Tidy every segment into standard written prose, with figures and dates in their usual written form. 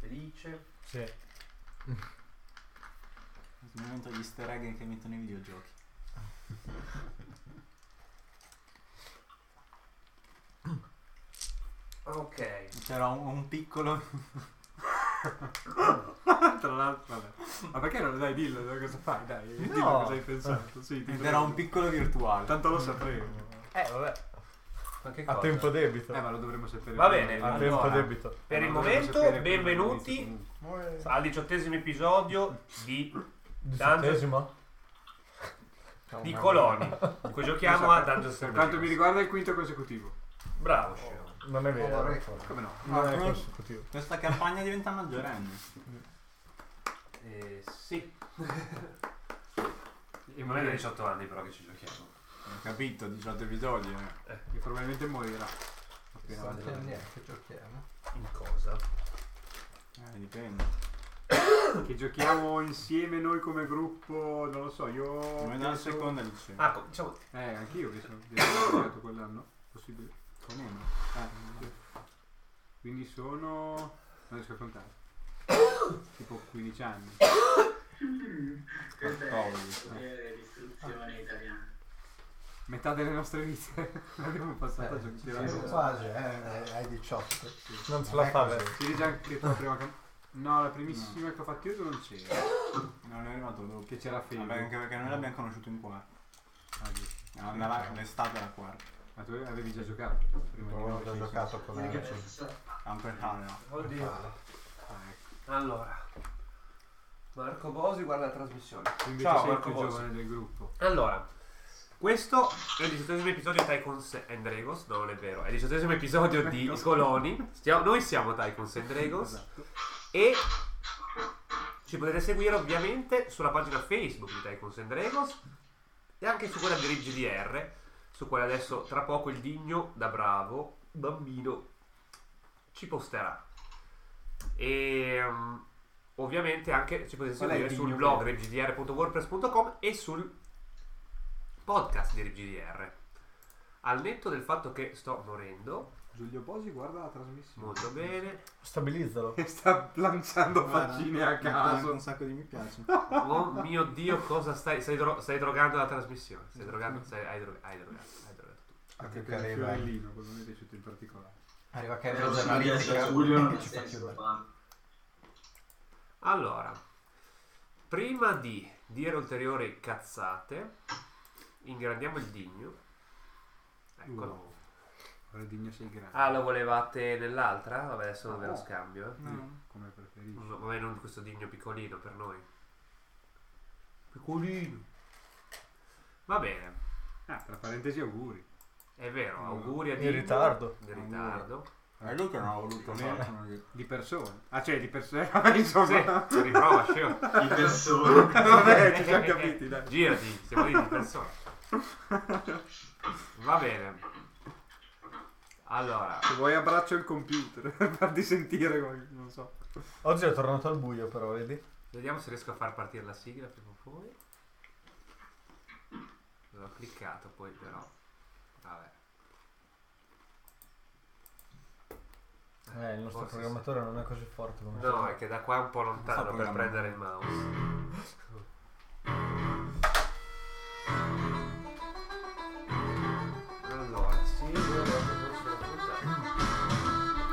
felice. Sì. Il momento di easter egg che mettono i videogiochi. Ok. C'era un piccolo... Tra l'altro, vabbè. Ma perché non dai dillo? Cosa fai? Dai, dillo cosa hai pensato. Sì, ti Era prego. un piccolo virtuale. Tanto lo sapremo. Vabbè. Ma che A cosa? tempo debito. Ma lo dovremmo sapere. Va prima. bene, A allora, tempo debito. Per il Lo dovremmo momento, sapere prima benvenuti dell'inizio, comunque. al 18° episodio di Diciottesimo? di Coloni, in cui giochiamo a Dungeons Per and quanto mi Dragons. riguarda è il quinto consecutivo. Bravo, Sceo. Non è vero. Come no? Non è Ah, consecutivo. Questa campagna diventa maggiorenne. Sì. Non è da 18 anni però che ci giochiamo. Ho capito, 18 episodi. E probabilmente morirà. Appena Quanti vado. anni è che giochiamo? In cosa? Dipende. Che giochiamo insieme noi come gruppo, non lo so, io... Come dalla penso- seconda liceo. Ah, diciamo, Anch'io penso di aver giocato quell'anno. Possibile? Come no? Sì. Quindi sono... non riesco a contare. Tipo 15 anni. Questa Cavoli. è l'istruzione italiana. Metà delle nostre vite l'abbiamo passata a giocare. Quasi, hai 18. Non ce la fa. Si dice anche la prima no, la primissima che ho fatto io non c'era. Non è arrivato dopo. Che c'era Fede. Vabbè, anche perché noi l'abbiamo conosciuto in quarto. Ah, giusto. L'estate era quarta. Ma tu avevi già giocato? Prima di Avevo noi, già sì. giocato con Amici. Anche no. oddio. Ah, ecco. Allora, Marco Bosi guarda la trasmissione. Tu invece Ciao sei Marco il più Bosi. giovane del gruppo. Allora, questo è il 18° episodio di Tycoons and Dragons. No, non è vero, è il 18° episodio di Coloni. Noi siamo Tycoons and Dragons. Esatto. E ci potete seguire ovviamente sulla pagina Facebook di Tycoons and Dragons e anche su quella di RigGDR, su quella adesso tra poco il Digno da bravo bambino ci posterà. E ovviamente anche ci potete Qual è il seguire sul Digno blog vero? rigdr.wordpress.com e sul podcast di RigDR. Al netto del fatto che sto morendo, Giulio Bosi guarda la trasmissione. molto bene. Stabilizzalo. E sta lanciando Guarda, faccine a mi dà caso. un sacco di mi piace. Oh mio Dio, cosa stai drogando la trasmissione? Stai drogando, hai drogato tu. Anche che per il arriva, fiorellino, quello mi è piaciuto in particolare. arriva che Però è prima di essere Giulio non ha ci fa senso chiudere. farlo. Allora, prima di dire ulteriori cazzate, ingrandiamo il Digno. Eccolo. Wow. Ora Digno sei grande. Ah, lo volevate nell'altra? Vabbè, adesso non ve lo scambio. Come preferisci. No, vabbè, non questo Digno piccolino per noi. Piccolino. Va bene, Tra parentesi auguri. è vero, auguri a In Digno. ritardo. In ritardo. Lui che non ha voluto farlo. Di persone. Ah, cioè di persone. Vabbè, insomma. Sì, riprova, scemo. Di persone. Vabbè, ci siamo capiti, dai. Girati, stiamo lì di persona. Va bene. Allora, Se vuoi abbraccio il computer per farti sentire, non so. Oggi è tornato al buio però, vedi? vediamo se riesco a far partire la sigla prima o poi. L'ho cliccato poi però. Vabbè. Il nostro Forse programmatore non è così forte come No, è che da qua è un po' lontano per programmare. prendere il mouse. Allora, sì, non so raccontare.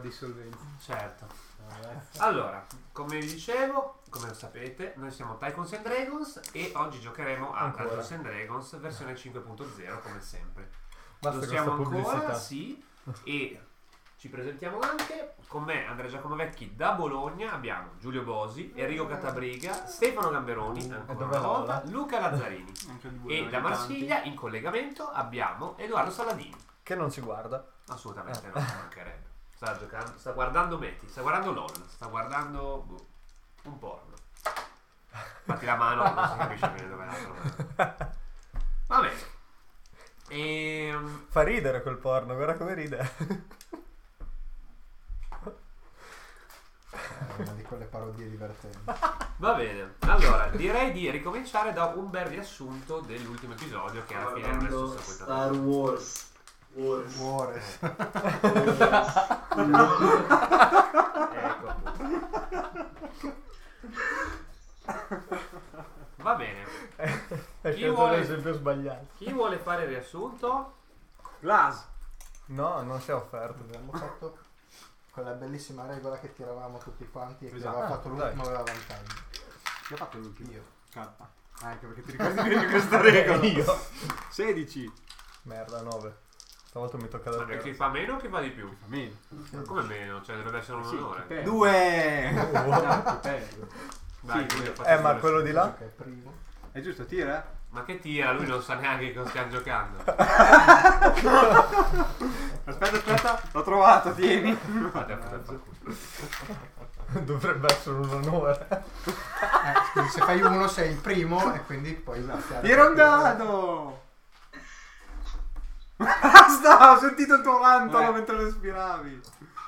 dissolvenza. Certo. Allora, come vi dicevo, come lo sapete, noi siamo Tycoons and Dragons e oggi giocheremo a Ancora. Dungeons and Dragons versione 5.0 come sempre. Basta Lo siamo questa ancora, pubblicità. sì, e ci presentiamo anche con me Andrea Giacomo Vecchi da Bologna, abbiamo Giulio Bosi, Enrico Catabriga, Stefano Gamberoni, ancora dov'è una volta, Lola? Luca Lazzarini Anche di voi e da avete Marsiglia in collegamento abbiamo Edoardo Saladini. Che non si guarda. Assolutamente no, mancherebbe. Sta giocando, sta guardando Meti, sta guardando LOL, sta guardando un porno. Fatti la mano, non si capisce bene dove è l'altro. Va bene. Fa ridere quel porno, guarda come ride. È una di quelle parodie divertenti. Va bene. Allora, direi di ricominciare da un bel riassunto dell'ultimo episodio che alla fine non è Guardando successo Star Wars. Wars. Ecco appunto. Va bene. Hai Chi scelto vuole- l'esempio sbagliato. Chi vuole fare il riassunto? Las! No, non si è offerto. Abbiamo fatto quella bellissima regola che tiravamo tutti quanti e chi Esatto. aveva fatto Dai. l'ultimo aveva vantaggio. Chi ha fatto l'ultimo? Io. Scatta. Ah, ecco perché ti ricordi bene questa regola. Io. 16. Merda, 9. Stavolta mi tocca Ma davvero. chi fa meno o chi fa di più? Fa meno. Come meno? Cioè dovrebbe essere un Sì, onore. chi perde. 2! Esatto, perde. Dai, Sì, lui sì. ha fatto Ma solo- quello di là? Che è primo. È giusto, tira? Ma che tira? Lui non sa neanche che stiamo giocando. Aspetta, l'ho trovato, tieni. Fate a fare. Dovrebbe essere un onore. Quindi se fai uno sei il primo e quindi puoi iniziare. Tira un dado! Basta, ho sentito il tuo rantolo mentre respiravi.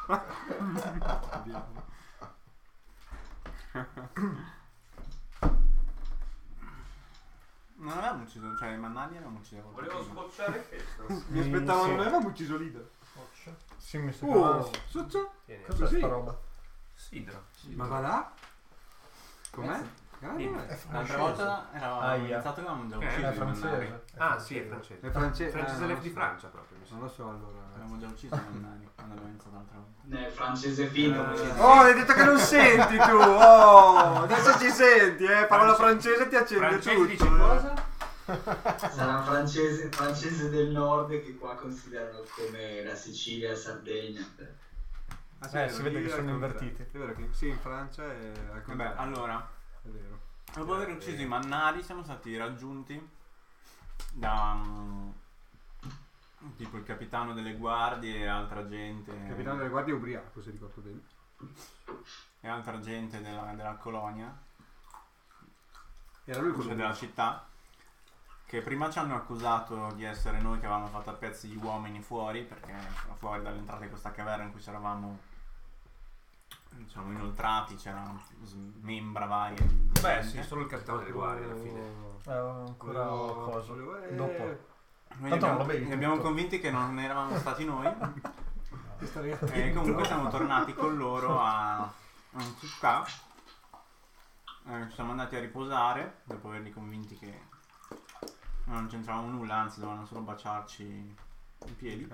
Non avevamo ucciso, cioè i mannagli avevamo ucciso. Volevo scocciare questo. Mi aspettavo, Sì. non avevamo ucciso Lido. Sì, mi sa che Oh, succe? Tieni. Cos'è così. sta roba? Sidro. Ma va là? Com'è? Dimmi. Grande. È L'altra francese. volta eravamo Aia. pensato che avevamo già Ok. ucciso È i mannari. francese. Ah, sì, è francese. È francese. Francese non lo di so. Francia proprio, mi sa. Non lo so allora. Avevamo già ucciso i mannari quando abbiamo iniziato l'altra volta. Nel francese fino. Oh, hai detto che non senti tu! Oh, adesso ci senti, parola francese ti accende Francese tutto. dice cosa? Sarà francese del nord che qua considerano come la Sicilia e la Sardegna. Ah, Si vero, vede lì che è sono al contrario. invertiti. È vero che sì, in Francia è al Vabbè, contrario. allora, È vero. dopo aver ucciso i mannari siamo stati raggiunti da tipo il capitano delle guardie e altra gente. Il capitano delle guardie è ubriaco, se ricordo bene. E altra gente della colonia, Era lui cioè quello della città, che prima ci hanno accusato di essere noi che avevamo fatto a pezzi gli uomini fuori, perché fuori dall'entrata di questa caverna in cui ci eravamo, diciamo, inoltrati, c'erano membra varie di Beh, gente. sì, solo il capitano delle guardie alla fine. Ancora cosa. Dopo. Dopo. Noi Tanto non lo bevi li abbiamo tutto. convinti che non eravamo stati noi E e comunque siamo tornati con loro in città. Ci siamo andati a riposare dopo averli convinti che non c'entravamo nulla, anzi dovevano solo baciarci i piedi.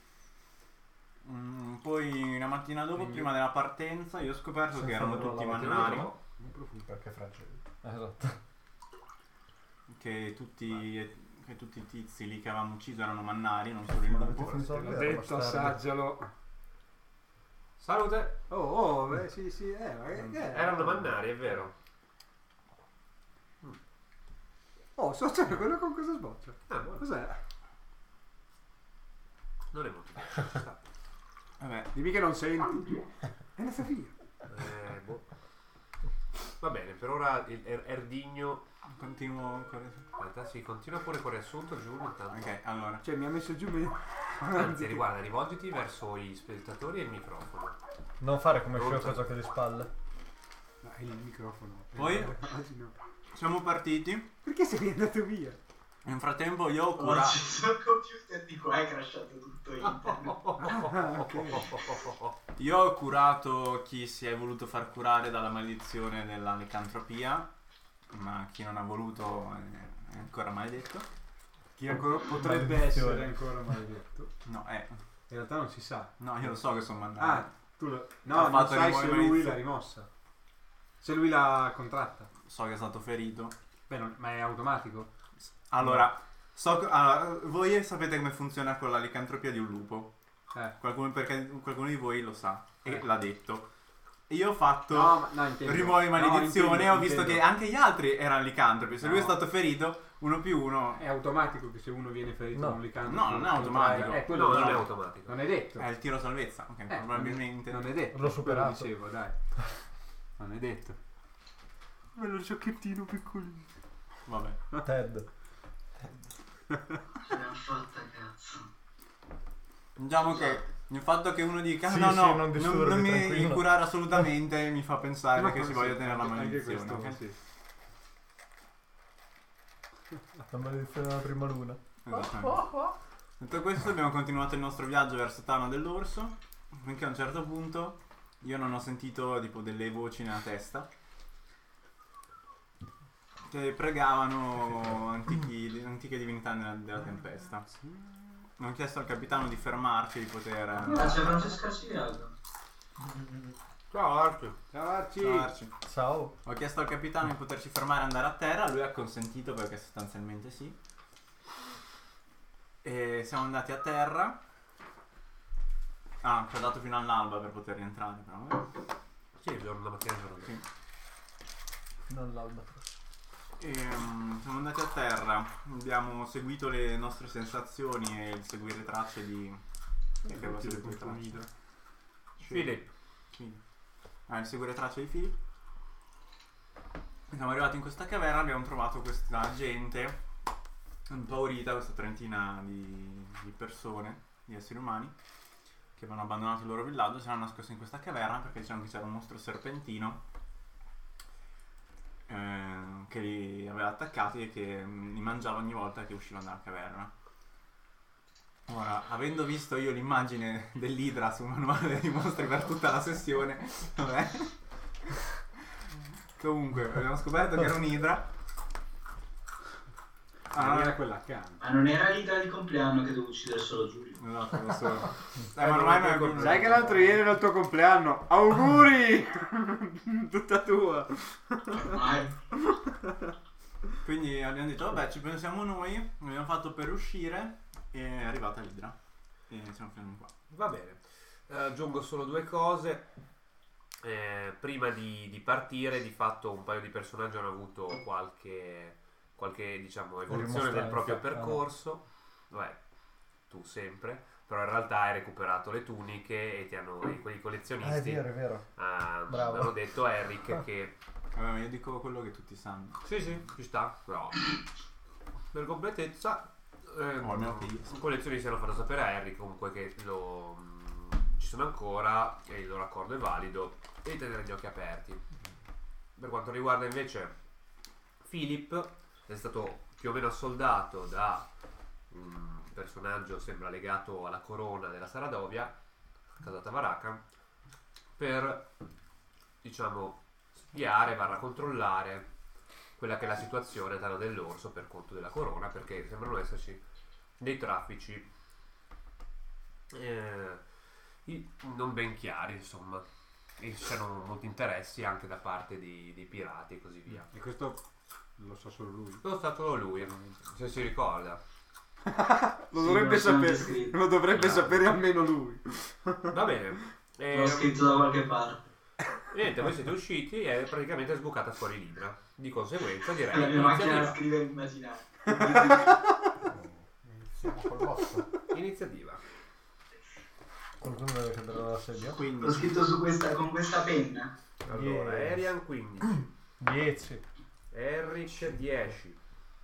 Poi la mattina dopo, prima della partenza, io ho scoperto che erano tutti mannari, Perché è francese. Esatto. che tutti i tizi lì che avevamo ucciso erano mannari, non solo il lupo. L'ho detto, assaggialo. Salute! Oh, beh, sì, ma che è? Erano mannari, è vero. Oh, so quello con cosa sboccia. Ah, buono. Cos'è? Non è molto difficile, ci sta. Vabbè, Dimmi che non senti. È andata via. Boh. Va bene, per ora il Erdigno. continuo. Aspetta, sì, continua pure con il riassunto, giù. Intanto. Ok, allora. Cioè, mi ha messo giù me. Anzi, riguarda, rivolgiti verso i spettatori e il microfono. Non fare come Pronto? Sciocco gioca di spalle. Dai, il microfono. Poi? Oggi no. Siamo partiti. Perché sei andato via? Nel frattempo io ho Ho curato. ucciso il computer di qua e è crashato tutto internet. Io ho curato chi si è voluto far curare dalla maledizione della licantropia, ma chi non ha voluto è ancora maledetto. Chi ancora potrebbe Maledizione. essere ancora maledetto. No, In realtà non si sa. no, io lo so che sono mandato. Ah, No, Ha non fatto sai se rimuovere lui maledizione. l'ha rimossa. Se lui l'ha contratta. So che è stato ferito. Beh, ma è automatico. Allora, voi sapete come funziona con la licantropia di un lupo. Perché qualcuno di voi lo sa e l'ha detto. Io ho fatto intendo. rimuovi maledizione e ho visto intendo. che anche gli altri erano licantropi. Se lui è No. stato ferito, 1+1 È automatico che se uno viene ferito No. da un licante. No, non è automatico. Quello No, non è no. automatico. Non è detto. è il tiro salvezza. Ok, probabilmente. Non è detto. L'ho superato. Quello dicevo, dai. Non è detto. Bello il ciocchettino piccolino. Vabbè. Ted. Ce l'ha fatta, cazzo. Diciamo che il fatto che uno dica Sì, no, sì, no, non disturbi, non mi tranquillo." curare assolutamente mi fa pensare No, che si sì, voglia tenere la anche maledizione. questo, Ok? sì. La maledizione della prima luna. Esattamente. Detto questo abbiamo continuato il nostro viaggio verso Tana dell'Orso, finché a un certo punto io non ho sentito tipo delle voci nella testa che pregavano antiche divinità della tempesta. Ho chiesto al capitano di fermarci, di poter Ah, c'è Francesca Cialdo. Ciao Archie. Ciao Arci. fermarci. Ciao. Ho chiesto al capitano di poterci fermare e andare a terra, lui ha consentito perché sostanzialmente sì. E siamo andati a terra. Ah, ci ha dato fino all'alba per poter rientrare, però. Sì, il giorno, la mattina giorno. Sì. Fino all'alba. E, siamo andati a terra, abbiamo seguito le nostre sensazioni e il seguire tracce di... Che aveva seguito le tracce? Philip. Sì. Il seguire tracce di Philip. Siamo arrivati in questa caverna, abbiamo trovato questa gente impaurita, questa trentina di persone, di esseri umani, che avevano abbandonato il loro villaggio, si erano nascosti in questa caverna perché dicevano che c'era un mostro serpentino che li aveva attaccati e che li mangiava ogni volta che uscivano dalla caverna. Ora, avendo visto io l'immagine dell'idra sul manuale dei mostri per tutta la sessione, vabbè. Comunque, abbiamo scoperto che era un'idra. Non era quella accanto. Ma non era l'idra di compleanno che dovevo uccidere solo Giulio. Esatto, lo so. Ma ormai mi è Sai che l'altro ieri era il tuo compleanno? Auguri! Tutta tua. Ormai. Quindi abbiamo detto, vabbè, ci pensiamo noi, abbiamo fatto per uscire e è arrivata l'idra. E siamo fermi qua. Va bene. Aggiungo solo due cose. Prima di partire, di fatto un paio di personaggi hanno avuto qualche diciamo evoluzione del proprio percorso. Vabbè, tu sempre. Però in realtà hai recuperato le tuniche e quelli collezionisti È vero. Bravo. hanno detto a Eric che Vabbè, ma io dico quello che tutti sanno. sì, ci sta, però per completezza almeno che io. i collezionisti hanno fatto sapere a Eric comunque che ci sono ancora e il loro accordo è valido e tenere gli occhi aperti. Per quanto riguarda invece Philip, è stato più o meno assoldato da un personaggio sembra legato alla corona della Saradovia, casata Varakan, per diciamo spiare, controllare quella che è la situazione a Tana dell'Orso per conto della corona, perché sembrano esserci dei traffici non ben chiari, insomma, e ci sono molti interessi anche da parte dei pirati e così via. E questo lo sa solo lui. Lo sa solo lui, se si ricorda. Lo Sì, dovrebbe lo so anche sapere. scritto. Lo dovrebbe sapere almeno lui. Va bene. L'ho scritto da qualche parte. Niente, voi siete usciti e praticamente è sbucata fuori l'idra. Di conseguenza direi La mia macchina da iniziativa. scrivere immaginario. Iniziamo col botto. Iniziativa. Qualcuno deve cadere dalla sedia. L'ho Quindi, scritto con questa penna. Allora, Yeah. Arian 15, 10. Eric 10.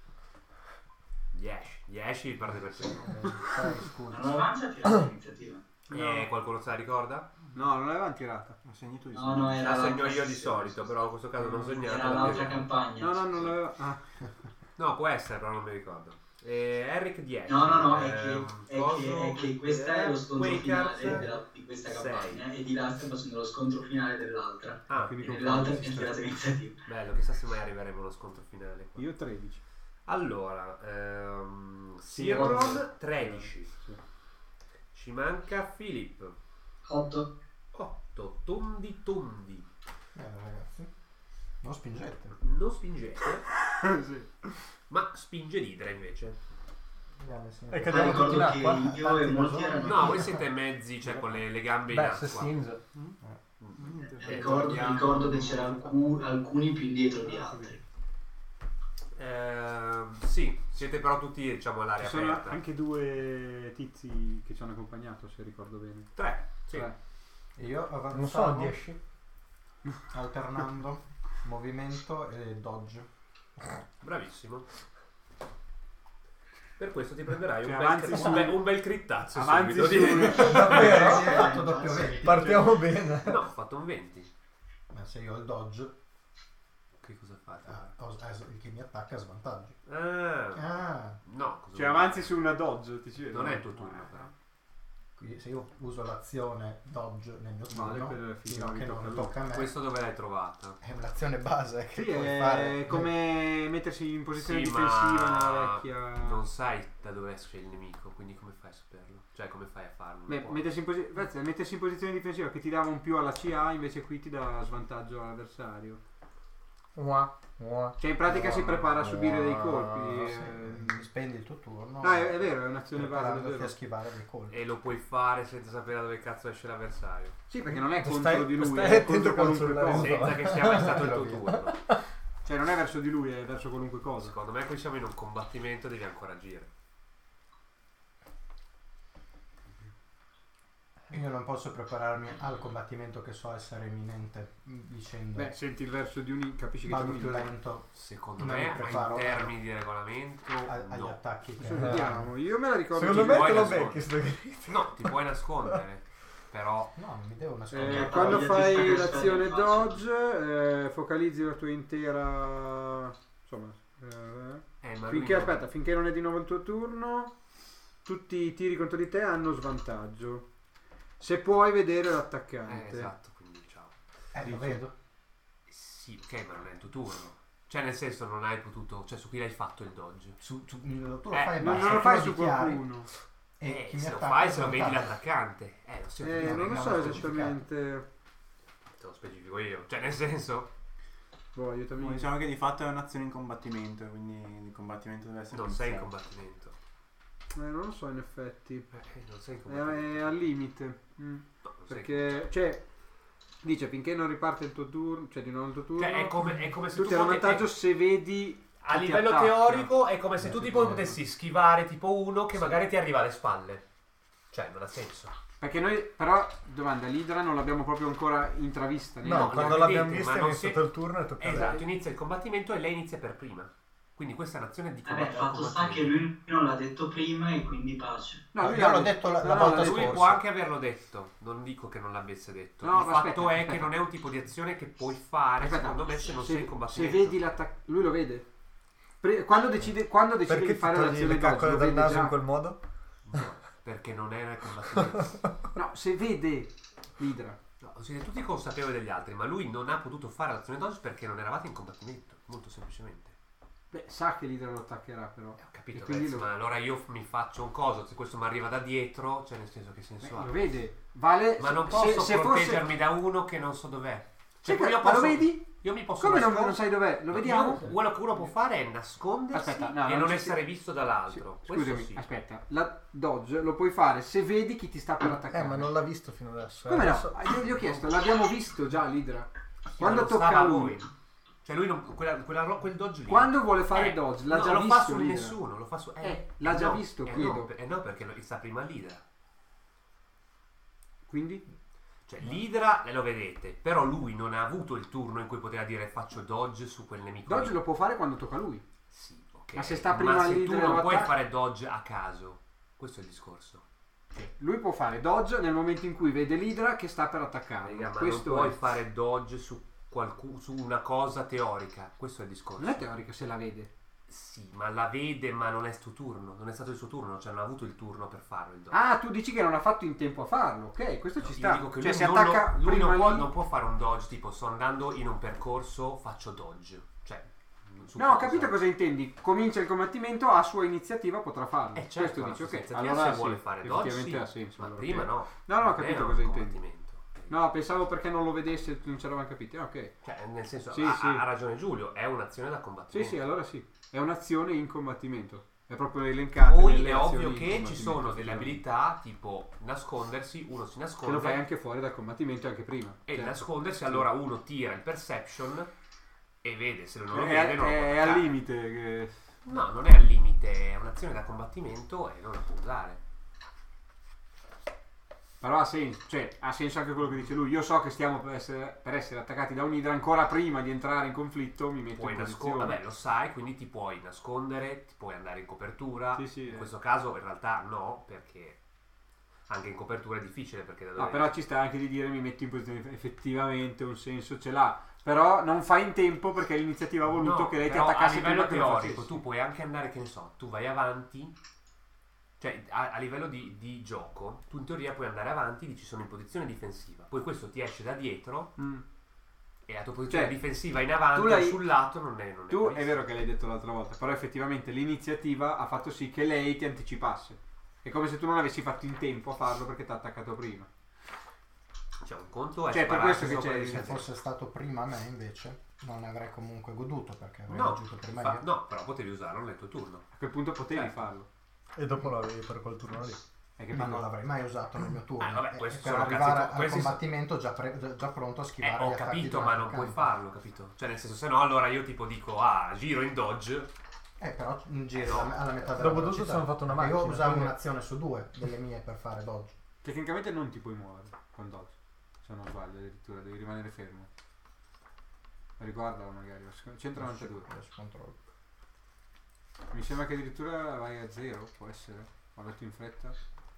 10 parte per te. Ma non avanza a tirare l'iniziativa. E qualcuno se la ricorda? No, non l'avevamo tirata. lo segni tu di No, no, era La segno l'altra io di solito, però in questo caso non ho Era segnato. l'altra perché- campagna. No, non l'aveva. Ah. No, può essere, però non mi ricordo. Eric 10. No, Ehm, è che questo è lo scontro finale Quakers di questa 6. campagna e di là stiamo facendo lo scontro finale dell'altra. Ah, Quindi E con nell'altra quanto si abbiamo sta? tirato l'iniziativa. bello, chissà se mai arriveremo allo scontro finale qua. Io 13. Allora, Sirron 13. Sì. Ci manca Philip 8. 8 tondi. Ragazzi, non spingete. Non spingete, Sì. ma spinge l'idra invece. Vediamo se... E cadiamo tutti in ricordo acqua. che io e molti erano... No, voi siete mezzi, cioè con le gambe in Beh, acqua. se stringe. Ricordo che c'erano alcuni più indietro di altri. Sì, siete però tutti, diciamo, all'aria Ci sono aperta. anche 2 tizi che ci hanno accompagnato, se ricordo bene. 3, sì. Cioè, E io Non sono avanzavo 10. alternando movimento e dodge. Bravissimo. Per questo ti prenderai Cioè, un, avanzi bel, su- un bel crittazzo avanzi subito. su... Davvero? Sì, Ho fatto no, doppio sì. 20. Partiamo bene. No, ho fatto un 20. Ma se io ho il dodge, Che cosa fate? chi mi attacca ha svantaggio. Ah, no, cosa Cioè vuoi? avanzi su una dodge, ti ci vedo. Non è il tuo turno, però. Quindi se io uso l'azione dodge nel mio Vale, turno, per fino a che non tocca a tocca a me, Questo dove l'hai trovata? è un'azione base che Sì, puoi è fare. come mettersi in posizione Sì, difensiva ma nella vecchia... non sai da dove esce il nemico, quindi come fai a saperlo? Cioè, come fai a farlo? Beh, mettersi in posizione difensiva che ti dava un più alla CA, invece qui ti dà svantaggio all'avversario. Cioè in pratica si prepara a subire dei colpi. Spendi il tuo turno. No, è vero, è un'azione base. preparandoti a Davvero. schivare dei colpi. E lo puoi fare senza sapere da dove cazzo esce l'avversario. Sì, perché non è Stai- contro di lui, stai è attento contro col qualunque cellulare. cosa. Senza che sia mai stato il tuo turno. Cioè non è verso di lui, è verso qualunque cosa. Secondo me qui siamo in un combattimento e devi ancora agire. Io non posso prepararmi al combattimento che so essere imminente dicendo Beh, senti il verso di un capisci che vado c'è più un lento Secondo Non me, mi preparo in termini di regolamento, agli no. attacchi che Vediamo, io me la ricordo. Secondo Ti me puoi te lo nascondere. becchi sto grito. No, ti puoi nascondere. Però No, non mi devo nascondere. Quando Ti fai spari l'azione facile. dodge, focalizzi la tua intera... Insomma... ma Finché, lui aspetta, finché non è di nuovo il tuo turno, tutti i tiri contro di te hanno svantaggio. Se puoi vedere l'attaccante. esatto, quindi ciao. Lo vedo. Sì, ok, ma non è il tuo turno. Cioè, nel senso, non hai potuto. Cè, su chi l'hai fatto il dodge? Tu lo fai e Non, basta, non lo tu fai su dichiari qualcuno. e chi mi se lo attacca fai, è se lo vedi svantaggio. l'attaccante. Lo stiamo Non lo non so l'ho esattamente. Te lo specifico io. Cioè, nel senso, Boh, aiutami. Diciamo che di fatto è un'azione in combattimento, quindi il combattimento deve essere non sei in iniziato. combattimento. Non lo so in effetti. Non sei in combattimento. È al limite. No, non sei Perché, cioè, dice finché non riparte il tuo turno, cioè di nuovo il tuo turno. Cioè, è come se tu tu ti hai un potevi- vantaggio se vedi. A chi ti livello attacca. teorico è come se tu tipo potessi schivare tipo uno che magari ti arriva alle spalle. Cioè, non ha senso. Perché noi, però, domanda, l'Idra non l'abbiamo proprio ancora intravista. No, No, quando la l'abbiamo vedete, vista ma è non iniziato il turno e tocca a Esatto, lei. inizia il combattimento e lei inizia per prima. Quindi questa è un'azione di Vabbè, fatto sta che combattimento. lui non l'ha detto prima e quindi pace. No, lui Io l'ho l'ha detto la no, volta no, scorsa. Lui può anche averlo detto, non dico che non l'avesse detto. No, il ma fatto aspetta, è aspetta. che non è un tipo di azione che puoi fare, Aspetta, secondo me, se non sei in se combattimento. vedi l'attacco, lui lo vede. Quando decide Perché di ti fare togli l'azione le dodge, coccole lo dal vede naso già. in quel modo? No, perché non era il combattimento. No, se vede l'Idra. No, siete tutti consapevoli degli altri, ma lui non ha potuto fare l'azione dodge perché non eravate in combattimento, molto semplicemente. Beh, sa che l'Idra lo attaccherà però. Ho capito, E quindi Rez, lo- ma allora io mi faccio un coso, se questo mi arriva da dietro, cioè nel senso che senso ha? Lo vede. Vale. Ma non se- posso se proteggermi da uno che non so dov'è. Sì, Cioè, io ma lo posso- vedi? Io mi posso Come nascondere. non sai dov'è? Lo vediamo? Quello che uno può fare è nascondersi Aspetta, no, e non non ci essere si- visto dall'altro. Sì, Questo scusami, sì. aspetta. La dodge lo puoi fare se vedi chi ti sta per attaccare. Ma non l'ha visto fino adesso. Come Adesso- no? Io gli ho chiesto, l'abbiamo visto già l'Idra. Quando Ma non tocca stava a a lui. voi. Cioè lui non, quel dodge lì. Quando vuole fare dodge, l'ha no, già lo visto fa su l'Idra. nessuno, lo fa su l'ha già no, visto, no, chiedo. no, perché sta prima l'Idra. Quindi? Cioè l'Idra lo vedete, però lui non ha avuto il turno in cui poteva dire faccio dodge su quel nemico. Dodge lì. lo può fare quando tocca a lui. Sì, ok. Ma se sta prima Ma se l'Idra tu e non lo puoi attacca- fare dodge a caso. Questo è il discorso. Lui può fare dodge nel momento in cui vede l'Idra che sta per attaccare. Raga, ma Questo non puoi è. fare dodge su una cosa teorica. Questo è il discorso. Non è teorico se la vede. Sì, ma la vede, ma non è sto turno. Non è stato il suo turno, cioè non ha avuto il turno per farlo il dodge. Ah, tu dici che non ha fatto in tempo a farlo. Ok, questo ci Io sta. dico che Cioè lui si non attacca lui prima non lì. può fare un dodge tipo sto andando in un percorso, faccio dodge. Cioè, su No, ho capito cosa intendi. Comincia il combattimento, a sua iniziativa potrà farlo. Certo, Questo la dici, ok. iniziativa Allora se vuole sì, fare dodge, effettivamente sì, ha senso. ma allora, prima ok. no. No, ho Non capito è un cosa intendi. combattimento. No, pensavo perché non lo vedesse, non ci eravamo capiti. Ok. Cioè, nel senso, Sì, ha, sì. ha ragione Giulio, è un'azione da Sì, combattimento. sì, allora sì. È un'azione in combattimento. È proprio elencato. Poi nelle è azioni ovvio in che ci combattimento, sono delle effettivamente. abilità tipo nascondersi, uno si Che lo nasconde fai anche fuori dal combattimento anche prima. e Certo. nascondersi, Sì. allora uno tira il perception e vede, se non lo È, vede non lo può è al attaccare. limite. Che... No, non è al limite, è un'azione da combattimento e non la può usare. Però ha senso, cioè ha senso anche quello che dice lui. Io so che stiamo per essere attaccati da un'idra ancora prima di entrare in conflitto, mi metto Puoi in nascondere, posizione. vabbè lo sai, quindi ti puoi nascondere, ti puoi andare in copertura. Sì, sì, In questo caso in realtà no, perché anche in copertura è difficile perché da dove... No, però ci sta anche di dire mi metto in posizione, effettivamente un senso ce l'ha. Però non fai in tempo perché l'iniziativa ha voluto No, che lei ti però attaccasse a livello prima che lo teorico facessi. tu puoi anche andare, che ne so, tu vai avanti, cioè a livello di gioco tu in teoria puoi andare avanti, dici sono in posizione difensiva, poi questo ti esce da dietro e la tua posizione Cioè, difensiva in avanti tu o l'hai- sul lato non è Tu è previsto. vero che l'hai detto l'altra volta, però effettivamente l'iniziativa ha fatto sì che lei ti anticipasse. È come se tu non avessi fatto in tempo a farlo perché ti ha attaccato prima. Cioè un conto è Cioè, per spararsi questo che sopra c'è- le Se difese. fosse stato prima me invece non ne avrei comunque goduto perché avrei No, agito prima io. no, però potevi usarlo nel tuo turno. A quel punto potevi Certo. farlo. E dopo l'avevi per quel turno lì. Hai Ma capito? non l'avrei mai usato nel mio turno. vabbè, E questi per sono arrivare cazzi- al questi sono- combattimento già pronto a schivare Ho gli attacchi capito, di ma un non puoi attaccante. farlo, capito? Cioè nel senso, se no allora io tipo dico, giro in dodge. Però giri No. alla metà della Dopo tutto velocità. ci hanno fatto una Perché macchina, Io usavo quindi- un'azione su 2 delle mie per fare dodge. Tecnicamente non ti puoi muovere con dodge, se non sbaglio addirittura, devi rimanere fermo. Riguardalo magari, 192. Adesso controllo. Mi sembra che addirittura vai a 0, può essere. Ho letto in fretta.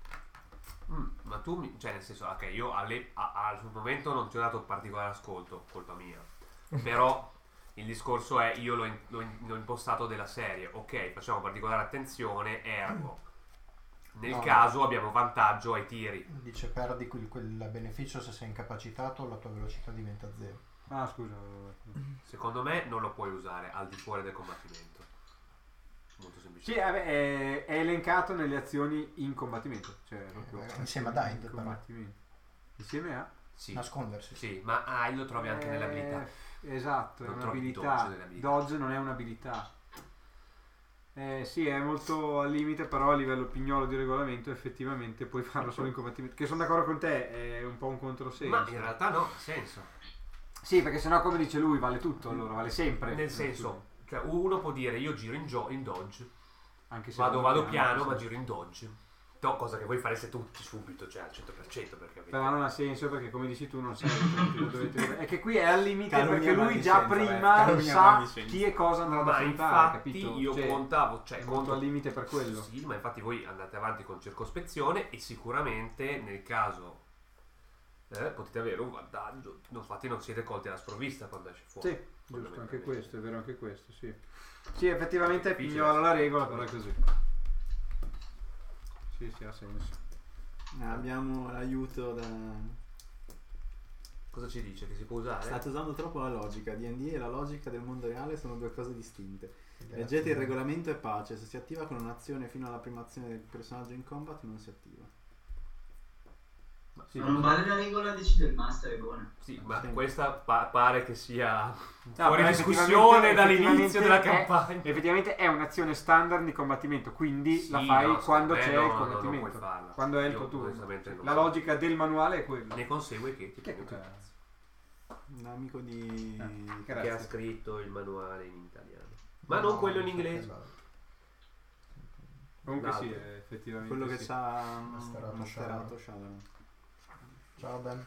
Ma tu, cioè nel senso, ok, io al momento non ti ho dato particolare ascolto, colpa mia. Però il discorso è, io l'ho impostato della serie, ok, facciamo particolare attenzione, ergo. Nel No. caso abbiamo vantaggio ai tiri. Dice perdi quel beneficio se sei incapacitato, la tua velocità diventa 0. Ah, scusa. Secondo me non lo puoi usare al di fuori del combattimento. Molto semplice. Sì, vabbè, è elencato nelle azioni in combattimento. Cioè, proprio insieme a Dide, in però. combattimento. Insieme a? Sì, Nascondersi. sì, ma lo trovi anche nelle abilità. Esatto, è Non trovi un'abilità. dodge nelle abilità. Dodge non è un'abilità. Sì, è molto al limite, però a livello pignolo di regolamento effettivamente puoi farlo solo in combattimento. Che sono d'accordo con te, è un po' un controsenso. Ma in realtà no, ha senso. Sì, perché sennò come dice lui vale tutto, allora vale sempre. Nel senso, cioè uno può dire io giro in dodge, anche se vado piano sì. ma giro in dodge. No, cosa che voi fareste tutti subito, cioè al 100%, perché avete... Però non ha senso perché come dici tu non sai dovete... È che qui è al limite Calunnia perché lui maldicenza, già prima calunnia sa maldicenza. chi e cosa andrà ad Ma affrontare, infatti capito? io Cioè, contavo, cioè è molto conto al limite per quello. Sì, ma infatti voi andate avanti con circospezione e sicuramente nel caso potete avere un vantaggio. Infatti non siete colti alla sprovvista quando esce fuori. Sì, giusto, anche questo, è vero anche questo, sì. Sì, effettivamente è Difficile. pignola la regola, però è così. Sì, ha senso. Abbiamo l'aiuto da... Cosa ci dice? Che si può usare? State usando troppo la logica. D&D e la logica del mondo reale sono due cose distinte. Leggete il regolamento e pace. Se si attiva con un'azione fino alla prima azione del personaggio in combat non si attiva. Ma sì, Ma non vale la regola decide il master e buona. sì, ma Sì. questa pare che sia No, fuori però discussione dall'inizio della effettivamente campagna. Effettivamente è un'azione standard di combattimento, quindi Sì, la fai no, quando secondo c'è me il no, non combattimento. puoi farla. Quando è il Io tuo turno. onestamente non La so. logica del manuale è quella. Ne consegue che ti Che prendi cazzo? cazzo. Un amico di... Che ha Grazie. scritto il manuale in italiano. Ma non quello in inglese. Comunque sì, L'altro. effettivamente quello che sì. c'ha Masterato masterato Shadowrun. Ciao Ben.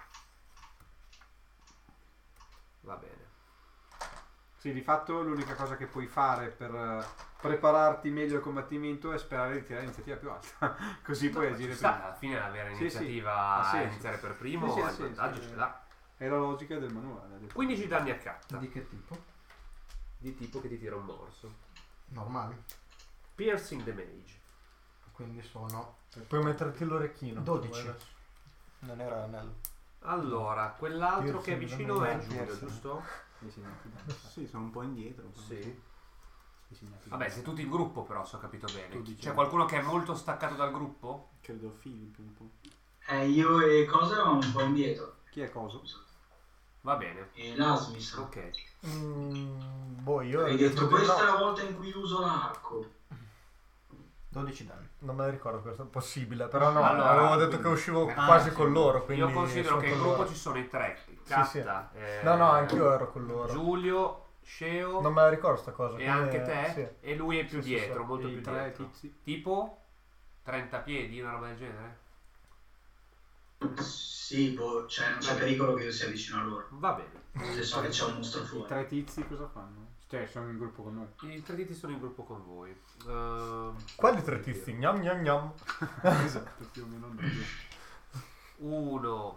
Va bene. Sì, di fatto l'unica cosa che puoi fare per prepararti meglio al combattimento è sperare di tirare l'iniziativa più alta. Così puoi No, agire ci sta, prima. alla fine avere Sì, iniziativa sì, ha a senso. iniziare per primo, Sì, sì, ha il senso, vantaggio ce l'ha. È la logica del manuale. 15 danni a catta, Di che tipo? di tipo che ti tira un morso. Normali. Piercing damage. Quindi sono Puoi metterti l'orecchino. 12. Non era l'anello. Allora, quell'altro che è Piercing vicino è damage, Giulio, piercing. giusto? Sì, sono un po' indietro. Sì. Vabbè, sei tutti il gruppo però, se ho capito bene. 12. C'è qualcuno che è molto staccato dal gruppo? Credo Philip un po'. Io e cosa eravamo un po' indietro. Chi è Coso? Va bene. E l'Asmis. Ok. Boh, io Hai detto questa è la volta in cui uso l'arco. 12 danni. non me la ricordo questo è possibile, però no, Allora, avevo detto quindi- che uscivo quasi sì. con loro, quindi Io considero sono che in con gruppo loro. ci sono i tre. Sì, Catta, No, no, anch'io ero con loro. Giulio, Sceo Non me la ricordo sta cosa. e quindi, anche te. sì. E lui è più Sì, dietro, sì. molto E più i tre dietro. tizi? Tipo 30 piedi, una roba del genere. Sì, boh, cioè non c'è pericolo che io sia vicino a loro. Va bene. Se so che c'è un mostro I fuori. tre tizi cosa fanno? Cioè, sono in gruppo con noi. I tre tizi sono in gruppo con voi. Quali tre tizi? Gnam gnam gnam. Esatto, più o meno. Uno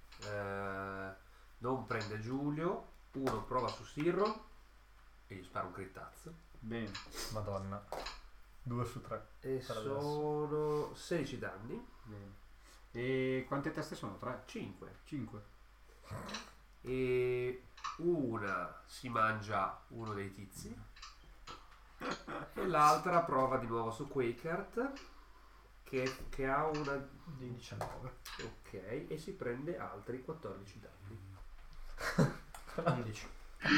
non prende Giulio, uno prova su Sirro e gli spara un crittazzo. Bene. Madonna. 2 su 3. E Per adesso. sono 16 danni. Bene. E quante teste sono? 3? 5. 5. E una si mangia uno dei tizi e l'altra prova di nuovo su Quakert che ha una Di 19. ok e si prende altri 14 danni 11.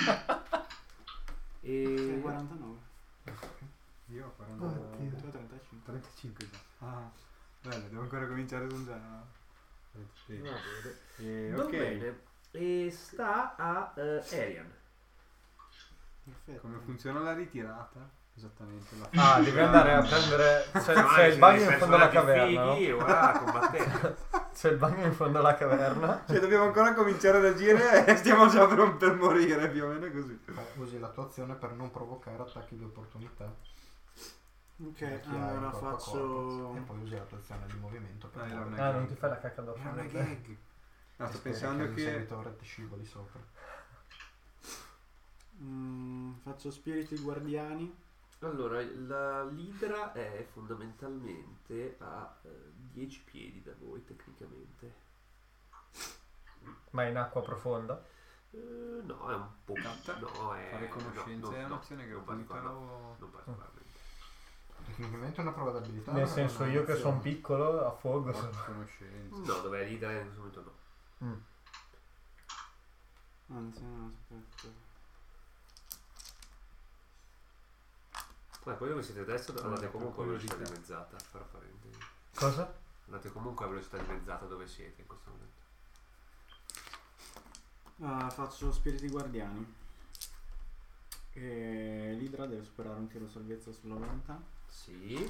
e 49. Io ho 40. Oddio. Tu 35. 35 già. Ah, bene, devo ancora cominciare ad usare. va bene Ok. va bene e sta a Arian. Perfetto. Come funziona la ritirata? Esattamente. Ah, devi andare a prendere. C'è il bagno in fondo alla caverna. No? Fighi, ora combattente. C'è il bagno in fondo alla caverna. Cioè, dobbiamo ancora cominciare ad agire e stiamo già per morire, più o meno così. Usi la tua azione per non provocare attacchi di opportunità. Ok, Chi ha allora il corpo a faccio. corpo. E poi usi la tua azione di movimento per Dai, muovere. non è- Non ti fai la cacca addosso. È una no? gag. No, sto E speri pensando il che. servitore ti scivoli sopra. Faccio spiriti guardiani. Allora, l'idra è fondamentalmente a 10 piedi da voi tecnicamente. Ma in acqua profonda? No, è un po' no, è Fare conoscenza è no, un'azione non gratuita particolar- o. non particolarmente. Tecnicamente è una prova d'abilità. Nel ma senso non è io che un'azione. sono piccolo a fuoco. Conoscenza. No, dov'è l'idra in questo momento no. Anzi, no, aspetta. Poi dove siete adesso andate Allora, comunque a per velocità curiosità. dimezzata, fra parentesi. Cosa? Andate comunque a velocità dimezzata dove siete in questo momento. Faccio spiriti guardiani. E l'idra deve superare un tiro salvezza sulla volontà. Sì.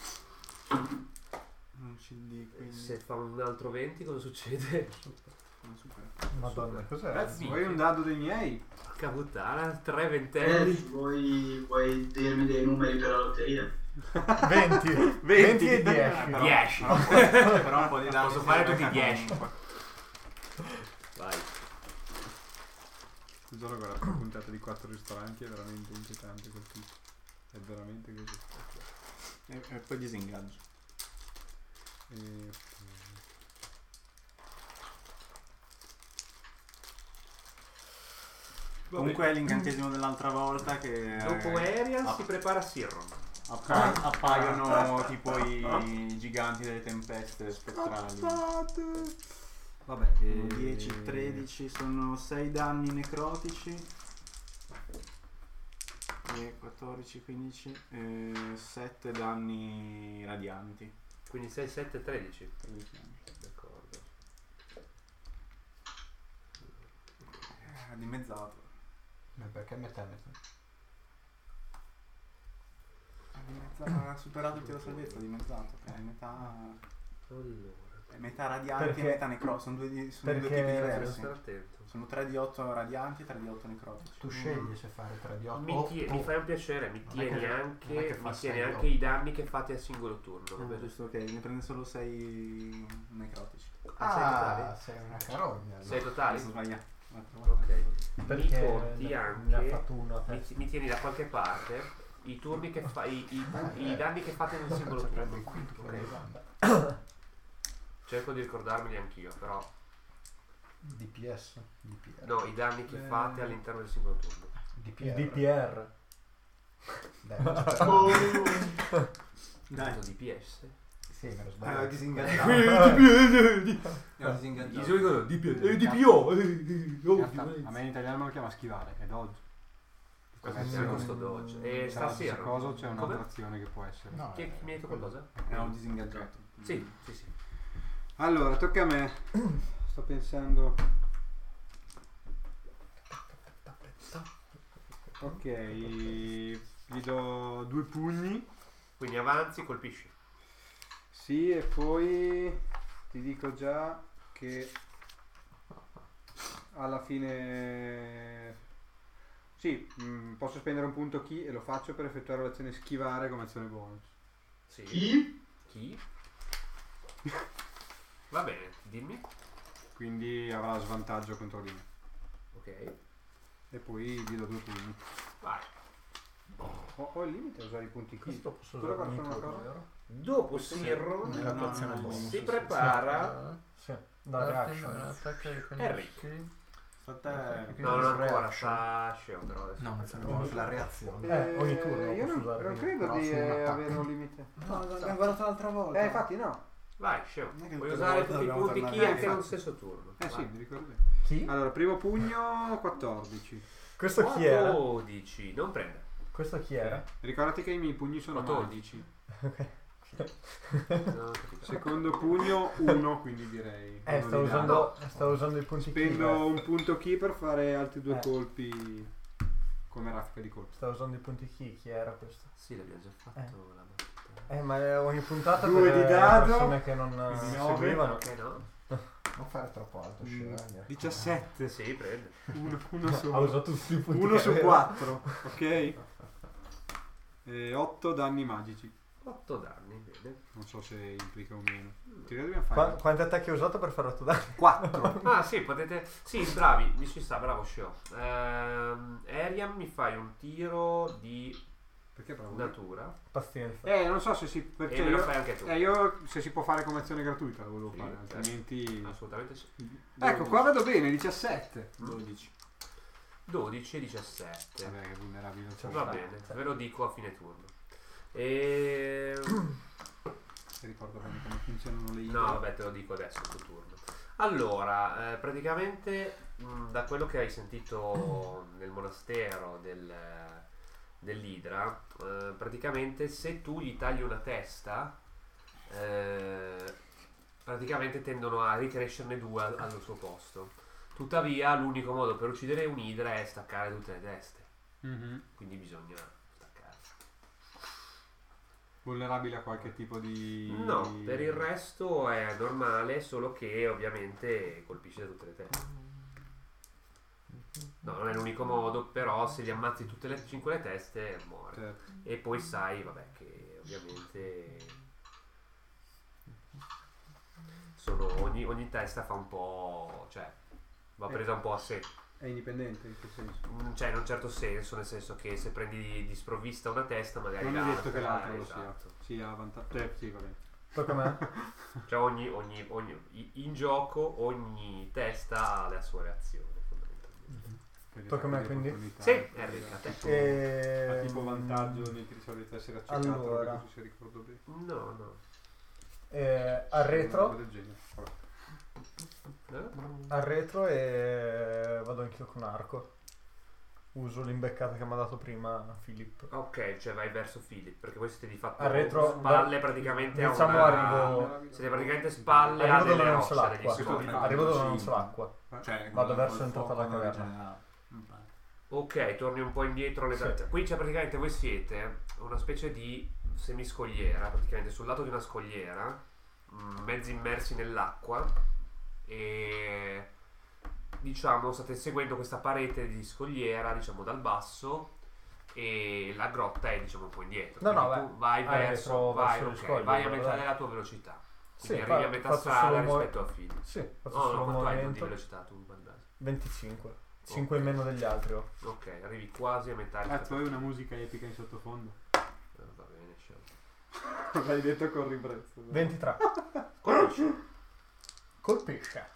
Un CD, quindi. Se fa un altro 20 cosa succede? Non supera. Madonna, cos'è? Grazie. Vuoi un dado dei miei? Porca puttana, 3 ventelli. Vuoi dirmi dei numeri per la lotteria? 20 e 10. Però- 10. Però un po' di danni. Posso si fare becca tutti 10. comunque. Vai. Già l'ho guardato, una puntata di 4 ristoranti, è veramente inquietante quel tipo. È veramente così. E poi disingaggio. E... Comunque è l'incantesimo dell'altra volta che Dopo Arian Ah. si prepara Sirron. appaiono tipo i giganti delle tempeste spettrali. Vabbè, 10, 13 sono 6 danni necrotici. E 14, 15, 7 danni radianti. Quindi 6, 7, 13. 13 danni. D'accordo. Dimezzato. Ma perché metà e metà? Ha superato il tiro salvezza, dimezzato. È metà, Allora. è metà radianti Perché? e metà necrotici. Sono due tipi Perché- Devo diversi. stare attento. Sono 3 di 8 radianti e 3 di 8 necrotici. Tu scegli se fare 3 di 8 Mi fai un piacere, mi Non è tieni che- non è anche, che fa mi tieni 6 anche dopo. i danni che fate a singolo turno. va bene? Giusto, ok, ne prende solo 6 necrotici. Ah, sei una carogna. allora. 6 totali? Adesso sbagliato. Ok. Perché mi conti ne ha anche, fatto uno a mi, testa. mi tieni da qualche parte i turni che fa, i danni che fate nel singolo Cioè, prendo turno. il quinto fuori Ok. banda. Cerco di ricordarmeli anch'io, però DPS. DPR. no, i danni che fate all'interno del singolo turno. Il DPR. Dai, aspetta. Oh, Dai. Di PS. Sì, me lo sbaglio. disingaggiato. Di solito DPO. A me in italiano me lo chiama schivare, è dodge. C'è questo dodge. E stasera cosa c'è come? un'altra azione che può essere. No, Chi mi ha detto qualcosa? È un disingaggiato. Sì. Allora, tocca a me. Sto pensando. Ok, gli do 2 pugni. Quindi avanzi, colpisci. Sì, e poi ti dico già che alla fine sì, posso spendere un punto chi e lo faccio per effettuare l'azione schivare come azione bonus. Sì. Chi? Va bene, dimmi. Quindi avrà svantaggio contro di me. Ok. E poi gli do 2 pugni. Vai. Ho il limite a usare i punti chi. Questo posso Solo usare per ogni fare una turno, cosa? vero? Dopo Sirro Nella tua azione no, bonus. si prepara. Sì. Da reaction. Harry. State... No, non ancora, sta scemo però adesso. No, non la reazione. Ogni turno Io posso non usare. credo però di su un attacco. avere un limite. No, abbiamo guardato l'altra volta. Infatti no. Vai, scemo. Non è che Puoi tutte usare le volte tutti i dobbiamo punti tornare. chi anche infatti. nello stesso turno. Sì, Vai. mi ricordo bene. Chi? Allora, primo pugno 14. Questo chi era? 14, non prende. Questo chi era? Ricordati che i miei pugni sono 14. magici. No, capito. Secondo pugno 1, quindi direi. uno Stavo di danno. usando i punti chi. Spendo un punto chi per fare altri 2 Eh. colpi come raffica di colpi. Stavo usando i punti chi era questo? Sì, l'abbiamo già fatto la battuta. Ma ogni puntata Due per di le dado, persone che non quindi seguivano. Ok, no? Non fare troppo alto, scemo. 17. Sì, prende. 1 su, Ha usato tutti i punti 1 che su aveva. 4, ok? 8 danni magici. 8 danni, bene. Non so se implica o meno. Direi dobbiamo fare Quanti attacchi hai usato per fare 8 danni? 4. Ah, sì, potete. Sì, bravi, mi ci sta, bravo Shio. Ariam, mi fai un tiro di Perché bravo? natura. Pazienza. Non so se si. Perché E me lo io, fai anche tu. io se si può fare come azione gratuita lo volevo Sì, fare, certo. altrimenti. Assolutamente sì. Ecco, qua vedo bene, 17. 12. 12 e 17. Vabbè, che vulnerabile. Va bene, ve lo dico a fine turno. E... Ricordo bene come funzionano le idee. No, vabbè, te lo dico adesso, il tuo turno. Allora, praticamente da quello che hai sentito nel monastero dell'Idra, praticamente se tu gli tagli una testa, praticamente tendono a ricrescerne 2 al suo posto. Tuttavia, l'unico modo per uccidere un'Idra è staccare tutte le teste. Mhm. Quindi bisogna staccare. Vulnerabile a qualche tipo di. No, per il resto è normale, solo che ovviamente colpisce da tutte le teste. No, non è l'unico modo, però se gli ammazzi tutte le 5 le teste muore. Certo. E poi sai, vabbè, che ovviamente ogni testa fa un po', cioè va presa un po' a sé. È indipendente in che senso? Cioè in un certo senso, nel senso che se prendi di sprovvista una testa magari Non è l'altra, detto che l'altro lo esatto. sia. Sì, ha vantaggio. Sì, va bene. Tocca a me? Cioè in gioco ogni testa ha la sua reazione fondamentalmente. Tocca a me, quindi? Sì, Enrico, a te. Ha tipo vantaggio nei che solito essere accecato, Allora. così se ricordo bene. No. Al retro. Del genere. Vabbè. Al retro e vado anch'io con arco. Uso l'imbeccata che mi ha dato prima Filippo. Ok, cioè vai verso Philip, perché voi siete di fatto Al retro, spalle praticamente a diciamo una... arrivo Siete praticamente spalle a Arrivo dove delle non c'è rocce degli l'acqua. scogli. Arrivo dove non c'è l'acqua. Cioè, Vado verso col l'entrata fuoco della non caverna. rigenera. Ok, torni un po' indietro. Sì. Qui c'è praticamente, voi siete una specie di semiscogliera, praticamente sul lato di una scogliera, mezzi immersi nell'acqua e diciamo state seguendo questa parete di scogliera, diciamo dal basso, e la grotta è diciamo un po' indietro. No, no, Quindi tu vai verso verso ok, le scoglie, vai a metà dai. della tua velocità. Sì, Quindi arrivi a metà faccio strada solo mo- rispetto a Philip. Sì, faccio No, solo no, un quanto hai tu di movimento. velocità tu, Bandai? 25. 5 in meno degli altri. Oh. Ok, arrivi quasi a metà Cazzo, hai una musica epica in sottofondo. va bene, sciolto. L'hai detto con ribrezzo. 23. Colpisce.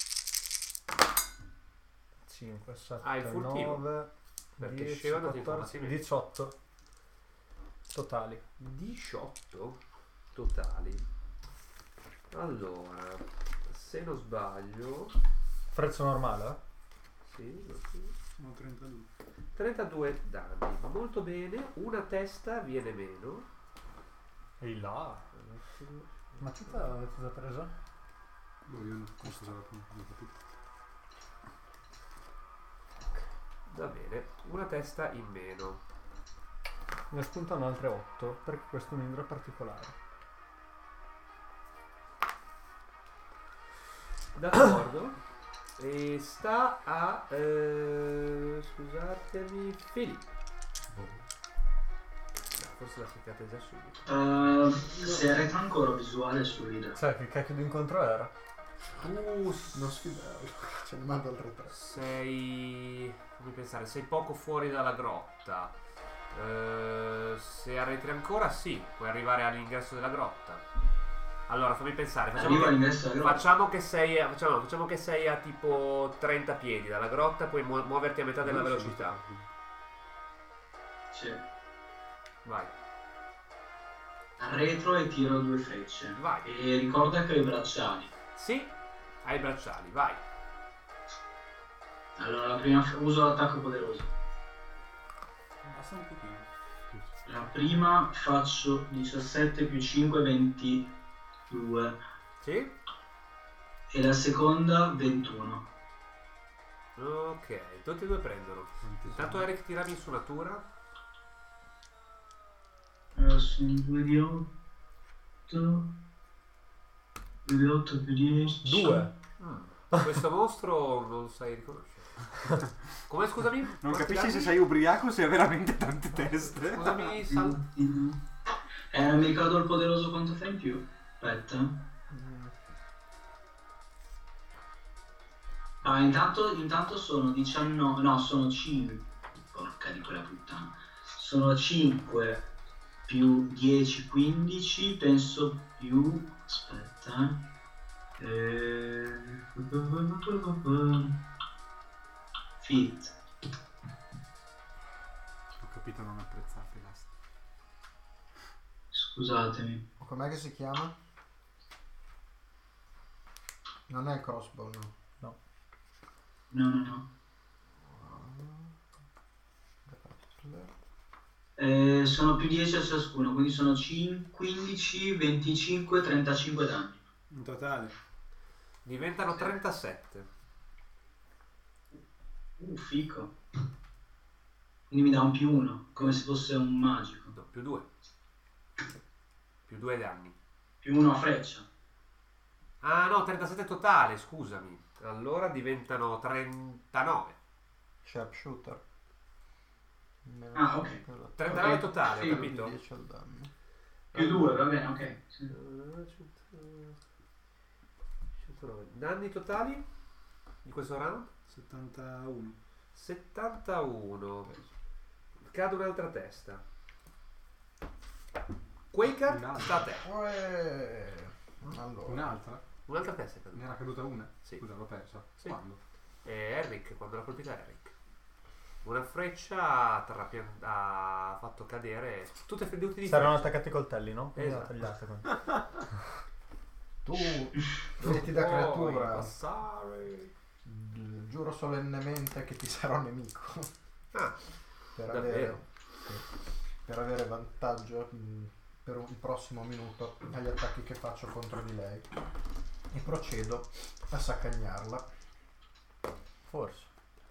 5, 7, Ah, il full tiro. 9, Perché 10, Sceo non ti 14, informa, sì. 18 totali. 18 totali. Allora, se non sbaglio, Prezzo normale? sì, Sono 32. 32 danni, molto bene, una testa viene meno. Ehi là. Ma tu l'avete già presa? Boh, io non so cosa non ho capito. Va bene, una testa in meno. Ne spuntano altre 8 perché questo è un indro particolare. D'accordo. E sta a... scusatemi, Fili. Forse la cliccate già subito. Se arretra ancora visuale sull'idra. Sai che cacchio di incontro era? Tu Non sfidarlo. Ce ne mando altre 3. sei... fammi pensare, sei poco fuori dalla grotta. Se arretri ancora, sì, puoi arrivare all'ingresso della grotta. Allora, fammi pensare, Arriva all'ingresso della grotta. facciamo che sei a tipo 30 piedi dalla grotta, puoi muoverti a metà della velocità. Sì. Vai, Arretro e tiro 2 frecce. vai. E ricorda che ho i bracciali. Sì, hai i bracciali, vai. Allora, la prima uso l'attacco poderoso. Basta un pochino. La prima faccio 17 più 5, 22. Sì? E la seconda 21. Ok, tutti e due prendono. Intanto Eric tirami su natura. Allora, sono 2 di 8. 2 di 8 più 10. 2. Questo mostro non lo sai riconoscere. Come, scusami? Non Quanti capisci danni? se sei ubriaco o se hai veramente tante teste. Scusami, Non mi ricordo il poderoso quanto fa in più. Aspetta. Ah, intanto sono 19. No, sono 5. Porca di quella puttana. Sono 5 più 10, 15. Penso più. Aspetta. Fit. Ho capito, non apprezzate, basta. Scusatemi. Com'è che si chiama? Non è il crossbow, no. No. Sono più 10 a ciascuno, quindi sono 15, 25, 35 danni. In totale. diventano 37. Fico. Quindi mi dà un più 1, come se fosse un magico. No, più 2. Più 2 danni. Più 1 a freccia. Ah no, 37 totale, scusami. Allora diventano 39. Sharpshooter. Ah, ok. 39 Ok, totale, sì, ho capito? 10 al danno. Più 2, va bene, ok. Sì. 109. Danni totali di questo round? 71. 71. Cade un'altra testa. Quaker, Un'altra. sta a te. Allora. Un'altra? Un'altra testa è caduta. Ne era caduta una? Sì. Scusa, l'ho persa. Sì. Quando? Eric, quando l'ha colpita Eric. Una freccia ha fatto cadere tutte le fedute di Saranno freccia. attaccati i coltelli, no? Quindi Esatto. la tagliate quindi. Tu, vedi da Puoi creatura, passare. giuro solennemente che ti sarò nemico. Ah, Per davvero? per avere vantaggio per il prossimo minuto agli attacchi che faccio contro di lei. E procedo a saccagnarla. Forse.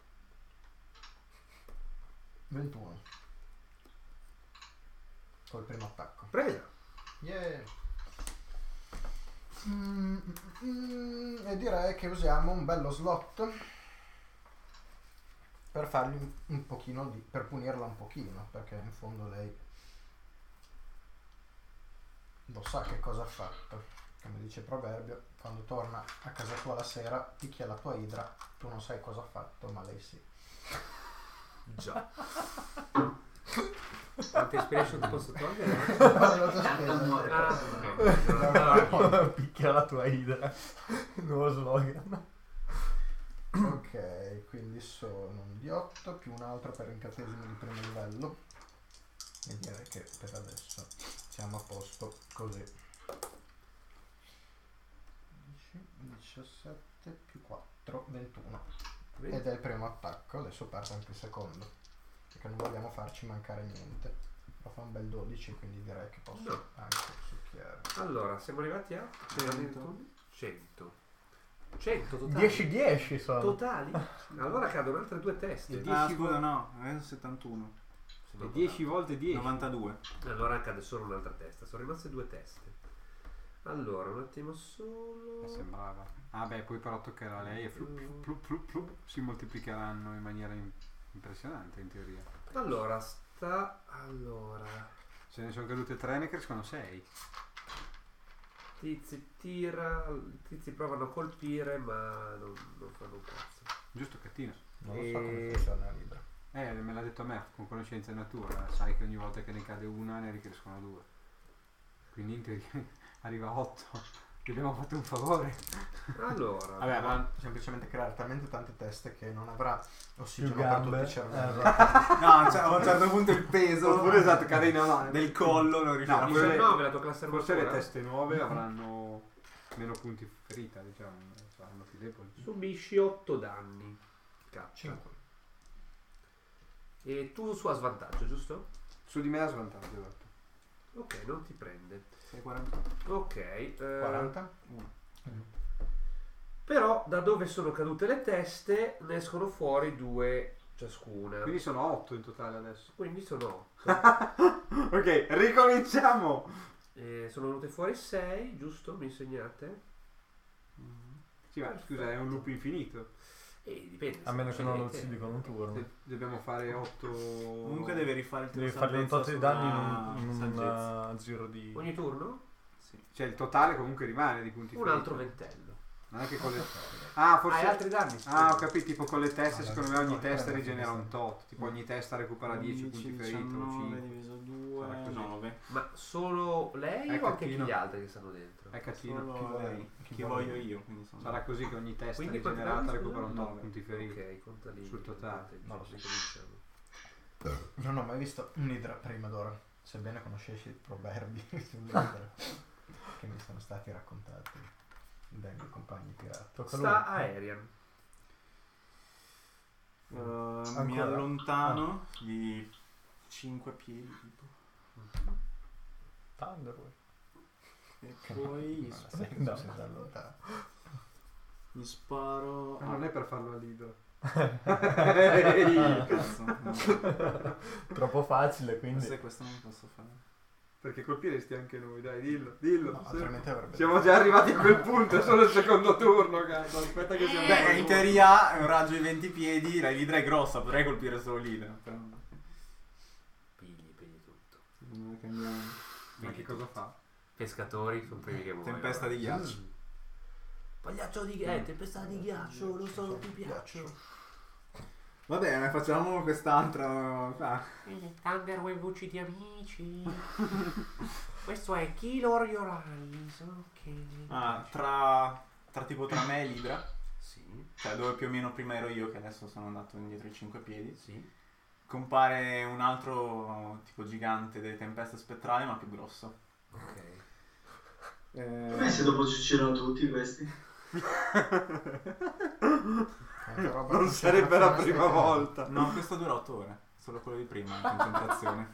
21. Col primo attacco. presa. Yeah. E direi che usiamo un bello slot per fargli un pochino per punirla un pochino, perché in fondo lei lo sa che cosa ha fatto. Come dice il proverbio, quando torna a casa tua la sera picchia la tua idra, tu non sai cosa ha fatto, ma lei sì. Già. Quante inspiration ti posso togliere? L'ho già Canta speso. muore. Ah, ok. Picchia la tua idra. Nuovo slogan. Ok, quindi sono un di 8 più un altro per incantesimo di primo livello. E direi che per adesso siamo a posto così. 17 più 4, 21. Ed è il primo attacco, adesso parte anche il secondo. Perché non vogliamo farci mancare niente. Lo fa un bel 12, quindi direi che posso anche succhiare. Allora, siamo arrivati a 100 totali. 10-10 sono. Totali? Allora cadono altre 2 teste. Scusa, no, è 71. E 10 volte 10. 92. Allora cade solo un'altra testa. Sono rimaste 2 teste. Allora, un attimo solo. Sembrava. Ah beh, poi però toccherà a lei e si moltiplicheranno in maniera impressionante in teoria. Allora, Se ne sono cadute 3 ne crescono 6. Tizi provano a colpire ma non fanno un cazzo. Giusto Cattina? Non lo so come funziona la Libra. Me l'ha detto a me, con conoscenza in natura. Sai che ogni volta che ne cade una ne ricrescono 2. Quindi in teoria arriva a 8. Ti abbiamo fatto un favore. Allora, Vabbè, ma semplicemente creare talmente tante teste che non avrà ossigeno Più per gambe. tutti i cervelli. No, cioè, a un certo punto il peso Oppure esatto, cade in avanti. del collo non riuscirà No, a forse- 19 la tua classe Forse le armatura. teste nuove avranno meno punti ferita, diciamo, saranno più deboli. Subisci 8 danni. Cazzo. 5. E tu su a svantaggio, giusto? Su di me ha svantaggio, esatto. Ok, non ti prende. Sei 40. Ok. 40? Però da dove sono cadute le teste ne escono fuori 2 ciascuna. Quindi sono 8 in totale adesso. Quindi sono 8. Ok, ricominciamo! Sono venute fuori 6, giusto? Mi insegnate? Sì, ma scusa, è un loop infinito. Dipende. A meno che non lo succede. uccidi con un turno. Dobbiamo fare 8. Comunque deve rifare il Devi tiro fargli un tot di danni in un saggezza. giro di... Ogni turno? Sì. Cioè il totale comunque rimane di punti Un ferita. altro ventello. Non è che con le... Ah, forse... Hai altri danni? Ah, ho capito, tipo con le teste, Allora, secondo me ogni no, testa però rigenera non un tot. Tipo ogni testa recupera 10 punti ferita o 5. diviso 2, Sarà così. 9. Ma solo lei È o anche catino. gli altri che stanno dentro? È catino. Solo lei. Chi voglio io. Quindi sono Sarà così che ogni testa Quindi quanti rigenerata danni, recupera un scusa? tot punti ferita. Ok, conta lì. Sul totale. Non lo so. Cominciamo. Non ho mai visto un'idra prima d'ora, sebbene conoscessi i proverbi sull'idra che mi sono stati raccontati dai miei compagni pirati. Tocca Sta lui. Aerian. Mi Ancora? allontano di 5 piedi tipo. Thunderwave. E poi gli, No, si sta lontano. gli sparo. Ma non è per farlo all'idro. Cazzo. No. Troppo facile, quindi... Forse questo non posso fare. Perché colpiresti anche noi, dai, dillo. No, altrimenti avrebbe... Siamo già arrivati a quel punto, è solo il secondo turno, cazzo. Aspetta che siamo... Beh, in teoria è un raggio di 20 piedi, la idra è grossa, potrei colpire solo l'idra. Però... Pigli tutto. Non cambiamo. Ma che cosa fa? Pescatori sono primi che muoiono. Tempesta di ghiaccio. Pagliaccio di ghiaccio, tempesta di ghiaccio, lo so, ti piaccio. Va bene, facciamo quest'altra. Thunderwave uccidi amici. Questo è Kill All Your Eyes. Ok. Ah, tra tipo tra me e l'idra, Sì, cioè dove più o meno prima ero io, che adesso sono andato indietro i 5 piedi, sì. compare un altro tipo gigante delle tempeste spettrali, ma più grosso. Ok. Come se dopo ci uccidono tutti questi? Non sarebbe la prima volta. No, questo dura 8 ore, solo quello di prima, in concentrazione.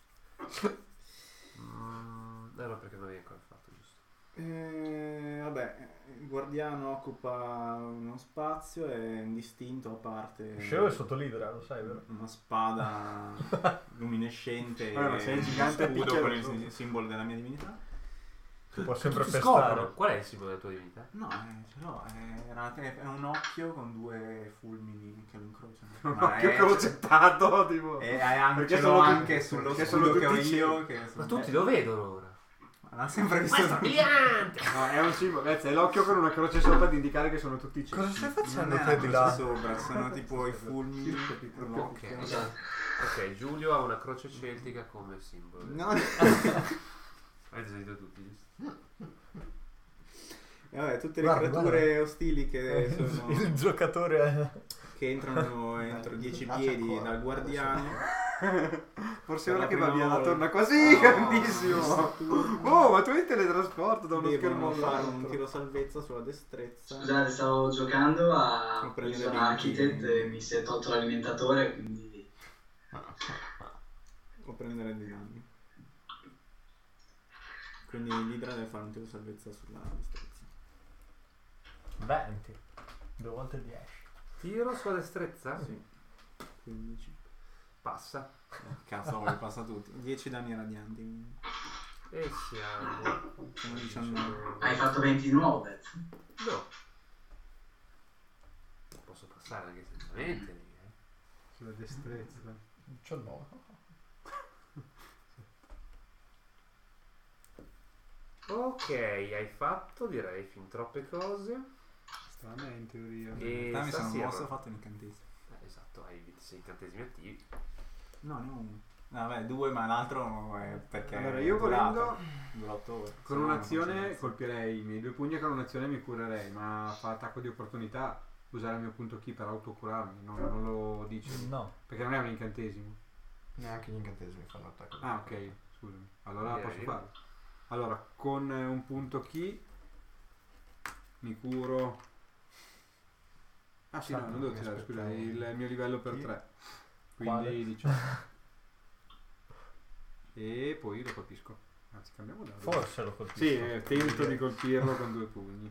No, perché non avevi ancora fatto, giusto. Vabbè, il guardiano occupa uno spazio e un distinto a parte. Sceo è sotto l'idra, lo sai, vero? Una spada luminescente Ma sei e gigante e uno scudo picchialo con su. il simbolo della mia divinità. Può sempre Tutti pestare. scoprono. Qual è il simbolo della tua divinità? No, ce l'ho, è un occhio con 2 fulmini che lo incrociano. Un Ma occhio è- crocettato, tipo. E hai anche, Perché ce l'ho sono anche tutti- sullo perché sono scudo che ho tutti io. Che Ma sono- tutti lo vedono ora. Ma l'ha sempre visto. Questo è brillante! No, è un simbolo, ragazzi, è l'occhio con una croce sopra ad indicare che sono tutti ciechi. Cosa stai Non facendo è te una di croce là? sopra, sono tipo i fulmini. Ok. Ok, Giulio ha una croce celtica come simbolo. No, Avete sentito tutti, giusto? e vabbè, tutte le Guarda, creature guarda. ostili che sono Il giocatore che entrano entro 10 Lascia piedi ancora. dal guardiano Forse Per ora la che va prima via la volta. torna quasi, Oh, grandissimo. Saturno. Oh, ma tu hai il teletrasporto da uno schermo Devono fare un all'altro. tiro salvezza sulla destrezza. Scusate, stavo giocando a Non prendere Prison vinti. Architect e mi si è tolto l'alimentatore, quindi... O prendere dei danni. Quindi l'idra deve fare un tiro salvezza sulla destrezza. 20. 2 volte 10. Tiro sulla destrezza? Sì. 15. Passa. Cazzo, voi passa tutti. 10 danni radianti. E siamo... Sono 19. Hai fatto 20 di nuovo, Beth? No. Posso passare anche senza mente. Sulla destrezza. 19. Ok, hai fatto direi fin troppe cose. Strana in teoria. E Mi sono stasera- mosso e ho fatto un incantesimo. Esatto, hai 26 incantesimi attivi. No, ne ho uno. No, vabbè, 2, ma l'altro è perché. Allora, io volendo, dura 8 ore. con Se no non un'azione funziona. colpirei i miei 2 pugni e con un'azione mi curerei, ma fa attacco di opportunità usare il mio punto ki per autocurarmi, non lo dice. No. Perché non è un incantesimo. Neanche gli incantesimi fanno attacco. Ah, ok, scusami. Allora Direi. posso farlo. Allora, con un punto ki mi curo. Ah sì, no, non devo Mi tirare, scusa, aspettavo. il mio livello per Chi? 3. Quale? Quindi 18. E poi lo colpisco. Anzi, cambiamo dado. Forse lo colpisco. Sì, tento di colpirlo con 2 pugni.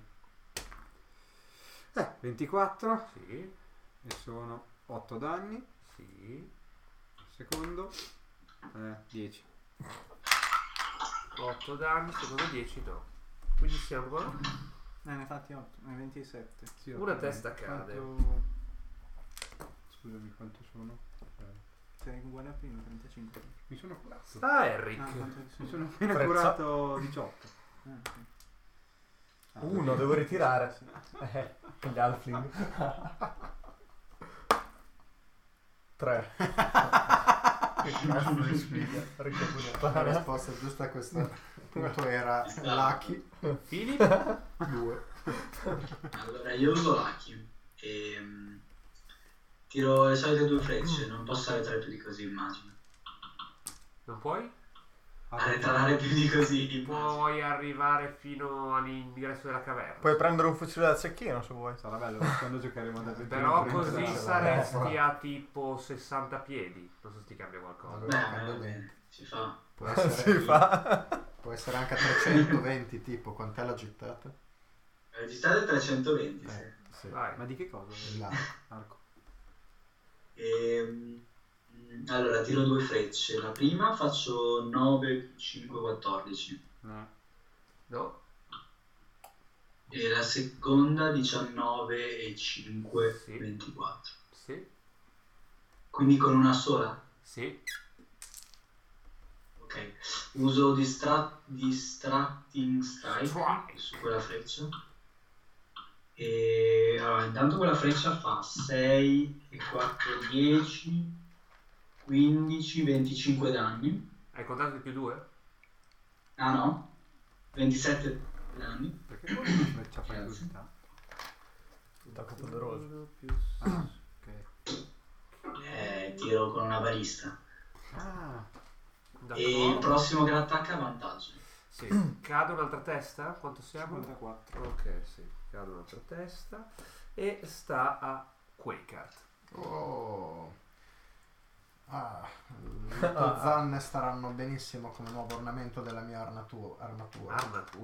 24 Sì, e sono 8 danni. sì. Secondo 10. 8 danni, secondo 10 no. Quindi siamo a... Ne fatti 8, ne 27. Sì, Una otto testa danni. cade. Scusami, quanto sono? Sei uguale a prima, 35. Mi sono curato. Sta Eric. quanto Mi sono appena Prezza. curato 18. sì. Uno, devo ritirare. Gli Halfling. 3. Che cazzo di sfiga. Perché La pure risposta giusta a questo punto era Lucky Philip? 2. Allora, io uso Lucky e tiro le solite 2 frecce, non posso arretrare più di così, immagino. Non puoi? Arretrare più di così, immagino. Puoi arrivare fino all'ingresso della caverna. Puoi prendere un fucile da cecchino se vuoi. Sarà bello quando giocheremo ad avventura. Però in così trenta. saresti a tipo 60 piedi. Non so se ti cambia qualcosa. Beh, va bene, si fa. Può essere, Si fa. può essere anche a 320 tipo, quant'è la gittata? Registrate 320, sì. Sì. Vai. Ma di che cosa? Là. Arco. Allora, tiro 2 frecce. La prima faccio 9, 5, 14. No. No? E la seconda 19 e 5, Sì. 24. Sì. Quindi con una sola? Sì. Ok. Uso Distracting Strike su quella freccia. E allora, intanto quella freccia fa 6 e 4, 10, 15, 25 danni. Hai contato di più 2? Ah no? 27 danni. Perché poi una freccia fai Grazie. velocità? Attacco poderoso. Ah, ok. Tiro con una balista. Ah, E il prossimo che attacca ha vantaggio. Sì. Cade un'altra testa? Quanto siamo? 54. Ok, sì. Cade un'altra testa. E sta a Quakehart. Oh. Le tue zanne staranno benissimo come nuovo ornamento della mia armatura. Armatura.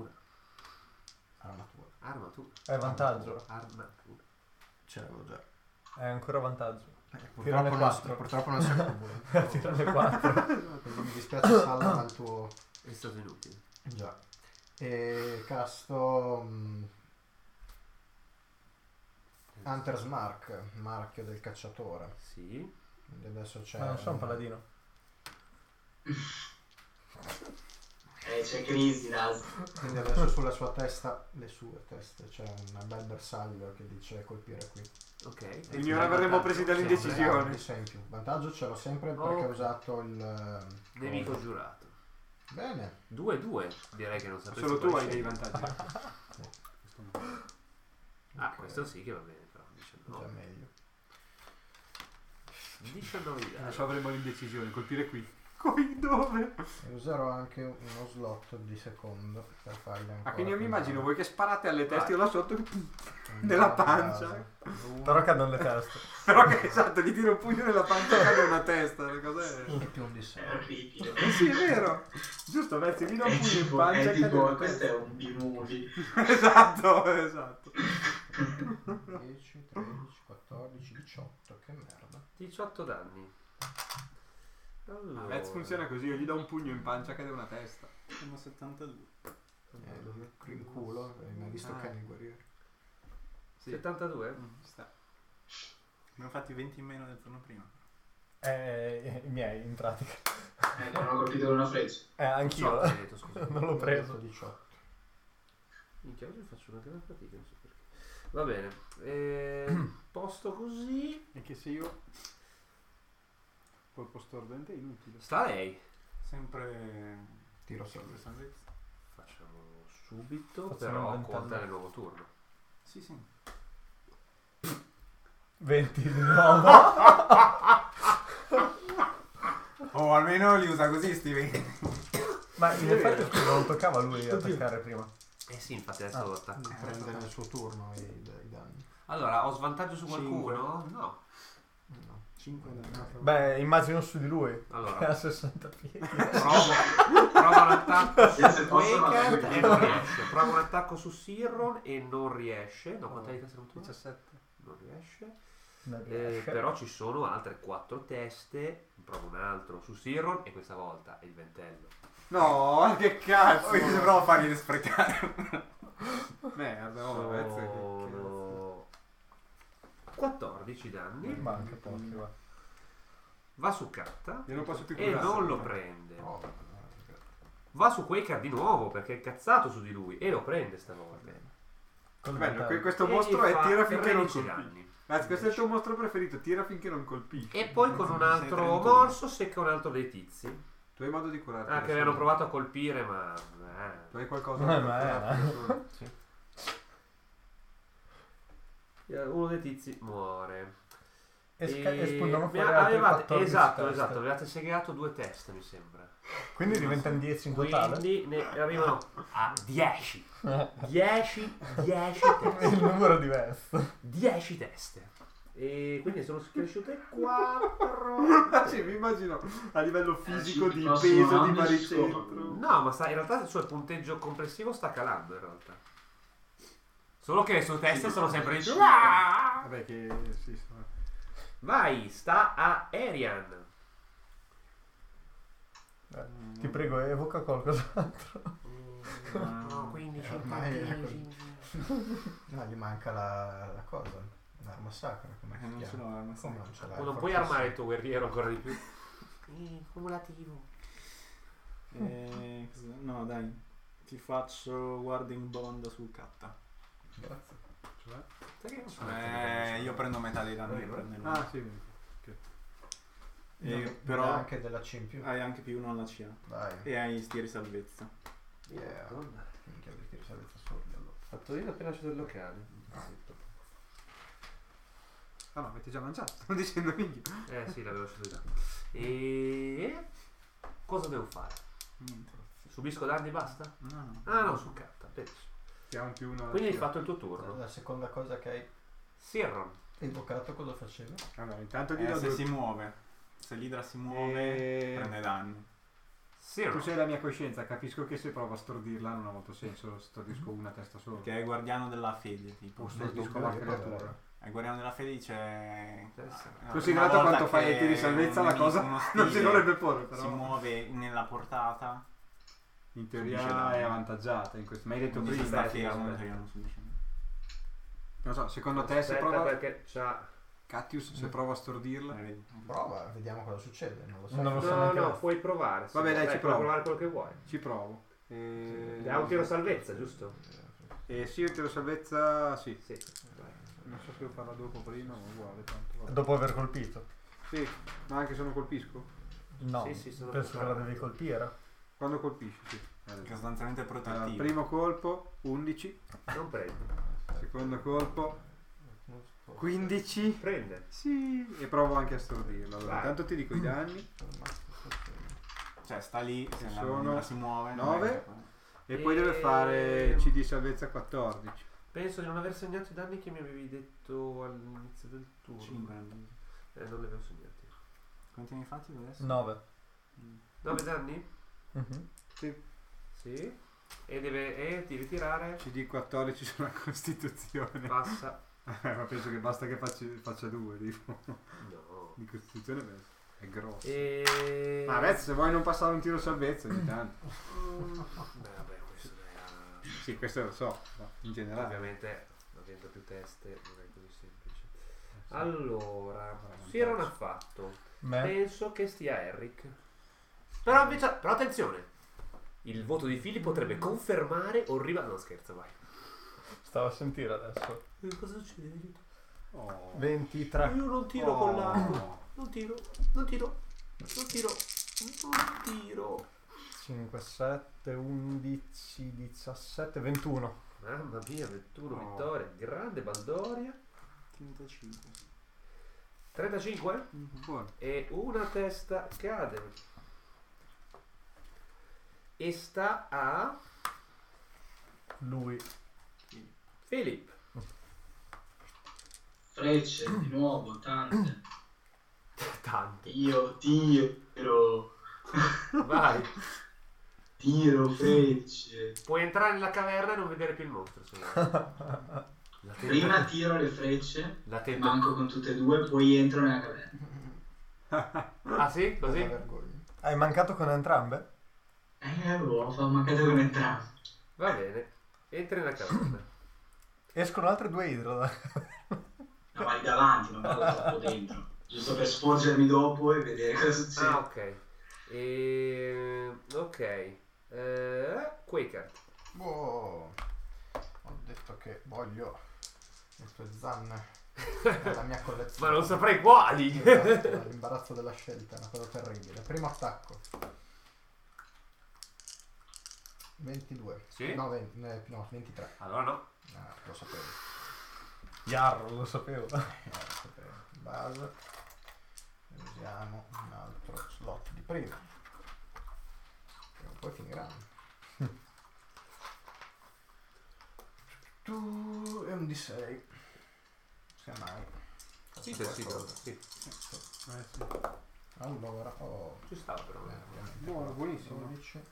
Armatura. È vantaggio. Armatura. Ce l'avevo già. È ancora vantaggio. Purtroppo non, quattro. purtroppo non si accumula. Tirane 4. Mi dispiace Salla, ma il tuo... È stato inutile. Già. E casto Hunter's Mark, marchio del cacciatore. Sì. Quindi adesso c'è... Ma non sono un paladino. C'è crisi, Raz. Quindi adesso sulla sua testa, le sue teste, c'è un bel bersaglio che dice colpire qui. Ok. Quindi ora verremo presi dall'indecisione. Di più. Vantaggio ce l'ho sempre perché ho usato il... Nemico giurato. Bene. 2-2. Direi che non sapresti Solo tu quale hai dei scegliere. vantaggi. Questo no. Ah, Ok. questo sì che va bene però. Già 19. meglio. 19 di danni. Adesso avremo l'indecisione, colpire qui. Qui dove? E userò anche uno slot di secondo per fargli ancora. Ah, quindi io mi più immagino male. voi che sparate alle teste, io là sotto che Un nella dado di pancia. base. Uno Però cadono le teste. Però che esatto, gli tiro un pugno nella pancia e cade una testa. Cos'è? e più un di È 6. orribile. Sì, è vero. Giusto, Vezzi, mi do un È pugno in tipo, pancia e cade una questo testa. è un B-movie. Esatto. 10, 13, 14, 18. Che merda. 18 danni. Allora. Vez funziona così, io gli do un pugno in pancia e cade una testa. Sono 72. Il culo. Mi ha visto Ah. Ken il guerriero. Sì. 72? Sta. Abbiamo fatti 20 in meno del turno prima. I miei, in pratica. Non ho colpito con una freccia. Anch'io. Hai detto, scusa. Non l'ho preso. 18. Minchia, oggi faccio una gran fatica, non so perché. Va bene. Posto così. E che se io colpo stordente è inutile. Sta lei. Sempre Tiro salvezza. salvezza. Facciamo subito, Facciamo però un ventenne. conta nel nuovo turno. Sì, sì. 20 di nuovo. Oh, almeno li usa così, Steven. Ma in effetti scusa, non toccava a lui attaccare prima. Eh sì, infatti adesso lo attacco. Prende nel suo turno i danni. Allora, ho svantaggio su Cinque. qualcuno? No. No. 5 danni. Beh, immagino su di lui. Che Allora, ha 60 piedi. provo un attacco su Se posso, Quaker vado. e non riesce. Provo un attacco su Sirron e non riesce. No, quante di testa non tu? 17. Non riesce. Non riesce. Però ci sono altre 4 teste. Provo un altro su Sirron e questa volta è il ventello. No, che cazzo! Poi sembrava fargli sprecare. Merda, no, Vezzi. Sono 14 danni. Mi manca pochi, va. Va su Katta Io non posso più e curare. non lo prende. Oh, Va su Quaker di nuovo perché è cazzato su di lui e lo prende stavolta. Col Bello, ventaglio. questo E mostro gli è fa tira finché non 13 colpisce. danni. Ragazzi, questo è il tuo mostro preferito, tira finché non colpisce. E poi con un altro 31. morso secca un altro dei tizi. Tu hai modo di curarti. Ah, che adesso? avevano provato a colpire, ma. Tu hai qualcosa Ma per è- curarti da solo? Uno dei tizi muore. E spuntano fuori altri avevate, 14 esatto, teste. esatto, avevate segnato 2 teste, mi sembra. Quindi diventano 10 in totale. Quindi ne arrivano a 10. 10 teste. Il numero diverso. 10 teste. E quindi sono cresciute 4. Sì, mi immagino a livello fisico Ci di prossimo peso, di round baricentro. No, ma in realtà il suo punteggio complessivo sta calando in realtà. Solo che le sue teste sono sempre di più. Vabbè che sì, Vai, sta a Arian. Ti prego, evoca qualcos'altro. No, 15 ormai è incantesimi. No, gli manca la cosa. L'arma sacra. Come si Non ce chiama? l'ho l'arma Come sacra. non ce l'hai? Non puoi Forse armare sì. il tuo guerriero ancora di più. Cumulativo. No, dai. Ti faccio warding bond sul Katta. Grazie. Sai che non so Io prendo metà dei danni che prende lui. Ah, sì. Però anche della C in più. hai anche più 1 alla CA. Dai. E hai stiri salvezza. Yeah. Minchia, perché ti salvezza sordi allora. fatto io appena uscito il locale. Ah no, avete già mangiato, sto dicendo minchia. Sì, l'avevo uscito già. E cosa devo fare? Niente. Subisco danni e basta? No. Ah no, su carta, penso. Che ha un più uno. Quindi hai fatto il tuo turno. La seconda cosa che hai Sirron. evocato cosa faceva? Allora, intanto gli do Se due. si muove. Se l'idra si muove, prende danni. Tu Sirron. sei la mia coscienza, capisco che se provo a stordirla non ha molto senso, stordisco una testa sola. Che è il guardiano della fede, tipo. O stordisco la creatura. È il guardiano della fede dice... Considerato quanto fai ai tiri salvezza la cosa non si dovrebbe porre, però. Si muove nella portata. In Subisce teoria danni. è avvantaggiata in questo. Ma hai detto Quindi prima. sta aspetta, fermo, in aspetta. teoria non subisce danni. Non so, secondo te se Aspetta, prova. perché c'ha. Catius, se prova a stordirla. Vedi? Prova, vediamo cosa succede. Non lo so. Non lo so No, neanche no, io. puoi provare. se Vabbè, vuoi. dai, ci puoi provo. provare quello che vuoi. Ci provo. Ha un tiro salvezza, giusto? Sì, il tiro salvezza, sì. Sì. Non so se devo farla dopo o prima, ma uguale tanto. vabbè. Dopo aver colpito. Sì, ma anche se non colpisco? No, Sì, sì, sono penso che la d'accordo. devi colpire. Quando colpisci, sì. Che sostanzialmente è Allora, protettivo. primo colpo, 11. Non prendo. Secondo colpo, 15. Prende. Sì. E provo anche a stordirlo. Allora, Vai. intanto ti dico i danni. Cioè sta lì, se la Sono maniera si muove. 9. E poi deve fare CD salvezza 14. Penso di non aver segnato i danni che mi avevi detto all'inizio del turno. 5. Non li avevo segnati. Quanti ne hai fatti adesso? 9. 9 danni? Sì. Sì. E devi tirare. CD 14 sulla Costituzione. Passa. Ma penso che basta che faccia 2 tipo. No. Di Costituzione beh, è grosso. E... Ma adesso se vuoi non passare un tiro salvezza ogni tanto. Beh, vabbè, questo era... Sì, questo lo so, ma in generale. Ovviamente, avendo più teste, non è così semplice. Allora, si era un affatto. Me? Penso che stia Eric. Però attenzione! Il voto di Filippo potrebbe confermare o ribaltare. No, scherzo, vai. Stavo a sentire adesso. Cosa succede? Oh. 23. Io non tiro con l'arco. Non tiro. 5, 7, 11, 17, 21. Mamma mia, 21 vittorie. Grande Baldoria. 35. 35? Buono. E una testa cade. E sta a Lui. Philip. Frecce, di nuovo, tante. Tante. Io tiro. Vai. Tiro frecce. Puoi entrare nella caverna e non vedere più il mostro. Se vuoi. La Prima tiro le frecce, La tenta- manco con tutte e due, poi entro nella caverna. Ah sì? Così? Una vergogna. Hai mancato con entrambe? Ho mancato con entrambi. Va bene. Entri nella caverna. Escono altre 2 idro da... No, vai davanti, non vado troppo dentro. Giusto per sporgermi dopo e vedere cosa succede. Ah, ok. Ok. Quaker. Boh. Ho detto che voglio le tue zanne nella mia collezione. Ma non saprei quali. Esatto, l'imbarazzo della scelta è una cosa terribile. Primo attacco. 22. Sì? No, 23. Allora no. Lo sapevo. Yarro, lo sapevo. Lo sapevo. Base. Usiamo un altro slot di prima. Prima o poi finiranno. Tu e un D6. Se mai. Sì, Faccio sì, qualcosa. sì. Allora, Ci stava però. ovviamente Buono, buonissimo. 12,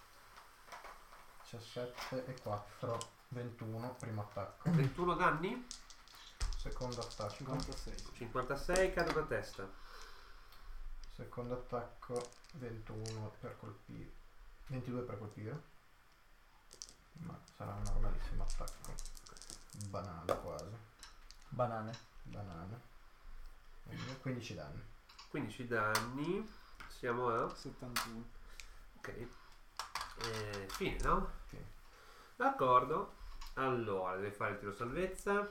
17 e 4, 21, primo attacco. 21 danni. Secondo attacco. 56. 56 cade una testa. Secondo attacco 21 per colpire. 22 per colpire. Ma sarà un normalissimo attacco. Banale quasi. Banane. Banale. 15 danni. 15 danni. Siamo a 71. ok. Fine, no? Fine. D'accordo. Allora, deve fare il tiro salvezza.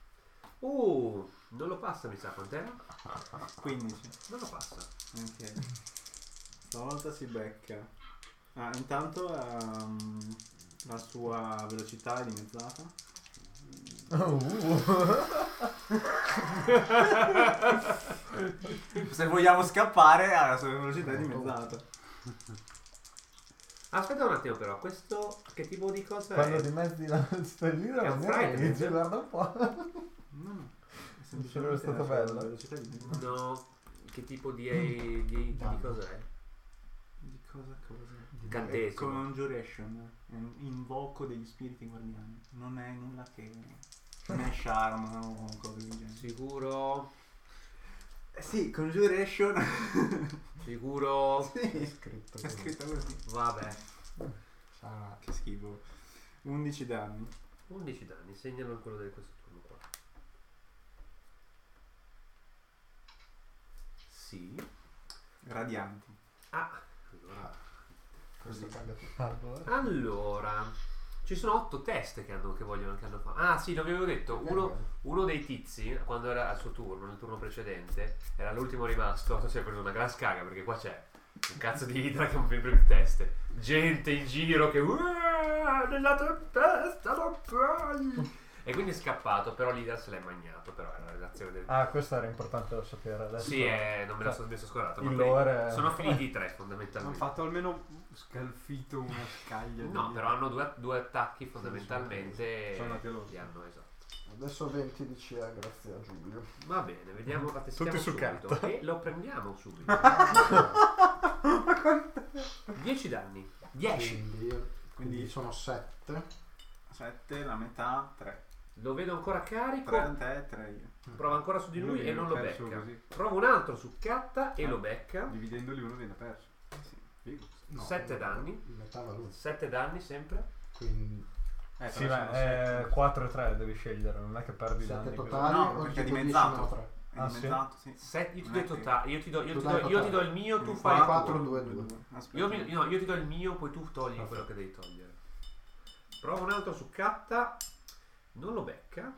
Non lo passa, mi sa, quant'era? 15. Non lo passa. Ok. Stavolta si becca. Ah, intanto la sua velocità è dimezzata. Se vogliamo scappare, la sua velocità è dimezzata. Aspetta un attimo però, questo che tipo di cosa Quando è? dimezzi la stellina È non un è frightening. che guarda un po'. No. Sarebbe stato bello. Velocità è dimezzata. No, che tipo di cosa è? Di cosa? Incantesimo. Conjuration. Invoco degli spiriti guardiani. Non è nulla che. Non è charm o cose del genere. Sicuro? Sì, Conjuration. Sicuro? È Sì, scritto è così. scritto così. Vabbè. Sarà. Che schifo. 11 danni. 11 danni, segnalo in quello di questo turno qua. Sì. Radianti. Allora. Questo cambia tutto. Allora, ci sono 8 teste che vogliono fare. Ah sì, l'avevo detto. Uno dei tizi, quando era al suo turno, nel turno precedente, era l'ultimo rimasto. Si è preso una gran scaga perché qua c'è un cazzo di idra che non più teste. Gente in giro che nella tua testa lo fai. E quindi è scappato, però l'Hydra se l'è magnato, però è la relazione del... Ah, questo era importante da sapere adesso. Sì, non me la sono scordato. Il ma lore... sono finiti i tre Hanno fondamentalmente. fatto almeno scalfito una scaglia. No, però hanno due attacchi fondamentalmente. Sono andati loro. Li hanno, esatto. Adesso 20 di CA grazie a Giulio. Va bene, vediamo la testiamo Tutti su subito. carta. E lo prendiamo subito. 10 danni. 10. Quindi sono 7. 7, la metà, 3. Lo vedo ancora carico. 3 a te, 3 io. Prova ancora su di lui e non lo perso becca. così. Prova un altro su Catta e lo becca. Dividendoli uno viene perso. Figo. 7 danni. Metà va lui. 7 danni sempre. Quindi Sì, però ma sono sette. 4 e 3 devi scegliere, non è che perdi 7 danni. totali No, o perché è tipo 10 dimezzato. meno 3? È Ah, sì? dimezzato, sì. Io ti do i totali. Io ti do il mio, tu Quindi fai il 4, tuo. 2, 2. Aspetta. Io ti do il mio, poi tu togli quello che devi togliere. Prova un altro su Catta. Non lo becca.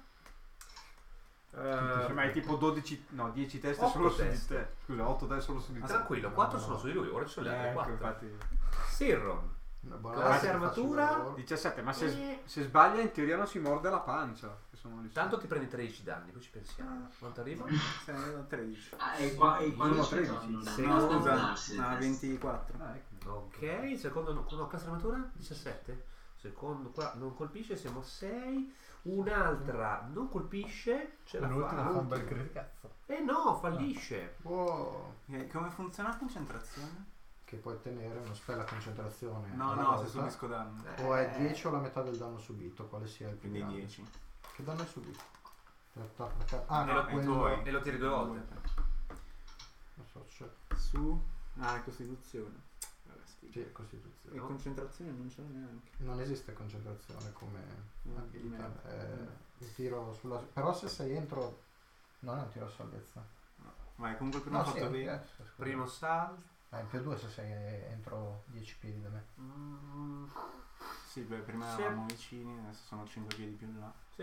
Ma è tipo 12, no 10 teste 8 solo su di teste. te. Scusa, 8 teste solo su di te. Tranquillo, 4 sono su di lui. Ora ci sono le altre Ecco, 4. infatti. Sirron. Una buona Classe ragazza, armatura. faccio il lavoro. 17, ma se sbaglia in teoria non si morde la pancia. Che sono lì. Tanto ti prendi 13 danni, poi ci pensiamo. Quanto arriva? Sei a 13. E Sono quando ci 13. sono? Sì. No, Non scusa, darsi le a teste. 24. Ah, ecco. Ok, il secondo con classe armatura 17. Secondo qua non colpisce, siamo 6. Un'altra non colpisce, ce la L'ultimo fa un fa. bel criticazzo. No, fallisce. Wow. Come funziona la concentrazione? Che puoi tenere uno spell a concentrazione. No, alla no, volta. se subisco danno. O è 10 o la metà del danno subito, quale sia il più Quindi grande. 10. Che danno hai subito? Ah, E no, lo- quello... e lo tiri 2 volte. Non so, c'è. Su. Ah, è Costituzione. Vabbè, schifo. Sì, Costituzione. E concentrazione non ce l'ho neanche. Non esiste concentrazione come abilità. merda. Un tiro sulla... Però se sei entro... Non è un tiro a salvezza. Vai, comunque il primo No, ho sì, fatto lì. scusa. Primo salto. In più 2 se sei entro 10 piedi da me. Sì, beh, prima Sì. eravamo vicini, adesso sono 5 piedi più in là. Sì.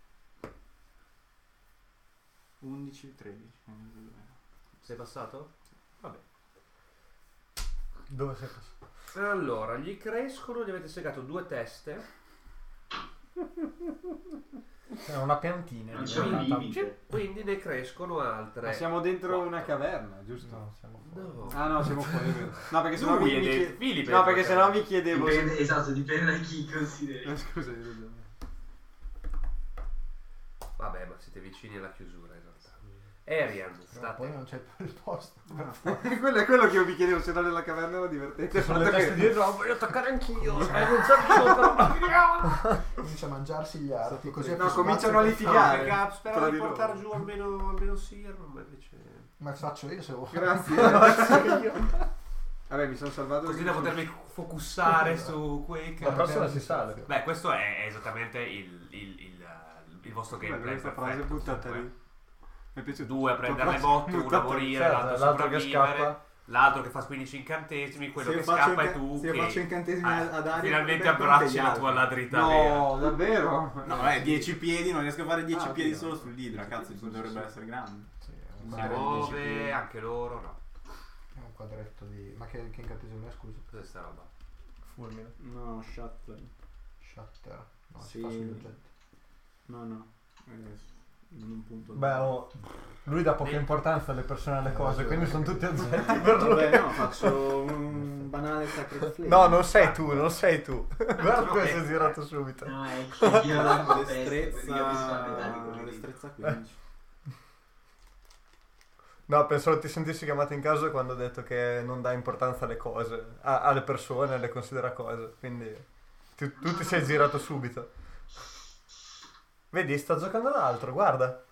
11, 13. quindi Sei passato? Vabbè. Dove sei passato? Allora, gli crescono, gli avete segato 2 teste. È una piantina. Non c'è un diventata- limite. Quindi ne crescono altre. Ma siamo dentro 4. una caverna, giusto? No, siamo fuori. No. Ah no, siamo fuori, è vero. No, perché sennò Lui mi è del- chiede- Filippo è No, del- perché sennò mi chiedevo se... Dipende, esatto, dipende da chi consideri. Scusa, hai ragione. Vabbè, ma siete vicini alla chiusura in realtà. Arian, Però poi state. non c'è più il posto. Quello è quello che io mi chiedevo, se no nella caverna era divertente. Sono le Fatto teste che- dietro, no, voglio attaccare anch'io. Non so io, però. Comincia a mangiarsi gli arti, così è No, più cominciano a spazio per litigare. Perché spero Tra di di portare loro. giù almeno Sirron, ma invece. Ma faccio io se vuoi. Grazie. Vabbè, mi sono salvato. Così perché da potermi focussare su Quake. La prossima si sale. Beh, questo è esattamente il vostro Bello, gameplay questa frase perfetto. buttata comunque. lì. Mi è piaciuto. 2 a prendere le Buttata- botte, 1 a buttata- morire, certo, l'altro a l'altro che sopravvivere, scappa. l'altro che fa 15 incantesimi, quello Se che io faccio scappa è inca- tu. se io che faccio incantesimi ad aria, finalmente per conto abbracci degli la altri. tua ladrità vera. No, davvero? No, 10 piedi, non riesco a fare 10 Ah, piedi oddio. solo sull'idra, cazzo, Sì, sì, dovrebbe sì. essere grande. Sì, è un Si Fare 10 muove, piedi. anche loro, no. È un quadretto di... Ma che incantesimo è, scusa? Cos'è sta roba? Fulmine. No, shut. Shatter. No, Sì. si fa sugli oggetti. No. In un punto. Beh, lui dà poca importanza alle persone e alle cose, quindi sono tutti oggetti per lui. Vabbè, no, faccio un banale Sacred Flame. No, non sei tu, non sei tu. Guarda No, come si è- è girato subito. No, è che io la Destrezza. Destrezza 15. No, pensavo ti sentissi chiamato in causa quando ho detto che non dà importanza alle cose, alle persone, le considera cose, quindi tu ti sei girato subito. Vedi, sta giocando ad altro, guarda.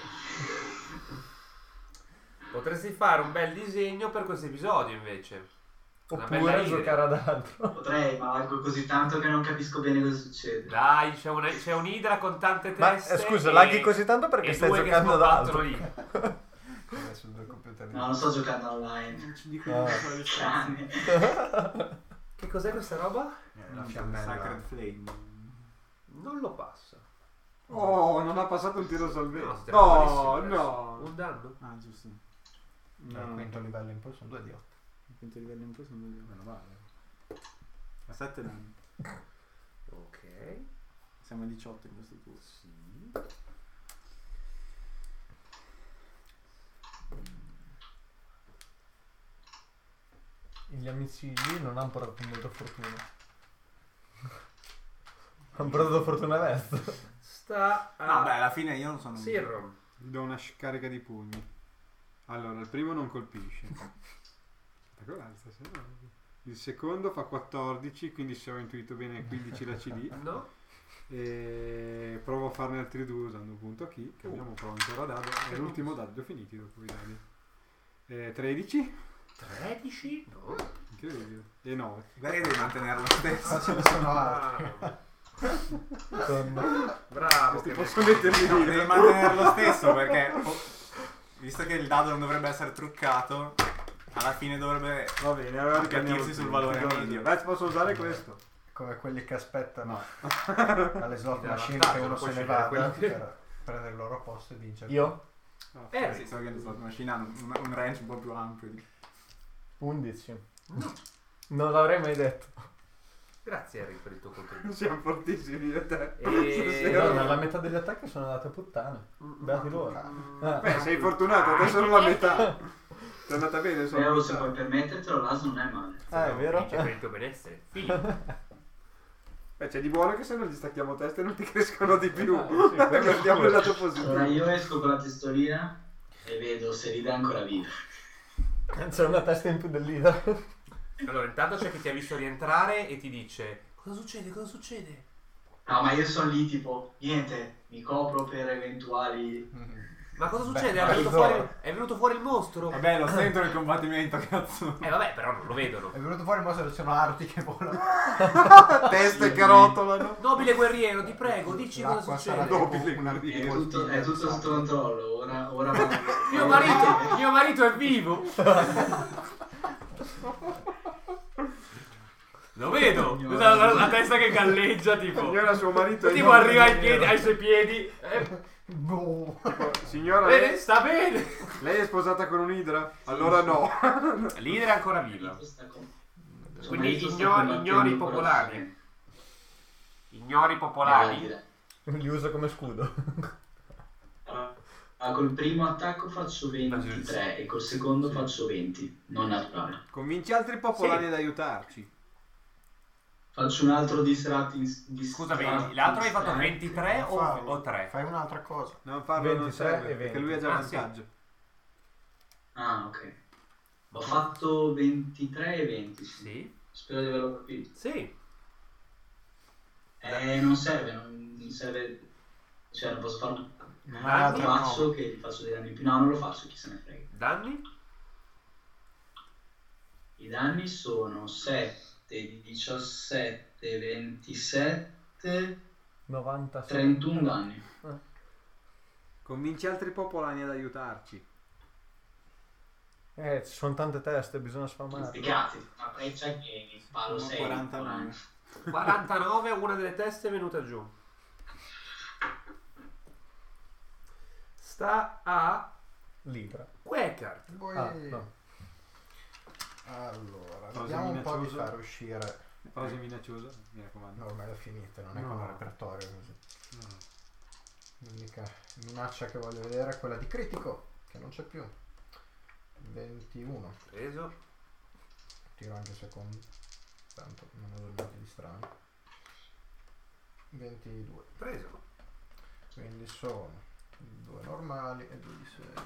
Potresti fare un bel disegno per questo episodio invece. Una bella Oppure idea. giocare ad altro. Potrei, ma laggo così tanto che non capisco bene cosa succede. Dai, c'è un'idra con tante Ma teste. scusa, e- laghi così tanto perché e stai due che giocando ad combattono altro. lì. Adesso due computer No, non sto giocando online. Non ci dico Ah. niente sulle Strane. Che cos'è questa roba? La fiammella. Sacred Flame. Non lo passa. Oh, non ha passato un tiro salvezza. siete No, malissimi adesso. no. Un danno? Ah, giusto. Al quinto livello in poi sono 2 di 8. Il quinto livello in più sono 2. Meno male. A 7 danni. Ok. Siamo a 18 in questo turno. Sì. Gli amici lì non hanno portato molta fortuna. Hanno portato fortuna verso. Sta a... No, beh, alla fine io non sono... Sirro. Gli do una scarica di pugni. Allora, il primo non colpisce. Il secondo fa 14, quindi se ho intuito bene 15 la CD. No? E provo a farne altri due usando un punto key, che abbiamo provato ancora dado. È l'ultimo dado, finiti dopo i dadi. 13? 13? No. Incredibile. E 9. Beh, devi mantenere lo stesso. Ce ne sono altri. Bravo. Questi che possono mi- metterli No, lì. devi mantenere lo stesso perché visto che il dado non dovrebbe essere truccato, alla fine dovrebbe Va bene, allora appiattirsi sul valore medio. Beh, posso usare questo. Come quelli che aspettano No. alle slot Ti dà machine vantaggio, che uno non puoi se ne scegliere vada quelli. per prendere il loro posto e vincere. Io? Sì, so che le slot machine hanno un range un po' più ampio. 11. Non l'avrei mai detto. Grazie Harry per il tuo contributo. Siamo fortissimi io e te. E... Madonna, la metà degli attacchi sono andate a puttane. Beati loro. Beh, sei fortunato, adesso sono la metà. Ti è andata bene, sono Però la se metà. puoi permettertelo, l'AS non è male. Ah, è vero? Dice per il tuo benessere. Finito. Beh, c'è di buono che se non gli stacchiamo teste non ti crescono di più. Sì, quello Guardiamo il lato Ora positivo. io esco con la testolina e vedo se Rida è ancora viva. C'è una testa in più del leader. Allora, intanto c'è chi ti ha visto rientrare e ti dice: Cosa succede? Cosa succede? No, ma io sono lì tipo, niente, mi copro per eventuali... Ma cosa Beh, succede? ma È venuto fuori il mostro? Vabbè, lo sento nel combattimento, cazzo. Vabbè, però non lo vedono. È venuto fuori, ma se sono arti che volano. Teste che rotolano. Nobile guerriero, ti prego, dici cosa L'acqua succede. sarà Dopo tipo una È tutto sotto controllo, ora vado. Mio marito è vivo. Lo vedo. La testa che galleggia, tipo. Signora, suo marito è Tipo arriva ai suoi piedi. Boh. Signora, Bene, sta bene. lei è sposata con un'idra? Allora no. L'idra è ancora viva. Suo Quindi marito sta ignori combattendo i popolari. coraggio. Ignori i popolari. Li usa come scudo. Col primo attacco faccio 23 e col secondo faccio 20, non naturale. Convinci altri popolani Sì. ad aiutarci. Faccio un altro disratti. Scusami, l'altro hai fatto 23 o 3? Fai un'altra cosa. Non farlo, non 23 serve, e 20. perché lui ha già Ah, sì. vantaggio. Ah, ok. Ho fatto 23 e 20, sì. Sì. Spero di averlo capito. Sì. Non serve, non serve. Cioè, non posso farlo. Non Ah, hai Lo altra faccio che gli faccio dei danni in più. No, non lo faccio, chi se ne frega. Danni? I danni sono 7 di 17, 27, 96. 31 danni. Convinci altri popolani ad aiutarci. Ci sono tante teste, bisogna Sti sfamarle. cazzi, una freccia che mi sparo Sono 6. 49. 49, una delle teste è venuta giù. Sta a Libra. Quekart. Poi... Ah, no. Allora, Cosa vediamo un po' di minacciosa. far uscire. Frase minacciosa, mi raccomando. No, ormai è finita, non è No. come il repertorio così. No. L'unica minaccia che voglio vedere è quella di critico, che non c'è più. 21. Preso. Tiro anche secondo. Tanto non ho niente di strano. 22. Preso. Quindi sono 2 normali e 2 di 6.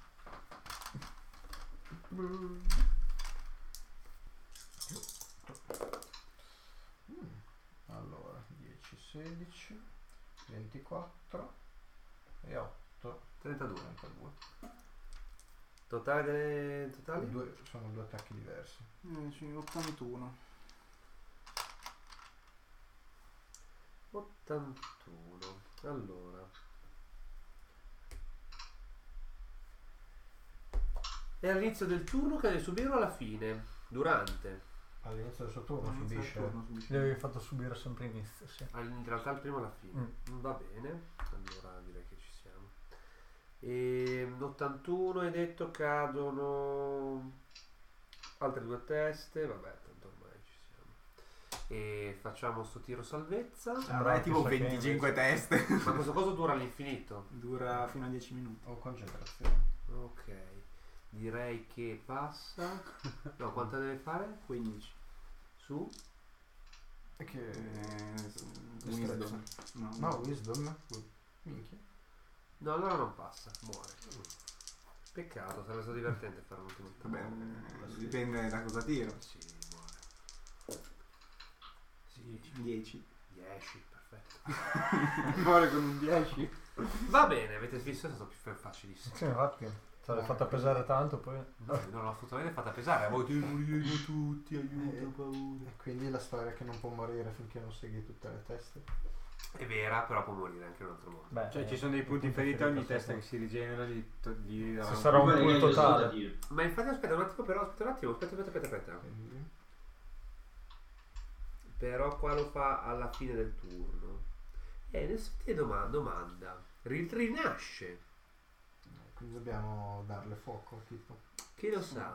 Allora, 10, 16, 24 e 8, 32. 32. Totale delle totali? Sono due attacchi diversi. 81. 81. Allora. È all'inizio del turno che deve subirlo alla fine. Durante. All'inizio del suo turno subisce. Li avevi fatto subire sempre inizio, sì. In realtà il primo alla fine. Va bene. Allora direi che ci siamo. E 81 hai detto cadono altre due teste. Vabbè, tanto ormai ci siamo. E facciamo sto tiro salvezza. Avrai tipo 25 teste. Ma questo coso dura all'infinito? Dura fino a 10 minuti. O concentrazione. Ok. Direi che passa. No, quanta deve fare? 15. Su? Che... Wisdom. No, wisdom. Minchia. No, allora non passa, muore. Peccato, sarebbe stato divertente fare un ultimo tiro. Vabbè, dipende da cosa tiro. Sì, muore. Sì, 10. 10, perfetto. Muore con un 10. Va bene, avete visto, è stato più facilissimo. Sì, infatti. Ci avete fatta pesare tanto, poi... No, non l'ho assolutamente fatta pesare, a voi moriremo tutti, aiuto, paura. E quindi la storia che non può morire finché non segui tutte le teste. È vera, però può morire anche in un altro modo. Beh, Cioè ci sono dei punti feriti a ogni testa che si rigenera, gli darà Se un- sarà un Comunque, punto io so da tale. dire. Ma infatti aspetta un attimo, però, aspetta. Quindi... Però qua lo fa alla fine del turno. Adesso ti domanda. Rinasce. Quindi dobbiamo darle fuoco, tipo. Chi lo sa?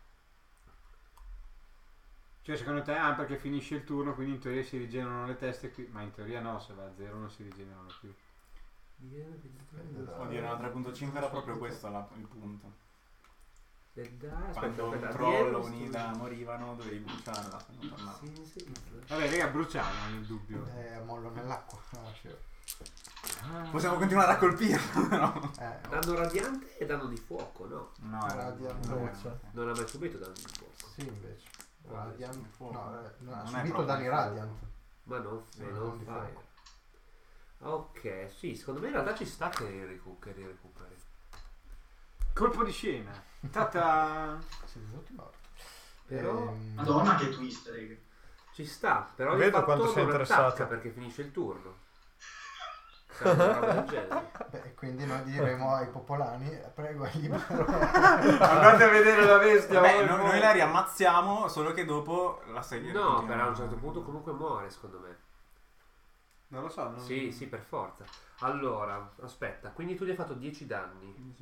Cioè secondo te, perché finisce il turno, quindi in teoria si rigenerano le teste qui, ma in teoria no, se va a 0 non si rigenerano più. Oddio, no, 3.5 era proprio questo il punto. Quando un troll o un'ida morivano dovevi bruciarla se non tornava. Vabbè raga, bruciamo nel dubbio. Mollo nell'acqua. Possiamo continuare a colpirlo, no? Danno radiante e danno di fuoco, no? No, era Radiant. Non ha mai subito danno di fuoco. Sì, invece. Radiant. fuoco. No, ha Non è subito proprio danni fuoco. Radiant. Ma non, Sì, non non di fire. fuoco. Ok, sì, secondo me in realtà ci sta che li recuperi. Colpo di scena. Tata. Siete tutti morti. Però Madonna che twist, raga. ci sta, però Vedo di fatto quanto sei non interessato. attacca perché finisce il turno. Cioè, una roba del genere. Beh, quindi noi diremo ai popolani, prego, è libero. Andate a vedere la bestia. Vabbè, noi la riammazziamo, solo che dopo la seguiremo. No, però a un certo punto comunque muore, secondo me. Non lo so. Non... Sì, sì, per forza. Allora, aspetta, quindi tu gli hai fatto 10 danni,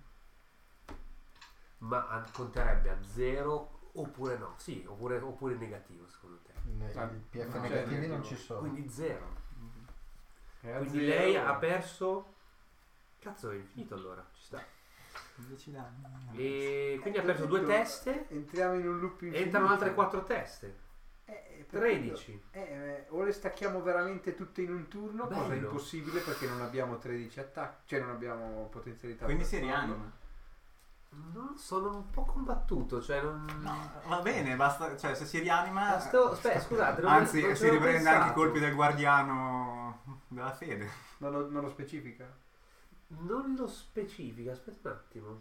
ma conterebbe a 0 oppure no? Sì, oppure negativo, secondo te. I PF non c'è negativi negativo. non ci sono. Quindi 0. È a Quindi zero. lei ha perso. Cazzo, è infinito allora, ci sta. 10 danni. E quindi ha perso 2 teste. Entriamo in un loop infinito. Entrano altre 4 teste. Per 13. quello, o le stacchiamo veramente tutte in un turno, cosa Bello. impossibile perché non abbiamo 13 attacchi, cioè non abbiamo potenzialità. Quindi per si farlo. rianima. Non sono un po' combattuto, cioè non. No, va bene, basta, cioè se si rianima. Aspetta, scusate, non Anzi, non ci si avevo riprende anche i pensato. colpi del guardiano della fede. Non lo specifica? Non lo specifica, aspetta un attimo.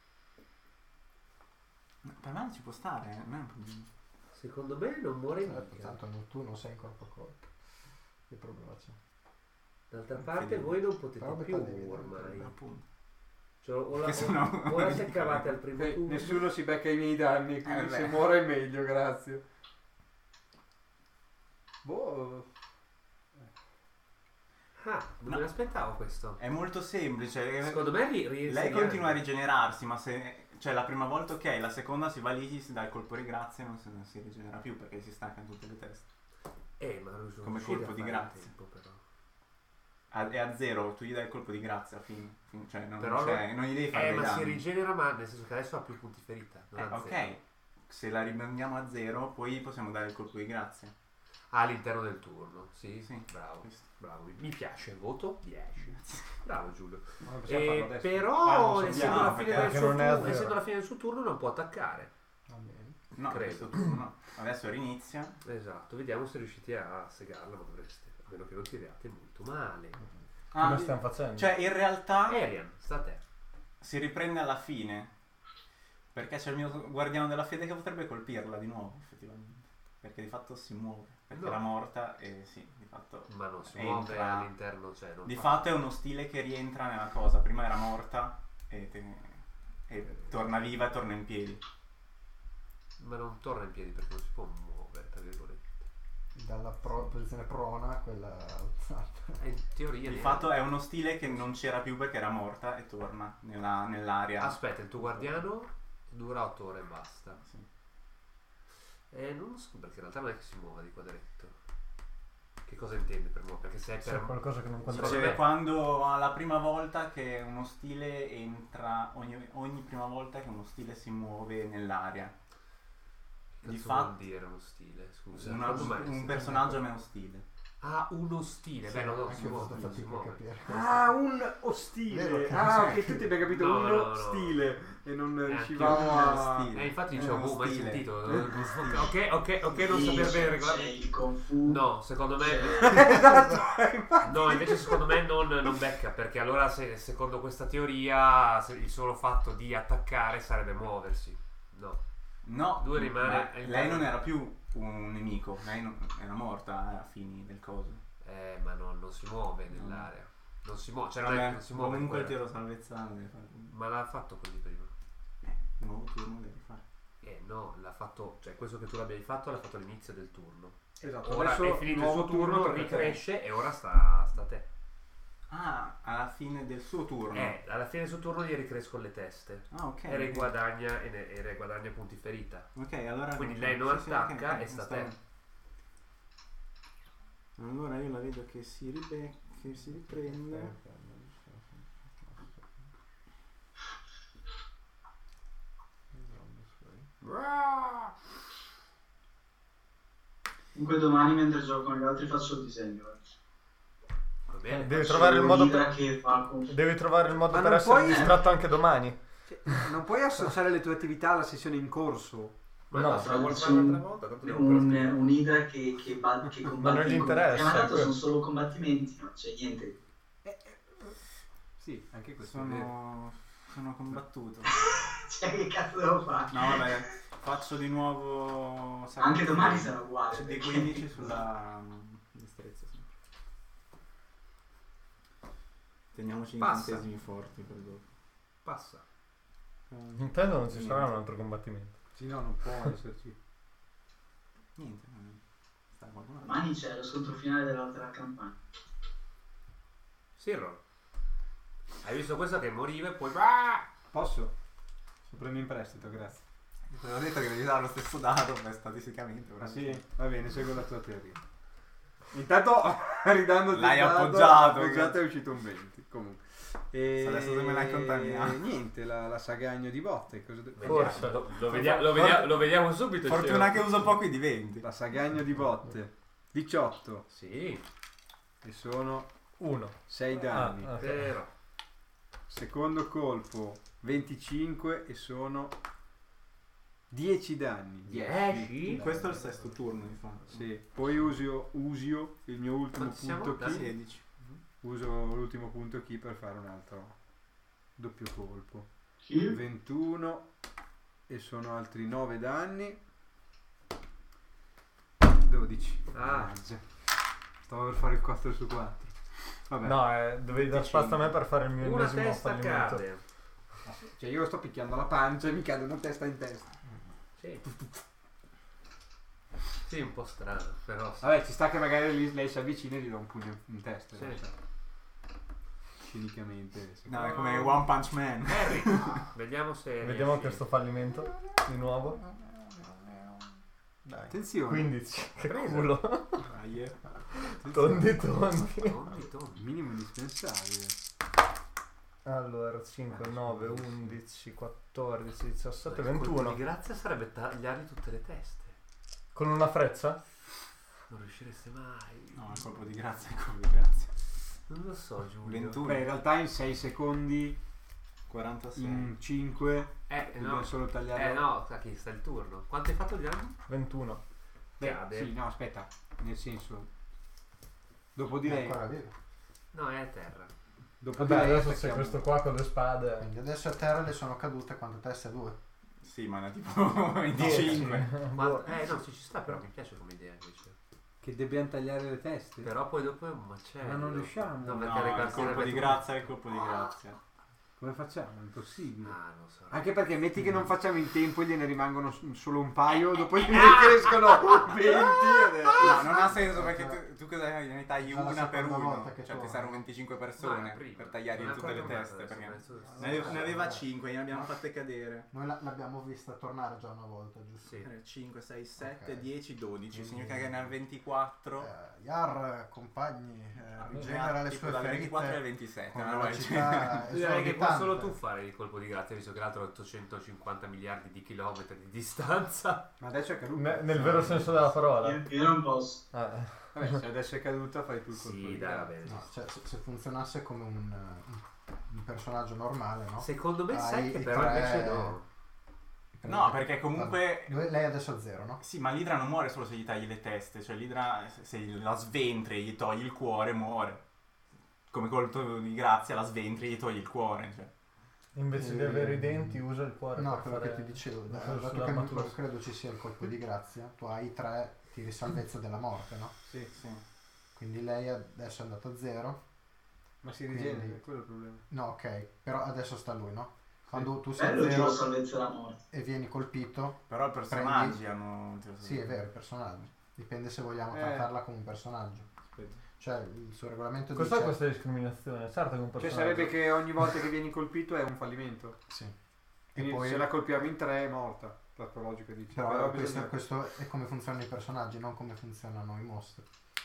Per me ci può stare, non è un problema. Secondo me non muore mica. Tanto tu non sei in corpo a corpo. Che problema c'è? D'altra parte voi non potete Però più metà devi ormai. Appunto. Cioè, o Che sono- la seccavate al primo turno. Nessuno si becca i miei danni, quindi beh. se muore è meglio, grazie. Boh. Ah, non me l'aspettavo questo. È molto semplice. Secondo me Lei continua a rigenerarsi, ma se. Cioè la prima volta ok, la seconda si va lì, si dà il colpo di grazia e non si rigenera più perché si staccano tutte le teste. Ma non sono Come riusciti colpo a di fare grazia. in tempo, però. È a 0, tu gli dai il colpo di grazia, fine. Cioè non, Però non gli devi fare dei ma si danni. rigenera, ma nel senso che adesso ha più punti ferita. Non ha Ok, zero. se la rimandiamo a 0, poi possiamo dare il colpo di grazia. All'interno del turno, sì, Sì. bravo. Questo. Bravo, mi piace il voto 10. Bravo Giulio. Ma non possiamo farlo adesso. Però non essendo, sappiamo, la fine perché del suo non è a turno, zero. essendo la fine del suo turno non può attaccare. Va bene. No, Credo. questo turno no. Adesso rinizia. Esatto, vediamo se riuscite a segarla, ma dovreste. A meno che non tiriate molto male. Come stiamo facendo? Cioè in realtà Arian, sta a te. si riprende alla fine. Perché c'è il mio guardiano della fede che potrebbe colpirla di nuovo, effettivamente. Perché di fatto si muove. Perché No. era morta e sì, di fatto. Ma non si Entra. muove all'interno, cioè non Di fa- fatto è uno stile che rientra nella cosa. Prima era morta e torna viva e torna in piedi. Ma non torna in piedi perché non si può muovere, tra virgolette. Dalla posizione prona a quella alzata. In teoria Di neanche. fatto è uno stile che non c'era più perché era morta e torna nell'area. Aspetta, il tuo guardiano dura 8 ore e basta. Sì. Non lo so, perché in realtà non è che si muova di quadretto. Che cosa intende per muovere? Perché se è C'è per... qualcosa che non Secondo quantifica. Cioè, me- quando la prima volta che uno stile entra, ogni prima volta che uno stile si muove nell'aria. Che Di cazzo vuol fatto, dire uno stile? Scusa. un personaggio è uno stile. Ah, uno stile. Beh, no, Anche si io ho muove, fatto non si fatica a muove. capire. Ah, un ostile. Vero che Ok, tutti abbiamo capito No, uno no. stile e non Anche riuscivamo io a... stile. Infatti dicevo, Uno mai stile. sentito. Uno stile. Ok, non Sì, saper bene il c'è regolamento. il Kung Fu. No, secondo me... Esatto. No, invece secondo me non becca, perché allora secondo questa teoria il solo fatto di attaccare sarebbe muoversi. No. No, Due rimane- ma lei non era più un nemico, lei era morta a fini del coso. Ma non si muove nell'area. Non si muove, cioè non è che Vabbè, non si muove. comunque il quella. tiro salvezza deve fare. Ma l'ha fatto così prima. Nuovo turno devi fare. No, l'ha fatto, cioè questo che tu l'abbiamo fatto l'ha fatto all'inizio del turno. Esatto, Ora adesso è finito il nuovo suo turno, tocca a te. ricresce e ora sta a te. Ah, alla fine del suo turno. Alla fine del suo turno gli ricrescono le teste. Ah, ok. E riguadagna punti ferita. Ok, allora. Quindi lei non sì, attacca ok, e sta a sta te. bene. Allora io la vedo che si riprende. Comunque domani mentre gioco con gli altri faccio il disegno. Va bene. Devi trovare il modo per, che fa con... devi trovare il modo Ma per non essere puoi- distratto anche domani. Cioè, non puoi associare le tue attività alla sessione in corso. Ma No, no, se la vuol c'è fare un'altra volta, tanto devo ancora scrivere. un'idra che combatte. Ma non gli interessa, Ma tanto quello. sono solo combattimenti, non c'è niente. Sì, anche questo è vero. Sono combattuto. Cioè, che cazzo devo fare? No, vabbè, faccio di nuovo. Anche domani sarà uguale. C'è dei 15 sulla destrezza. Sempre. Teniamoci Passa. incantesimi forti per dopo. Passa. Intendo non ci sarà un altro combattimento. Sì, no, non può esserci. Niente. Sta qualcuno. Domani c'è lo scontro finale dell'altra campagna. Sirro. Hai visto questo che moriva e poi... Posso? Lo prendo in prestito, grazie. Te l'ho detto che devi dare lo stesso dato, ma statisticamente. Ah sì? Va bene, seguo la tua teoria. Intanto ridando L'hai appoggiato, è uscito un 20. Comunque. E Adesso dove me l'hai contaminato? Niente, la sagagno di botte. Cosa Forse. Lo vediamo subito. Fortuna che uso poco i diventi. La sagagno di botte. 18. Sì, E sono 1. 6 danni. ok. vero. Secondo colpo 25 e sono 10 danni. 10? Questo è il sesto turno, infatti. Sì. Poi uso il mio ultimo Quanti siamo? punto Da ki. 16. Uso l'ultimo punto ki per fare un altro doppio colpo. Chi? 21 e sono altri 9 danni. 12. Ah. Mannaggia. Stavo per fare il 4 su 4. Vabbè. No, dovevi dar spazio a me per fare il mio Una ennesimo testa fallimento. cade. Cioè io sto picchiando la pancia e mi cade una testa in testa. Sì. Sì, un po' strano, però sì. Vabbè, ci sta che magari lei si avvicina e gli do un pugno in testa. Sì. no? Cinicamente. No, è come One Punch Man. Harry, vediamo se... Vediamo riesci. questo fallimento di nuovo. Dai. Attenzione. 15. Che Presa. culo. Tondi. Tondi. Minimo indispensabile. Allora, 5, 9, 11, 14, 17, Il colpo 21. di grazia sarebbe tagliargli tutte le teste. Con una freccia? Non riuscireste mai. No, il colpo di grazia è il colpo di grazia. Non lo so, Giulio. 21. Beh, in realtà in 6 secondi, 46. in 5, dobbiamo No. solo tagliare. No, a chi sta il turno? Quanto hai fatto di danni? 21. Cade. Sì, no, aspetta. Nel senso, dopo di lei. ancora vivo. No, è a terra. Dopo Vabbè, di lei adesso c'è attacchiamo. questo qua con le spade. Quindi adesso a terra le sono cadute quante teste? 2. Sì, ma ne ha tipo 25. No, ci sta, però mi piace come idea invece. Che dobbiamo tagliare le teste. Però poi dopo è un macello. Ma non riusciamo. No, perché No, le il calzine colpo di avete- grazia è il colpo di grazia. Come facciamo? È impossibile. Ah, non so. Anche perché metti che non facciamo in tempo e gliene rimangono solo un paio, dopo ne crescono 20. No, non ha senso perché tu cosa ne tagli Alla una per seconda uno, volta che cioè tu- ti servono 25 No, persone è prima. per tagliare Non è tutte le ancora teste, tornato perché adesso. ne aveva 5, ne abbiamo fatte cadere. Noi l'abbiamo vista tornare già una volta, giusto? Sì. 5, 6, 7, Ok. 10, 12, Quindi- significa che ne ha 24. Yar, compagni, rigenera le Tipo sue dal ferite 24 al 27, con una una roba del velocità Direi che puoi solo tu esorbitante. fare il colpo di grazia, visto che l'altro è 850 miliardi di chilometri di distanza. Ma adesso è caduta. Nel vero senso della parola. Io non posso. Vabbè, se adesso è caduta fai tu il colpo Sì, di dai, va grazia. bene. No, cioè, se funzionasse come un personaggio normale, no? Secondo me sai Hai che i però tre- invece no. No, perché comunque... Lei adesso ha 0, no? Sì, ma l'idra non muore solo se gli tagli le teste, cioè l'idra se la sventri e gli togli il cuore muore. Come colpo di grazia la sventri e gli togli il cuore, cioè. Invece di avere i denti usa il cuore. No, per quello fare- che ti dicevo, per dato fare che sull'armatura. non credo ci sia il colpo di grazia, tu hai 3 tiri salvezza della morte, no? Sì, sì. Quindi lei adesso è andata a 0. Ma si rigenera, Quindi- quello è il problema. No, ok, però adesso sta lui, no? Quando tu sei a Bello tiro 0 salvezza la morte. e vieni colpito, Però i personaggi hanno... sì, è vero, i personaggi. Dipende se vogliamo Eh. trattarla come un personaggio. Aspetta. Cioè, il suo regolamento Cos'è dice... questa discriminazione? Certo che un Cioè personaggio. sarebbe che ogni volta che vieni colpito è un fallimento. Sì. E Quindi poi... se la colpiamo in 3 è morta. L'arco logico dice. Però bisogna- questo è come funzionano i personaggi, non come funzionano i mostri.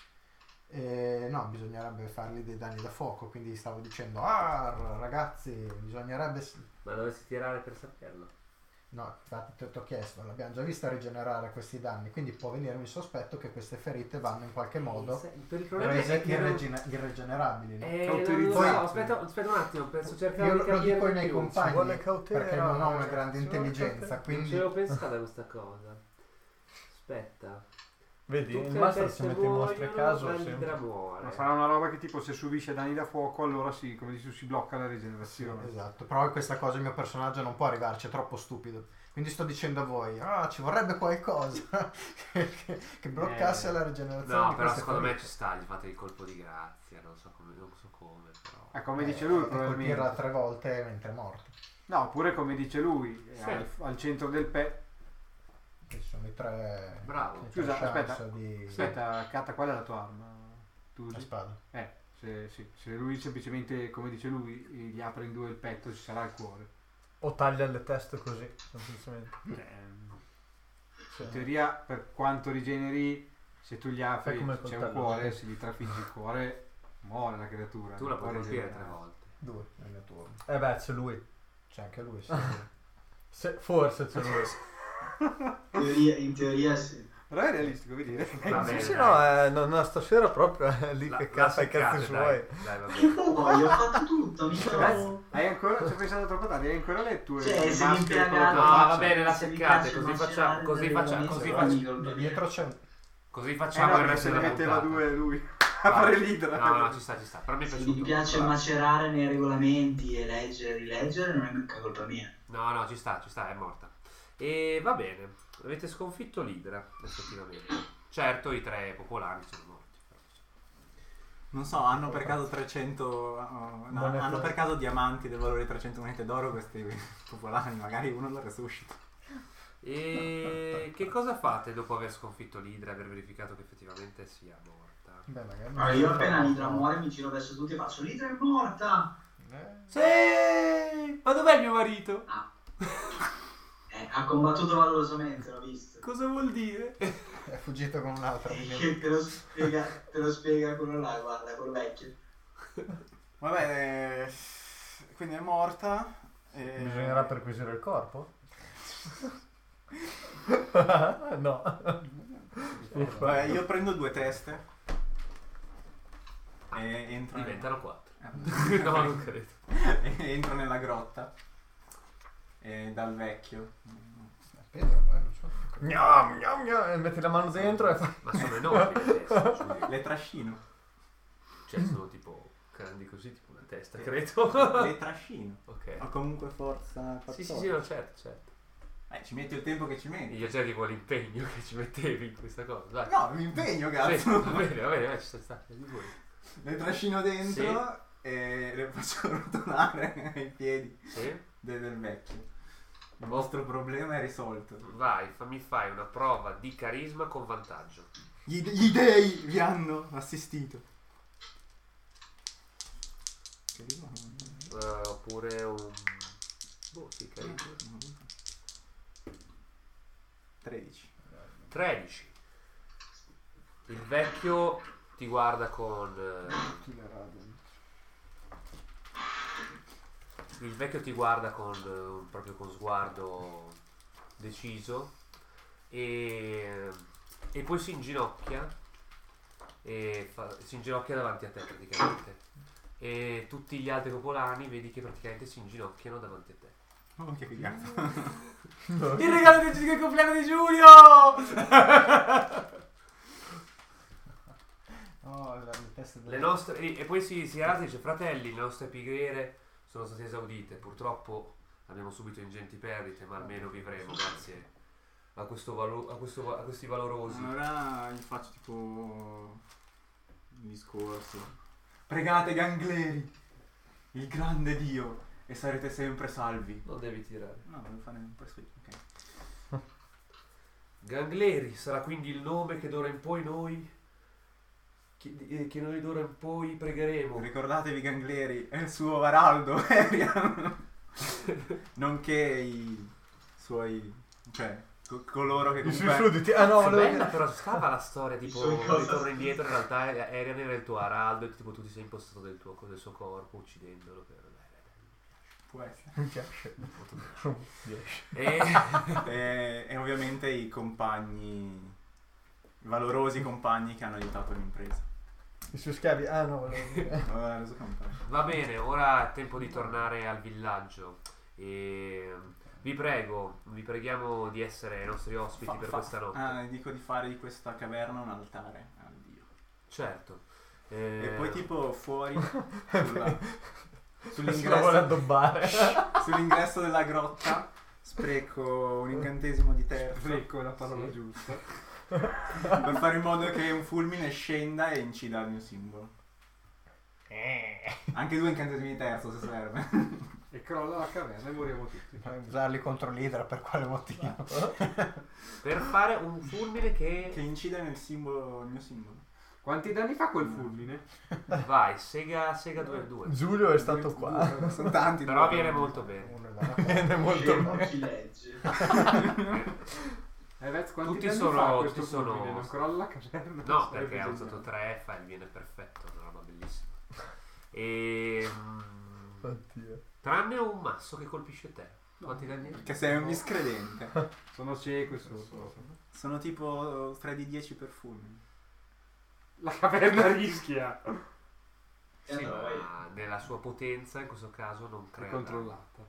No, bisognerebbe fargli dei danni da fuoco, quindi stavo dicendo, ragazzi, bisognerebbe... Ma dovresti tirare per saperlo. No, infatti ti ho chiesto, l'abbiamo già vista rigenerare questi danni, quindi può venirmi il sospetto che queste ferite vanno in qualche modo Per il problema rese è che non- irrigenerabili, no? non lo Cauterizzati. so, aspetta un attimo, penso cercare Io di lo capire dico ai di miei più. compagni, vuole cautela, perché non ho una ragazzi, grande ci vuole intelligenza, cautela. Non quindi... ci avevo pensato a questa cosa. Aspetta. Vedi, Tutte il le master teste si mette in mostra a muoiono, caso la sempre. lidra muore. Ma sarà una roba che tipo se subisce danni da fuoco allora sì, come dici tu, si blocca la Sì, rigenerazione. esatto, però questa cosa il mio personaggio non può arrivarci, è troppo stupido. Quindi sto dicendo a voi, ci vorrebbe qualcosa che bloccasse la rigenerazione No, di però queste secondo me ferite. ci sta, gli fate il colpo di grazia, non so come, però. Ah, come dice lui E colpirla probabilmente. 3 volte mentre è morto. No, oppure come dice lui, Sì. al centro del pet. Ci sono i 3... Bravo. Scusa, aspetta. Di... Aspetta, Kata, qual è la tua arma? Tu La usi? spada. Se lui semplicemente, come dice lui, gli apre in 2 il petto, ci sarà il cuore. O taglia le teste così, semplicemente. In teoria, per quanto rigeneri, se tu gli apri Fai come il c'è un coltello. cuore, se gli trafiggi il cuore, muore la creatura. Tu la non puoi può colpire rigenerare. 3 volte. 2 nel mio turno. Beh, c'è lui. C'è anche lui, sì. Forse c'è lui. In teoria sì. Però è realistico, vedi? Va Sì, bene, sì, dai. no, stasera proprio è lì che cazza i cazzi suoi. Dai, va Che bene. vuoi? Ho fatto tutto, mi sono... Hai ancora, ci ho pensato troppo tardi, hai ancora le tue Cioè, se mi maschere con la piaga- tua No, faccia? va bene, la Se mi seccate, piace così macerare facciamo, delle così organizzazioni, facciamo, Dietro c'è un... così No, facciamo il perché resto se ne della metteva puntata. 2 lui a fare l'idra. No, ci sta, però mi è Se piaciuto. mi piace Bravo. macerare nei regolamenti e leggere e rileggere, non è mica colpa mia. No, ci sta, è morta. E va bene, avete sconfitto l'idra, effettivamente. Certo, i 3 popolari sono morti. Non so, hanno per caso 300... hanno per caso diamanti del valore di 300 monete d'oro questi popolani, magari uno lo resuscita. E che cosa fate dopo aver sconfitto l'idra e aver verificato che effettivamente sia morta? Beh, magari... Allora, io appena l'idra muore mi giro verso tutti e faccio l'idra è morta! Sì! Ma dov'è mio marito? Ha combattuto valorosamente, l'ho visto. Cosa vuol dire? È fuggito con un altro. Che te lo spiega quello là, guarda, quello vecchio. Vabbè, quindi è morta. Bisognerà perquisire il corpo? No. Vabbè, io prendo 2 teste e entro, Diventano 4. Eh. No, non credo. e entro nella grotta e dal vecchio. Pedro, non so. Gnam, gnam, gnam, e metti la mano dentro e fai... Ma sono enormi le teste, cioè, Le trascino. cioè sono tipo grandi così, tipo una testa, credo. Le trascino. Ok. Ho comunque forza 14. Sì, no, certo. Ci metti il tempo che ci metti. Io già dico l'impegno che ci mettevi in questa cosa. Dai. No, mi impegno, Sì, cazzo. va bene, ci sta. Le trascino dentro e le faccio rotolare ai piedi Sì? del vecchio. Il vostro problema è risolto. Vai, mi fai una prova di carisma con vantaggio. Gli dei vi hanno assistito. Carisma? Oppure un... Boh, sì, carisma. 13. Il vecchio ti guarda con... Il vecchio ti guarda con proprio con sguardo deciso e poi si inginocchia davanti a te praticamente. E tutti gli altri popolani vedi che praticamente si inginocchiano davanti a te. Oh, che figata. Il regalo del compleanno di Giulio! Le nostre, e poi si alza e dice: fratelli, le nostre preghiere sono state esaudite. Purtroppo abbiamo subito ingenti perdite, ma almeno vivremo grazie a questi valorosi. Allora gli faccio tipo un discorso. Pregate Gangleri, il grande Dio, e sarete sempre salvi. Non devi tirare. No, devo fare un persuasion, ok. Gangleri sarà quindi il nome che d'ora in poi noi d'ora in poi pregheremo. Ricordatevi Gangleri è il suo Araldo Erian, nonché i suoi, cioè coloro che I suoi comunque sudditi. Ah no, Bella, però stava la storia tipo suoi cosa? ritorno indietro, in realtà Arian era il tuo araldo e tipo tu ti sei impostato del suo corpo uccidendolo per... può essere. Mi piace. E ovviamente i compagni, i valorosi compagni che hanno aiutato l'impresa. I suoi schiavi. Ah no, Aveva reso compagni. Va bene, ora è tempo di tornare al villaggio e vi preghiamo di essere i nostri ospiti per questa notte. Dico di fare di questa caverna un altare al Dio. Certo. E poi tipo fuori vuole sull'ingresso, addobbare. sull'ingresso della grotta spreco un incantesimo di terzo Ecco la parola giusta. per fare in modo che un fulmine scenda e incida il mio simbolo. Anche 2 incantesimi di terzo se serve. E crolla la caverna e moriamo tutti. Usarli contro l'idra per quale motivo? Per fare un fulmine Che incida nel simbolo, il mio simbolo. Quanti danni fa quel fulmine? vai, sega 2-2. Giulio è stato qua. Sono tanti. Però viene molto bene. Viene molto Non bene. chi legge. Vez, quanti Tutti danni sono- fa questo tutti sono- fulmine? Non crolla la caverna? No, Sarebbe perché ha usato geniale. 3 e viene perfetto, una roba bellissima. E Oddio. tranne un masso che colpisce te. Quanti danni hai? Perché sei un miscredente. Sono cieco e sotto. Sono tipo 3 di 10 per fulmine. La caverna rischia. Sì, no, ma nella sua potenza in questo caso non È crea. controllata.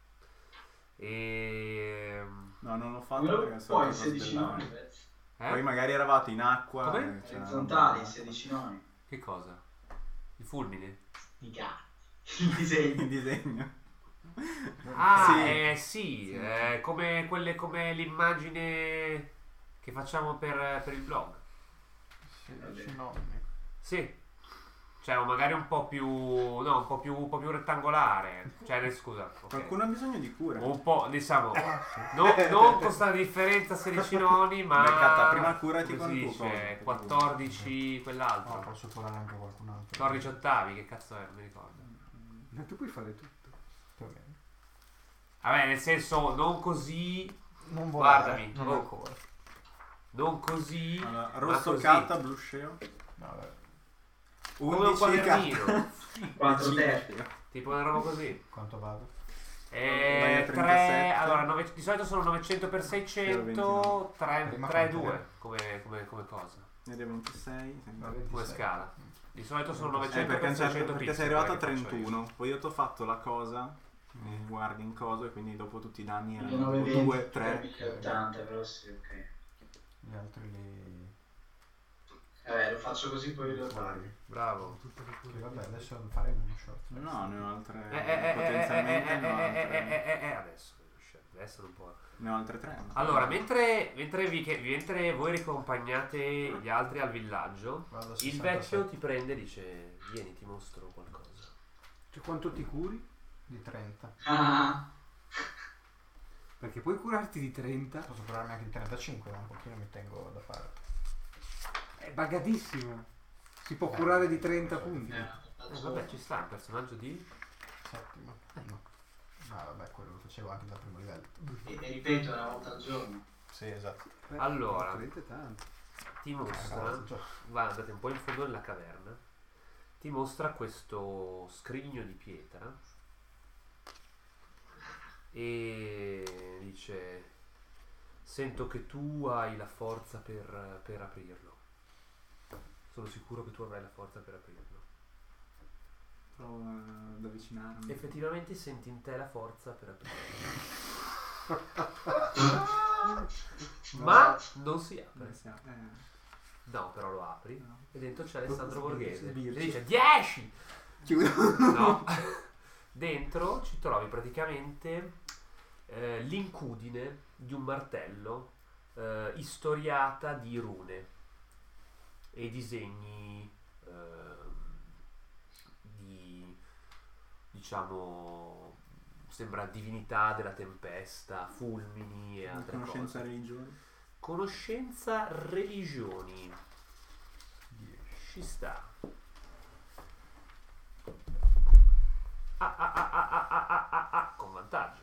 E No, non l'ho fatto perché Poi sono 16 noni, Vez. Poi magari eravate in acqua. Come? c'era Orizzontali, una- 16 noni. Che cosa? Il fulmine? I gatti. Il disegno. Il disegno. Ah, Sì. sì, Sì. come l'immagine che facciamo per il blog. 16 nonni. Sì. Cioè, magari un po' più. No, un po' più rettangolare. Cioè, scusa. ok. Qualcuno ha bisogno di cura. Un po', diciamo. Non con questa differenza 16 noni, ma. Beccata, prima curati come con si il tuo dice, coso. 14 No, quell'altro. posso curare anche qualcun altro. 14 ottavi, che cazzo è? Non mi ricordo. Ma tu puoi fare tutto. Va bene. Vabbè, nel senso, non così. Non volare, Guardami. non Oh. ancora. Non così. Allora, ma rosso così. carta, blu sceo. No, vabbè. Come un 11 quadernino. carta. 4 Decine terzi. sceo. Tipo una roba così. Quanto vado? Vai a 3. 37. Allora, di solito sono 900 per 600. 3 Prima 2 come cosa. Ne devo 26. sembra. Vabbè. Come 26. scala. Di solito sono 900 Perché, per a un certo- 600 perché pixel, sei arrivato a quelle che faccio io. 31. Poi io ti ho fatto la cosa. Guardi in coso e quindi dopo tutti i danni erano 9, 2, 20, 3. 80, però sì, ok. Gli altri li... Vabbè, lo faccio così poi lo fai. Bravo. Che vabbè, adesso faremo uno short. No, ne ho altre. Potenzialmente ne ho altre. Adesso non può. Ne ho altre 3. Allora, mentre voi riaccompagnate gli altri al villaggio, Vado a il 67. vecchio ti prende e dice: vieni, ti mostro qualcosa. Cioè, quanto ti curi? Di 30. Ah, Perché puoi curarti di 30. Posso curarmi anche di 35, ma un pochino mi tengo da fare. È buggatissimo. Si può curare di 30 punti. Vabbè, ci sta un personaggio di... Settimo. No. Ah, vabbè, quello lo facevo anche dal primo livello. e ripeto una volta al giorno. Sì, esatto. Allora. Veramente tanto. Ti una volta mostra, al giorno. va, andate un po' in fondo nella caverna, ti mostra questo scrigno di pietra e dice: sento che tu hai la forza per aprirlo. Sono sicuro che tu avrai la forza per aprirlo. Provo ad avvicinarmi. Effettivamente senti in te la forza per aprirlo. Ma non si apre. No, però lo apri No. e dentro c'è Alessandro Borghese. E Sbirci. dice 10! Chiudo. No. Dentro ci trovi praticamente l'incudine di un martello istoriata di rune e disegni di, diciamo, sembra divinità della tempesta, fulmini e altre Conoscenza cose. religione. Conoscenza religioni. Ci sta. Con vantaggio.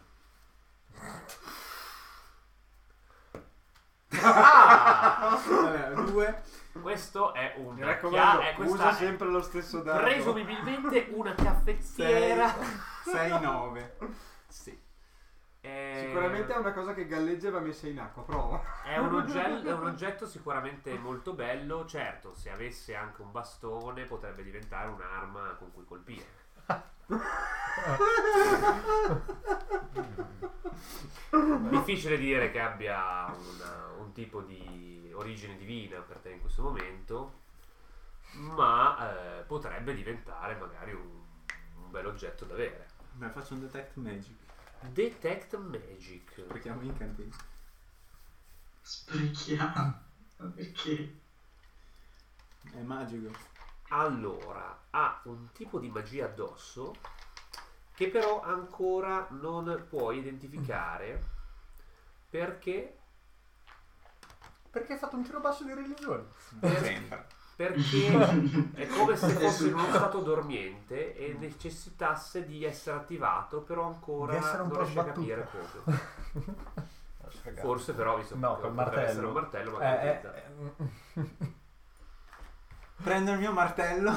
Vabbè, 2. Questo è un Mi raccomando, questa usa è sempre lo stesso dado. presumibilmente una caffettiera. 6, 9. Sì. Sicuramente è una cosa che galleggia e va messa in acqua, prova. È un oggetto sicuramente molto bello. Certo, se avesse anche un bastone potrebbe diventare un'arma con cui colpire. Difficile dire che abbia un tipo di origine divina per te in questo momento, ma potrebbe diventare magari un bel oggetto da avere. Beh, faccio un detect magic. Detect Magic. Sprechiamo incantesimi. Sprechiamo. Perché? È magico. Allora, ha un tipo di magia addosso che però ancora non puoi identificare perché Perché hai fatto un tiro basso di religione? Sempre. perché è come se fosse in uno stato dormiente e necessitasse di essere attivato, però ancora Di essere un non po' riesce a sbattuto. capire come. Forse però, visto No, che col potrebbe essere un martello. martello, magari Prendo il mio martello,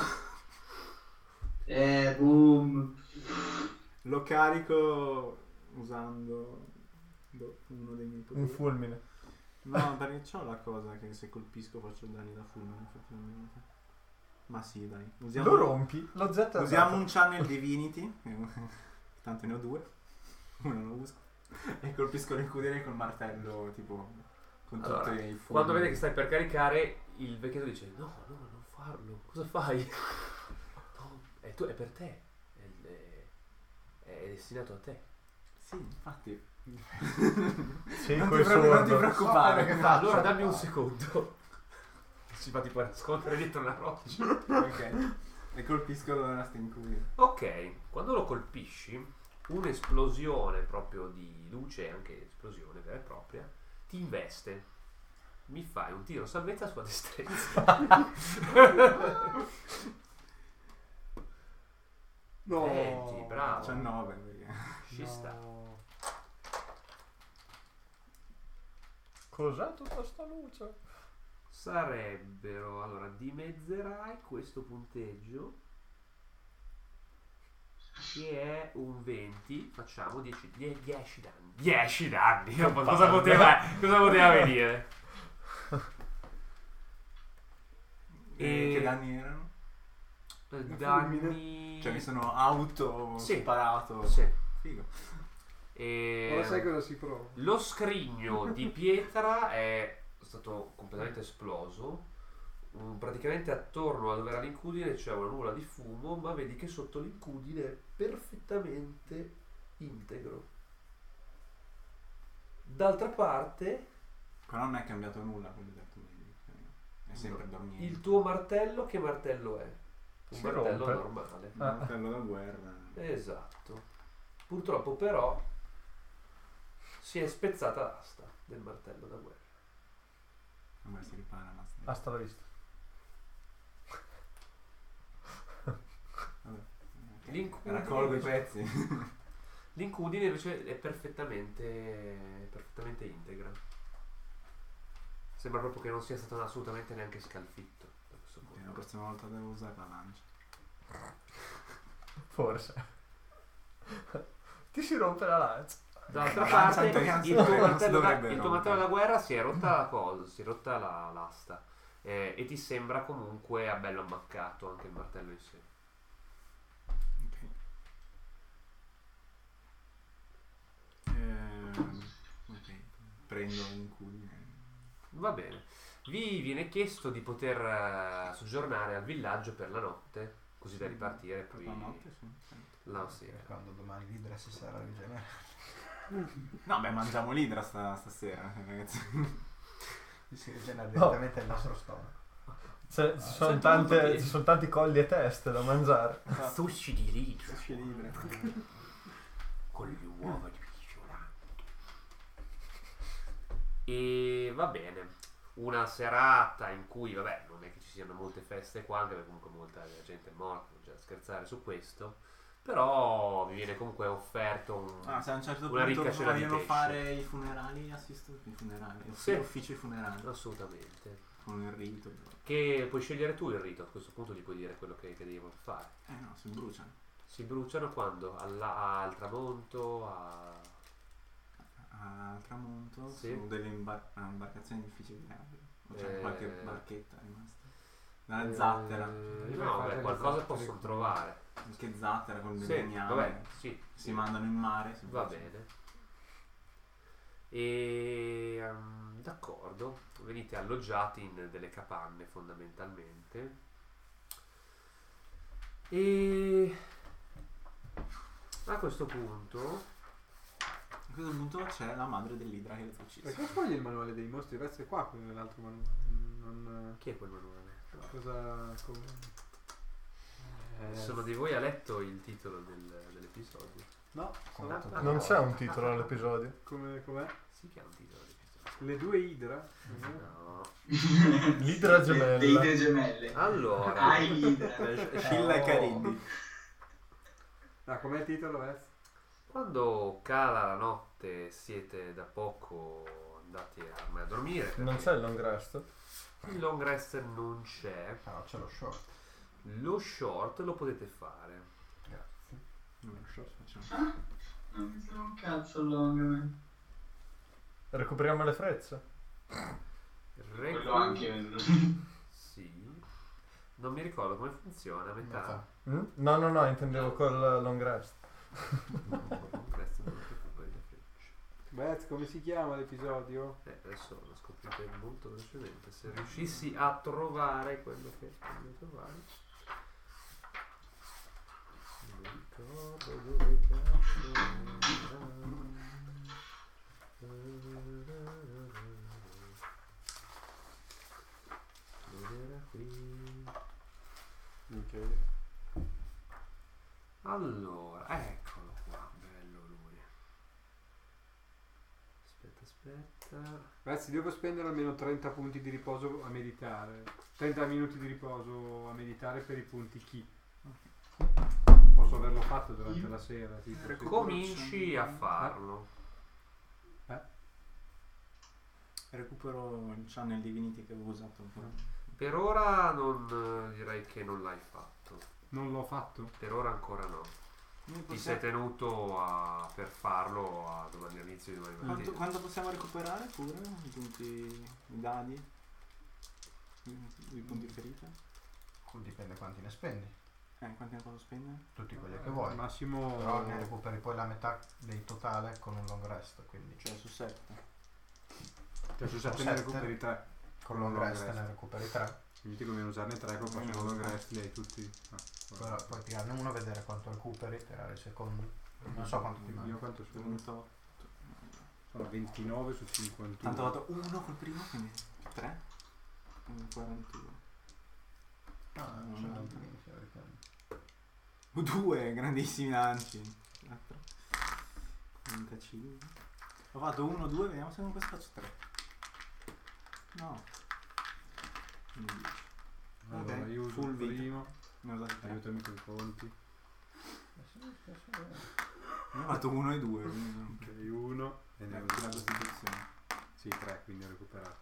Boom. lo carico usando uno dei miei Un poteri. fulmine. No, perché c'ho la cosa che se colpisco faccio danni da fulmine, effettivamente. Ma sì, dai. Lo rompi, l'oggetto è Usiamo andato. un channel divinity, tanto ne ho 2, uno lo uso, e colpisco l'incudine col martello, tipo, con Allora, tutti i fulmini. quando vede che stai per caricare, il vecchietto dice: no, non farlo, cosa fai? No, è per te, è destinato a te. Sì, infatti. Sì, Non col ti sordo. preoccupare. Allora dammi un secondo. Si fa tipo nascondere dietro una roccia. Ok. E colpisco la sta incudine. Ok, quando lo colpisci, un'esplosione proprio di luce, anche esplosione vera e propria, ti investe. Mi fai un tiro salvezza sulla destrezza. No. Senti, bravo. 19, perché... Ci sta. Cos'è tutta sta luce? Sarebbero, allora dimezzerai questo punteggio che è un 20, facciamo 10 danni. 10 danni, cosa poteva venire? E che danni erano? Danni... Cioè mi sono auto Sì. sparato. Sì. Figo. E... Ora sai cosa si prova. Lo scrigno di pietra è stato completamente esploso. Praticamente attorno a dove era l'incudine c'è una nuvola di fumo, ma vedi che sotto l'incudine è perfettamente integro. D'altra parte, Però non è cambiato nulla, come ho detto. È sempre dormito. il tuo martello, che martello è? Un Si martello rompe. normale. Un martello da guerra. Esatto. Purtroppo però si è spezzata l'asta del martello da guerra. Come si ripara la sta. Hasta la vista. L'incudine- Raccolgo i pezzi. L'incudine invece è perfettamente integra. Sembra proprio che non sia stato assolutamente neanche scalfitto. Da questo punto. La prossima volta devo usare la lancia. Forse. Ti si rompe la lancia. Dall'altra La parte lancia in teoria il non tuo si martello dovrebbe il tuo rompere. martello da guerra si è rotta la cosa, si è rotta l'asta e ti sembra comunque a bello ammaccato anche il martello in sé. Ok. Ok. Prendo l'incudine. Va bene. Vi viene chiesto di poter soggiornare al villaggio per la notte, così da ripartire poi La notte, sì. la sera. Quando domani l'idra si sarà rigenerata. No, beh, mangiamo l'idra stasera, ragazzi. Si rigenera direttamente il nostro stomaco. Ci sono sento molto bene. ci sono tanti colli e teste da mangiare. Sushi di Lidra Sushi l'idra. con le uova di violante. E va bene. Una serata in cui, vabbè, non è che ci siano molte feste qua, anche perché comunque molta gente è morta, non c'è da scherzare su questo. Però vi viene comunque offerto un... Se a un certo Una ricca punto cena di vogliono pesce. fare i funerali, assisto ai funerali. Sì. Uffici funerali. Assolutamente. Con il rito. Che puoi scegliere tu il rito, a questo punto gli puoi dire quello che devono fare. No, si bruciano. Si bruciano quando? Al tramonto, Al tramonto, Sì. su delle imbarcazioni difficili da aprire. O c'è qualche barchetta rimasta. Una zattera. No, beh, qualcosa possono trovare. Che zattera con Sì, delle legname. vabbè, sì. Si mandano in mare. si Va bruciano. bene. E d'accordo, venite alloggiati in delle capanne fondamentalmente. E a questo punto A questo punto c'è la madre dell'idra che l'ha uccisa. Perché fogli il manuale dei mostri? Resta qua quello dell'altro manuale. Non... chi è quel manuale? Cosa... Nessuno di voi ha letto il titolo dell'episodio? No, Ah, Non no. c'è un titolo all'episodio. com'è? Sì che ha un titolo dell'episodio. Le due idra? No. L'idra gemella. Le idee gemelle. Allora, Hai l'idra. Scilla e Caridi. Ah, com'è il titolo? quando cala la notte siete da poco andati a dormire. Non c'è il long rest? Il long rest non c'è. Però c'è lo short. Lo short lo potete fare. Grazie. Non lo so se facciamo. Non mi sono un cazzo long, man. Recuperiamo le frecce? Quello anche. Sì. Non mi ricordo come funziona a metà. No, intendevo col long rest. Long rest non recuperi le frecce. Beh, come si chiama l'episodio? Adesso lo scoprite molto velocemente. Se riuscissi a trovare quello che voglio trovare. Non mi ricordo dove cazzo era qui. Ok. Allora, eccolo qua, bello lui. Aspetta. Ragazzi, devo spendere almeno 30 punti di riposo a meditare. 30 minuti di riposo a meditare per i punti chi. Posso averlo fatto durante la sera. Tipo. Cominci a farlo. Recupero il channel Divinity che avevo usato. Per ora non direi che non l'hai fatto. Non l'ho fatto? Per ora ancora no. Ti sei tenuto per farlo all'inizio di domani mattina. Quanto possiamo recuperare pure i punti, i dadi? I punti ferita? Dipende quanti ne spendi. Quanti ne posso spendere? Tutti quelli che vuoi. Massimo. Però ne recuperi poi la metà del totale con un long rest. Quindi Cioè su 7. Cioè su 7 Sette. ne recuperi 3. con long rest ne recuperi 3. Quindi ti conviene usarne 3 con il long rest li hai tutti. Però puoi tirarne uno, vedere quanto recuperi, tirare il secondo. Non so quanto ti Io manca. quanto sono? 28. Sono 29 su 51. Tanto ho dato 1 col primo, quindi 3. Quindi 41. Due grandissimi lanci. 35. Ho fatto 1, 2, vediamo se con questo faccio 3. No. Allora, Ok, io uso full il vita. primo. Ne ho usati 3. Aiutami con i conti. Ne ho fatto 1 e 2. Ok, 1 e ne ho La usato costituzione. sì, 3, quindi ho recuperato.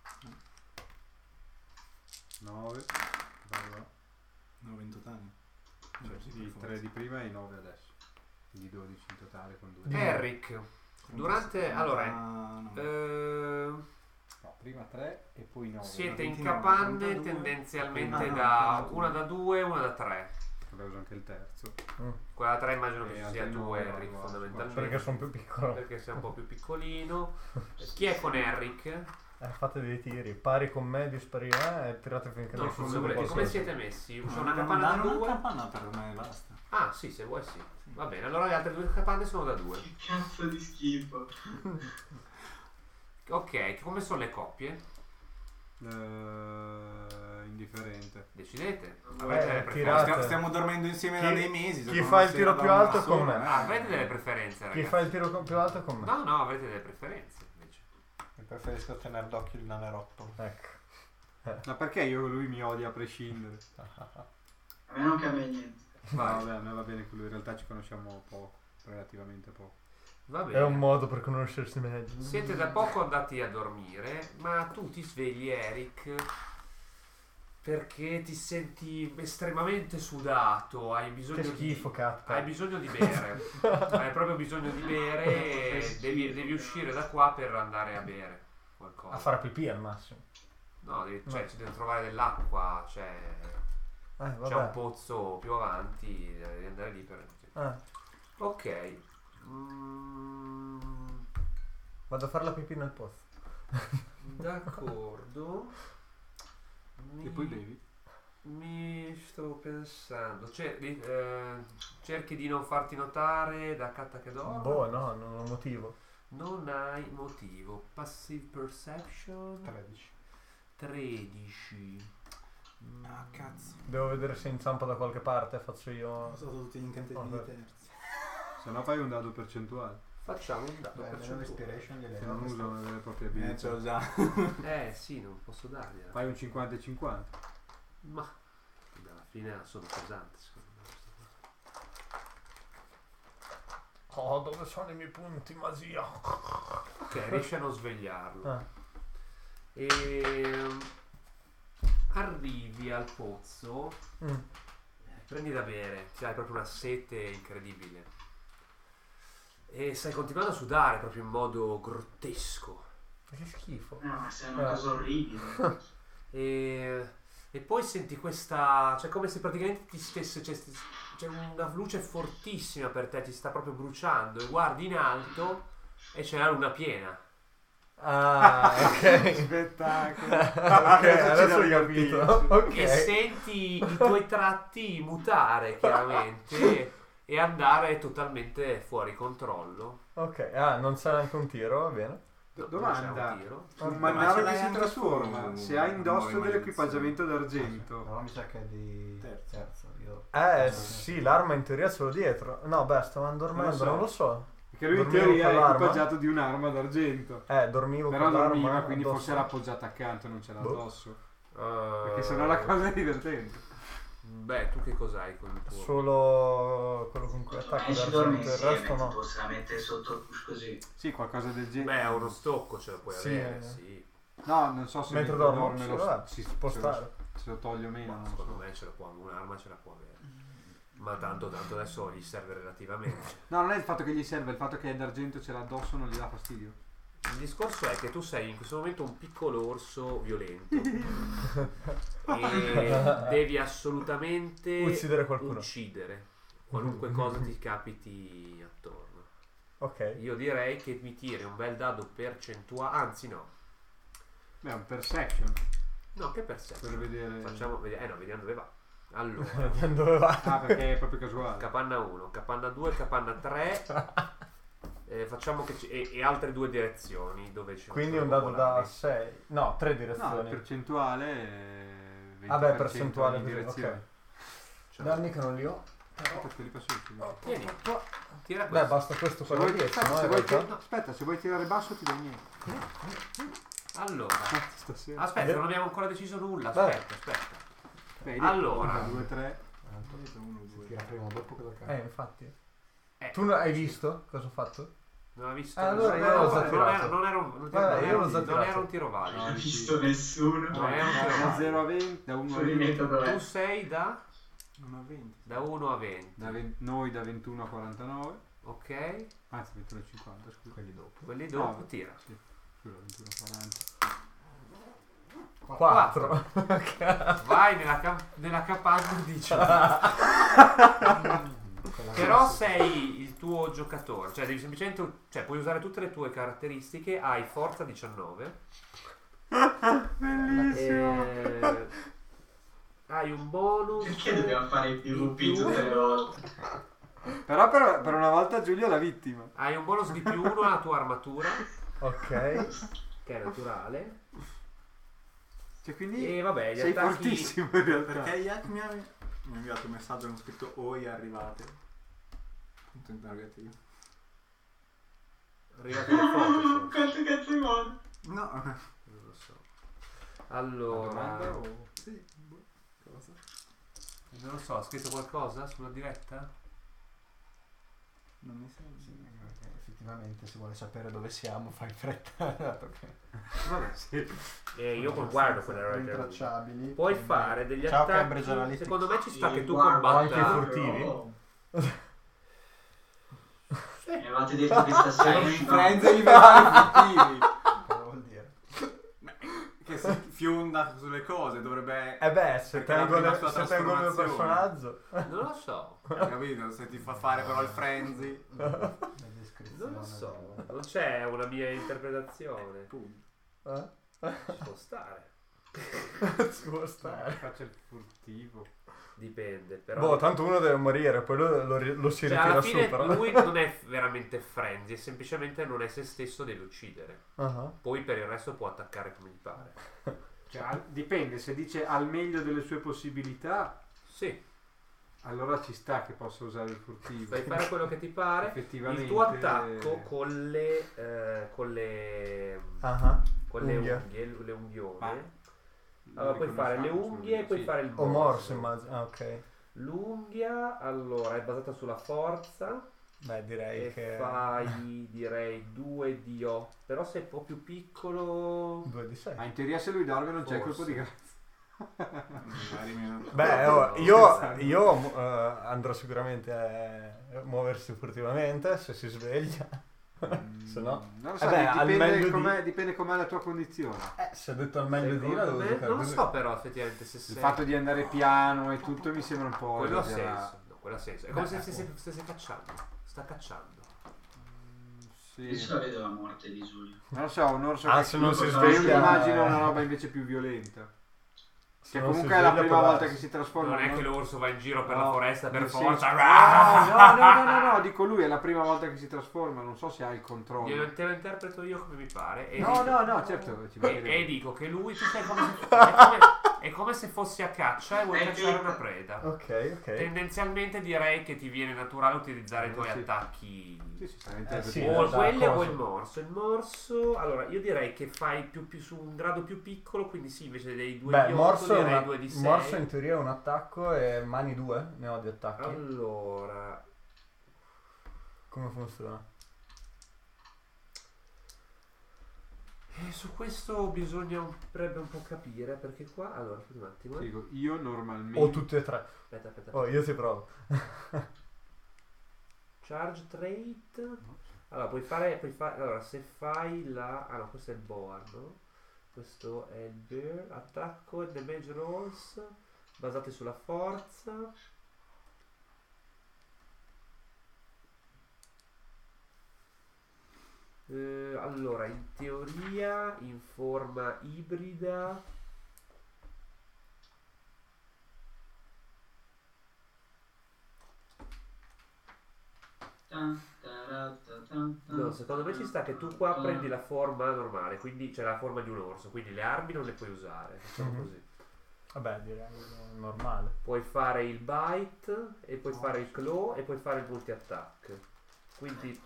9. Allora, 9 in totale. cioè, Sì, i per 3 forza. di prima e i 9 adesso. Quindi 12 in totale con 2. Eric, durante... Allora, No. No, prima 3 e poi 9. siete in 29, capanne 32. tendenzialmente Ah, no, da 41. una da 2 e una da 3. Vabbè, uso anche il terzo. Quella da 3 immagino che E ci altri sia tu, nove, Eric, no, fondamentalmente. Perché sono più piccolo. Perché sei un po' più piccolino. Chi è con Eric? Fate dei tiri, pari con me, dispari e tirate finché No, non come sono volete. Come siete messi? C'è una Non capanna da danno una 2? capanna per me, basta. Ah, sì, se vuoi sì. Va bene, allora le altre 2 capanne sono da 2. Che cazzo di schifo. Ok, come sono le coppie? Indifferente. Decidete. tirate. Delle preferenze? Stiamo dormendo insieme Chi- da dei mesi. chi secondo fa me il se tiro la più danno alto da con solo, me. Avete delle preferenze, Chi ragazzi? fa il tiro più alto con me? No, avete delle preferenze invece. Io preferisco tenere d'occhio il nanerotto. Ecco. Ma perché io lui mi odia a prescindere? A me non cambia niente. No, vabbè, a me va bene con lui, in realtà ci conosciamo poco, relativamente poco. Va È un bene. modo per conoscersi meglio. Siete da poco andati a dormire, ma tu ti svegli, Eric, perché ti senti estremamente sudato, hai bisogno Che schifo, di... cazzo. Hai bisogno di bere, hai proprio bisogno di bere e devi uscire da qua per andare a bere qualcosa. A fare pipì al massimo. No, cioè, ci devi trovare dell'acqua, c'è un Vabbè. pozzo più avanti, devi andare lì per... Ok. Vado a fare la pipì nel pozzo. D'accordo. E poi bevi? Mi sto pensando. Cerchi di non farti notare da Katakador. Boh, no, non ho motivo. Non hai motivo. Passive perception 13. 13. Ah, cazzo. Devo vedere se inciampa da qualche parte, faccio io. Ho usato tutti gli incantesimi Vabbè. terzi. Se no fai un dado percentuale. Facciamo un dato Beh, almeno percentuale. l'inspiration gliele Se non do. usano le proprie Ce abilità. l'ho già. Sì, non posso dargliela. Fai un 50 e 50. Ma alla fine sono pesante, secondo me. Oh, dove sono i miei punti, magia? Ok, riesci a non svegliarlo. Ah. Arrivi al pozzo, prendi da bere, ti hai proprio una sete incredibile e stai continuando a sudare proprio in modo grottesco Che schifo. No, ma sei una cosa orribile. e poi senti questa, cioè come se praticamente ti stesse, c'è una luce fortissima per te, ti sta proprio bruciando e guardi in alto e c'è la luna piena. Ah, ok. Spettacolo. Ok, adesso ho capito. Ok. E senti i tuoi tratti mutare chiaramente e andare totalmente fuori controllo. Ok, non c'è neanche un tiro, va bene. Non c'è Domanda. un tiro. Un Ma mannaro ce che l'hai si anche trasforma, su se ha indosso nuove dell'equipaggiamento d'argento. Però mi sa che è di Terzo. Io... Sì, l'arma in teoria ce l'ho dietro. No, beh, stavamo dormendo, non lo so. Perché lui in Dormivo teoria con è l'arma? equipaggiato di un'arma d'argento. Dormivo Però con dormiva, l'arma quindi addosso. forse era appoggiata accanto, non ce l'ha Boh. addosso. Perché sennò la cosa è divertente. Beh, tu che cos'hai con il tuo? Solo quello con cui attacco Ci dormi d'argento, il insieme, resto no. tipo se la mette sotto il push così. Sì, qualcosa del genere. Beh, uno stocco ce lo puoi Sì, avere, sì. No, non so se Mentre mentre dormo, dorme sì, lo vabbè, si può se stare. se lo toglie o meno, Ma non secondo so. me ce la può, un'arma ce la può avere. Ma tanto adesso gli serve relativamente. No, non è il fatto che gli serve, il fatto che è d'argento ce l'ha addosso non gli dà fastidio. Il discorso è che tu sei in questo momento un piccolo orso violento e devi assolutamente Uccidere qualcuno. uccidere qualunque cosa ti capiti attorno. Ok. Io direi che mi tiri un bel dado percentuale, anzi no. Beh, è un perception No, che per perception. vedere. Facciamo, vediamo dove va. Allora, Dove va? Ah, perché è proprio casuale. capanna 1, capanna 2, capanna 3. Facciamo che e altre due direzioni dove ci Quindi sono un dado da popolari. 6. No, 3 No, direzioni. il percentuale è Vabbè, percentuale in così, direzione. Danni che non li ho. Aspetta, li passo io. Tieni. Tira Beh, questo. basta questo Se per vuoi, 10, aspetta, no? se in vuoi realtà? no, aspetta, se vuoi tirare basso ti do niente. Allora. Stasera. Aspetta, non abbiamo ancora deciso nulla. Vabbè. Aspetta. Vedi? Allora. 1, 2, 3. Si tira prima o dopo cosa cambia? Infatti. Eh. Tu hai visto cosa ho fatto? Non ha visto Allora nessuno. io l'ho già non tirato. era, non era un, non Vabbè, era io un- l'ho già non tirato. era un tiro valido. Non ho visto nessuno. No, è un tiro Da valido. 0 a 20, da 1 a Fuori 20. metodo Tu è. sei da Non ha 20. 1 a 20. Noi da 21 a 49. Ok. Anzi, 21 a 50, scusa. Quelli dopo. Quelli dopo No. tira. Sì, scusa, 21 a 40. 4. Vai nella capanna di Però sei il tuo giocatore, cioè devi semplicemente, cioè puoi usare tutte le tue caratteristiche, hai forza 19. Hai un bonus. Perché dobbiamo fare il PvP tutte le volte? Però per una volta Giulio è la vittima. Hai un bonus di +1 alla tua armatura, Ok. che è naturale. Cioè, quindi E vabbè, gli sei attacchi. fortissimo in realtà. Perché Yak mi ha inviato un messaggio con scritto "Oi arrivate". Punto interrogativo. Arrivate le foto, forse. Quanto cazzo è buono? No. Non lo so. Allora, Sì. Cosa? non lo so, ha scritto qualcosa sulla diretta? Non mi sembra. Effettivamente, se vuole sapere dove siamo, fai fretta. Dato che Vabbè, sì. E io guardo quelle robe. intracciabili. Puoi quindi- fare degli Ciao, Cambridge attacchi. Analytics. Secondo me ci sta che tu Guarda, anche i combatta. furtivi. Avevate detto che stasera In usciva. Friends gli fai furtivi. Cosa vuol dire? Che si fionda sulle cose, dovrebbe. Beh, se Perché la tengo, prima sua se tengo il mio trasformazione. personaggio. Non lo so. Hai capito? Se ti fa fare però il frenzy. La descrizione Non lo so. del- Non c'è una mia interpretazione. Punto. Ci può stare. Ci può stare. Faccia il furtivo. Dipende. Però. Boh, tanto uno deve morire, poi lo si Cioè, ritira alla su, fine però. lui non è veramente frenzy, è semplicemente non è se stesso, deve uccidere. Ah, Poi per il resto può attaccare come gli pare. Cioè, dipende, se dice al meglio delle sue possibilità, Sì, allora ci sta che possa usare il furtivo. puoi fare quello che ti pare. Effettivamente. Il tuo attacco con le con le Unghie. unghie, le unghione. Ma- Allora puoi fare le unghie e puoi fare il O morso. morso, immagino. Ah, ok. L'unghia, allora, è basata sulla forza Beh, direi e che... fai, direi, 2 di 8. Però se è un po' più piccolo... 2 di 6. Ma in teoria se lui dorme non c'è Forse. colpo di grazia. Magari meno. Beh, No, io andrò sicuramente a muoversi furtivamente se si sveglia. Se no... Non lo so, Beh, al meglio dipende, di- dipende com'è la tua condizione. Se ho detto al meglio di la Secondo devo me- giocare non lo così. so però effettivamente se Il sei... fatto di andare piano e tutto mi sembra un po'. Quello ha esagerato. senso, no, quello ha senso. È come se Beh, stesse cacciando. Sta cacciando. Io ce Sì. la vedo la morte di Giulio. Non lo so, un orso Ah, che se non si io sveglia... immagino una roba invece più violenta. Se Che non si comunque è la sveglia prima può volta darsi. che si trasforma. Non è no? che l'orso va in giro per la No, foresta per nel forza. No, dico lui è la prima volta che si trasforma, non so se ha il controllo. Te lo interpreto io come mi pare. E No, dico, no, certo, ci E mancherebbe. dico che lui tu sei come se, è come se fossi a caccia e vuoi cacciare una preda. Ok. Tendenzialmente direi che ti viene naturale utilizzare i tuoi Sì. attacchi. Sì, sta Sì, interpretando. O da quelli o cosa? il morso. Il morso, allora io direi che fai più su un grado più piccolo, quindi sì, invece dei 2 Beh, di 8 morso, direi 2 di 6. morso in teoria è un attacco e mani 2 ne ho di attacchi. Allora, Come funziona? su questo bisognerebbe un po' capire perché qua, allora, aspetta un attimo. Dico, io normalmente. O tutte e tre. Aspetta. Oh, io ti provo. Charge trait. Allora, puoi fare allora, se fai la ah no, questo è il boar, no? Questo è il bear, attacco e damage rolls basati sulla forza. Allora, in teoria in forma ibrida no, secondo me ci sta che tu qua prendi la forma normale, quindi c'è la forma di un orso, quindi le armi non le puoi usare, facciamo Mhm. così. Vabbè, direi normale. Puoi fare il bite e puoi fare il claw e puoi fare il multi attack. Quindi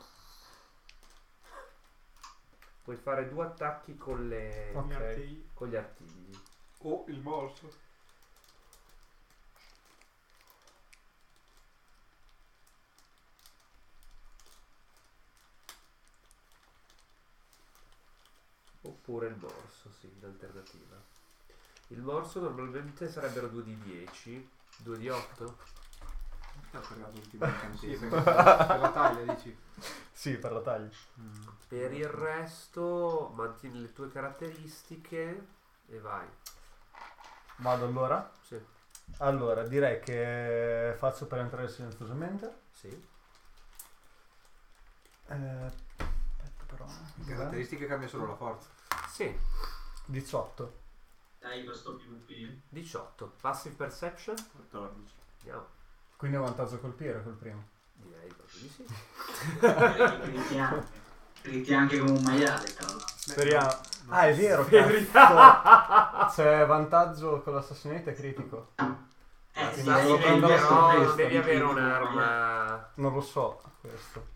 puoi fare 2 attacchi con le Ok. con gli artigli. O il morso. Oppure il morso, sì, in alternativa. Il morso normalmente sarebbero 2 di 10, 2 di 8. Ho fregato l'ultimo Sì, incantesimo. per la taglia dici. Sì, per la taglia. Per il resto mantieni le tue caratteristiche e vai. Vado allora? Sì, Allora, direi che faccio per entrare silenziosamente. sì. Aspetta però. Le caratteristiche cambia solo la forza. Sì, 18. Dai questo PvP. 18. Passive perception. 14. Andiamo. Quindi è vantaggio colpire col primo. Direi proprio di sì. Criti anche come un maiale, tra l'altro. Speriamo. Ah, è vero, cazzo. C'è vantaggio con l'assassinate critico. Sì, devo dai, prendere la Però sorpresa. devi avere un'arma. Non lo so, questo.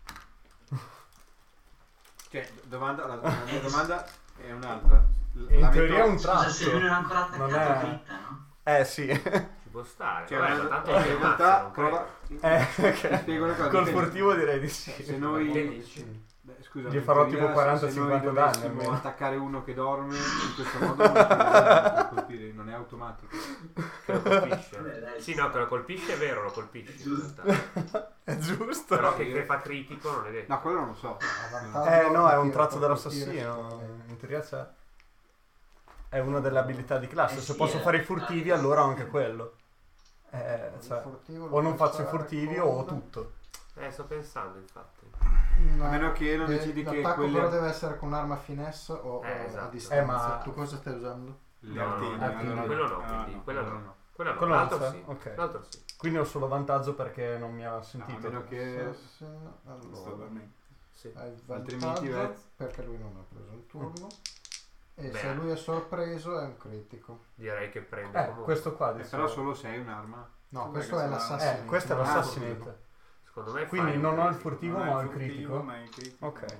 Cioè, la mia domanda è un'altra. In teoria è un Scusa, se lui non è tratto. ancora attaccato, Non è- critta, no? Sì. Ci può stare. Cioè, Vabbè, ma tanto in ti realtà ammazzano, prova. Ti Ti spiego una cosa. Col dipende. furtivo direi di sì. Se noi. Che dici? Beh, scusa, Gli in farò teoria, tipo 40-50 se noi danni dovessimo almeno. attaccare uno che dorme in questo modo non colpire, non è automatico. Che lo colpisce. Vabbè, dai, Sì, no, che lo colpisce è vero, lo colpisce. È In giusto. realtà. È giusto. Però che fa critico non è detto. No, quello non lo so. No, è un tratto dell'assassino. In teoria c'è. È una delle abilità di classe. Se sì, posso fare i furtivi, allora ho anche quello. Cioè, o non faccio i furtivi o ho tutto. Sto pensando, infatti. A meno che non decidi che l'attacco quelle- però deve essere con arma finesse o Esatto. a distanza. Ma- Tu cosa stai usando? Le No, artigli. no, artigli. quello no, Ah, quindi no, quella allora no. no. Quella no, Quello non l'altro c'è? sì. Ok. L'altro sì. Quindi ho solo vantaggio perché non mi ha A sentito. meno che Sto Allora, dormendo. Sì. hai il Altrimenti vantaggio Vez. perché lui non ha preso il turno. E Beh. se lui è sorpreso è un critico. Direi che prende comunque. Questo qua dice. però solo se hai un'arma. No, Vabbè, questo che è sarà- l'assassinio. Questo è Ah, l'assassinate. Secondo me Quindi fai non ho il critico. furtivo, Non ma ho è il furtivo, critico. ma è il critico. Ok.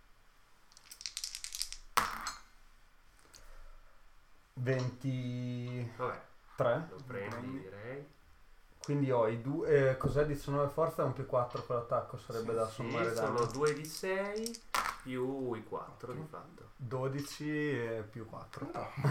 23. Vabbè, lo prendi, direi. Quindi ho i due. Cos'è 19 forza e un più 4 per l'attacco? Sarebbe da sommare Sì, danni. sono 2 di 6 più i 4 di fatto. 12 e più 4.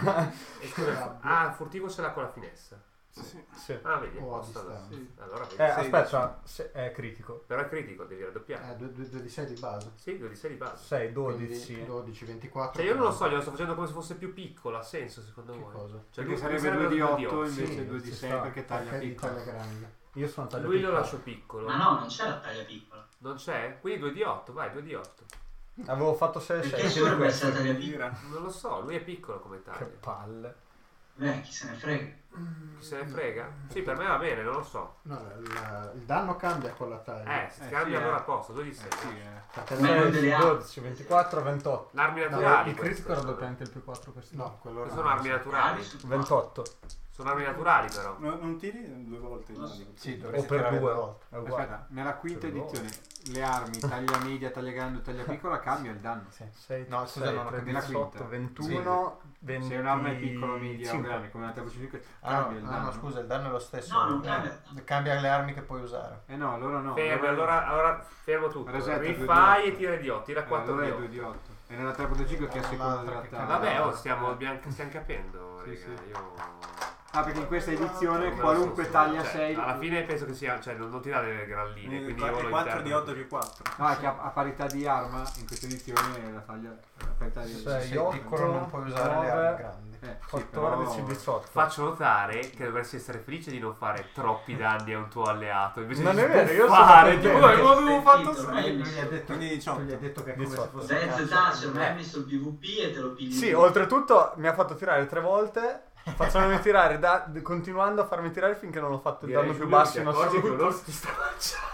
E scusa, furtivo ce l'ha con la finestra. Sì. Sì. Ah, vedi, a O a posto allora. distanza. Allora vedi. Aspetta, è critico. Però è critico, devi raddoppiare. 2 di 6 di base. Sì, 2 di 6 di base. 6, Quindi 12. 12, 24. Cioè io non lo so, glielo sto facendo come se fosse più piccolo, ha senso secondo Che voi? cosa? Cioè, Perché lui sarebbe sarebbero 2 di 8 8. invece sì, 2 di ci 6 sta. perché taglia Perché di piccolo. taglia grande. Io sono tagliato. Lui lo lascio piccolo. Ma no, non c'è la taglia piccola. Non c'è? Quindi 2 di 8, vai, 2 di 8. Avevo fatto 6 e 6. Perché ci dovrebbe essere la taglia piccola? Ira. Non lo so, lui è piccolo come Che taglia. palle. Beh, chi se ne frega. Chi se ne frega? Sì, per me va bene, non lo so. No, il danno cambia con la taglia. Si cambia sì, allora a posto, 2 di 6. Sì, Perché Ma non 6, delle armi. 12, 24, 28. L'armi No, naturali. Il critico queste era sono. doppiamente il più 4 questo. No, quello Queste no. sono armi naturali. 28. Sono armi naturali però. Non tiri 2 volte. no, dico. Sì, O dovresti per tirare 2. volte. È uguale. aspetta, nella quinta Per edizione le armi taglia media, taglia grande o taglia piccola cambia il danno. Sì. 6, No, scusa, non ho capito. 18, Quinta. 21, 20. Se un'arma è piccola, media o grande come una tabella 5 cambia il danno. no, scusa, il danno è lo stesso. No, non cambia. Cambia le armi che puoi usare. No, allora no. Fermo, allora fermo tutto. Resetta, Rifai 2 e tira di 8, tira 4 allora di è 2 8. di 8. E nella 3.5 che a seconda l'altra che dell'attacco. Vabbè, stiamo capendo, Sì, raga. sì. Io Ah, perché in questa edizione non me la qualunque so taglia cioè, 6. alla fine penso che sia, cioè non ti dà delle gran linee, quindi io lo 4 di 8 interpreto. più 4. No, è che a parità di arma in questa edizione la taglia a parità di Sei, Se 8, sei piccolo non puoi usare le 9, armi grandi. sì, 14, però- 18. Faccio notare che dovresti essere felice di non fare troppi danni a un tuo alleato, invece Non di è vero, io fare, sono tipo, contento. come avevo fatto Sentito, sempre. Quindi 18. gli ha detto che è come se 18. fosse Zez tace, ormai hai messo il PvP e te lo pigli. Sì, oltretutto mi ha fatto tirare 3 volte, facendomi tirare, continuando a farmi tirare finché non ho fatto il danno più basso in assoluto. l'orso ti sta mangiando.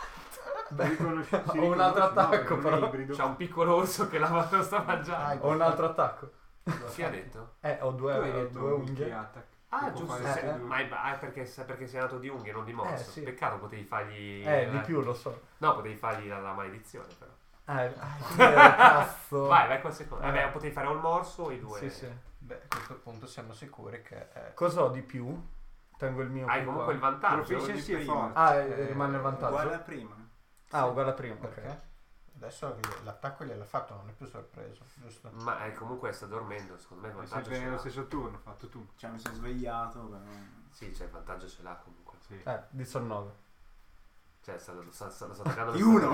Ho un altro attacco, però. C'ha un piccolo orso che lo sta mangiando. Ho un altro attacco. Chi ha detto? Ho Tu hai due detto unghie. attack. Ah, Può giusto, fare sì, tutti e due. ma è perché sei nato di unghie, non di morso. sì. Peccato, potevi fargli... Di più lo so. No, potevi fargli la maledizione, però. Cazzo. Vai col secondo. Vabbè, potevi fare o il morso o i due. Sì, sì. Beh, a questo punto siamo sicuri che Cosa ho di più? Tengo il mio Hai qui comunque il qua. vantaggio. Proficiency è prima. forte. Rimane il Uguale a vantaggio. prima. Uguale a prima, perché ok. adesso l'attacco gliel'ha fatto, non è più sorpreso, giusto? Ma comunque sta dormendo, secondo me il È vantaggio sempre ce nello l'ha. stesso turno, fatto tu. Cioè mi sono svegliato, però... Sì, cioè il vantaggio ce l'ha comunque. Sì. 19. Cioè sta attaccando Di uno,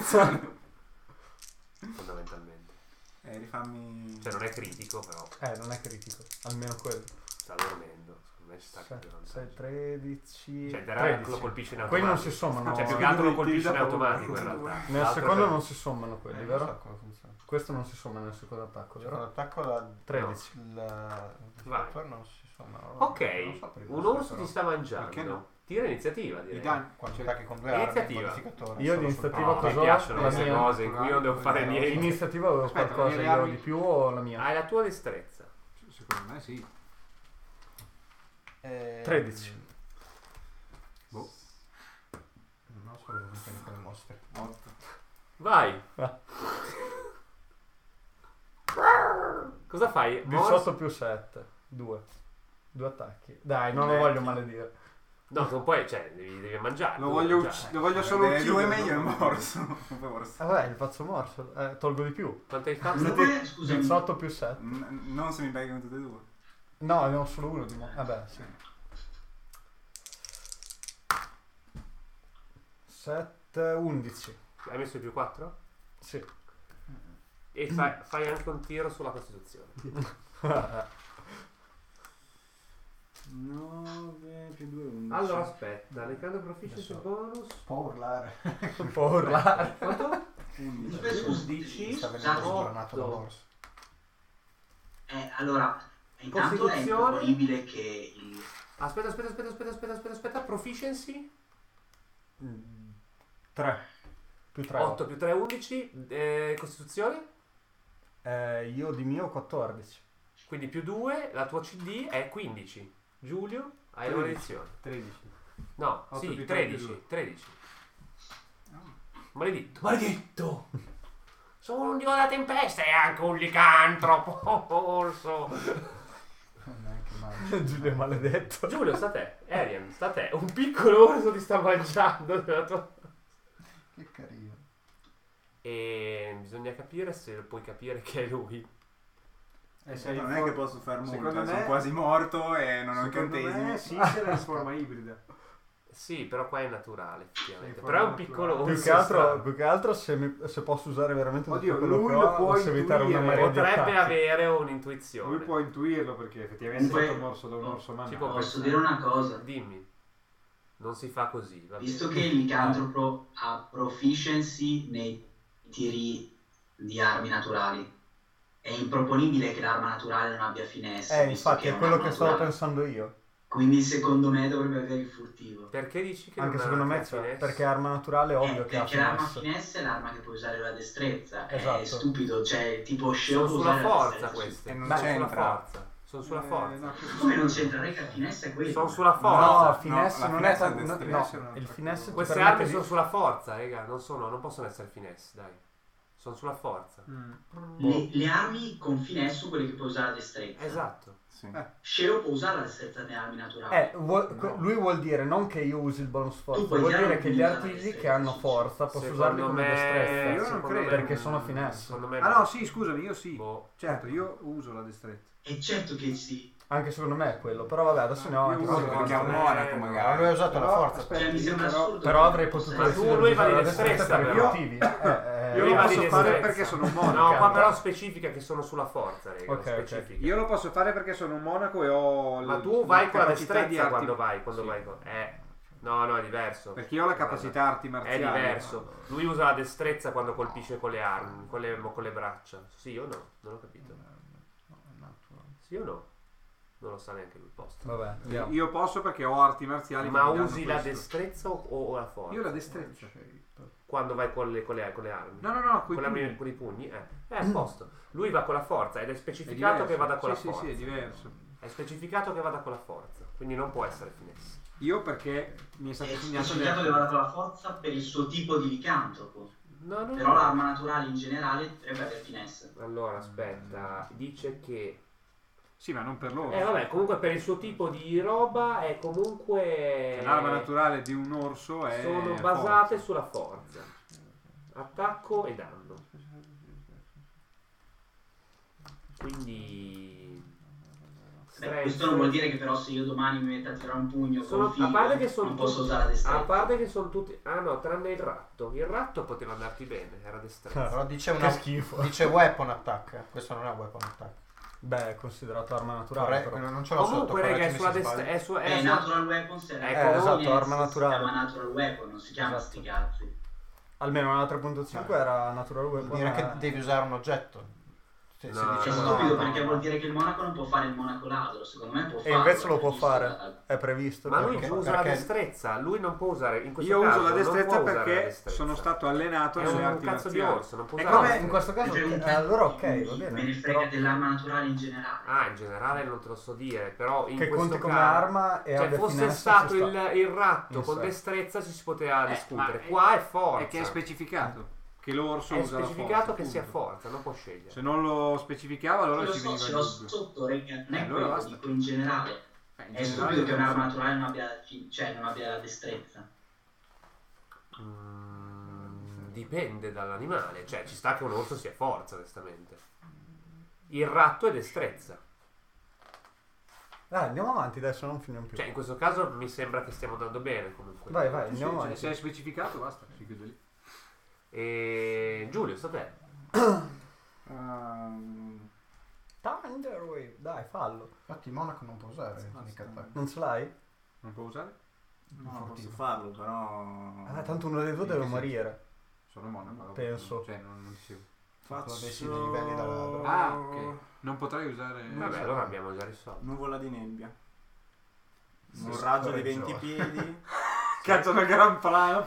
fondamentalmente. rifammi... Cioè non è critico, però Non è critico. Almeno quello. sta dormendo. Secondo me ci sta capendo. 6, 13. Cioè Terra 13. lo colpisce in Quelli automatico. non si sommano. Cioè più che altro lo Quindi colpisce in tiri da automatico in paura. realtà. Nel L'altro secondo per- non si sommano quelli, Non vero? so come funziona. Questo non si somma nel secondo attacco, Con vero? l'attacco la 13. Vai. non si somma. Ok, un orso ti sta mangiando. Perché no? Tira iniziativa, I direi. danni. Quando Cioè, attacchi con 2 armi, Iniziativa. modificatore Io solo di sul iniziativa primo. Mi cosa ho? piacciono La queste mia. cose in cui io non devo fare In niente. iniziativa avevo Aspetta, qualcosa le io armi- di più o la mia? Hai la tua destrezza. Secondo me sì. 13. Boh. Non so come funziona con i mostri. 8. Vai. Ah. Cosa fai? 18 più 7. 2. 2 attacchi. Dai, non lo voglio maledire. No, non puoi, cioè, devi mangiare. Lo devi voglio, mangiare. lo voglio solo Due uccidere. meglio è morso. Forse. Vabbè, il faccio morso. Tolgo di più. Quanto hai fatto? Comunque, scusami, 18 più 7. Non se mi becchi con tutte e due. No, ne ho solo uno di mo. Vabbè, sì. 7, 11. Hai messo il più 4? Sì. E fai anche un tiro sulla Costituzione. 9 più 2, 11. Allora aspetta, leccando proficiency Adesso- bonus. Può urlare. Può urlare. Quanto? 11. Scusa, 11. Sta venendo sbornato da 8. morso. allora, intanto è Costituzione. improponibile che il... Aspetta, proficiency 3. Più 3. 8 più 3 11, Costituzione, Io di mio 14. quindi più 2, la tua CD è 15. Giulio, hai la 13. maledizione. 13. No, 8 sì, più 3 più 13, due. 13. Maledetto! Sono un dio della tempesta e anche un licantropo, orso. Neanche male. Giulio è maledetto. Giulio, sta a te. Arian, sta a te. Un piccolo orso ti sta mangiando nella tua... Che carino. E bisogna capire se puoi capire che è lui. Non è che posso fare molto, Secondo me- sono quasi morto e non ho Secondo incantesimi. me sì, c'era in forma ibrida. Sì, però qua è naturale, effettivamente. Sì, Però è un naturale. piccolo orso. Più che altro se posso usare veramente tutto Oddio, quello lui che lo ho, può posso evitare una intuire. marea di Potrebbe attacchi. avere Lui un'intuizione. può intuirlo perché effettivamente è Comunque- stato morso da un orso Si può mannato. Posso dire una cosa? Dimmi. Non si fa così, va Visto bene. che il licantropo ha proficiency nei tiri di armi naturali, è improponibile che l'arma naturale non abbia finesse. visto Infatti è quello un'arma che stavo naturale. pensando io. Quindi secondo me dovrebbe avere il furtivo. Perché dici che Anche non ha secondo me la c'è. finesse? Perché arma naturale è ovvio che ha perché l'arma finesse. finesse è l'arma che puoi usare la destrezza. È Esatto. stupido, cioè tipo Sceo Sono può sulla usare la forza destrezza. queste. E non Sono sulla c'entra. forza. Sono sulla forza. No, Come non c'entra? Reca finesse è quello. Sono sulla No, forza. finesse la non finesse è è tanto. destrezza, No, è il finesse ti Queste permette armi di- sono sulla forza, raga. Non possono essere finesse, dai. Sono sulla forza. Le armi con finesse sono quelle che puoi usare la destrezza. Esatto. Sì. Sceo può usare la destrezza nelle armi naturali. Lui vuol dire non che io usi il bonus forza, Tu puoi vuol tirare dire un che gli punto alla artigli destrezza, che hanno sì. forza posso Secondo usarli come me- destrezza. Io non secondo credo. me- Perché sono finesse. Secondo me Ah no, sì, scusami, io sì. Boh. Certo, io uso la destrezza. E certo che sì. Anche secondo me è quello, però vabbè, adesso ne ho Io anche uso qualcosa. Perché è un monaco magari. Ma lui ha usato la Però, forza. aspetta, Cioè, mi sembra però- assurdo. Però avrei potuto Ma tu, decidere lui di va usare di la destrezza, per i però. motivi. Io Lui lo va di posso fare destrezza. perché sono un monaco. No, qua Cavolo. però specifica che sono sulla forza, raga. Ok, ok. specifica. Io lo posso fare perché sono un monaco e ho Ma tu vai con la capacità di destrezza arti- quando Sì. vai con... No, è diverso. Perché io ho la capacità arti È marziali. diverso. Lui usa la destrezza quando colpisce con le armi, con le braccia. Sì o no? Non ho capito. Sì o no? Non lo sa neanche lui il posto. Vabbè, andiamo. Io posso perché ho arti marziali. Ma che mi danno usi la questo. destrezza o la forza? Io la destrezza. Quando vai con le armi? No, coi Con, pugni. i pugni? È a posto. Lui va con la forza ed è specificato che vada con la sì, forza. Sì, è diverso. È specificato che vada con la forza, quindi non può essere finesse. Io perché mi è stato È insegnato specificato che vada con la forza per il suo tipo di licantropo. No, no, Però no. l'arma naturale in generale dovrebbe avere finesse. Allora, aspetta, dice che... Sì, ma non per loro. vabbè, comunque per il suo tipo di roba è comunque... L'arma naturale di un orso è sono basate forza. sulla forza. Attacco e danno. Quindi... Beh, questo non vuol dire che però se io domani mi metto a tirare un pugno Sono- col figlio, a parte che sono non posso tutti- usare la destrezza. A parte che sono tutti... Ah no, tranne il ratto. Il ratto poteva andarti bene, era destrezza. Però dice, Che schifo. dice weapon attack. Questo non è weapon attack. Beh, è considerato arma naturale. Corretto, Però. non ce l'ho sotto. Comunque, raga, è correggimi sulla se destra... sbaglio. È su... È natural weapon se esatto, arma naturale. Si chiama natural weapon, non si chiama Esatto. sti cazzi. Almeno la 3.5 era natural weapon. Vuol dire che devi usare un oggetto. Se No, dice È no, stupido no, perché no. vuol dire che il monaco non può fare il monaco ladro, secondo me può E farlo. invece lo può visto fare. È previsto. Ma lui perché- usa la perché- destrezza, lui non può usare in questo Io caso, uso la non destrezza può usare la perché destrezza. sono stato allenato è nelle un arti cazzo di marziali. orso, non può E usare vabbè, la in destrezza. questo caso Me allora ok, va ne bene. frega Però dell'arma naturale in generale. Ah, in generale non te lo so dire, però in che questo conti come caso... arma e Cioè, abbia fosse finesse, stato ci sta. il ratto In con sé. destrezza ci si poteva discutere. ma Qua è forza. È che è specificato che l'orso È usa la specificato forza, che sia punto. forza, non può scegliere. Se non lo specificava allora Lo ci so, veniva ce il l'ho dubbio. sotto, raga, non è Allora quello, basta. dico in generale. In È generale stupido che non un'arma so. naturale non abbia destrezza. Dipende dall'animale. Cioè, ci sta che un orso sia forza, onestamente. Il ratto è destrezza. Andiamo avanti adesso, non finiamo più. Cioè, in questo caso mi sembra che stiamo andando bene, comunque. Vai, vai, Sì, andiamo cioè, avanti. se è specificato basta, si chiude lì. E... Giulio, sta a te. Thunder Wave, dai, fallo. Infatti il monaco non può usare sneak attack. Non ce l'hai? Non può usare? No, non posso farlo, però... Tanto uno dei due deve morire. Sono monaco. Penso. Cioè, non ti seguo. avessi dei livelli da- Ah, ok. Non potrai usare... Vabbè, allora abbiamo già risolto. Nuvola di nebbia. Sì, Un raggio di correggio. 20 piedi. Cazzo una gran prana.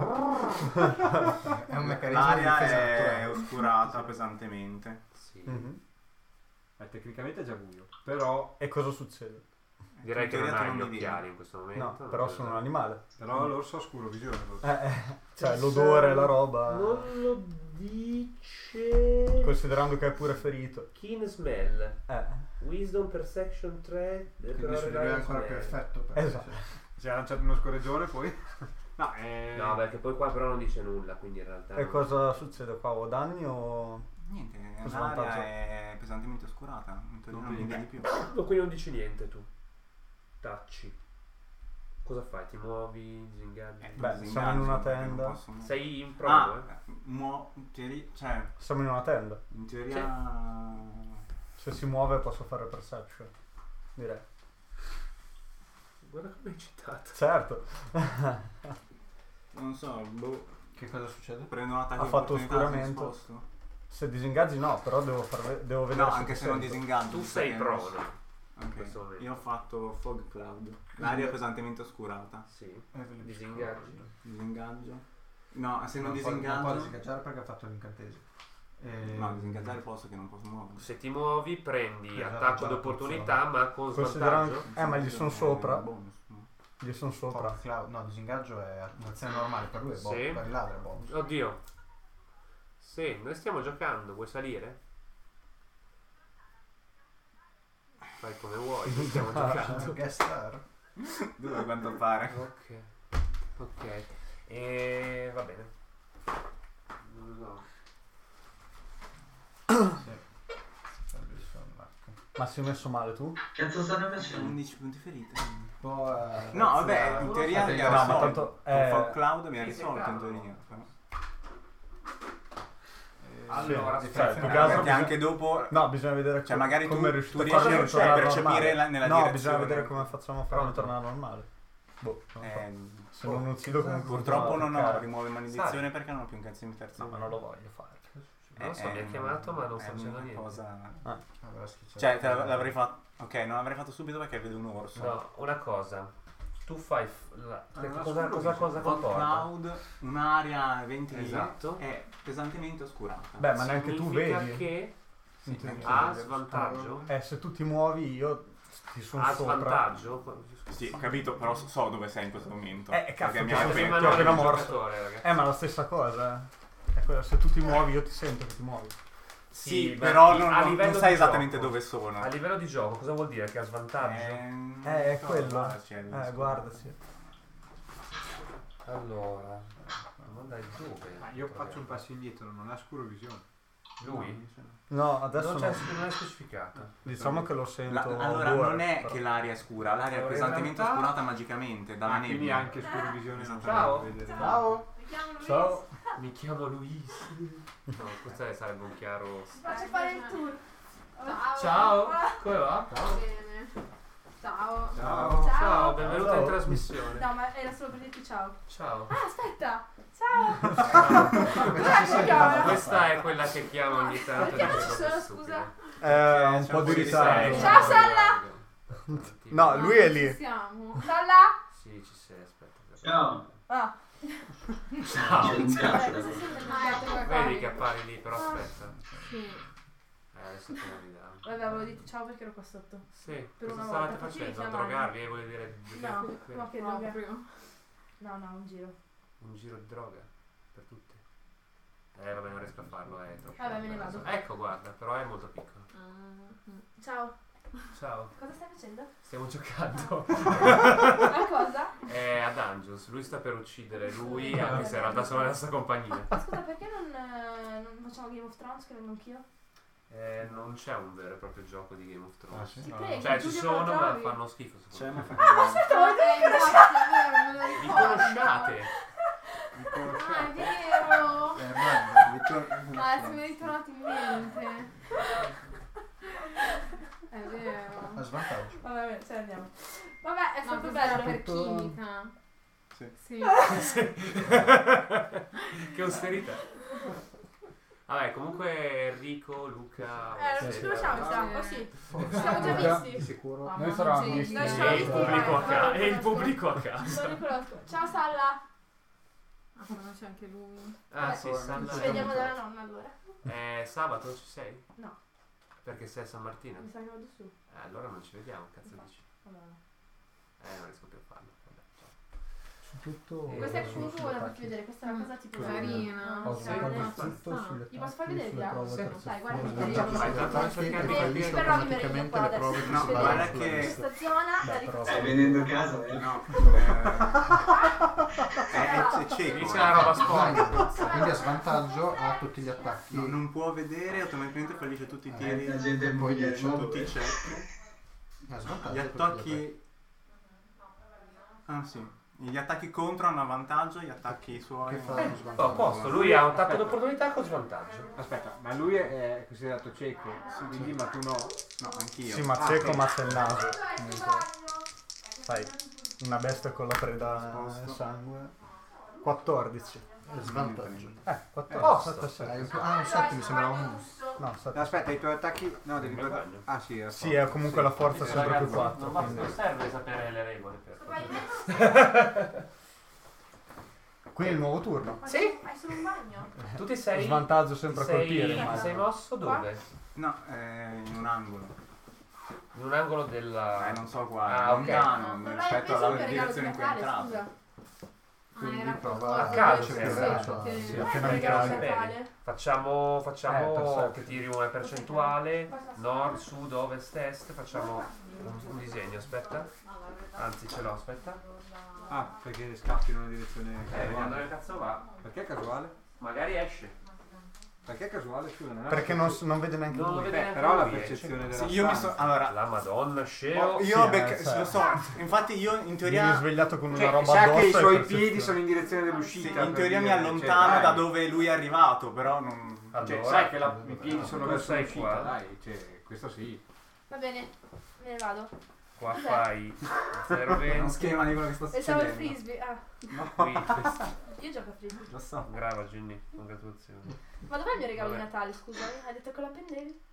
È un meccanismo di L'aria difesa è naturale. oscurata pesantemente. Sì. Mhm. Tecnicamente è già buio. Però E cosa succede? Direi In che non teoria hai tu gli non mi occhiali in questo momento. No, però sono un animale. l'orso ha scuro visione. Cioè, l'odore, la roba. Non lo dice. Considerando che è pure ferito. Keen smell. Eh. Wisdom perception 3. Quindi se lui è ancora più effetto. perché Esatto. Si è lanciato uno scorreggione poi. No, No, perché poi qua però non dice nulla, quindi in realtà. E non- cosa succede qua? Ho danni o... Niente, Cosa l'aria vantaggio? è pesantemente oscurata. In teoria non mi vedi più. No, quindi non dici niente tu. Tacci. Cosa fai? Ti muovi? Disingaggi? Beh, siamo in una Perché non tenda. posso muovere. Sei in provo, In teoria, cioè, Siamo in una tenda. in teoria... Se si muove posso fare perception. Direi. Guarda come è eccitato. Certo. Non so, boh, Che cosa succede? prendo un attacco Ha di fatto opportunità, oscuramento. mi sposto. Se disingaggi no, però devo vedere No, se anche ti se non sento. disingaggio. Tu sei perché- prono. in Ok, questo momento. io ho fatto fog cloud. L'aria è pesantemente oscurata. Sì. Disingaggi. Disingaggio. No, se non Non può disingaggio... disingaggiare perché ha fatto l'incantesimo. No, disingaggiare posso che non posso muovere. Se ti muovi prendi Esatto, attacco già, d'opportunità ma con Considerando- svantaggio. ma gli sono sopra. Bonus, no? Gli sono sopra. Fog cloud, no, disingaggio è un'azione normale, per lui è bonus, Sì. per il ladro è bonus. Oddio. Sì, noi stiamo giocando, vuoi salire? Fai come vuoi, noi stiamo giocando. Guest star. Due a quanto pare. Ok. Ok. E va bene. No. Ma si è messo male tu? Cazzo stanno facendo? 11 punti ferite. Un po', No, vabbè, in teoria mi ha No, ma risolto. tanto... Con fog cloud mi ha sì, risolto in cavolo. teoria. però. Allora, Sì, aspetta, cioè, più che altro Perché anche dopo... No, bisogna vedere Cioè, magari come tu è riuscito a riesci farlo a tornare percepire normale. nella No, direzione. bisogna vedere come facciamo a farlo Pronto? tornare normale. Boh, non so. Se non boh. uccido comunque Purtroppo non ho toccare. rimuove maledizione perché non ho più un cazzo di terzo. No, ma non lo voglio fare. Non so, mi ha chiamato ma non sto è facendo una niente. cosa... aveva schizzato. Cioè, l'avrei fatto... Ok, non l'avrei fatto subito perché vedo un orso. No, una cosa. Tu fai cosa Fog comporta? cloud, un'area 20 Esatto. è pesantemente oscurata. Beh, ma neanche tu Significa vedi. che In teoria. ha svantaggio. Se tu ti muovi io ti sono Ha sopra. svantaggio? Sì, ho capito, però so dove sei in questo momento. Cazzo, Perché mi ti hai sono appena- ti ho appena morso. giocatore, ragazzi. Ma la stessa cosa. È quello, se tu ti muovi io ti sento che ti muovi. Sì, ma però a non livello sai di esattamente gioco. dove sono. A livello di gioco, cosa vuol dire? Che ha svantaggio? È quello. guardaci, Guardaci. Allora, ma dai, dove? Ma io faccio un passo indietro, non ha scuro visione. Lui? No, adesso Non, no. non è specificato. Diciamo che lo sento. allora, due ore, non è però. che l'aria è scura, l'aria è Allora, in pesantemente realtà- oscurata magicamente dalla Quindi nebbia. anche scuro visione non Ciao. fa vedere. Ciao. Mi chiamo Luis. Ciao. Mi chiamo Luis. No, questo sarebbe un chiaro. Faccio fare il tour. Ciao, come va? Bene. Ciao. Ciao. Ciao, benvenuta Ciao. in trasmissione. No, ma era solo per dirti ciao. Ciao. Ah, aspetta. Ciao. Questa è quella che chiamo ogni tanto. Perché dice ci cose sono, stupide. scusa? Un c'è po' un di po' di ritardo. serio. Ciao, Salla. No, lui è lì. Ci siamo. Salla? Sì, ci sei, aspetta. Ciao. Ah. Ciao. C'è un cazzo Vabbè, da cosa dire. sembra cambiato qualcosa? Vedi che appari lì, però aspetta. Sì. Adesso te lo ridiamo. Vabbè, avevo detto ciao perché ero qua sotto. Sì, Per cosa una stavate volta, facevi facendo? chiamare. Drogarvi, voglio dire. No, qui- ma che No, droga? prima. No, un giro. Un giro di droga per tutti. Vabbè, non riesco a farlo, è troppo. Vabbè, me ne vado. Ecco, guarda, però è molto piccolo. Ciao. Ciao, Cosa stai facendo? stiamo giocando. A cosa? A Dungeons, lui sta per uccidere lui, anche se in realtà sono nella sua compagnia. Scusa, perché non facciamo Game of Thrones che vengo anch'io? Non c'è un vero e proprio gioco di Game of Thrones. Ti prego, Cioè, ci Giulio, me lo sono, ma trovi? fanno schifo. C'è, ma secondo me. fa Aspetta, vuoi dire che Vi conosciate? Ah, è vero! Ah, se mi è ritornato in mente. È vero. A svantaggio. Vabbè, ce ne andiamo. Vabbè, è No, stato questo era bello. per chimica. Sì. Sì. Che austerità. Vabbè, comunque Enrico, Luca. Ci Seta- conosciamo, siamo. Oh sì. Ci siamo già Luca, visti. Sicuro. Ah, Noi ma saremo non c'è- visti. Noi E siamo il visti, pubblico a ma- casa. E il non pubblico a Non casa. riconosco. Ciao Salla. Ah, ma c'è anche lui. Ah sì, Salla. Ci vediamo dalla nonna allora. Sabato ci sei? No. Perché sei a San Martino? Mi sa che vado su. Allora non ci vediamo, cazzo dici? Vabbè. Non riesco più a farlo. Vabbè, ciao. Tutto. Questa è comunque volevo farti vedere, questa è una cosa tipo Carina. Ho Sì, svantaggio sì. tutto sulle Gli posso far attacchi, vedere sulle via? prove Sì. percezioni. Dai, guarda che Svantaggio Vai, sulle tanto attacchi, cercare di fallisce però mi automaticamente vengo qua le adesso. prove No, che si guarda trovano che- sulla Questa zona Beh, la però- Stai vendendo casa, eh? No, è cieco. Dice la roba sporca. Quindi a svantaggio ha tutti gli attacchi. No, non può vedere, automaticamente fallisce tutti i tiri, La gente Poi moglie, dice no? tutti i check. A svantaggio Gli tutti attacchi... Ah sì. Gli attacchi contro hanno vantaggio, gli attacchi suoi... Che fa? hanno Oh, svantaggio. a posto, lui ha un attacco d'opportunità con svantaggio. Aspetta, ma lui è considerato cieco, quindi ma tu no. No, anch'io. Sì, ma cieco, ma c'è il naso. Comunque, sai, una bestia con la preda Sposto. sangue. 14. Svantaggio. 14. Posto. 7, Un 7 mi sembrava un 1. No, 7. Aspetta, i tuoi attacchi. No, devi Come guardare. bagno. Ah sì, Sì, è comunque la forza Sì, sempre più ragazzi, 4. Non serve sapere le regole per Quindi il nuovo turno. Sì? Hai solo un bagno? Tu ti sei... Svantaggio sempre a colpire. Ti immagino. sei mosso dove? No, in un angolo. In un angolo della... Non so quale, Ah, ok. lontano, Non l'hai rispetto preso alla per regalo di direzione in cui è Natale, entrato. scusa. Quindi era prova qualcosa a caso, di sembra. differente. Sì, Non è appena un mi regalo di cade. Natale? Facciamo perfetto. che tiri una percentuale, nord, sud, ovest, est, facciamo un disegno, aspetta. Anzi ce l'ho, aspetta. Ah, perché scappi in una direzione Vediamo casuale. dove cazzo va. Perché casuale? Magari esce. Perché casuale? Scusa, non è Perché non vede neanche Non lo lui. vede neanche però la lui, percezione esce. della Sì, io mi stanza. so... Allora, La madonna, sceo. io Sì, lo so, infatti io in Vieni teoria... svegliato con una Cioè, roba sa addosso che i e suoi percezione. piedi sono in direzione Sì, dell'uscita. in per teoria mi dire, allontano cioè, da dai. dove lui è arrivato, però non... Cioè, Allora, sai che i piedi sono tu verso sei l'uscita, qua. dai, cioè, questo sì. Va bene, me ne vado. Qua fai È uno 0,20. schema di quello che sta Pensavo il succedendo. frisbee. Ah, Qui, io gioco a frisbee. Lo so. brava Ginny, congratulazioni. Ma dov'è il mio regalo di Vabbè. Natale, scusa? Hai detto che lo appendevi?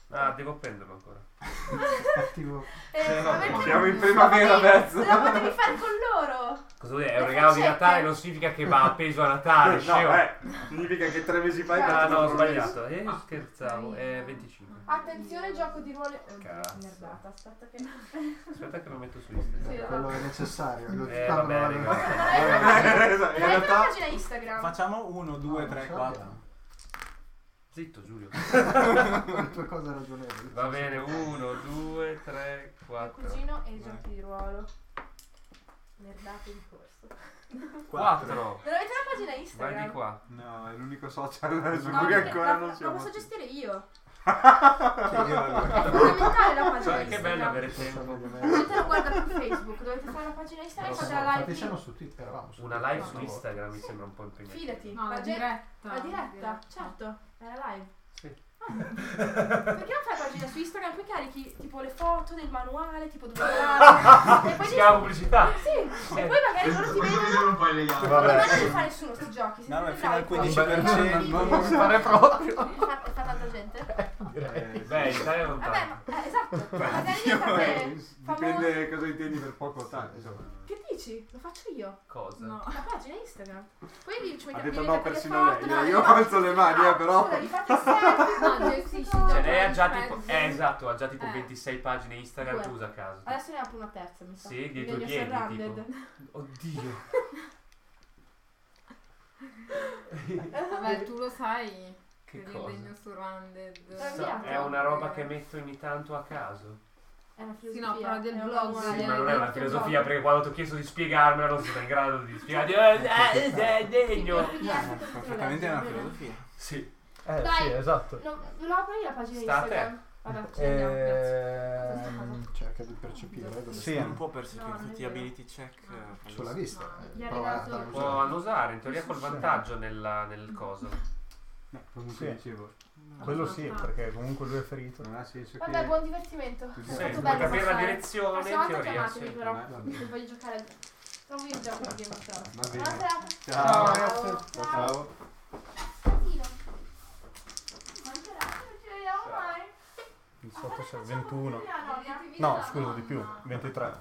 Ah, devo prenderlo ancora. Cattivo. Ma perché Siamo in primavera mezzo. Lo potevi fare con loro. Cosa vuol dire? È un regalo di Natale, non significa che va appeso a Natale. scemo. Significa che 3 mesi fa hai Ah fatto no, ho una sbagliato. Scherzavo. È 25. Attenzione, gioco di ruolo. Cazzo. Merdata, aspetta che. Aspetta che lo metto su Instagram. Sì, Quello è necessario. Vabbè, raga. In In realtà realtà pagina Instagram. Facciamo 1, 2, 3, 4. Zitto Giulio. Le tue cose ragionevoli. Va bene, 1, 2, 3, Il 4. cugino e i giochi di ruolo. Merdate di corso. 4. Non avete la pagina Instagram? Vai di qua. No, è l'unico social su No, cui perché ancora la non siamo. posso gestire io. Io È fondamentale la pagina Cioè, che Instagram. bello avere tempo. La gente non guarda più Facebook, dovete fare la pagina Instagram e fate la Infatti live. siamo su Twitter, eravamo su Una Twitter live su una volta. Instagram mi sembra un po' impegnativo. Fidati. No, la gente- diretta. La diretta, certo, è la live. Sì. Perché non fai la pagina su Instagram? Poi carichi tipo le foto del manuale, tipo dove andare. E poi Si chiama pubblicità. Sì, e poi magari loro ti Questo vedono. video non puoi legare. Non Vabbè. non li fa nessuno sti giochi. No, ma siete fino al bravi. 15%. Non si fare proprio. Fa tanta gente? Beh, in Italia non Vabbè, tanto. ma esatto. Magari diventate Dipende cosa intendi per poco o tanto. Insomma. Che dici? Lo faccio io. Cosa? No. La pagina Instagram. Poi lì ci Ha mettiamo detto vi no mettete le persino foto, lei. no, Io alzo le mani, però. Scusa, vi fate il selfie. No, gestisci già. Cioè, lei ha già quel tipo. pezzo. Esatto, ha già tipo Eh. 26 pagine Instagram Due. che usa a caso. Adesso ne apro una terza, mi sa. Sì, Mi dietro i vedo piedi, surrounded. tipo. Oddio. Vabbè, tu lo sai. Che Per il cosa? legno surrounded. È una roba che metto ogni tanto a caso. È una Sì, filosofia. no, però del è un blog, manuale. Sì, ma non è hai una fatto il filosofia blog. perché quando ti ho chiesto di spiegarmela non sei in grado di spiegarti. Degno. Perfettamente è una filosofia. Sì. Dai. Sì, esatto. No, lo apri la pagina Sta a te. Instagram? Vabbè. Cerca di percepire dove Sì. Non può percepire No, non è tutti gli vero. ability check. sulla vista. Gli è Prova a arrivato- dare un Può annusare, in teoria col vantaggio nel coso. Comunque Sì. dicevo, Quello sì, perché comunque lui è ferito. non ha senso Vabbè, che. buon divertimento. È Sì, stato puoi bello capire la passare. direzione, in Prossima volta teoria. chiamatemi Sì. però. Vabbè. Se voglio giocare. Trovo io il gioco di Game of Thrones. Va Buona bene. serata. Ciao. ragazzi. Ciao. Casino. Buona serata, non ci vediamo mai. 18, 21. No, No, scusa, di più. 23.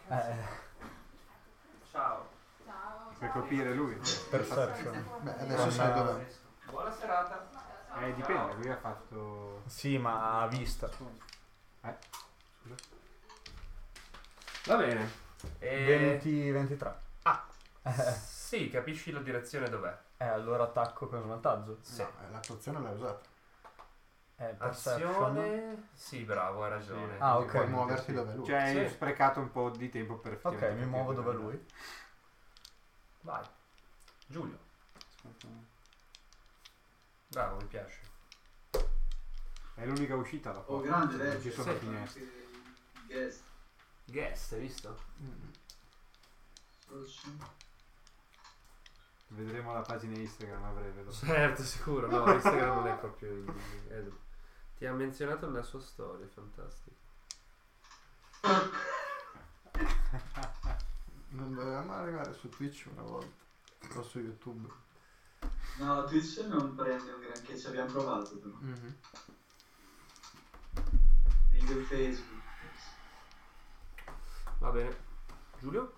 Ciao. Per colpire lui. Perception. Beh, adesso sai dov'è. Buona serata. Dipende, lui ha fatto. Sì, ma a vista. Va bene. 20, 23. Sì, capisci la direzione dov'è. Allora attacco con svantaggio. Sì. No, l'attuazione l'hai usata. Perception. Azione. Sì, bravo, hai ragione. Ah, Quindi ok. puoi muoverti dove lui. Cioè, hai Sì. sprecato un po' di tempo per Ok, mi muovo dove capire. lui. Vai. Giulio. Bravo, mi piace. È l'unica uscita la Oh, porta. grande, Non ci vecchio. sono Sì. finestre. Guest. Guest, hai visto? Vedremo la pagina Instagram a breve. Certo, sicuro. No, Instagram non è proprio ti ha menzionato nella sua storia, fantastico. Non dovevamo arrivare su Twitch una volta. O su YouTube. No, Twitch non prende un granché, ci abbiamo provato però. Meglio Facebook. Va bene. Giulio?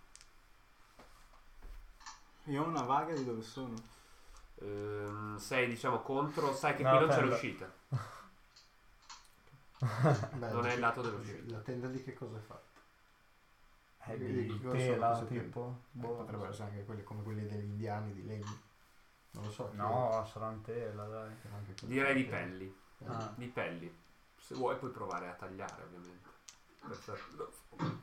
Io ho una vaga di dove sono. Sei diciamo contro, sai che No, qui non c'è tenda. l'uscita. Beh, Non è il lato dell'uscita. La tenda di che cosa è fatta? Di Cosa tela, sono queste tipo. Potrebbero essere anche quelle come quelle degli indiani di legno. Non lo so. No, sarà in tela, dai. Anche quelle Direi di che- pelli. Ah. Di pelli. Se vuoi puoi provare a tagliare, ovviamente. Perfetto.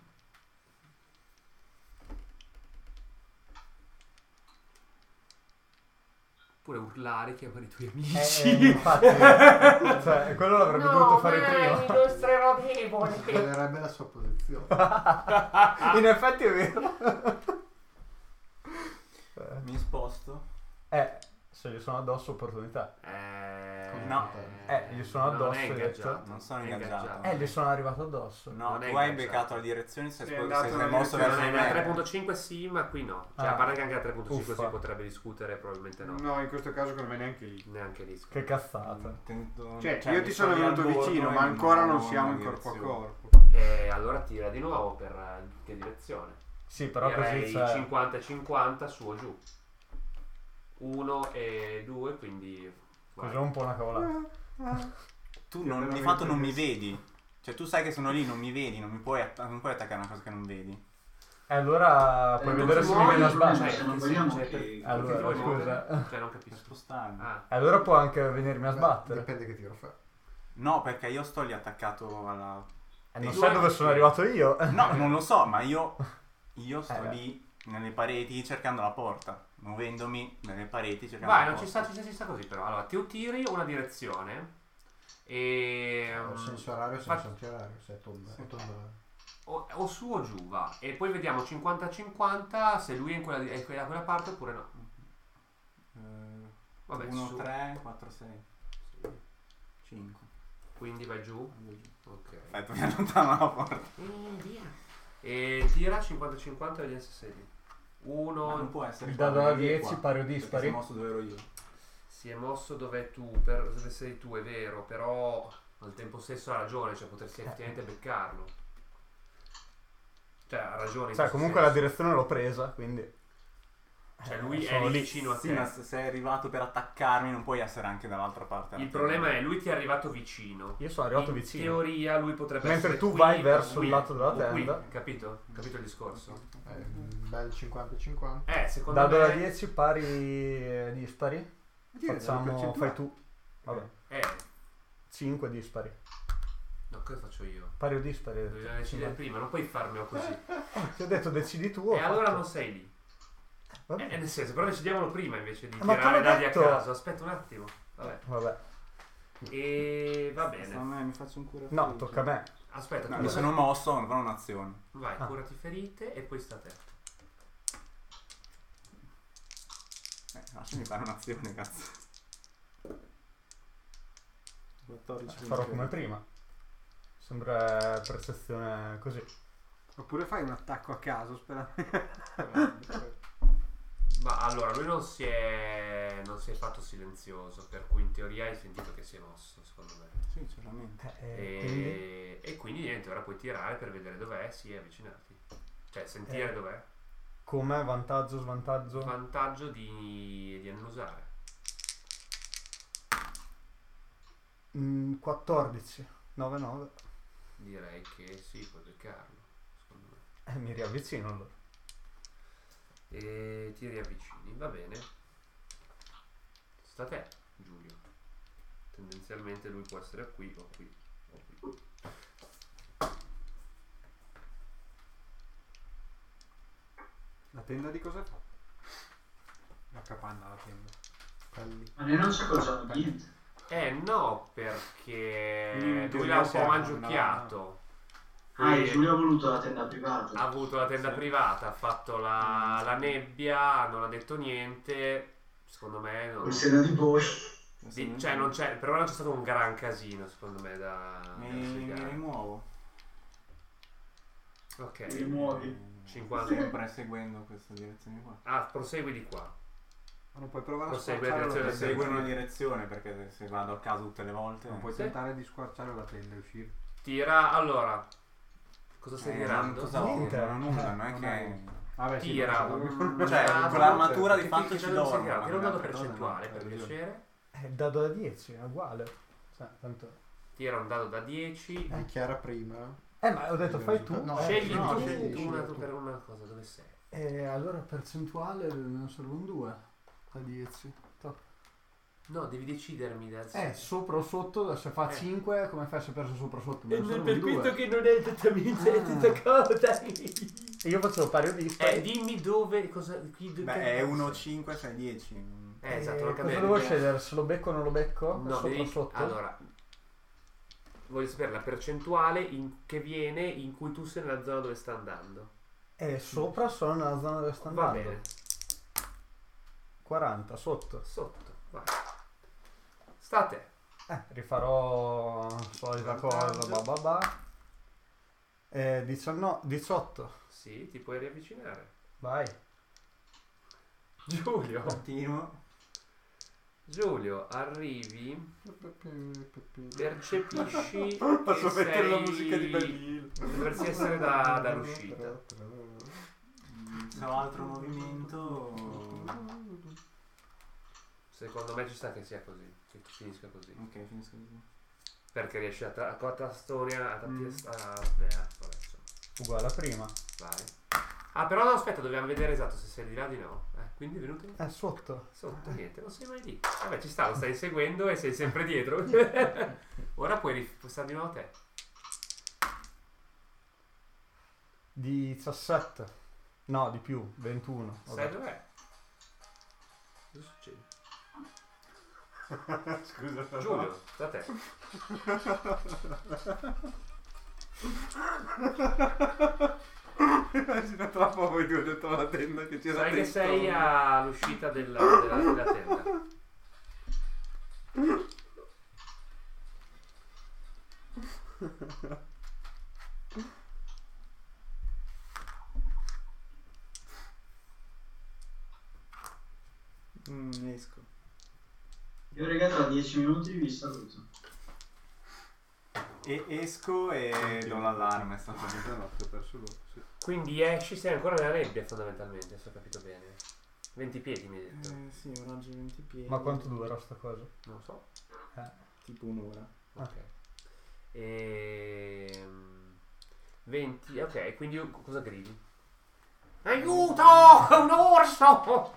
Oppure urlare, chiamare i tuoi amici. Infatti, cioè, quello l'avrebbe dovuto fare prima. Illustre notevole. Toglierebbe la sua posizione. In effetti è vero. Mi sposto. Se gli sono addosso opportunità. No. Gli sono addosso. Non è ingaggiato. Non sono È ingaggiato. Gli sono arrivato addosso. No, Non è tu hai ingaggiato. beccato la direzione, sei Sì, è andato sei nella mosso verso Nella me. 3.5 sì, ma qui no. Cioè, Ah. a parte che anche la 3.5 Uffa. si potrebbe discutere, probabilmente no. No, in questo caso secondo me neanche lì. Neanche lì. Che cazzata. Cioè, io mi ti sono lì venuto al bordo vicino, e ma non ancora non ho siamo una in corpo a direzione. corpo. E allora tira di nuovo per che direzione? Sì, però Direi così c'è... 50-50 su o giù. 1 e 2, quindi... vai. Cos'è un po' una cavolata. Tu di fatto non mi vedi. Cioè tu sai che sono lì, non mi vedi, non puoi attaccare una cosa che non vedi. Allora puoi non vedere ti se mi muovi, viene a non sbattere. se non vogliamo cioè, che- Allora, ti vuoi scusa. muovere? Cioè, non Per capisco. spostarmi. Ah, Allora può anche venirmi a sbattere. Dipende che tiro fa. No, perché io sto lì attaccato alla... Non E sai due- dove sono arrivato io. No, non lo so, ma io sto beh. lì nelle pareti cercando la porta, muovendomi nelle pareti cercando vai, la non ci porta. sta così però. Allora, tu tiri una direzione e... Senso orario, fa- senso antiorario, se è tondo. È tondo. o su o giù va. E poi vediamo 50-50 se lui è in quella, è da quella parte oppure no. Vabbè, 1, su. 3, 4, 6, 5. Quindi vai giù. Ok. Aspetta, mi allontano la porta. Via. E tira 50-50 e vediamo se sei lì. Ma non 1 può essere Il qua, dado da lui è 10 qua, pari o perché dispari. si è mosso dove ero io. si è mosso dove dove sei tu, è vero, però al tempo stesso ha ragione, cioè potresti effettivamente beccarlo. Cioè ha ragione. in Cioè questo comunque la senso. direzione l'ho presa, quindi... Cioè lui è sono lì lì. vicino a Sì, te. ma se sei arrivato per attaccarmi non puoi essere anche dall'altra parte. Il problema è lui ti è arrivato vicino. Io sono arrivato In vicino. teoria lui potrebbe Mentre essere tu qui vai o verso qui, il lato della o qui, tenda. Capito? Capito il discorso? Un bel 50-50. Secondo Dado me da 10 pari dispari. Facciamo... Fai tu. Vabbè. 5 dispari. No, cosa faccio io? Pari o dispari? Bisogna decidere prima, non puoi farmelo così. Ti ho detto decidi tu. E allora non sei lì. Vabbè. Nel senso, però decidiamolo prima invece di Ma tirare te l'ho dadi a detto. caso. Aspetta un attimo. Vabbè. Vabbè. E va bene. Secondo me mi faccio un cura. No, tocca a me. Aspetta, No, tu mi sono mosso, non farò un'azione. vai, Ah. curati ferite e poi sta a te. Lasciami fare un'azione, cazzo. 14. Farò come prima. Sembra percezione così. Oppure fai un attacco a caso sperando. Ma allora, lui non si è fatto silenzioso, per cui in teoria hai sentito che si è mosso, secondo me. Sinceramente. Quindi E quindi niente, ora puoi tirare per vedere dov'è, sì, e avvicinarti. Cioè, sentire dov'è. come vantaggio, svantaggio? Vantaggio di annusare. 14. 9-9. Direi che sì, puoi beccarlo, secondo me. Mi riavvicino allora. E ti riavvicini, va bene. Sta a te, Giulio. Tendenzialmente lui può essere qui o qui o qui. La tenda di cosa fa? La capanna, la tenda. Ma noi non ci accorgiamo di niente. No, perché In lui teoria l'ha un po' siamo mangiucchiato. Ah, Poi e Giulio ha voluto la tenda privata. ha avuto la tenda privata, ha fatto la nebbia, non ha detto niente. Secondo me non, Col seno di voi. cioè non c'è, per ora non c'è stato un gran casino, secondo me, da Mi spiegare. rimuovo. Ok. Ti rimuovi. 50. Sempre seguendo questa direzione qua. Ah, prosegui di qua. Ma non puoi provare a Prosegue squarciare la direzione tenda. Seguo una direzione perché se vado a caso tutte le volte. Non puoi Sì. tentare di squarciare la tenda e uscire. Tira, allora. Cosa stai non tirando? cosa ho? Niente. Non ho nulla, non è Non che. hai- Vabbè, sì, Tira non so. un Cioè, dado- con l'armatura di che fatto che ci dado dormo, sei tirato? ma Tira un le dado altre cose percentuale, no, per hai ragione. piacere. Dado da 10, è uguale. Cioè, tanto... Tira un dado da 10. Dichiara prima. ma ho detto fai tu. No, Scegli no, tu, scegli tu una tu. per una cosa, dove sei? Allora percentuale non serve un 2 da 10. Top. No, devi decidermi da Sopra o sotto, se fa 5 come fai se perso sopra o sotto? Me ne serve per un 2. questo che non è esattamente la stessa cosa. E io facevo pari o dispari. Dimmi dove, cosa... Beh, è 1, 5, 6, 10. esatto, non cosa cambia devo niente. scegliere? Se lo becco o non lo becco? No, sopra o devi... sotto? Allora, voglio sapere la percentuale che viene in cui tu sei nella zona dove sta andando. Sopra sono nella zona dove sta Va andando. bene. 40, sotto. Sotto. Vai. Sta a te. Rifarò solita cosa. 18. Sì, ti puoi riavvicinare. Vai. Giulio. Continuo. Giulio, arrivi, percepisci Posso che mettere la sei... musica di Bellil. Dovresti essere dall'uscita. Se ho altro movimento... Secondo me ci sta che sia così, che finisca così. Ok, finisco così. Perché riesci a tastone Uguale a prima. Vai. Ah, però no, aspetta, dobbiamo vedere esatto se sei di là o di no. Quindi è venuto? Sotto. Sotto, niente, non sei mai lì. Vabbè, ci sta, lo stai inseguendo e sei sempre dietro. Ora puoi stare di nuovo te. 17. No, di più, 21. Sai dov'è? Cosa succede? Scusa, Giulio, da te. Immagina troppo voi due dentro la tenda che c'era. Sai che dentro. sei all'uscita della tenda. Esco. Io regà tra 10 minuti vi saluto. E esco e do l'allarme. Ho perso l'oro, sì. Quindi esci, sei ancora nella nebbia fondamentalmente, se ho capito bene. 20 piedi mi hai detto. Sì, un raggio di 20 piedi. Ma quanto durerà sta cosa? Non lo so. Tipo un'ora. Ok. 20, ok, quindi cosa gridi? Aiuto! Un orso!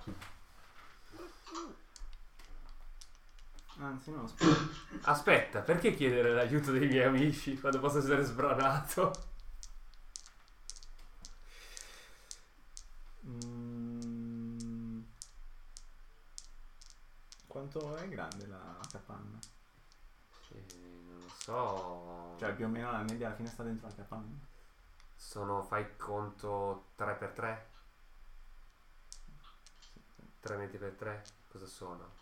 Anzi no, aspetta. Aspetta, perché chiedere l'aiuto dei miei amici quando posso essere sbranato? Quanto è grande la capanna? Non lo so. Cioè più o meno la nebbia alla fine sta dentro la capanna. Fai conto 3x3? 3 metri per 3? Cosa sono?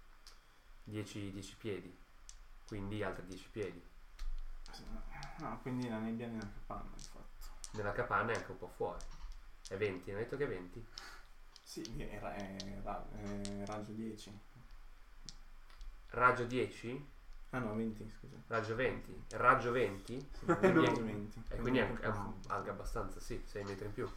10 piedi. Quindi altri 10 piedi. No, quindi la nebbia nella capanna infatti. Nella capanna è anche un po' fuori. È 20, hai detto che è 20? Sì, è raggio 10. Raggio 10? Ah no, 20 scusa. Raggio 20? Raggio 20? Sì, raggio 20. E quindi è anche abbastanza, sì, 6 metri in più.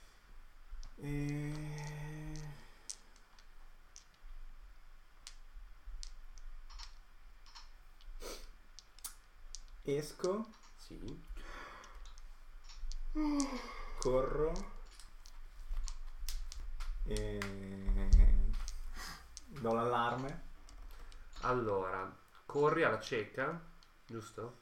Esco, Sì. corro e do l'allarme. Allora, corri alla cieca, giusto?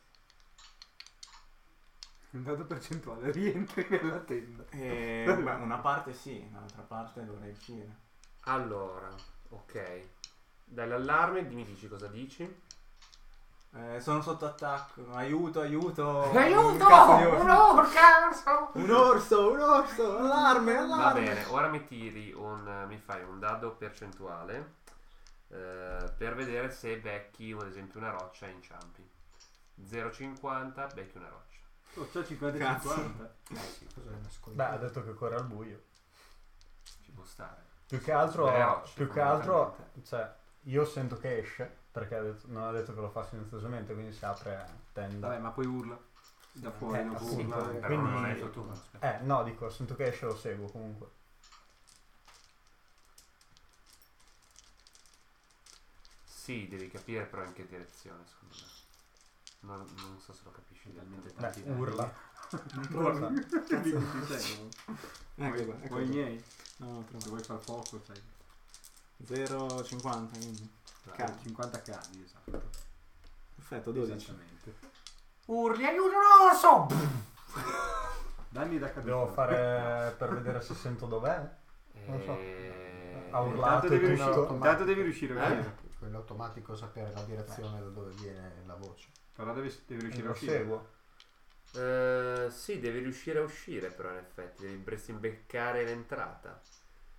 Un dato percentuale, rientri nella tenda. Beh, una parte sì, l'altra parte dovrei uscire. Allora, ok. Dai l'allarme, mi dici cosa dici? Sono sotto attacco, aiuto! Aiuto! Cazzo di orso. Un orso! Un orso! Allarme! Va bene, ora mi fai un dado percentuale per vedere se becchi ad esempio una roccia e inciampi. 0,50 becchi una roccia. C'è 50 e Cazzo. 50. Sì, Cos'è nascosto? Beh, ha detto che corre al buio. ci può stare. Più che altro, Beh, rocce, fondamentalmente. cioè, io sento che esce, perché non ha detto che lo fa silenziosamente, quindi si apre tenda. Vabbè, ma poi urla. Da fuori non può sì, urlare. Però quindi- non è il tuo turno, aspetta. No, dico, sento che esce, lo seguo comunque. Sì, devi capire però in che direzione, secondo me. Non so se lo capisci talmente Beh, tanti. urla. Urla. Ecco qua, Vuoi i miei? No, Se vuoi far poco, sai. 0,50 quindi. Cadi, 50 cadi, esatto. Perfetto, 12. Esattamente. Urli, aiuto un orso! Danni da cadere. Devo fare per vedere se sento dov'è. Non so. Ha urlato Intanto e devi, tutto. intanto devi riuscire a Eh? uscire. Quello automatico sapere la direzione da dove viene la voce. Però devi riuscire a Lo uscire. seguo. Sì, devi riuscire a uscire però in effetti, devi imbeccare l'entrata.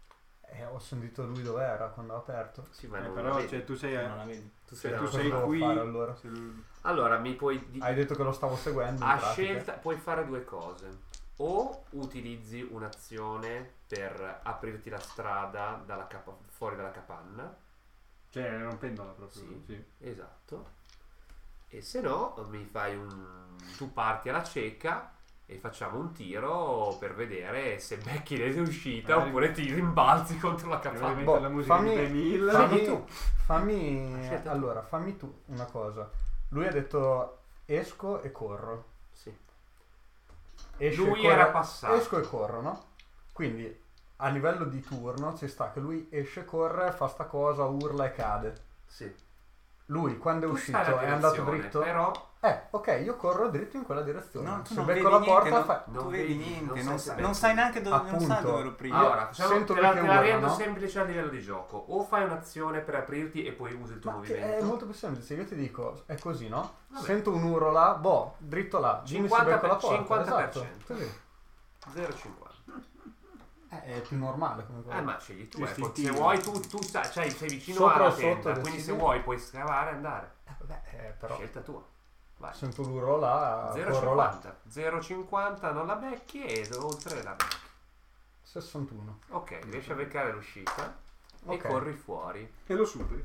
Ho sentito lui dov'era quando ha aperto. Sì, ma non la però vedi. tu sei Non la vedi. Tu se sei tu là. sei Cosa devo qui fare, allora? Allora, mi puoi Hai detto che lo stavo seguendo. in a pratica. scelta puoi fare due cose. O utilizzi un'azione per aprirti la strada fuori dalla capanna. cioè rompendola proprio. Sì. Sì. Esatto. E se no, tu parti alla cieca e facciamo un tiro per vedere se becchi l'uscita Magari- oppure ti rimbalzi contro la Devo capanna. mettere la musica di The Mill. fammi tu. allora, fammi tu una cosa. Lui ha detto esco e corro. Sì. Esce Lui e corre- era passato. Esco e corro, no? Quindi a livello di turno ci sta che lui esce, corre, fa sta cosa, urla e cade. Sì. Lui quando è Tu uscito sai la è andato direzione, dritto. Però Ok, io corro dritto in quella direzione. No, tu Se non becco vedi la porta niente, fai... tu non vedi vedi, niente, non sai se non sai neanche dove, non sai Appunto. dove lo prendi. allora, facciamo, sento te lui la, che te la urla, rendo no? semplice a livello di gioco. O fai un'azione per aprirti e poi usi il tuo Ma che movimento. è molto più semplice, io ti dico, è così, no? Vabbè. Sento un urlo là, dritto là, dimmi se becco la porta. 50%. Esatto, così. 0,50. È più normale come cosa. Ma scegli tu, se Istintivo. vuoi tu sei vicino Sopra alla o sotto, tenda, quindi decidi. se vuoi puoi scavare e andare. Però Scelta tua. Vai. sento l'urlo là, corro là. 0,50 non la becchi e oltre la becchi. 61. Ok, riesci a beccare l'uscita e Ok. corri fuori. E lo superi.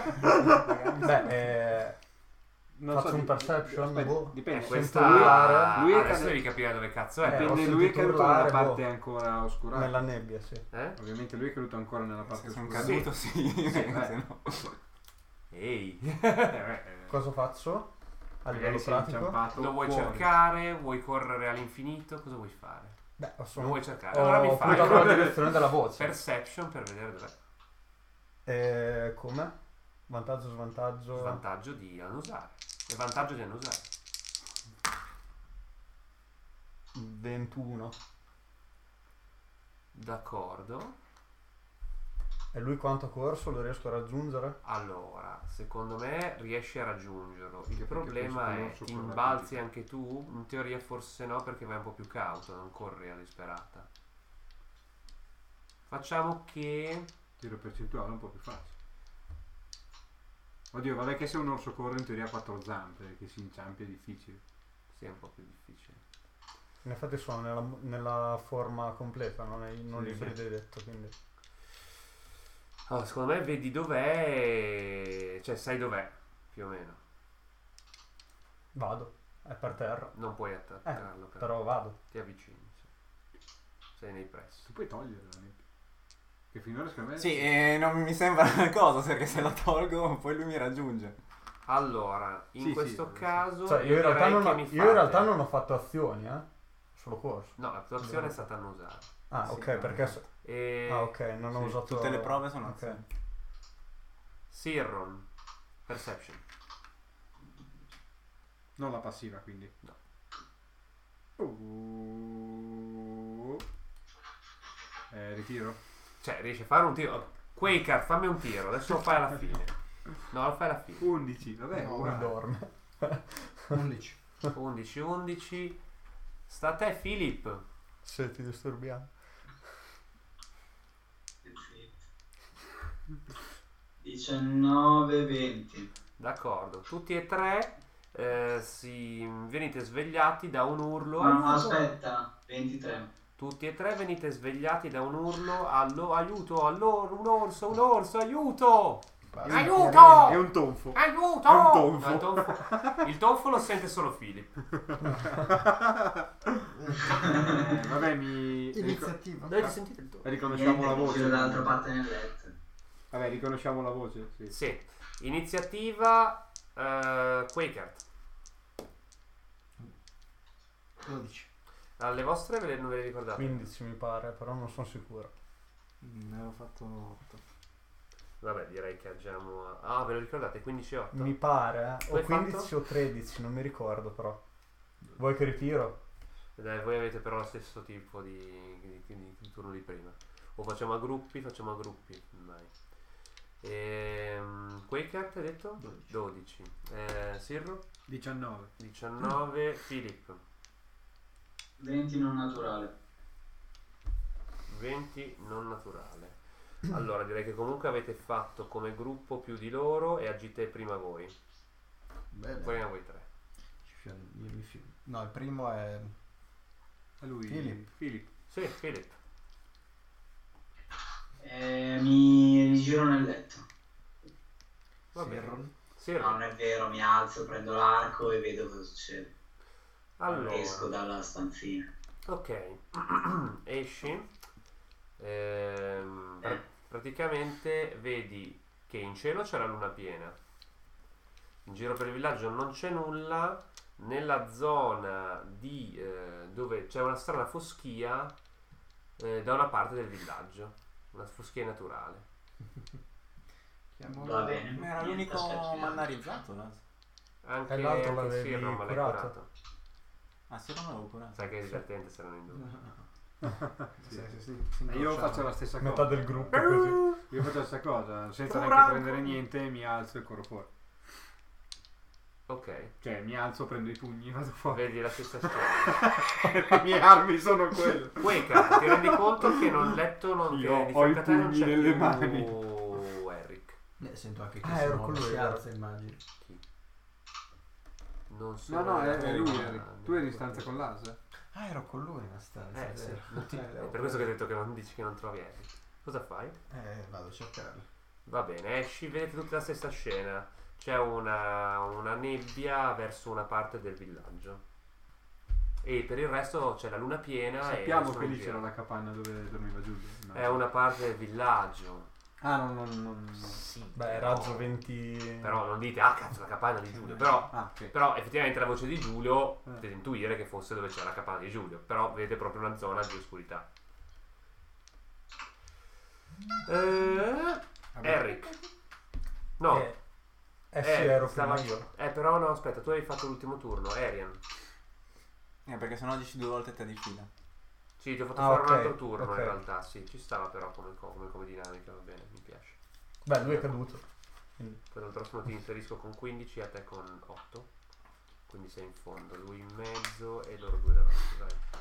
Non Faccio so, un perception, aspetta, boh. dipende. Sento Questa urlare. Lui è adesso cade- devi capire dove cazzo è. ho Dipende, lui è sentito caduto urlare, nella parte boh. ancora oscurata. Nella nebbia, sì. Eh? Ovviamente lui è caduto ancora nella parte Se sono oscurata. caduto, sì. Se no. Ehi. Cosa faccio? A livello Magari sei pratico? inciampato Lo vuoi fuori. cercare? Vuoi correre all'infinito? Cosa vuoi fare? Lo Lo vuoi cercare? Ho Allora mi puntato fai la direzione della voce. perception per vedere dov'è. Come? Vantaggio, svantaggio. Vantaggio di annusare. E vantaggio di annusare. 21. D'accordo. E lui quanto ha corso? Lo riesco a raggiungere? Allora, secondo me riesci a raggiungerlo. Il Perché problema questo è non so ti quello imbalzi che anche tu? In teoria forse no, perché vai un po' più cauto, non corri alla disperata. Facciamo che... Tiro percentuale un po' più facile. Oddio, vabbè che se un orso corre in teoria ha 4 zampe, che si inciampi è difficile. sia un po' più difficile. In effetti sono nella forma completa, non Sì, ibrido sì. detto, quindi. Allora, secondo me vedi dov'è, cioè sai dov'è, più o meno. Vado, è per terra. Non puoi attaccarlo, Però vado. ti avvicini. Sì. Sei nei pressi. Tu puoi togliere la nebbia. Che finora secondo me... Sì, non mi sembra una cosa, perché se la tolgo poi lui mi raggiunge. Allora, in Sì, questo sì. caso Cioè, io in realtà, direi non che ho, mi io in realtà fate- non ho fatto azioni, solo corso. No, la tua azione è stata annusare. Ah, Sì, ok, no, perché... no. E ok, non ho Sì, usato... tutte le prove sono ok. azioni. Sirron, Perception. Non la passiva, quindi. No. Ritiro. Cioè, riesci a fare un tiro. Quaker, fammi un tiro, adesso lo fai alla fine. No, lo fai alla fine. 11, vabbè, No, ora. Lui dorme. 11. 11, 11. Sta a te, Philip. Se ti disturbiamo. 19, 20. D'accordo, tutti e tre venite svegliati da un urlo. No, aiuto! aspetta, 23. Tutti e tre venite svegliati da un urlo. Aiuto, un orso, aiuto! Aiuto! È un tonfo. Aiuto! È un tonfo. No, il tonfo lo sente solo Philip. Vabbè, mi... Iniziativa. Dove sentite il tonfo? Riconosciamo la Niente, voce. giro dall'altra parte nel letto. Vabbè, riconosciamo la voce, sì. Sì. Iniziativa Quaker. 12. Alle vostre non ve le ricordate? 15 mi pare, però non sono sicuro. Ne avevo fatto 8. Vabbè, direi che agiamo a... Ah, ve lo ricordate? 15 e 8? Mi pare, Tu o hai 15 fatto? o 13, non mi ricordo però. Vuoi che ritiro? Dai, voi avete però lo stesso tipo di turno di prima. O facciamo a gruppi, Dai. Quaker, hai detto? 12. Sirro? 19. 19. Philip? 20 non naturale. 20 non naturale. Allora direi che comunque avete fatto come gruppo più di loro e agite prima voi. Bene. Prima voi tre. No, il primo è lui. Philip. Sì, Philip. Mi rigiro nel letto. Va bene. Sirron. Sì, No, non è vero, mi alzo, prendo l'arco e vedo cosa succede. allora, Esco dalla stanzina. ok. Esci. Praticamente vedi che in cielo c'è la luna piena. In giro per il villaggio non c'è nulla. Nella zona di dove c'è una strana foschia da una parte del villaggio, una foschia naturale. Va bene. Ma era niente, l'unico aspetta, mannarizzato, Laz. Anche, E l'altro anche l'avevi Sirron me l'hai curato? curato. Ah, sì, non l'avevo curato. Sai che è divertente se non in due. Io faccio la stessa Metà cosa. del gruppo così. Io faccio la stessa cosa, senza Franco. neanche prendere niente, mi alzo e corro fuori. Ok. Cioè, mi alzo, prendo i pugni e vado fuori. Vedi la stessa scena. Le mie armi sono quelle. Queka, ti rendi conto che non letto non Io che di ho i fianco a te non pugni c'è nelle più mani. Eric. Sento anche che ero con lui, si vero. alza, immagino. Non so. No, è lui, ma- Eric. Tu eri in stanza con l'asa? Ah, ero con lui nella stanza. Sì. vero. Non ti- è Ero per questo che con- ho detto che non dici che non trovi Eric. Cosa fai? Vado a cercarlo. Va bene, esci, vedete tutta la stessa scena. C'è una nebbia verso una parte del villaggio. E per il resto c'è la luna piena. Sappiamo e che lì sono c'era in la capanna dove dormiva Giulio. giro. È una parte del villaggio. Ah, non. Sì. Beh, però- raggio 20. Però non dite, ah cazzo, la capanna di Giulio. Però, Ah, ok. però effettivamente la voce di Giulio potete intuire che fosse dove c'era la capanna di Giulio. Però vedete proprio una zona di oscurità. Eric. No. Sì, ero stava- prima io. Però no, aspetta, tu hai fatto l'ultimo turno, Arian. Perché sennò dici 2 volte te di fila. Sì, ti ho fatto Ah, fare ok, un altro turno ok. in realtà, sì, ci stava però come dinamica, va bene, mi piace. Beh, lui è caduto. Poi dal prossimo ti inserisco con 15 e a te con 8. Quindi sei in fondo, lui in mezzo e loro due davanti,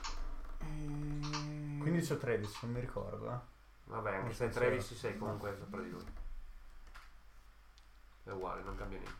vai. 15 o 13, non mi ricordo. Vabbè, anche Non se so 13 se- sei comunque sopra di lui. È uguale, non cambia niente.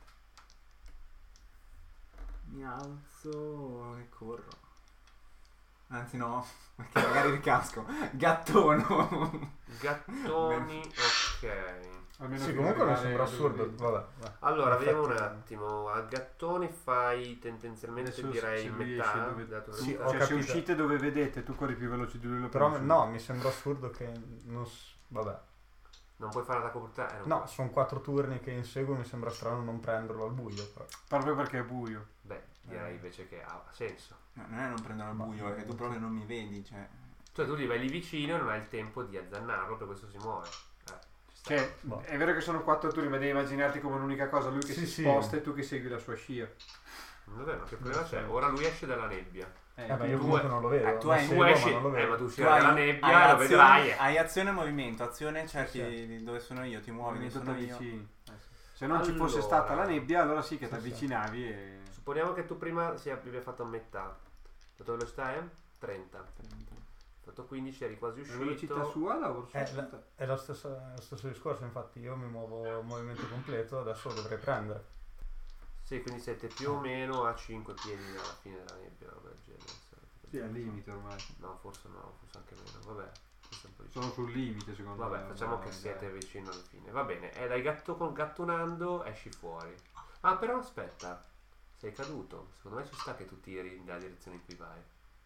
Mi alzo e corro. Anzi no, perché magari ricasco. Gattono. Gattoni, ok. Almeno Sì, che comunque mi arrivare sembra dove assurdo. vedi. Vabbè. Allora, In vediamo un effetti- attimo. A gattoni fai tendenzialmente Adesso direi se metà riesci dove- della tua Sì, velocità. ho Cioè, se capito. uscite dove vedete, tu corri più veloce di lui. Lo Però prendi no, su. mi sembra assurdo che non. Vabbè. Non puoi fare attacco opportunità? No, sono 4 turni che inseguo, mi sembra strano non prenderlo al buio. Però. Proprio perché è buio. Beh, direi invece che ha senso. No, non è non prendono il buio, è che tu proprio non mi vedi, cioè. Cioè tu gli vai lì vicino e non hai il tempo di azzannarlo, per questo si muove. Ci sta. Cioè, Boh. è vero che sono 4 turni, ma devi immaginarti come un'unica cosa, lui che Sì, si sì. sposta e tu che segui la sua scia. Non è vero, che problema c'è? Ora lui esce dalla nebbia. Beh, io tu- comunque non lo vedo. tu lo hai- seguo, tu esci, ma non lo vedo. ma tu Tu uscirai dalla nebbia e lo vedrai. hai azione e movimento. Azione cerchi Sì, di dove sono io, ti muovi dove Movimento sono io. t'avvicini. Se non ci fosse Allora. stata la nebbia, allora sì che Sì, ti avvicinavi e... Supponiamo che tu prima abbia fatto a metà. La tua velocità è? 30. Fatto 15, eri quasi La velocità uscito. sua la orso? È lo stesso discorso, infatti io mi muovo movimento completo, adesso lo dovrei prendere. Sì, quindi siete più o meno a 5 piedi dalla fine della nebbia, roba del genere. Sì, al limite ormai. No, forse anche meno. Vabbè, forse un po' di più. Sono sul limite secondo me. Vabbè, facciamo che ormai, siete dai. vicino alla fine. Va bene, e dai gattonando esci fuori. Ah, però aspetta, sei caduto. Secondo me ci sta che tu tiri nella direzione in cui vai.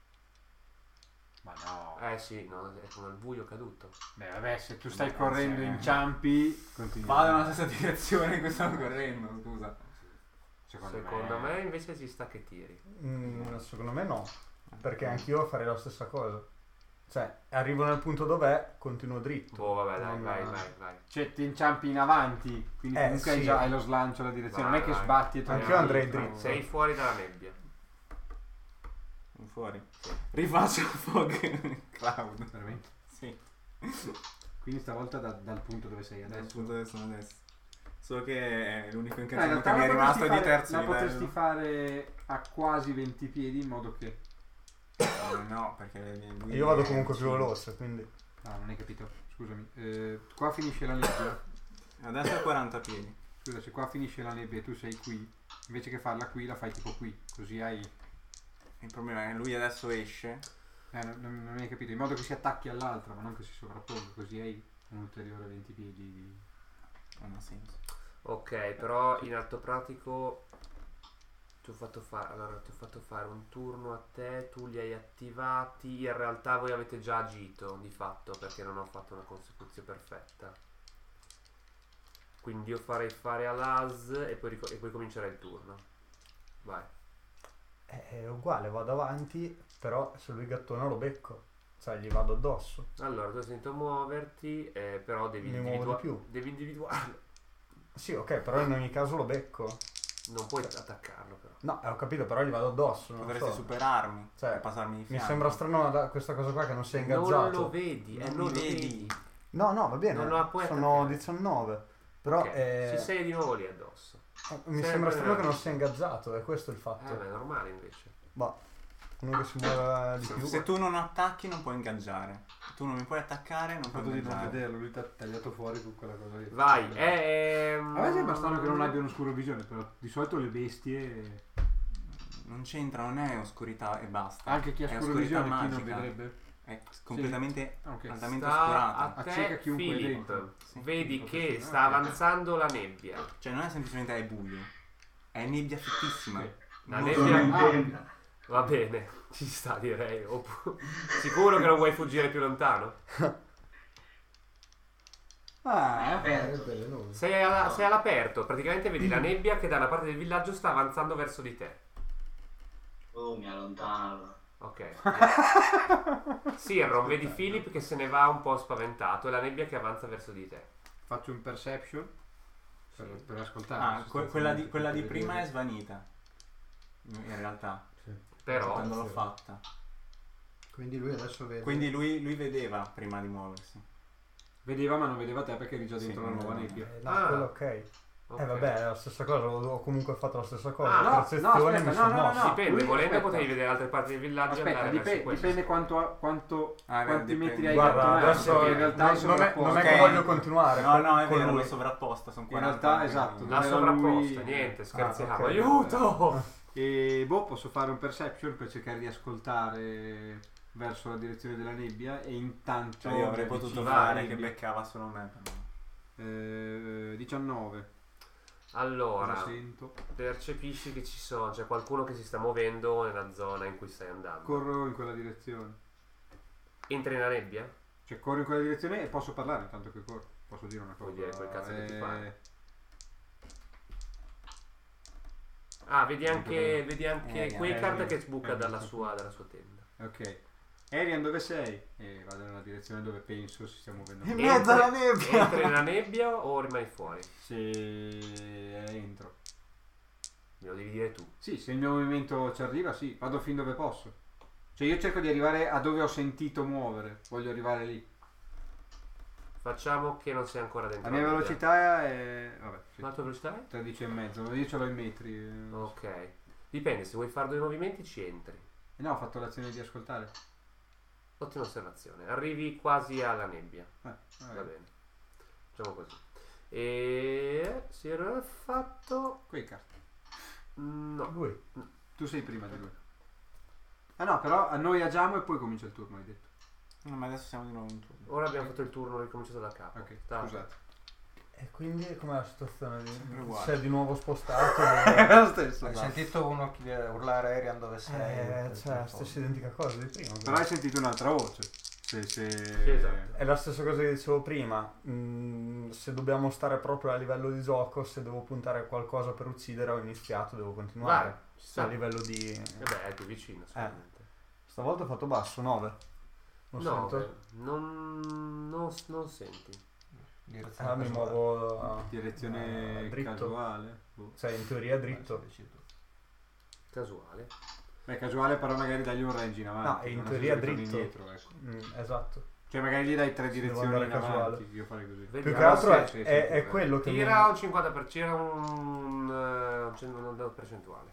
Ma no. Sì, no, è come il buio caduto. Beh, vabbè, se tu stai correndo in ciampi, continui. Vado nella stessa direzione in cui stavo correndo, scusa. Secondo me invece ci sta che tiri. Secondo me no, perché anch'io farei la stessa cosa. Cioè, arrivo nel punto dov'è, continuo dritto. Boh, vabbè, dai, Non- vai. Cioè ti inciampi in avanti, quindi comunque sì. hai lo slancio, la direzione, Vai, non è che vai. sbatti e Anch'io torni andrei indietro. dritto. Sei fuori dalla nebbia. Fuori. Rifaccio Fog Cloud. Veramente? Sì. Quindi stavolta dal punto dove sei Dal adesso. punto dove sono adesso. Solo che è l'unico In incantesimo realtà che mi è la rimasto potresti di fare- terzo la livello. potresti fare a quasi 20 piedi in modo che... No, perché lui Io vado è comunque più vicino. veloce, quindi. No, non hai capito. scusami. Qua finisce la nebbia. Adesso è 40 piedi. Scusa, se qua finisce la nebbia e tu sei qui, invece che farla qui, la fai tipo qui. Così hai... Il problema è che lui adesso esce. non hai capito. In modo che si attacchi all'altra, ma non che si sovrapponga. Così hai un ulteriore 20 piedi di... Non ha senso. Ok, però in atto pratico ti ho fatto fare un turno a te, tu li hai attivati, in realtà voi avete già agito di fatto perché non ho fatto una consecuzione perfetta. Quindi io farei fare all'AS e poi comincerai il turno. Vai. È uguale, vado avanti, però se lui gattona lo becco. Cioè gli vado addosso. Allora, tu hai sentito muoverti, però devi Mi muovo di più. Devi individuarlo. Sì, ok, però in ogni caso lo becco. Non puoi attaccarlo però. No, ho capito, però gli vado addosso. Non Potresti so. superarmi Cioè, e passarmi di Mi fianco. sembra strano questa cosa qua che non sia ingaggiato. Non lo vedi, Non non mi lo vedi. vedi. No, va bene. Non lo puoi Sono attaccare. 19. Però Ok, ci sei di nuovo lì addosso. mi Sempre sembra strano nella- che non sia ingaggiato, è questo il fatto. Ma è normale invece. Ma uno che si muove di più. Se tu non attacchi non puoi ingaggiare. Tu non mi puoi attaccare, non Ho puoi fatto di non ingaggiare. vederlo, lui ti ha tagliato fuori con quella cosa lì. Vai, A me sembra strano che non abbia oscuro visione, però di solito le bestie... Non c'entra, non è oscurità e basta. Anche chi ha È oscuro oscurità visione, chi non magica. vedrebbe? È completamente Ok. altamente sta oscurata. a Acceca te, chiunque Philip. dentro. Sì. Vedi Ok, che sì, sta ok. avanzando la nebbia. Cioè non è semplicemente è buio. È nebbia fittissima. Ok. La Non nebbia- sono- Intenda. Va bene, ci sta direi. Sicuro che non vuoi fuggire più lontano? Aperto. Sei all'aperto, praticamente vedi la nebbia che dalla parte del villaggio sta avanzando verso di te. Oh, mi allontano allora. Ok. Sirron, vedi Philip che se ne va un po' spaventato e la nebbia che avanza verso di te. Faccio un perception per ascoltare. Ah, quella di prima è svanita. In realtà. Però Quando l'ho fatta. Quindi lui adesso vede. Quindi lui vedeva prima di muoversi. Vedeva ma non vedeva te perché eri già Sì, dentro la non nuova vedeva. nebbia. No, Ah. quello ok. ok. Vabbè, è la stessa cosa, ho comunque fatto la stessa cosa. Ah, La no, percezione aspetta, mi sono no, mosso. Dipende, lui- volendo aspetta. potevi vedere altre parti del villaggio e Aspetta, andare verso questo. dipende quanto Ah, quanti dipende. metri hai Guarda, cattunato, adesso perché in realtà hai non è sovrapposto. che Ok. voglio continuare. No, no, è con vero, lui. l'ho sovrapposta, sono In 40. realtà, esatto. La Era sovrapposta, lui- niente, scherziamo. ok. Aiuto! E posso fare un perception per cercare di ascoltare verso la direzione della nebbia e intanto Cioè io avrei mi potuto avvicino fare alla che nebbia. beccava solo me. però. 19. Allora, Cosa sento? percepisci che c'è qualcuno che si sta muovendo nella zona in cui stai andando. Corro in quella direzione. Entri nella nebbia? Cioè corro in quella direzione e posso parlare intanto che corro. Posso dire una cosa. Puoi dire quel cazzo che ti pare. Eh, Vedi anche Quaycard che sbuca dalla sì. sua tenda. Ok. Arian, dove sei? E vado nella direzione dove penso si stia muovendo. In mezzo alla nebbia! Entri nella nebbia o rimani fuori? Se entro. Me lo devi dire tu. Sì, se il mio movimento ci arriva, sì, vado fin dove posso. Cioè io cerco di arrivare a dove ho sentito muovere. Voglio arrivare lì. Facciamo che non sei ancora dentro. La mia nebbia. velocità è... vabbè, sì, La tua velocità è? 13,5. Io ce l'ho in metri. Ok. Dipende, se vuoi fare due movimenti ci entri. No, ho fatto l'azione di ascoltare. Ottima osservazione. Arrivi quasi alla nebbia. Va Vabbè. bene. Facciamo così. E si era fatto. Quaycard. No. Lui. Tu sei prima di lui. Ah no, però a noi agiamo e poi comincia il turno, hai detto. No, ma adesso siamo di nuovo in turno. Ora abbiamo fatto il turno ricominciato da capo. Ok, Sta- scusate. E quindi com'è la situazione? Sempre uguale. Si è di nuovo spostato? È lo stesso. Hai sentito uno urlare Arian dove sei? Cioè, stessa identica cosa di prima. Però hai sentito un'altra voce. Se... Sì, esatto. È la stessa cosa che dicevo prima. Se dobbiamo stare proprio a livello di gioco, se devo puntare a qualcosa per uccidere, ho iniziato, devo continuare. Vai, ci Se sta. a livello di... Beh, è più vicino, sicuramente. Stavolta ho fatto basso, 9. Non No, sento. non senti. Direzione Mi casuale. muovo Direzione dritto. casuale. Boh. Cioè, in teoria dritto. Casuale. Beh, casuale però magari dagli un range in avanti. No, in non teoria è sempre dritto. indietro, ecco. Esatto. Cioè magari gli dai tre Se devo direzioni in andare casuale. avanti. Io farei così. Vedi- Più che Però altro sì, sì, è sì, quello che Tira un 50%, tira un percentuale.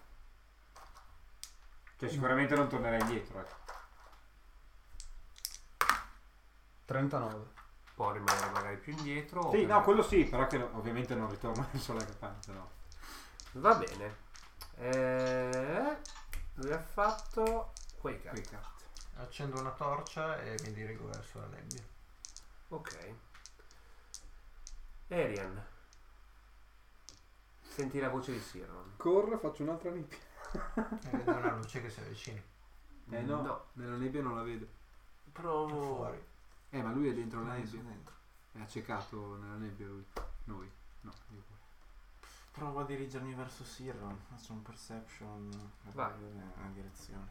Cioè sicuramente non tornerai indietro, ecco. 39. può rimanere magari più indietro. Sì, no, quello sì, però che ovviamente non ritorna verso la capanna, no. Va bene. Lui ha fatto Quake Art. Accendo una torcia e mi dirigo verso la nebbia. Ok. Arian. Senti la voce di Siron. Corro, faccio un'altra nebbia. E vedo una luce che si avvicina. No, nella nebbia non la vedo. Provo. Fuori. Ma lui è dentro la Sono nebbia. dentro. È accecato nella nebbia lui. Noi. No, io pure. Provo a dirigermi verso Sirron. Faccio un perception per Vai. vedere la direzione.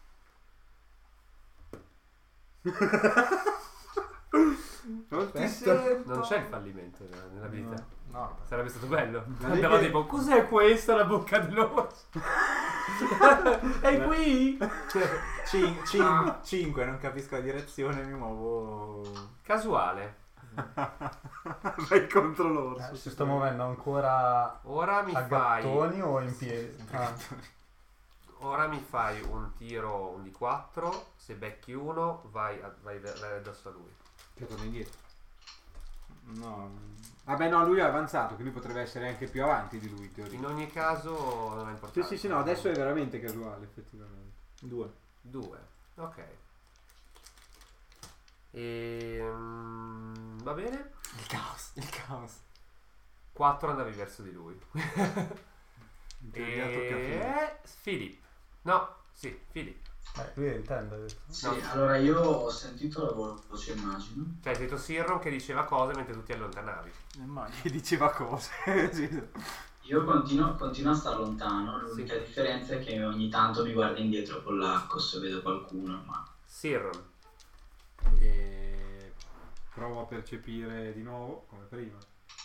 Non ti sento. Non c'è il fallimento nella vita. No. Sarebbe stato bello. La Andava nebbia- tipo, cos'è questa la bocca dell'orso? È qui? 5, non capisco la direzione, mi muovo. Casuale. Vai contro l'orso. Si sta muovendo ancora Ora mi a fai gattoni o in piedi? Ora mi fai un tiro, un D4. Se becchi uno, vai addosso a lui. Che torna indietro. No. Vabbè, no, lui è avanzato, quindi potrebbe essere anche più avanti di lui, in teoria. In ogni caso non è importante. Sì, no, adesso è veramente casuale, effettivamente. 2. 2. Ok. Va bene. Il caos. 4 andavi verso di lui. In teoria tocca a Filippo. Philip. No, sì, Philip. Lui intende, ha detto. Sì, No. allora io ho sentito la voce, immagino. Cioè, hai sentito Sirron che diceva cose mentre tu ti allontanavi. Che diceva cose. Sì. Io continuo a stare lontano, l'unica differenza è che ogni tanto mi guardo indietro con l'arco se vedo qualcuno, ma... Sirron. E provo a percepire di nuovo, come prima.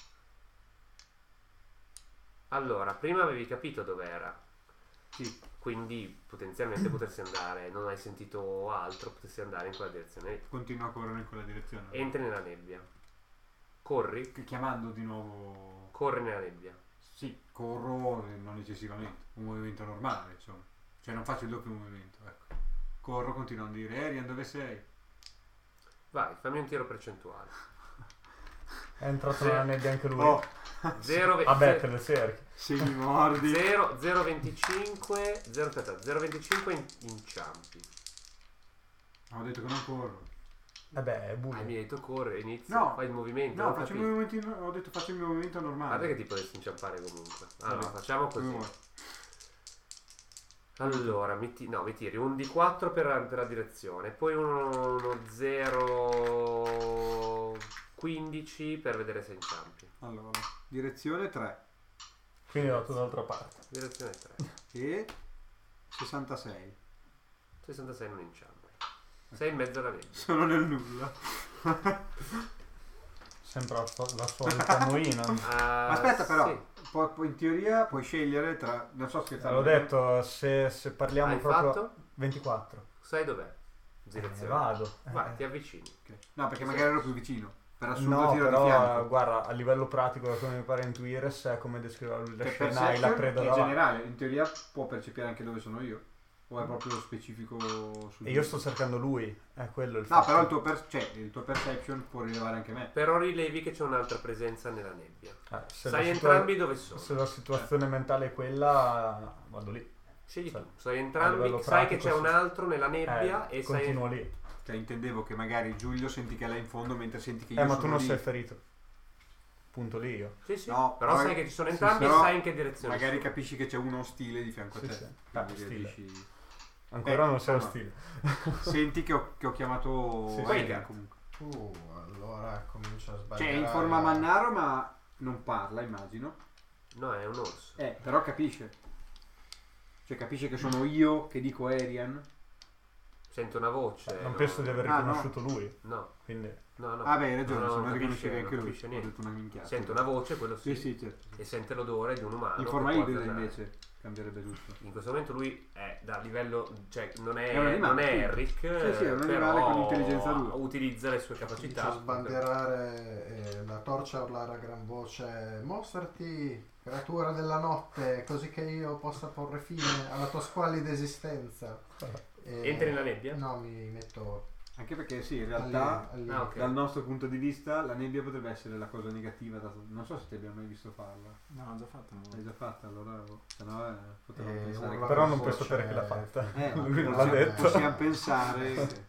Allora, prima avevi capito dov'era. Sì. Quindi potenzialmente potresti andare, non hai sentito altro, potresti andare in quella direzione. Continua a correre in quella direzione. Entri nella nebbia. Corri. Chiamando di nuovo. Corri nella nebbia. Sì, corro non eccessivamente. Un movimento normale, insomma. Cioè non faccio il doppio movimento, ecco. Corro, continuo a dire, Arian, dove sei? Vai, fammi un tiro percentuale. È entrato nella nebbia anche lui. Oh, Vabbè, te le cerchi. se mi mordi. 0,25 inciampi. Ho detto che non corro. Vabbè, è Mi buio. hai detto corre, inizia, No. fai il movimento. No, non faccio il capisco. movimento, ho detto faccio il movimento normale. Guarda che ti potresti inciampare comunque. Allora, Vabbè. facciamo così. Come vuoi. Allora, mi tiri un D4 per la direzione, poi uno 0,15 per vedere se inciampi. Allora, direzione 3 Quindi è andato dall'altra parte. Direzione 3. e 66. 66 non inciampi. Sei in mezzo alla nebbia. Sono nel nulla. Sembra la solita moina. Aspetta però, Sì. poi in teoria puoi scegliere tra... Non so scherzare. L'ho detto, se parliamo Hai proprio... fatto? 24. Sai dov'è? Direzione. Vado. Vai, ti avvicini. Ok. No, perché magari ero più vicino. Per assurdo No, tiro di però fianco. guarda, a livello pratico, da come mi pare intuire, se è come descriveva lui la Che scena, hai la perception preda in davanti. generale, in teoria può percepire anche dove sono io. O è proprio specifico su E io sto cercando lui, è quello il No, fatto. però il tuo perception può rilevare anche me. Però rilevi che c'è un'altra presenza nella nebbia. Se Sai la entrambi dove sono. Se la situazione mentale è quella, vado lì. Scegli Sai. tu. Sai A entrambi, livello sai che pratico c'è un altro nella nebbia e sai... continuo lì. Cioè intendevo che magari Giulio senti che è là in fondo mentre senti che io Ma sono tu non lì. sei ferito. Punto lì io. Sì, sì. No, però poi- sai che ci sono sì, entrambi però e sai in che direzione Magari sono. capisci che c'è uno ostile di fianco a Sì, te. sì. Quindi Ostile. reagisci- Ancora non sei no. ostile. Senti che ho chiamato Sì, Arian sì. comunque. Allora comincio a Cioè sbagliare. è in forma Mannaro ma non parla, immagino. No, è un orso. Però capisce. Cioè capisce che sono io che dico Arian. Sento una voce. Non no. penso di aver Ah, riconosciuto lui. No, Quindi no, no. Ah beh, hai ragione, No, se non non riconoscevi capisce- anche non lui. capisce Ho niente. detto una minchiata. Sento una voce, quello sì. Sì, certo. E sente l'odore di un umano. In che forma può ibrida avvelenare. invece cambierebbe tutto. In questo momento lui è da livello, cioè non è, È un animale, non è sì. Eric, Sì, sì, è un però animale con intelligenza 2. utilizza le sue Comincio capacità. a sbandierare la torcia a urlare a gran voce. Mostrati, creatura della notte, così che io possa porre fine alla tua squallida esistenza. Entri nella nebbia? No, mi metto Anche perché sì, in realtà ok. dal nostro punto di vista la nebbia potrebbe essere la cosa negativa. Non so se ti abbiamo mai visto farla. No, ho già fatto. L'hai già fatta, allora se no potremmo pensare urla Però non con puoi voce- sapere che l'ha fatta. lui non l'ha detto. Possiamo pensare che-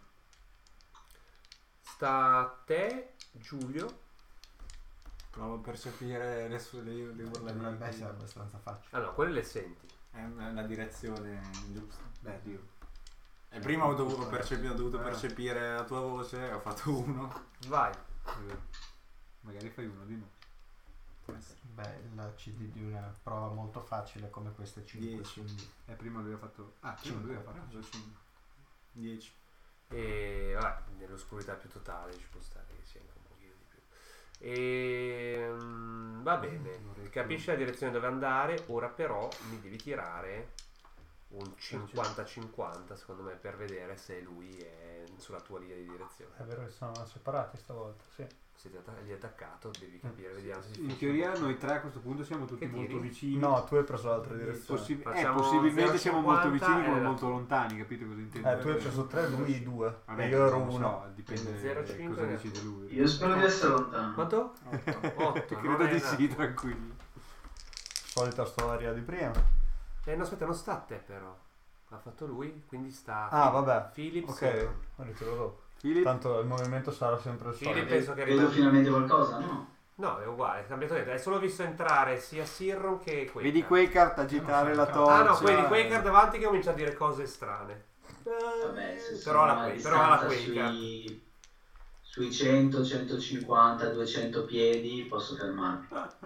Sta a te, Giulio. Provo a percepire le urla Dovrebbe di... essere abbastanza facile. Allora, quelle le senti. È la direzione giusta. Beh, Dio. E prima ho dovuto percepire la tua voce e ho fatto 1. Vai. È vero. Magari fai uno di noi. Può essere. Beh, la CD di una prova molto facile come queste 5. 10. Quindi Prima lui ha fatto... prima lui ha fatto... 10. E vabbè, nell'oscurità più totale ci può stare che sia anche un pochino di più. E va bene, capisci la direzione dove andare. Ora però mi devi tirare un 50-50 secondo me per vedere se lui è sulla tua linea di direzione. È vero che sono separati stavolta, sì. Se gli è attaccato devi capire, vediamo se si In finisce. teoria noi tre a questo punto siamo tutti Che molto tiri? vicini. No, tu hai preso l'altra direzione. Facciamo possibilmente 0,50 siamo molto vicini come e- molto lontani, capito cosa intendo? Tu hai preso 3, lui 2. Vabbè, E io ero non lo 1. so, dipende 0,5 cosa ne- decide lui. Io spero di essere lontano. Quanto? 8. Credo di sì, tranquilli. Solita storia di prima. No, aspetta, non sta a te però. L'ha fatto lui, quindi sta Ah, vabbè. Philip. Ok, lo ritiro dopo. Philip, Tanto il movimento sarà sempre il Philip solito. penso che Vedo rimane. finalmente qualcosa, no? No, è uguale, è cambiato niente. Hai solo visto entrare sia Sirron che Quakehart. vedi Quakehart agitare la torcia. Ah no, vedi Quakehart davanti che comincia a dire cose strane. Vabbè, se Però sono la a Quake- però la distanza Quakehart. sui 100, 150, 200 piedi posso fermarmi.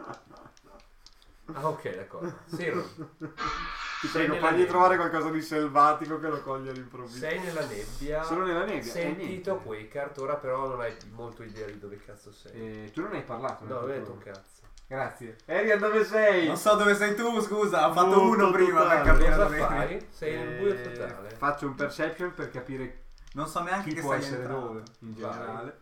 Ah, ok, d'accordo. Sirron, Ti sei prego, nella fagli nebbia. trovare qualcosa di selvatico che lo coglie all'improvviso. sei nella nebbia. Solo nella nebbia. Sentito niente. Quakehart, ora però non hai molto idea di dove cazzo sei. Tu non hai parlato. No, non hai hai detto detto un cazzo. Grazie. Arian, dove sei? Non so dove sei tu, scusa. Ho fatto Molto 1 prima totale. per capire Cosa dove eri. fai? Sei nel buio totale. Faccio un perception per capire Non so neanche chi che può stai essere entrando. dove in Vai. generale.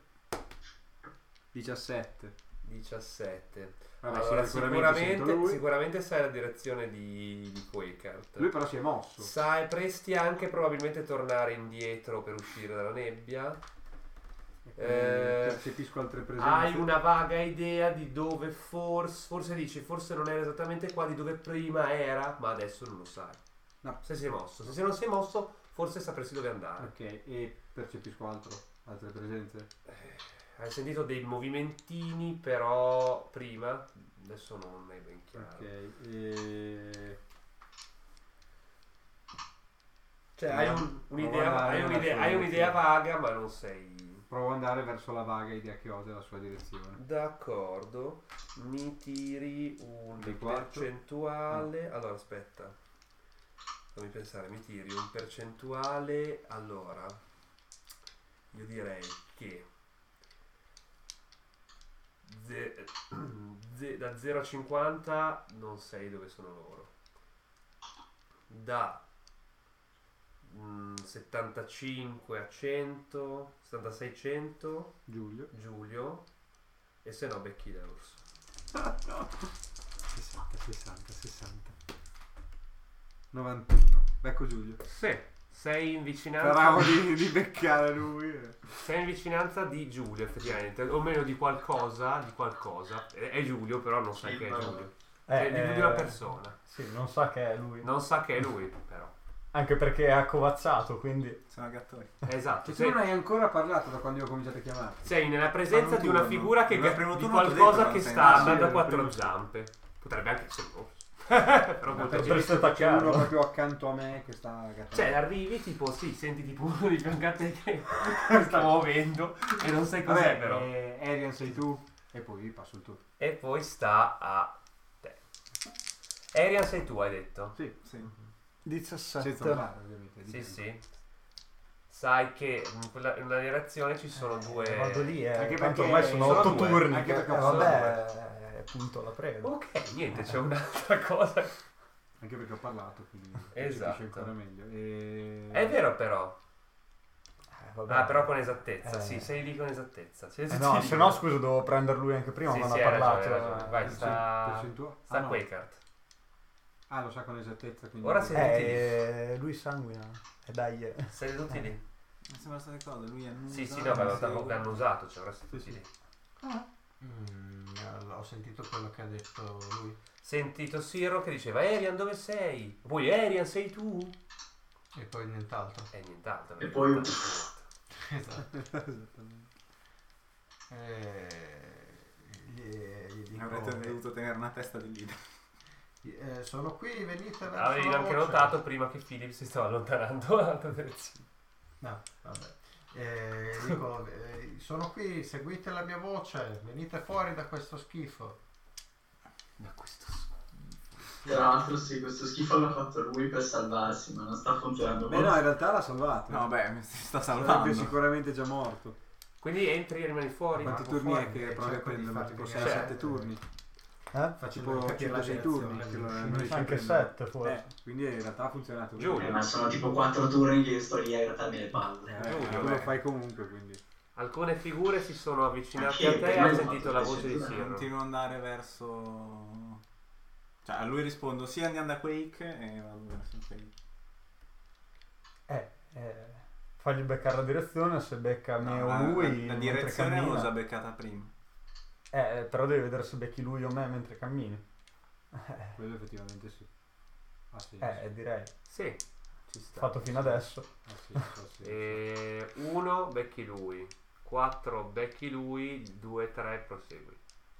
17. 17. Vabbè, Allora, sì, sicuramente sento lui. sicuramente sai la direzione di Quakehart. Lui però si è mosso. Presti anche probabilmente tornare indietro per uscire dalla nebbia. Percepisco altre presenze. Hai una vaga idea di dove forse dici, forse non era esattamente qua, di dove prima era, ma adesso non lo sai. No. Se si è mosso. Se non si è mosso, forse sapresti dove andare. Ok, e percepisco altre presenze. Hai sentito dei movimentini, però prima, adesso non è ben chiaro. Ok, e... Cioè, Proviamo. hai un'idea vaga, ma non sei. Provo ad andare verso la vaga idea che ho della sua direzione. D'accordo. Mi tiri un Di quattro. percentuale. Allora, aspetta. Fammi pensare, mi tiri un percentuale. Allora, io direi che da 0 a 50 non sei dove sono loro. Da 75 a 100, 76 100 Giulio, e se no becchi l'orso. 60 91. Becco Giulio. Sì, sei in vicinanza. Speravo di beccare lui. Sei in vicinanza di Giulio, effettivamente, o meno di qualcosa. È Giulio, però non sai che è Giulio. Di una persona. Sì, non sa che è lui. Non sa che è lui, però. Anche perché è accovacciato, quindi... Sono gattori. Esatto. E tu non hai ancora parlato da quando io ho cominciato a chiamarti. Sei nella presenza Ma di una turno. figura che Nel primo di turno ti ho qualcosa detto che che sta sei andando a nel quattro primo zampe. Potrebbe anche essere un orso. Però molto per gente. se C'è uno attaccarlo. proprio accanto a me che sta gattando. Cioè, arrivi tipo, sì, senti tipo uno di fianco a te che sta muovendo e non sai cos'è, però. Arian sei tu e poi passo il tuo. E poi sta a te. Arian sei tu, hai detto? Sì. 17. Senza urlare, ovviamente. Sì, sì. Sai che in una direzione ci sono due. Vado lì, Anche tanto perché ormai sono sono 8 due. turni. Anche perché sono vabbè, appunto la prego. Ok, niente, c'è un'altra cosa. Anche perché ho parlato, quindi Esatto. capisci ancora meglio. E... È vero, però. Vabbè. Ah, però con esattezza. Eh. Sì, sei lì con esattezza. No, se no, scusa, dovevo prendere lui anche prima, Sì, ma non sì, ha hai ragione, parlato. hai ragione. Vai, sta. Percentuale? Sta no. Quakehart. Ah, lo sa con esattezza, quindi... Ora sei- Lui sanguina. E dai. Sei tutti lì. Mi sembra state cose, lui è Sì, no, ma l'hanno usato, cioè avresti tutti lì. Ho sentito quello che ha detto lui. Sentito Siro che diceva Arian dove sei? Poi Arian sei tu? E poi nient'altro. E nient'altro. E poi- Esatto. Gli dico, Avrete dovuto tenere una testa di leader. sono qui, venite verso Avevi la anche voce. notato prima che Philip si stava allontanando dall'altra direzione. No, vabbè. Dico, sono qui, seguite la mia voce, venite fuori da questo schifo. Da questo Tra l'altro sì, questo schifo l'ha fatto lui per salvarsi, ma non sta funzionando. Beh no, in realtà l'ha salvato. No, beh, si sta Sarebbe salvando. sicuramente già morto. Quindi entri e rimani fuori. Quanti Vado turni è fuori, che cerco provi a di prenderlo? fargli Tipo venire 6-7 a- turni. Eh? Tipo Tipo 5-6 turni. Che non riesci a Anche prendere. 7 forse. Quindi in realtà ha funzionato. Giulio. Ma sono tipo 4 turni che io sto lì a grattarmi le palle. Giulio, Tu lo fai comunque, quindi. Alcune figure si sono avvicinate Ma a chi te è? e hai Io sentito ho la fatto voce di questo, Siro. Continuo ad andare verso... Cioè, a lui rispondo sì, andiamo da Quake e vado verso Quake. Fagli beccare la direzione, se becca me o lui La mentre direzione cammina. l'ho già beccata prima. Però devi vedere se becchi lui o me mentre cammini. Quello effettivamente sì. Ah sì. Direi. Sì, ci sta. Fatto fino adesso. Ah, sì. E 1 becchi lui, 4 becchi lui, 2, 3 prosegui.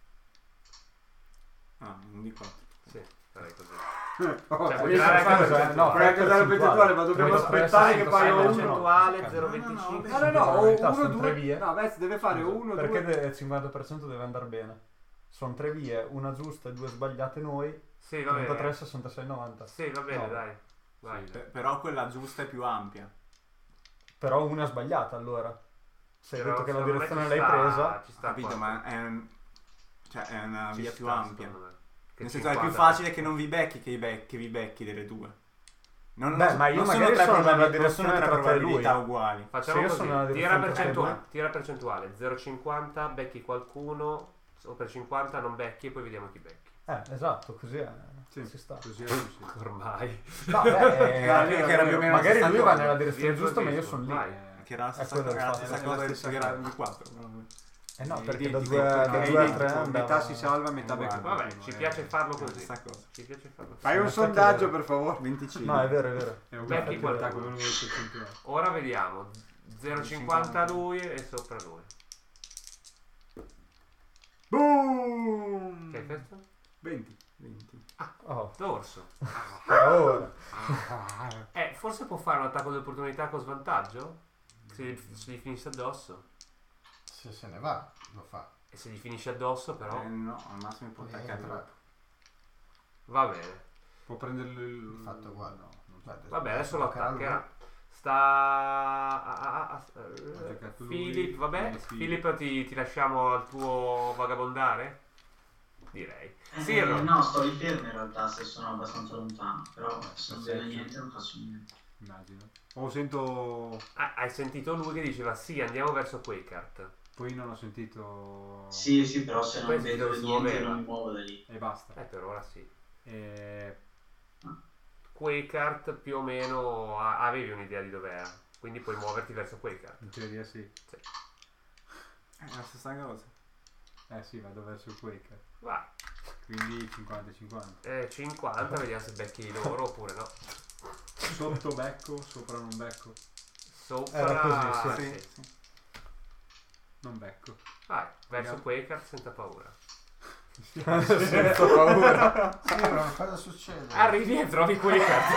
Ah, un di 4. Sì, farei così. Oh, Cioè, sì, puoi tirare anche cosa, per no, puoi anche dare la percentuale, ma dobbiamo aspettare che paia la uno. percentuale No, 0,25. No, In o realtà 1, sono 2. tre vie. No, Vez deve fare 1, 2. Perché il 50% deve andare bene. Sono 3 vie, una giusta e 2 sbagliate noi. Sì, va 33, bene. 66, 90. Sì, va bene, No. dai. Vai. Però quella giusta è più ampia. Però una sbagliata allora. Se hai Però detto che la secondo me direzione ci l'hai sta- presa. ci sta Capito, qua. ma è, è una Ci via sta, più ampia. secondo me. Che Nel senso è più 50. facile che non vi becchi che vi becchi delle due. Non, Beh, non- ma io non magari tre sono nella probabilità- direzione non sono tre tra te e probabilità lui. uguali. Facciamo Se io così, sono nella tira direzione tra percentuale 0,50, becchi qualcuno, o per 50 non becchi e poi vediamo chi becchi. Esatto, così è. Sì. Ci sta. Così è così. Ormai. No, beh, che era più o meno la magari stessa lui cosa. va nella direzione Via giusta, ma io così, sono lì. vai. Che era la stessa, quello il era la fatto. stessa È la cosa stessa che era cosa. il 4. No, Sì, perché da identico, 2 perché a è 2 a identico, 3 metà si salva, metà becca. Uguale. Vabbè, ci piace farlo così. Stessa cosa. Ci piace farlo così. Fai un Sì, infatti sondaggio è vero. per favore. 25. No, è vero, è vero. È un Becchi qualcosa qualcuno. con un percentuale. Ora vediamo. 0,50 lui e sopra lui. Boom! Che hai fatto? 20. 20. Oh, D'orso. ora. Forse può fare un attacco di opportunità con svantaggio? Se gli finisce addosso. Se se ne va, lo fa. E se gli finisce addosso però. No, al massimo può attaccare Entra. dopo. Va bene. Può prenderlo Il fatto uguale. No, Vabbè, adesso lo toccherà a lui. attaccherà. giocato lui. Philip, vabbè. Sì. Philip ti lasciamo al tuo vagabondare? Direi. Siro. No, sto lì fermo in realtà se sono abbastanza lontano. Però se non vedo niente non faccio niente. Immagino. O sento... Hai sentito lui che diceva sì, andiamo verso Quakehart. Poi non ho sentito... Sì, però se non Questo vedo dove si niente muoveva. non mi muovo da lì. E basta. Per ora sì. E... Quakehart più o meno avevi un'idea di dov'era. Quindi puoi muoverti verso Quakehart. In teoria sì. È la stessa cosa. Sì, vado verso il Quaker. Vai. Quindi 50-50. 50, vediamo se becchi loro oppure no. Sotto becco, sopra non becco. Sopra. Era così, sì. Non becco. Vai, verso Vediamo. Quakehart senza paura. Senza paura. Sì, ma cosa succede? Arrivi e trovi Quakehart.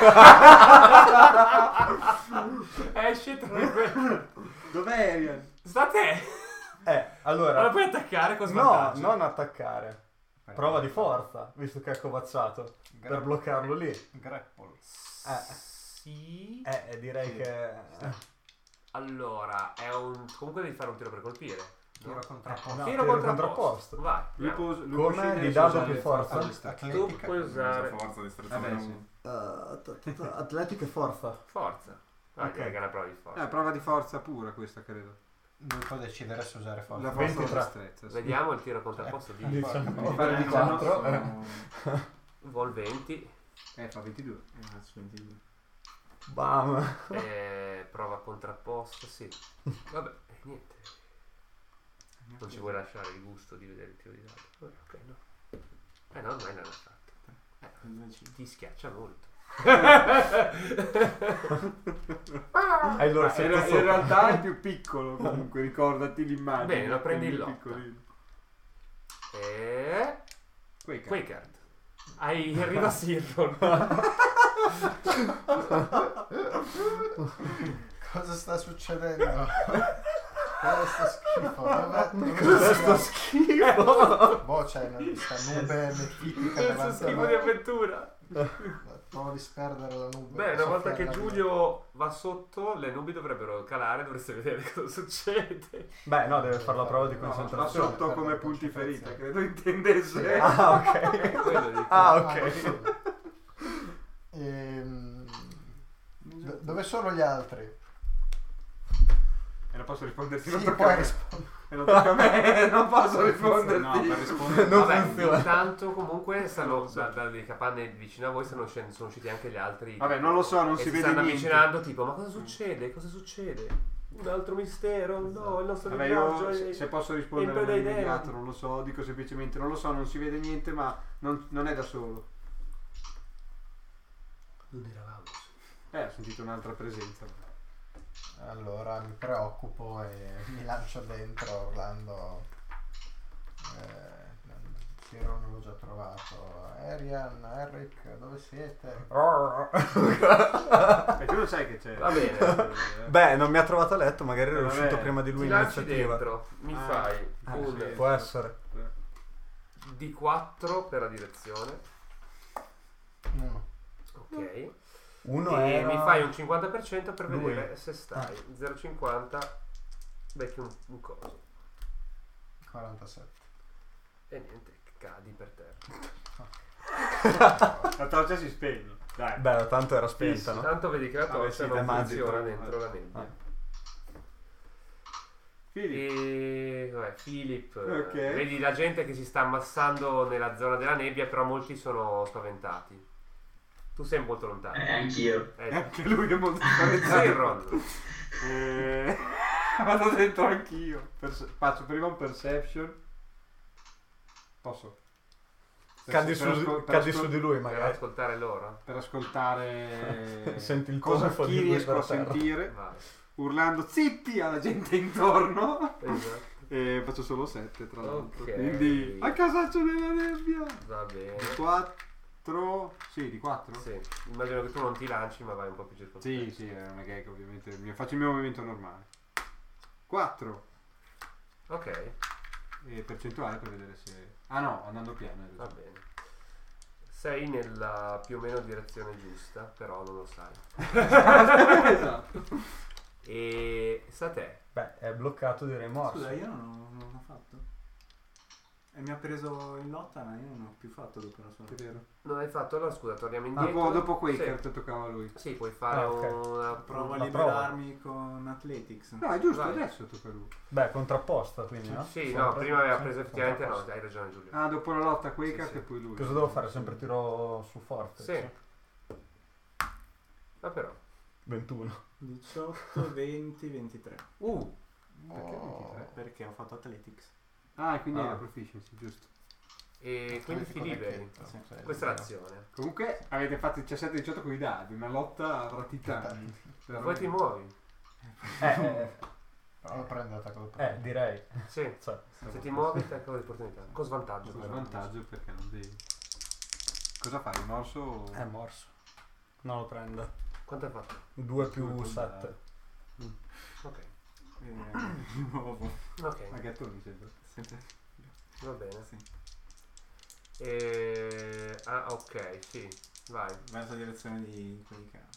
Esci e trovi Quakehart. Dov'è Arian? Sta a te. Allora. Ma puoi attaccare con No, svantaggio. non attaccare. Prova di forza, visto che è accovacciato. Per bloccarlo lì. Grapple. Sì. Direi che... Allora, comunque devi fare un tiro per colpire. Tiro contrapposto. no. Tiro tiro contrapposto. Vai. Lui andiamo. può Come scegliere di se dado usare più forza? forza. Tu Atletica. puoi usare Forza, distrazione. Vabbè, sì. Atletica e forza. forza. Vai, Ok. direi che è una prova di forza. Prova di forza pura questa, credo. Lui può decidere se usare forza. La forza o 23. destrezza, sì. Vediamo il tiro contrapposto di 19. Fare 4. Vol 20. Fa 22. Faccio 22. Bam. prova contrapposta, sì. Vabbè, niente. Non ci vuoi lasciare il gusto di vedere il tiro di dado. Ok, no. No, ormai l'hanno fatto. Ti schiaccia molto. Hai l'orsetto In sopra. realtà è più piccolo comunque, ricordati l'immagine. Bene, lo prendi in Quindi lotta. piccolino. E... Quakecard. Arriva Sirron. Cosa sta succedendo? Cosa sta schifo? Cos'è sto schifo? Boh, c'è questa nube metifica Questo davanti a schifo di me. avventura. Provo a disperdere la nube. Beh, una volta che soffermarmi. Giulio va sotto, le nubi dovrebbero calare, dovreste vedere cosa succede. Beh, no, deve fare la prova di Va concentrazione. sotto come punti ferita, credo intendesse. Ah, ok. Quello dico. Ah, ok. Dove sono gli altri? E non posso risponderti, Sì, non tocca puoi a me. rispondere. E non tocca a me, non posso risponderti. No, per rispondere Non Vabbè, funziona. intanto comunque stanno dalle capanne vicino a voi stanno usciti anche gli altri. Vabbè, non lo so, non e si vede stanno niente. avvicinando tipo, ma cosa succede? Cosa succede? Un altro mistero? No, il nostro Vabbè, villaggio io è... se posso rispondere Empio dei nell'immediato, demoni. non lo so, dico semplicemente non lo so, non si vede niente, ma non è da solo. Non eravamo soli. Ho sentito un'altra presenza. Allora mi preoccupo e mi lancio dentro urlando. Siro non l'ho già trovato. Arian, Eric, dove siete? E tu lo sai che c'è. Va bene. Beh, non mi ha trovato a letto, magari era Vabbè. uscito prima di lui Ti in lanci iniziativa. dentro, mi Ah. fai un sì. Può essere. D4 per la direzione. No. Ok. Uno E era... mi fai un 50% per Lui. vedere se stai 0,50 becchi un coso 47. e niente, cadi per terra. La torcia si spegne. Dai. Beh, tanto era spenta, no? Tanto vedi che la Vabbè, torcia sì, non magico. funziona dentro la nebbia. Fili. E vabbè, Philip, Ok. vedi la gente che si sta ammassando nella zona della nebbia, però molti sono spaventati. Tu sei molto lontano. Anch'io. Anche lui è molto spaventato. Sirron. Vado dentro anch'io. Faccio prima un perception. Posso? Cadi Per su di lui, Per magari. ascoltare loro. Per ascoltare Senti il cosa tonfo chi di lui riesco per a terra. sentire Vai. urlando zitti alla gente intorno. Esatto. E faccio solo 7 tra l'altro. Ok. Quindi a casaccio nella nebbia. Va bene. 4. Sì, di 4? Sì, immagino che tu non ti lanci, ma vai un po' più circostanti. Sì, è una gag ovviamente. Faccio il mio movimento normale. 4. Ok, E percentuale per vedere se... Ah no, andando piano. in va realtà. bene. Sei nella più o meno direzione giusta, però non lo sai. Esatto. E sta a te. Beh, è bloccato, direi morso. Scusa, io non ho fatto. E mi ha preso in lotta, ma io non ho più fatto dopo la sua. È vero. Non hai fatto, allora scusa, torniamo indietro. Dopo Quaker Sì. toccava a lui. Sì, puoi fare Ah, ok. una Provo a Una liberarmi con Athletics. No, è giusto, Vai. adesso tocca a lui. Beh, contrapposta, quindi, no? Sì, Sempre- no, prima aveva preso sempre effettivamente, no, contrapposta. hai ragione Giulio. Ah, dopo la lotta Quaker Sì, sì. e poi lui. Cosa devo fare? Sempre tiro su forte? Sì. Ma però. 21. 18, 20, 23. Perché 23? Perché ho fatto Athletics. Ah, quindi Ah. era proficiency, giusto. E quindi ti liberi. Sì. Questa è l'azione. Comunque avete fatto 17-18 con i dadi, una lotta avrà titani. Poi ti muovi. Però lo prendo l'attacco dopo. Direi. Sì. Cioè, Se ti muovi ti ecco l'opportunità. Con svantaggio. Con però. svantaggio perché non devi. Cosa fai? Morso? o- morso. Non lo prendo. Quanto hai fatto? 2 più 7. Ok. Di nuovo. Ok, A gatto mi sembra. va bene. Sì. Ah, ok, sì. Vai. Verso la direzione di quelli che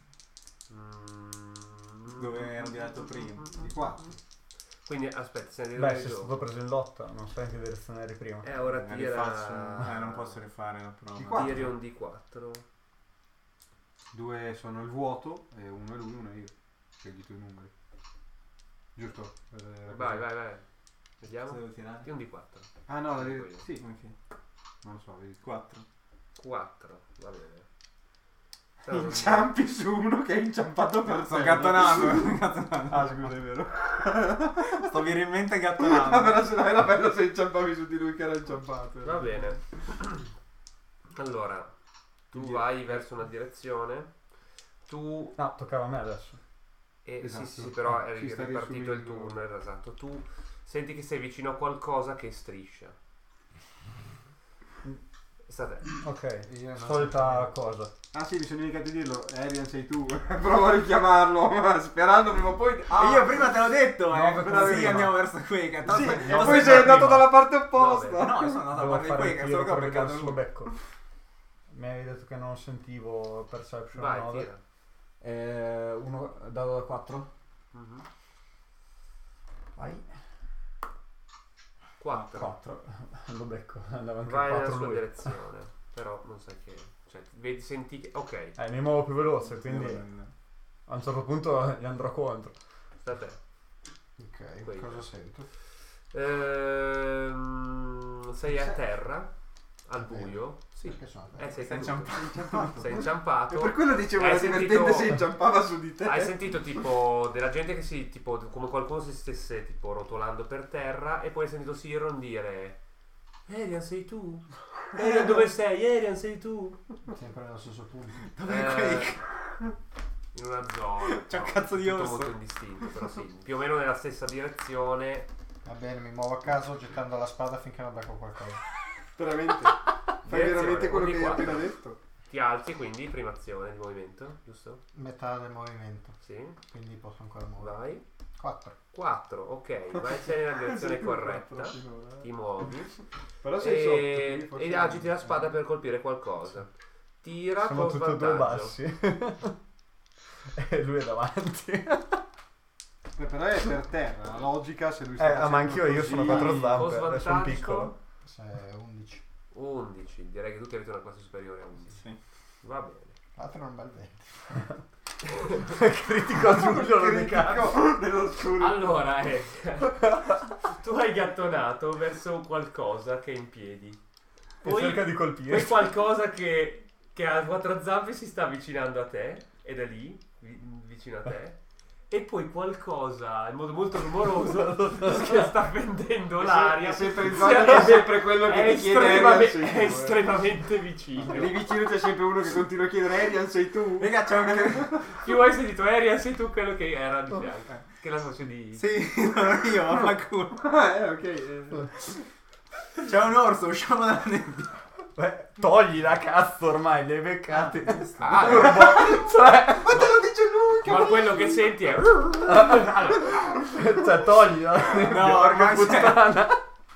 Mm. Dove ero diretto prima. Di 4. Quindi aspetta, se ne Beh, devi sei stato preso in lotta, non so in che direzione eri prima. ora Rifaccio. tira. Non posso rifare la prova. Di qua. Tiri un D4. 2 sono il vuoto e uno è lui, uno è io. Scegli tu i numeri. Giusto? Vai. Vediamo. Cosa devo tirare? Tiri un D4. Ah no, Quello. sì, Ok. non lo so, vedi. 4. 4, va bene. Inciampi su uno che è inciampato per Sto terra. gattonando. Ah, scusa, è vero. Sto virilmente Ah, gattonando. però se no era bello se inciampavi su di lui che era inciampato. Va bene. Allora, tu vai verso una direzione. Tu... No, toccava a me adesso. Esatto. Sì, però è Ci sta ripartito il riassumendo. turno, era esatto. Tu senti che sei vicino a qualcosa che striscia. Sta a te. Ok, Io non solita cosa. Ah sì, mi sono dimenticato di dirlo. Arian sei tu. Provo a richiamarlo, sperando prima o poi... E io prima te l'ho detto, No, così prima. andiamo verso qui. Che tanto Sì, tanto poi sei sei andato prima. dalla parte opposta. No, No, io sono andato a Devo parte di fare qui, il che tiro solo che ho per beccato il suo lui. becco. Mi hai detto che non sentivo Perception Vai, 9. tira. Uno dado da 4. Mhm. Vai. 4. 4. Lo becco. Andava anche Vai nella 4 sua lui. direzione. Però non sai che... Cioè, vedi, senti che... Ok, Mi muovo più veloce, quindi a un certo punto gli andrò contro. sta a te. Ok, Quello. cosa sento? Sei a terra, al buio. Sì. Perché sono Sei Sei caduto. inciampato. Sei E inciampato. per quello dicevo Hai era sentito- divertente se inciampava su di te. Hai sentito tipo della gente che si tipo come qualcuno si stesse tipo rotolando per terra e poi hai sentito Siron dire Arian sei tu? Arian dove sei? Arian sei tu? sempre nello stesso punto. In una zona. C'è un no, cazzo di tutto orso. molto indistinto, però sì, più o meno nella stessa direzione. Va bene, mi muovo a caso gettando la spada finché non becco qualcosa. Veramente? Fai Direzione, veramente quello uno che di hai quattro. appena detto? Ti alzi quindi, prima azione di movimento, giusto? Metà del movimento, Sì, quindi posso ancora muovere. vai. 4. 4, ok, vai sei nella direzione corretta, ti muovi Però sei sotto. e, quindi forse- e agiti la spada per colpire qualcosa. Tira Siamo con tutti e due svantaggio. bassi. E lui è davanti. Però è per terra, la logica se lui sta Ma facendo anch'io così- sono 4 Con zampe, sono svantaggio piccolo. 11. 11, direi che tutti avete una classe superiore a 11. Sì. Va bene. L'altro era un bel 20. Critico a Giulio, non mi cazzo. Nell'oscuro. Allora, tu hai gattonato verso qualcosa che è in piedi. E cerca di Poi colpire. qualcosa che ha 4 zampe si sta avvicinando a te ed è lì, vicino a te. E poi qualcosa, in modo molto rumoroso, che sta fendendo l'aria. È sempre in zona, è sempre quello che ti chiede Arian sei tu. è estremamente vicino. Lì vicino c'è sempre uno che continua a chiedere Arian sei tu? Raga, c'è un... Più hai sentito Arian sei tu quello che era di fianco. Che la voce di... Sì, sono io, vaffanculo. Ok. C'è un orso, usciamo dalla nebbia. Beh, togli la cazzo ormai, li hai beccati. Ah, Cioè, Ma te lo dice lui! ma quello che senti è... cioè togli No, ormai puttana.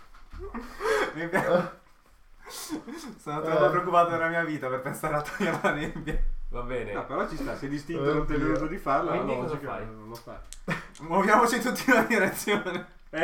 sono troppo preoccupato della mia vita per pensare a togliere la nebbia. Va bene. No, però ci sta, sei distinto, non ti è venuto di farlo, Quindi la cosa logica fai? non lo fai. Muoviamoci tutti in una direzione.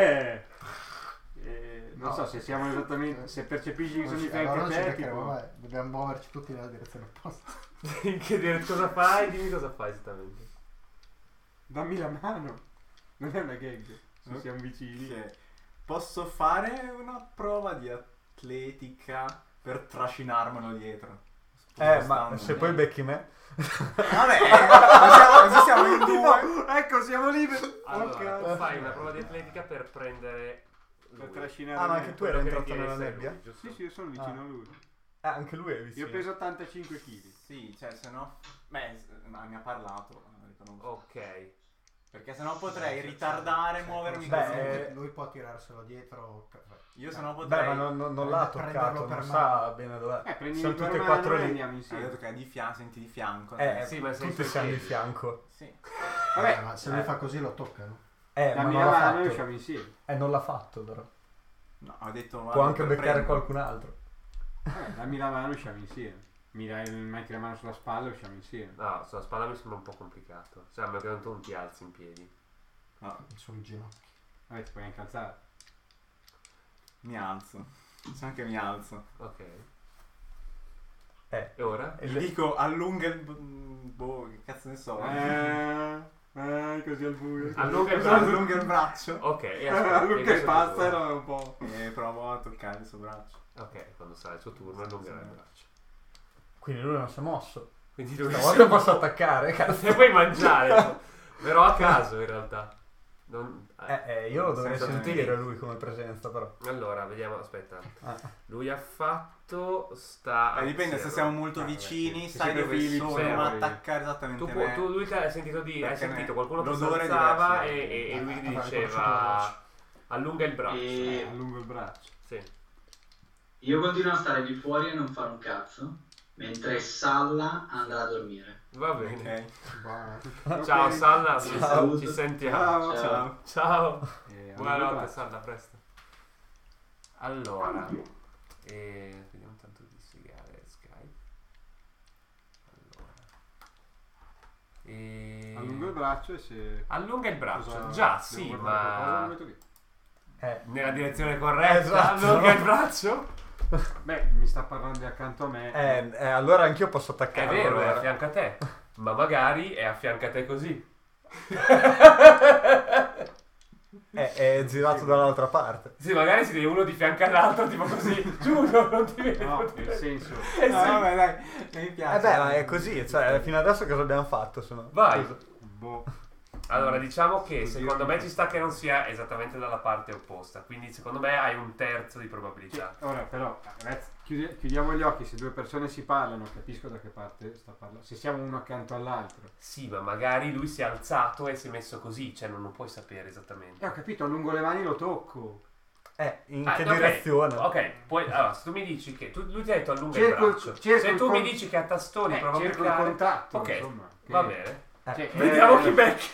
Non so se siamo esattamente, se percepisci che sono di Allora fianco non a ci te, beccheremo, tipo... vai. Dobbiamo muoverci tutti nella direzione opposta. In che cosa fai? Dimmi cosa fai esattamente. Dammi la mano. Non è una gag, se siamo vicini. Posso fare una prova di atletica per trascinarmelo dietro. Ma se poi becchi me. Vabbè, così siamo in due. Ecco, siamo liberi. Allora, tu fai una prova di atletica per prendere Per lui. trascinare Ah, ma me. anche tu Quello eri che entrato ritieni nella essere nebbia? lui, giusto? Sì, io sono vicino a lui. Anche lui è vicino. Io peso 85 kg. Sì, cioè se no... Beh, ma mi ha parlato. riconosco. Ok. Perché sennò potrei ritardare, muovermi Beh, così. Lui può tirarselo dietro. Io sennò potrei... Beh, ma non l'ha Prenderlo toccato, per non mano. sa bene dov'è. Prendi Siamo il tuo tutti e mano quattro e lì. andiamo Hai insieme. detto che è di senti di fianco. sì, ma sei Tutti sui siamo di piedi. fianco. Sì. Vabbè, Ma se lui fa così lo toccano. Ma dammi non la l'ha mano e fatto. usciamo insieme. Non l'ha fatto però. No, ho detto... Può anche per beccare prendere. qualcun altro. Dammi la mano e usciamo insieme. Mi metti la mano sulla spalla e usciamo insieme. No, sulla spalla mi sembra un po' complicato. Cioè, a meno che non tu non ti alzi in piedi. No, Sul ginocchio. Vabbè, ti puoi anche alzare. mi alzo. C'è anche mi alzo. Ok. Eh. E ora? E Gli le- dico allunga il... boh, che cazzo ne so. Così al buio. Allunga il braccio. Allunga il braccio. Ok, e aspetta, Allunga e e questo è basta, il tuo era un po'. E provo a toccare il suo braccio. turno. Ok, quando sarà il suo turno allungherà il braccio. Quindi lui non si è mosso. Quindi lui Stavolta posso attaccare, cazzo. se puoi mangiare, però a caso in realtà. Io lo dovrei senza sentire tutti. lui come presenza, però. Allora, vediamo, aspetta. Ah. Lui ha fatto sta Dipende se siamo molto vicini, sai siete dove figli, sono, sì. ma attaccare esattamente Tu, me. tu lui hai sentito, hai Perché sentito qualcuno che si l'odore è alzava diverso. e lui gli Ah, diceva allunga il braccio. E Allungo il braccio. Sì. io continuo a stare lì fuori e non fare un cazzo, mentre Salla andrà a dormire. Va bene. Ok. Ciao Salla, Ciao. ci sentiamo. Ciao. Ciao. Allungo il Buonanotte braccio. Salla, a presto. Allora, vediamo tanto di segare Skype. Allora. Allungo il braccio e se... Allunga il braccio. Cosa- Già, devo sì, guardare qualcosa, lo ma metto lì. nella direzione corretta. Esatto. Allunga il braccio. Beh, mi sta parlando accanto a me. Allora anch'io posso È attaccare. vero, è a allora. fianco a te. Ma magari è a fianco a te così. È girato dall'altra parte. Sì, magari si vede uno di fianco all'altro, tipo così. Giuro, non ti vedo. No, non ti nel vedo. senso... Eh No, sì. vabbè, dai, mi piace. Ma è così, cioè, fino adesso cosa abbiamo fatto? Vai. Scusa. Boh. Allora, diciamo che secondo me ci sta che non sia esattamente dalla parte opposta. Quindi secondo me hai un terzo di probabilità. Ora però, ragazzi, chiudiamo gli occhi, se due persone si parlano, capisco da che parte sta parlando. Se siamo uno accanto all'altro. Sì, ma magari lui si è alzato e si è messo così, cioè non lo puoi sapere esattamente. Ho capito, allungo le mani e lo tocco. In Ah, che ok, direzione? Ok, poi allora, se tu mi dici che lui ti ha detto allunga Cerco il il- braccio. cerco Se il tu mi con- dici che a tastoni prova a cerco il beccare. contatto, Ok, insomma. che- va bene. Cioè, Vediamo chi becchi.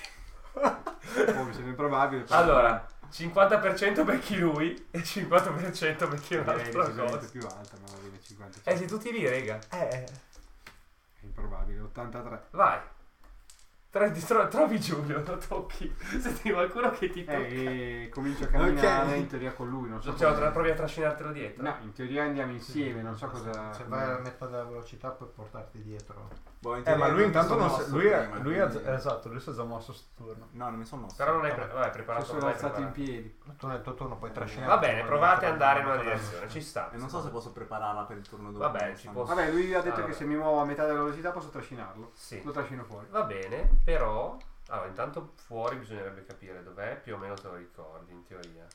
Come sembra improbabile. però- Allora, 50% becchi lui e 50% becchi un direi altro decisamente cosa. più alta, ma va bene 50. Sei tutti lì, rega. È improbabile, 83. Vai. Trovi Giulio, lo tocchi. Senti qualcuno che ti tocca. E comincio a camminare Ok. in teoria con lui, non so Cioè, come- provi a trascinartelo dietro. No, in teoria andiamo insieme, non so cosa... Se vai a metà della velocità puoi portarti dietro. Ma lui intanto non si... Lui Esatto. esatto, lui si è già mosso sto turno. No, non mi sono mosso. Però non hai Mi preparato. sono non hai alzato in preparato. piedi. Tu nel tuo turno puoi trascinare. Va bene, provate ad andare in una direzione, ci sta. E non so se posso prepararla per il turno dopo. Vabbè, non ci so. posso- Vabbè, lui ha detto Allora. che se mi muovo a metà della velocità posso trascinarlo. Sì. Lo trascino fuori. Va bene, però. Allora, intanto fuori bisognerebbe capire dov'è, più o meno te lo ricordi, in teoria.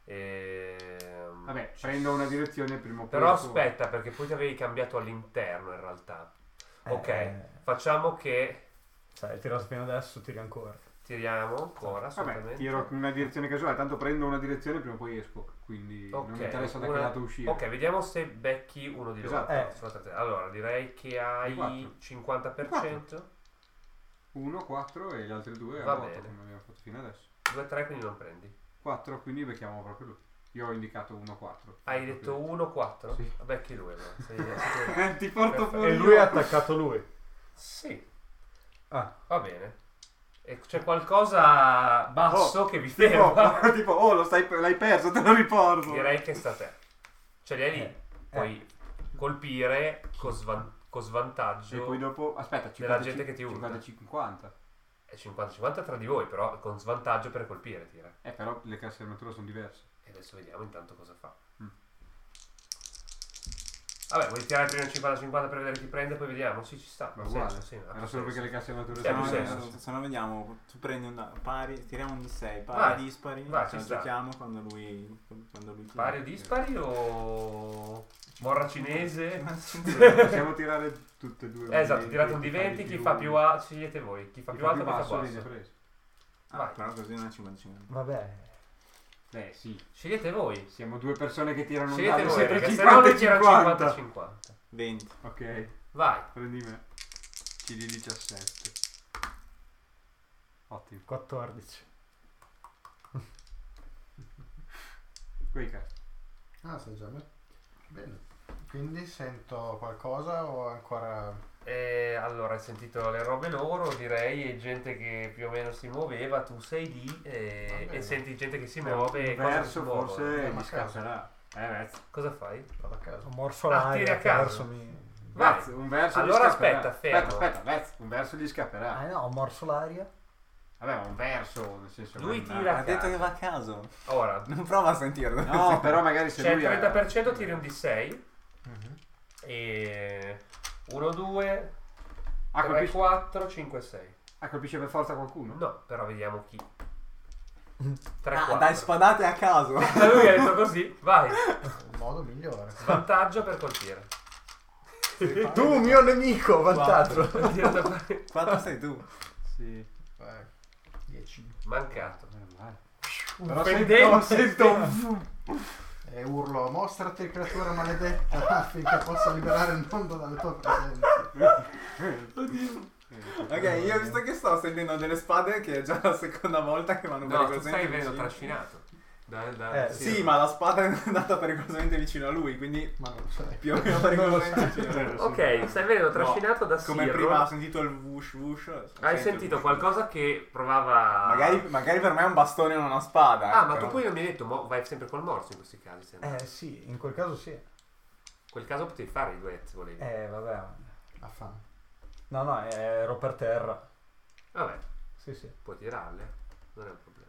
Vabbè, prendo una direzione prima o poi. Però dopo. aspetta, perché poi ti avevi cambiato all'interno in realtà. Ok, Eh. facciamo che Sai, hai tirato fino adesso, tiri ancora. tiriamo ancora, Vabbè, assolutamente. tiro in una direzione casuale, tanto prendo una direzione prima o poi esco. Quindi Ok, non mi interessa da che una- lato uscire. Ok, vediamo se becchi uno di loro. Esatto. Sulla terza- Allora, direi che hai Quattro. 50%. 1, 4 e gli altri 2 Va a 8 bene. come abbiamo fatto fino adesso. 2, 3, quindi non prendi. 4, quindi becchiamo proprio lui. Io ho indicato 1, 4. Hai detto 1, 4? Sì. Becchi lui allora. Sei- Ti porto Perfetto. fuori. E lui ha attaccato lui. Sì. Ah. Va bene. E c'è qualcosa basso che vi ferma. Tipo, l'hai perso, te lo riporto. Direi che sta a te. Ce li hai lì. Puoi colpire con svantaggio. E poi dopo, aspetta, della gente che ti urta. 50-50. È 50-50 tra di voi, però con svantaggio per colpire tira. Però le casse armatura sono diverse. E adesso vediamo intanto cosa fa. Vabbè, vuoi tirare prima il 50-50 per vedere chi prende, poi vediamo? Sì, ci sta. Ma Ha uguale. senso, sì, ha Era solo senso. perché le casse armature Sì, ha sono più diverse. senso. Se no vediamo, tu prendi un pari, tiriamo un D6, Vai. pari dispari, Vai, ce ci la sta. giochiamo quando lui tira. Pari o dispari o morra cinese? Possiamo tirare tutte e due. Esatto, tirate un D20, chi fa più alto, scegliete voi. Chi fa più alto, chi fa basso basso. viene preso. Ah, Vai. però così non è 55. Vabbè. Sì. Scegliete voi. Siamo due persone che tirano un Scegliete dado voi, sempre perché se no lui 50 tira e 50. 50-50. 20. Ok, Vai. prendi me. CD 17. Ottimo. 14. Quei cazzo. Ah, sai già me. Bene. Quindi sento qualcosa o ancora... Allora, hai sentito le robe loro, direi, e gente che più o meno si muoveva, tu sei lì e senti gente che si muove e cose che si Verso muovono. forse Andiamo gli a casa. scapperà. Vez. Cosa fai? Vado a casa. Ho morso tiri l'aria a che caso. verso mi... Vai. Vez, un verso Allora gli scapperà. aspetta, fermo. Aspetta, Vez, un verso gli scapperà. Ah no, ho morso l'aria. Vabbè, ma un verso, nel senso... Lui non- tira Ha a detto caso. che va a caso. Ora, Non prova a sentirlo. No, però magari se c'è il lui ha... 30%, tiri un D6 e 1, 2, Ah, 3, 4, 5, 6. colpisce per forza qualcuno? No, però vediamo chi. 3, Ah, 4. dai spadate a caso. Lui ha detto così, vai. Il modo migliore. Vantaggio per colpire. Tu, mio nemico, vantaggio. 4 sei tu. Sì. 10. Mancato. Però Fendente. E urlo, mostrati creatura maledetta affinché possa liberare il mondo dalle tue presenze. Ok, io visto che sto sentendo delle spade che è già la seconda volta che vanno No, tu pericolosamente stai venendo vicino. trascinato. Sì, ma la spada è andata pericolosamente vicino a lui, quindi Ma non lo sai. più o meno pericolosamente vicino. Ok, stai venendo trascinato da Come Sirro. prima ho sentito il whoosh whoosh. Hai sentito qualcosa che provava... Magari per me è un bastone e non una spada. Ah, ma però. tu poi non mi hai detto, vai sempre col morso in questi casi. sembra. Sì, in quel caso sì. In quel caso potevi fare i duetti se volevi. Vabbè. Affam. No, ero per terra. Vabbè, Sì. puoi tirarle, non è un problema.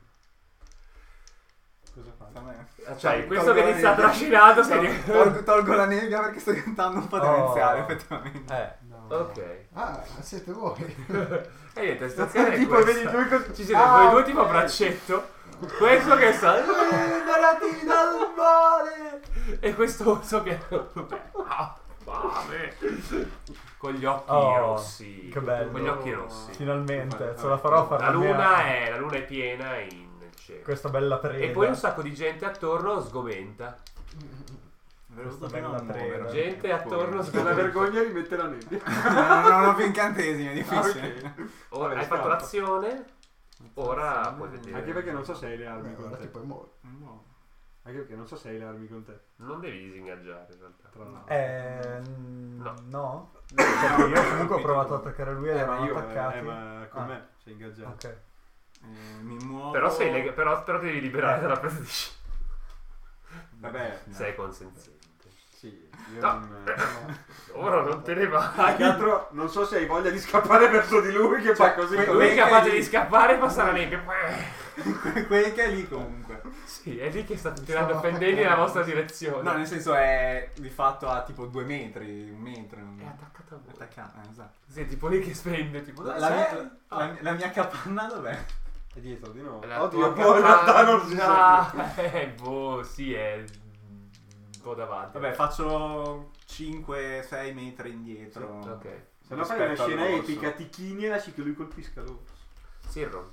Cosa fai? A me. Cioè, questo Tolgo che la ti sta nebbia. trascinato sei... Tolgo la nebbia perché sto diventando un po' demenziale, effettivamente. No. Ok. Ah, siete voi. E niente, la situazione è Tipo, questa. vedi due cose. Ci siete voi due tipo a braccetto. Questo che sta... Liberati dal male! E questo orso che... Ah, fame! Con gli occhi rossi. Che bello. Con gli occhi rossi. Finalmente, ce la farò a fare La luna è piena in cielo. questa bella preda. E poi un sacco di gente attorno sgomenta. Questa bella preda. Gente attorno La sgomenta. vergogna di mettere la nebbia. Non ho più incantesimi, è difficile. Ora hai fatto l'azione. Ora puoi vedere. Anche perché non so se hai le armi Beh, con ora te. ti puoi muovere. Anche perché non so se hai le armi con te. Non devi disingaggiare in realtà. Tra l'altro. No. Perché io comunque ho provato ad attaccare lui e Ma erano io, attaccati. ma con me sei ingaggiato. Ok. Mi muovo. Però però ti devi liberare dalla presa di sci. Vabbè, Sei consenziente. sì, io No. non... Ora non te ne Più vai. che altro non so se hai voglia di scappare verso di lui che fa così con Lui è me. capace di scappare e passare la nebbia. Quel che è lì comunque. Sì, è lì che sta tirando fendenti nella vostra direzione. No, nel senso è di fatto a tipo 2 metri, 1 metro. È attaccato a voi. Attaccato, esatto. Sì, è tipo lì che spende. Tipo, La, dove mia, sei? la mia capanna dov'è? È dietro di nuovo. La Oddio, tua poi in realtà non si sa. boh, sì, è un po' davanti. Vabbè, faccio 5-6 metri indietro. Ok. Se no fai una rispetto scena all'orso. epica, ti chini e lasci che lui colpisca l'orso. Sirro.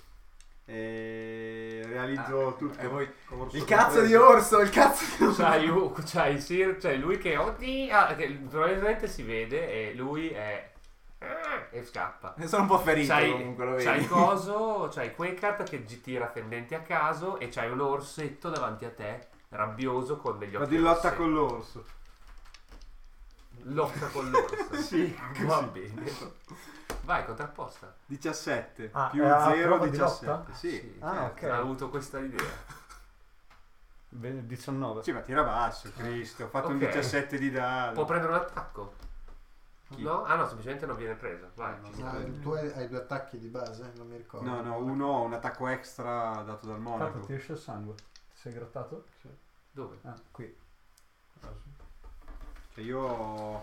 E realizzo tutto. E voi... Orso Il cazzo compreso. di orso, il cazzo di orso. C'hai lui che oddio, che probabilmente si vede e lui è e scappa. Ne sono un po' ferito comunque, lo C'hai vedi. coso, c'hai Quakecart che tira fendenti a caso e c'hai un orsetto davanti a te, rabbioso con degli occhi Ma di lotta rossi. con l'orso. Lotta con l'orso. Sì, Va così. bene. Vai, contrapposta. 17 Ah, più è a 0, prova di 17. lotta? Sì. Ah, ok. Ha avuto questa idea. 19. Sì, ma tira basso, Cristo. Ho fatto un Ok. 17 di dado. Può prendere un attacco? Chi? No? Ah no, semplicemente non viene preso. Vai. No, ci Ma sta. tu hai 2 attacchi di base? Non mi ricordo. No, uno ha un attacco extra dato dal Fatto, monaco. ti esce il sangue. Ti sei grattato? Dove? Ah, qui. Cioè io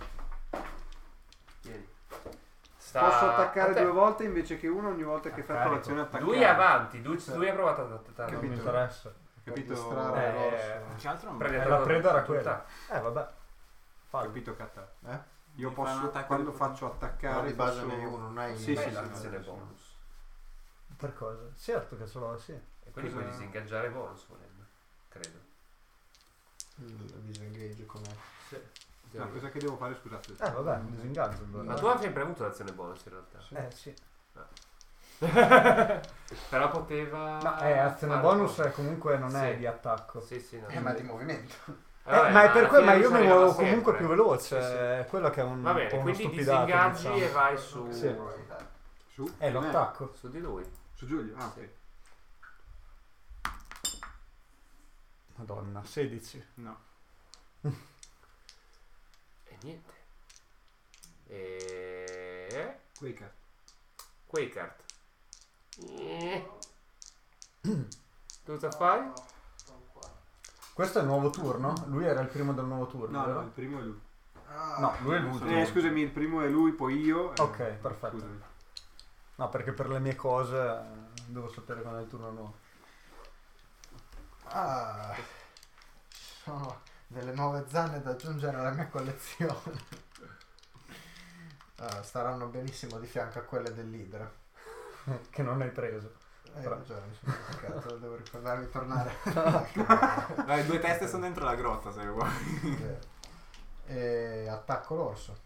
Vieni. posso a attaccare te. 2 volte invece che uno ogni volta che Carico. effettuo l'azione attaccare. Lui è avanti, lui ha provato ad attaccare. Non mi interessa. Per Capito? distrarre l'orso. Che altro non Prende La preda era tutto. quella. Vabbè. Fallo. Capito Kata? Io Mi fai un posso attacco quando di- faccio Però attaccare di base posso... ne hai uno, non hai Sì, Beh, sì, l'azione sì. bonus. Per cosa? Certo che ce l'ho, sì. E quindi Cosa- puoi disingaggiare bonus volendo. Credo. il disengage com'è. Sì. No, cosa che devo fare, scusate? Vabbè, un disingaggio. allora. Ma tu hai sempre avuto l'azione bonus in realtà. Sì. Però poteva. Ma azione fare bonus qualcosa. comunque non è Sì. di attacco. Sì, sì, no. Ma di movimento. Vabbè, ma è per alla quello, ma fine io mi lui muovo arriva comunque sempre. più veloce. Sì, sì. È quello che è un Va po' bene, uno quindi stupidato. disingaggi diciamo. e vai su. Sì. Su? È Su me? l'attacco. Su di lui. Su Giulio? Ah, ok. Madonna, 16. No. E niente. E. Quaker. Quakecart. Cosa fai? Questo è il nuovo turno? Lui era il primo del nuovo turno, No, vero? il primo è lui. No, lui è l'ultimo. Scusami, il primo è lui, poi io. Ok, perfetto. Scusami. No, perché per le mie cose devo sapere quando è il turno nuovo. Sono delle nuove zanne da aggiungere alla mia collezione. Staranno benissimo di fianco a quelle dell'idra. Che non hai preso. Hai ragione, mi sono dimenticato, devo ricordarmi di tornare. Dai, 2 teste sono dentro la grotta, se vuoi. E attacco l'orso.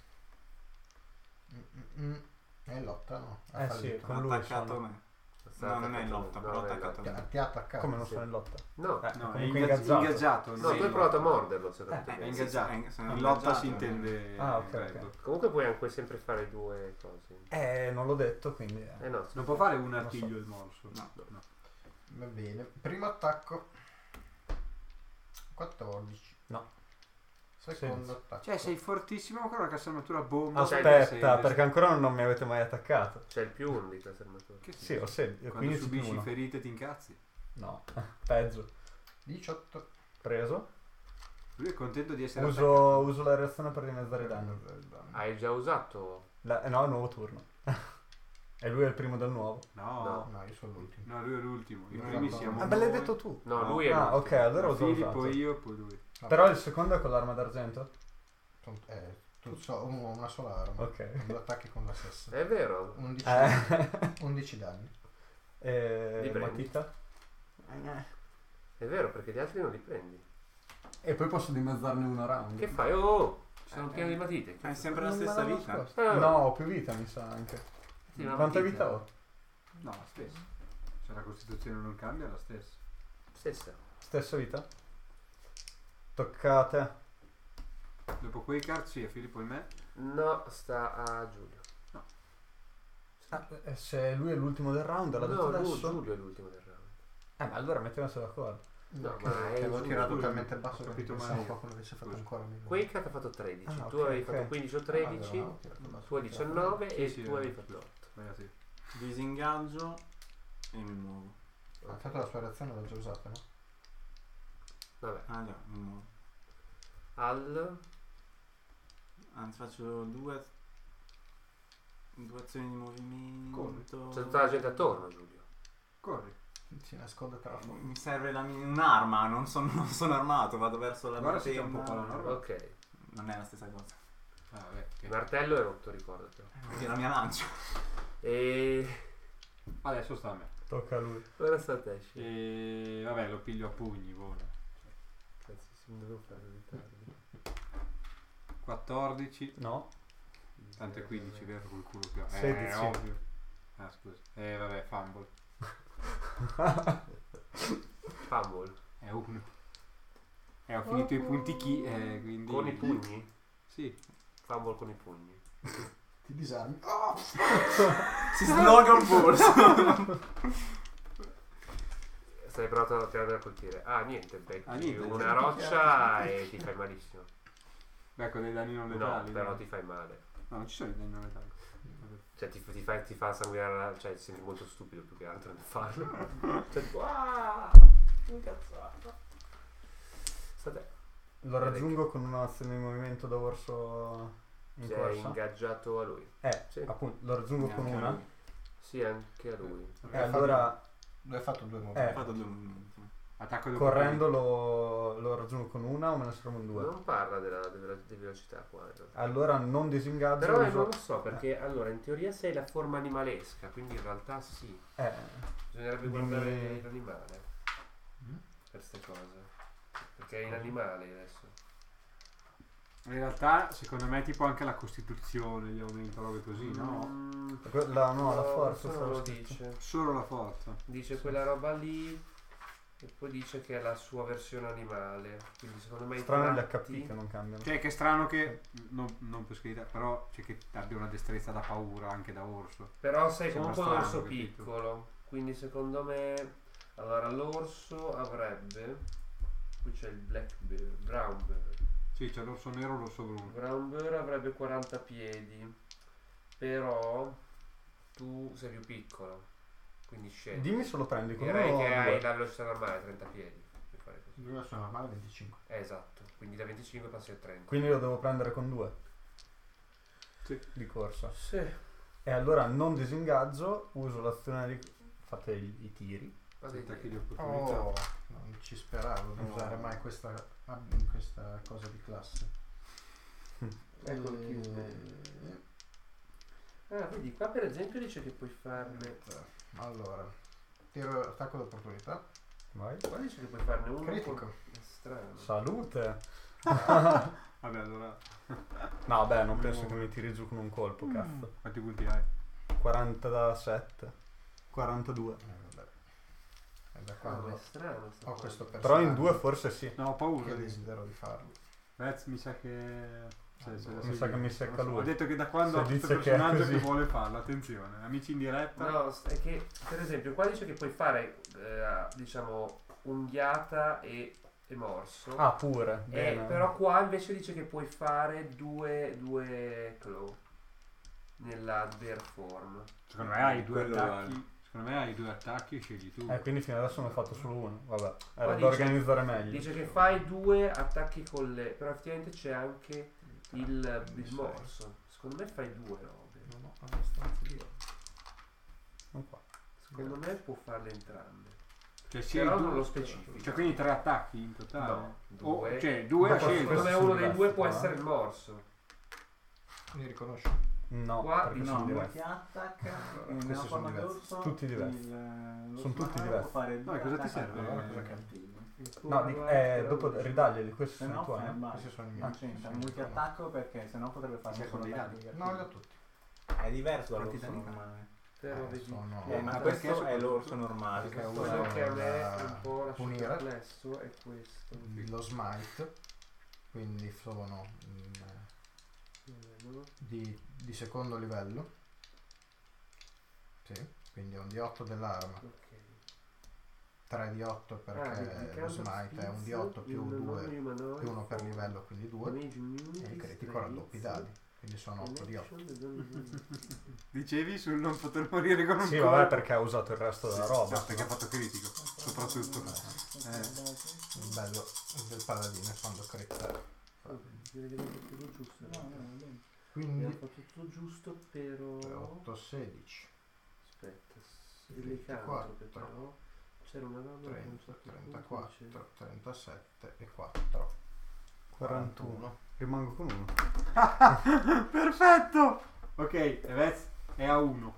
È lotta, no? Ha Sì, fallito. con lui attaccato sono. me. No, non è in lotta, però è attaccato me. Ti ha attaccato. Come non sono in lotta? No, No, è comunque ingaggiato. no, tu hai provato a morderlo, se ho È capito bene. ingaggiato. sono In lotta ingaggiato. si intende. Ah, ok, bello. Comunque puoi anche sempre fare 2 cose. Non l'ho detto, quindi. No, Non può fare un Lo artiglio so. il morso. No. Va bene. Primo attacco. 14. No. Secondo 16. attacco. Cioè, sei fortissimo ancora la casamatura bomba. Aspetta, perché ancora non mi avete mai attaccato. C'è il più 1 di classificatura. Che Sì, ho 16. Quando 15 più subisci 1. ferite ti incazzi. No, peggio. 18. Preso. Lui è contento di essere Uso la reazione per dimezzare i danni. Hai già usato? No, nuovo turno. E lui è il primo del nuovo. No, No, io sono l'ultimo. no, lui è l'ultimo. I No, primi no, siamo no. Ah, beh, l'hai noi. detto tu. No, lui è Ah, l'ultimo. ok, allora ho già Fili, usato. poi io, poi lui. Però il secondo è con l'arma d'argento? Una sola arma. Ok. 2 attacchi con la stessa. È vero? 11, Eh. 11 danni. Li prendi? Matita. È vero, perché gli altri non li prendi. E poi posso dimezzarne uno round. Che fai? Oh! Sono pieno di matite. Hai sempre la Non me stessa l'hanno vita? nascosto. No, ho più vita mi sa anche. Sì, una Quanta matita. vita ho? No, la stessa. Se la costituzione non cambia, è la stessa. Stessa. Stessa vita? Toccate. Dopo quei card, sì, a Filippo e me. No, sta a Giulio. Se lui è l'ultimo del round, l'ha detto No, adesso. Giulio è l'ultimo del round. Ma allora mettiamoci d'accordo. No, Che ma è avevo Giulio. tirato talmente basso Ho che capito pensavo male. qualcuno avesse fatto ancora meno. Quake ha fatto 13, Ah, tu ok, avevi ok. fatto 15 o 13, tu hai 19 Sì, e sì, tu avevi fatto 8. Ragazzi, Disingaggio e mi muovo. Ha fatto la sua reazione, l'ha già usata, no? Vabbè, Ah già, mi muovo. Anzi faccio due azioni di movimento. c'è tutta la gente attorno, Giulio. corri. Si nasconde tra la folla. Mi serve un'arma, non sono armato, vado verso la Guarda se c'è un po' tenda. la norma. Ok, Non è la stessa cosa. Ah, vabbè, il ok. martello è rotto, ricordatelo. È la mia lancia. E Adesso sta a me. Tocca a lui. ora sta a te, Sci. E vabbè, lo piglio a pugni, vola. Cazzo, si devo fare in ritardo. 14, No. tanto è 15, vero? Col culo che ho. 16. Ovvio. Ah, scusa. Vabbè, fumble. Fumble. È uno. Ho finito i punti chi, quindi... Con i pugni? Sì. Fumble con i pugni. Ti disarmi. Si sloga un polso. Stai provando a tirare a colpire. Ah, niente, becchi niente, una roccia e ti fai malissimo. Beh, con dei danni non No, letali. però dai. ti fai male. No, non ci sono i danni non letali. Cioè ti fa sanguinare, cioè ti senti molto stupido più che altro nel farlo. Cioè tipo, incazzato. Sta a te. Lo raggiungo con un'azione di movimento da orso in Sei corsa. ingaggiato a lui. Sì. Appunto, lo raggiungo con Neanche una. lui. Sì, anche a lui. E allora, Lui ha fatto 2 Ho movimenti. fatto 2 movimenti. Attacco dopo correndo lo raggiungo con una o me ne servono in 2? Non parla di velocità qua in realtà. Allora non disingaggio. Però non uso... lo so, perché allora in teoria sei la forma animalesca, quindi in realtà sì. Bisognerebbe guardare l'animale per queste cose. Perché è in animale adesso. In realtà, secondo me, tipo anche la costituzione gli aumenta robe così, no? La forza questo non stavo lo scritto. dice. Solo la forza. Dice quella roba lì e poi dice che è la sua versione animale. Quindi secondo me i Strano gli tratti- HP che non cambiano. Cioè, che è strano che, non per scritta, però c'è che abbia una destrezza da paura anche da orso. Però sei Sembra comunque un strano, orso capito? piccolo. Quindi secondo me. Allora l'orso avrebbe. Qui c'è il black bear, brown bear. Sì, c'è l'orso nero e l'orso bruno. Brown bear avrebbe 40 piedi. Però tu sei più piccolo. Quindi scegli. Dimmi se lo prendi con Direi uno che o hai due. la velocità normale, 30 piedi. fare così. Lui è normale 25. Esatto, quindi da 25 passi a 30. Quindi lo devo prendere con 2 Sì. di corsa. Sì. E allora non disingaggio, uso l'azione di... fate i tiri. Attacchi di opportunità. Oh, non ci speravo di usare mai questa cosa di classe. Ecco vedi, qua per esempio dice che puoi farne... Allora, tiro attacco d'opportunità. Vai. Qua dice che puoi farne uno Critico. con... È strano. Salute! Vabbè, allora. No, beh, non penso che mi tiri giù con un colpo, cazzo. Quanti punti hai? 47. 42. Vabbè. È da Ah, quando ma è strano sta ho cosa. questo personaggio. Però in 2 forse sì. No, ho paura. Che desidero di farlo. Vez, mi sa che... Mi sa che mi secca lui. Ho detto che da quando Se ho questo dice che è personaggio che così. vuole farlo, attenzione. Amici in diretta. No, è che per esempio qua dice che puoi fare diciamo unghiata e morso. Ah, pure. Bene. Però qua invece dice che puoi fare due claw nella bear form. Secondo me hai due Quello attacchi. Secondo me hai 2 attacchi e scegli tu. Quindi fino adesso ne ho fatto solo uno. Vabbè, Qua era da dice- organizzare meglio. Dice che fai 2 attacchi con le... Però effettivamente c'è anche il morso. Secondo me fai 2 robe. Non ho abbastanza di Non qua. Secondo me può farle entrambe. Cioè, sì, Però due- non lo specifico. Cioè, quindi 3 attacchi in totale? No, 2. Cioè, 2 a Ma scelta. Secondo me sono uno dei diversi, 2 può però. essere il morso. Mi riconosci? No, Qua perché dice sono No, diversi. multi-attack Questi nella sono forma diversi. d'orso. Tutti diversi. Lo Sono tutti smarrano diversi. può fare No, due cosa ti attacchi serve? con Allora, il cosa cattivo. No, dopo ridaglieli, questi Se sono no i tuoi. fa il no? male. Questi sono i miei. Non c'entra, multi-attacco perché sennò potrebbe fare Sì, un con solo dei attacco dadi. di No, li ho cattivo. tutti. È diverso Quanti dall'orso danni fa? normale. Però vedi. Sono... Ma Ma questo perché è l'orso normale. Perché questo uso Quello è- che a me la- un po' lascia punire. perplesso è questo. lo smite, quindi sono di secondo livello. Sì, quindi è un D8 dell'arma. Ok. 3 di 8 perché lo smite è un D8 più 2 più 1 per livello, quindi 2, e il critico raddoppi i dadi, quindi sono 8 di 8. Dicevi sul non poter morire con un Sì, colpo. vabbè, perché ha usato il resto della roba. No, perché ha fatto critico, soprattutto. Il bello del paladino è quando critta. Direi che abbiamo fatto tutto giusto. Abbiamo Quindi fatto tutto giusto, però 8, 16, aspetta, delicato 24, però c'era una roba che a un 30, certo punto 34, dice- 37 e 4, 41. Rimango con uno. Perfetto! Ok, Vez è a 1.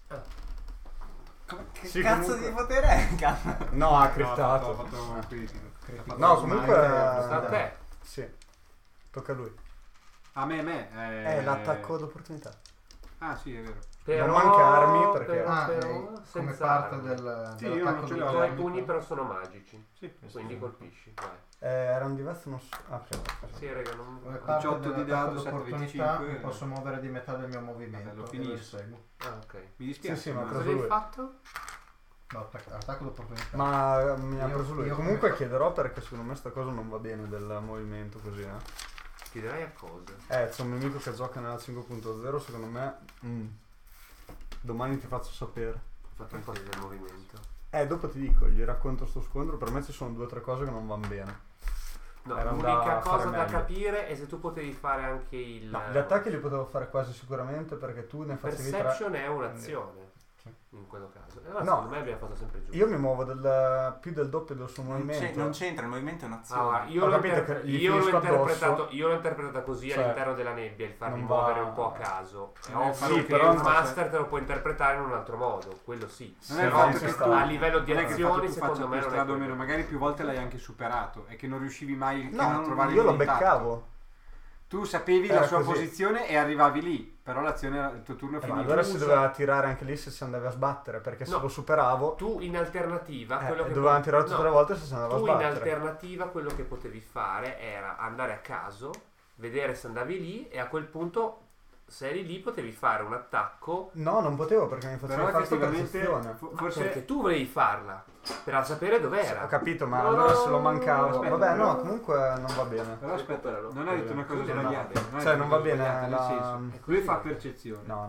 Che Sì, cazzo comunque- di potere è? Cazzo. No, ha Ha crittato. fatto un critico. No, comunque... Sta a te. Sì. Tocca a lui. A me. È l'attacco d'opportunità. Ah, sì, è vero. Però, mancarmi perché- come senza parte armi. del Sì, io dell'attacco non ce I l'ho. di tuoi Jamie. pugni però sono magici, Sì. quindi colpisci. Vai. Era un diverso, non so... Ah, sì. Sì, raga, non... Come parte 18 di dell'attacco dado, 7, d'opportunità 25. mi posso muovere di metà del mio movimento. Vabbè, lo e finisco. seguo. Ah, ok. Mi dispiace. Sì, sì, ma ma- cosa Cosa hai lui? fatto? No, attacco d'opportunità. Ma mi ha Io- preso lui. io Comunque come- chiederò perché secondo me sta cosa non va bene del movimento così, Chiederai a cosa? C'è un mio amico che gioca nella 5.0, secondo me... Domani ti faccio sapere. Ho fatto un po' del movimento. Dopo ti dico, gli racconto sto scontro, per me ci sono 2 o 3 cose che non vanno bene. No, Era l'unica da cosa fare da meglio. capire è se tu potevi fare anche il... No, gli attacchi li potevo fare quasi sicuramente perché tu ne facevi 3. Perception è un'azione. In quello caso. Allora, No. secondo me abbiamo fatto sempre giusto. Io mi muovo più del doppio del suo movimento. Non c'entra, il movimento è un'azione. Allora, io Ho l'ho, capito che gli io l'ho finisco interpretato, addosso. io l'ho interpretata così Cioè, all'interno della nebbia, il farmi non muovere va- un po' a caso. È Non è ovvio sì, che però un non master te lo può interpretare in un altro modo, quello sì. Non è il Sì, fatto ci che sta. tu A livello di non è che il fatto azioni, che tu faccia secondo me più non è strada o quello. meno, magari più volte l'hai anche superato e che non riuscivi mai a No, trovare io il lo risultato. beccavo. Tu sapevi Era la sua così. posizione e arrivavi lì, però l'azione, il tuo turno è Ma finito. allora si doveva tirare anche lì se si andava a sbattere, perché se No. lo superavo Tu in alternativa quello che dovevamo tirare no, tutte le volte se si andava a tu in sbattere. alternativa quello che potevi fare era andare a caso, vedere se andavi lì e a quel punto se eri lì potevi fare un attacco No, non potevo perché mi Però faceva fare sta effettivamente percezione. forse perché tu volevi farla per sapere dov'era. Ho capito, ma No, allora no, se lo mancavo. aspetta, Vabbè, però- no, comunque non va bene. però aspetta, Recuperalo. non hai detto una cosa Quello sbagliata. non va Cioè, non va bene nel la- senso, lui fa percezione. No, no.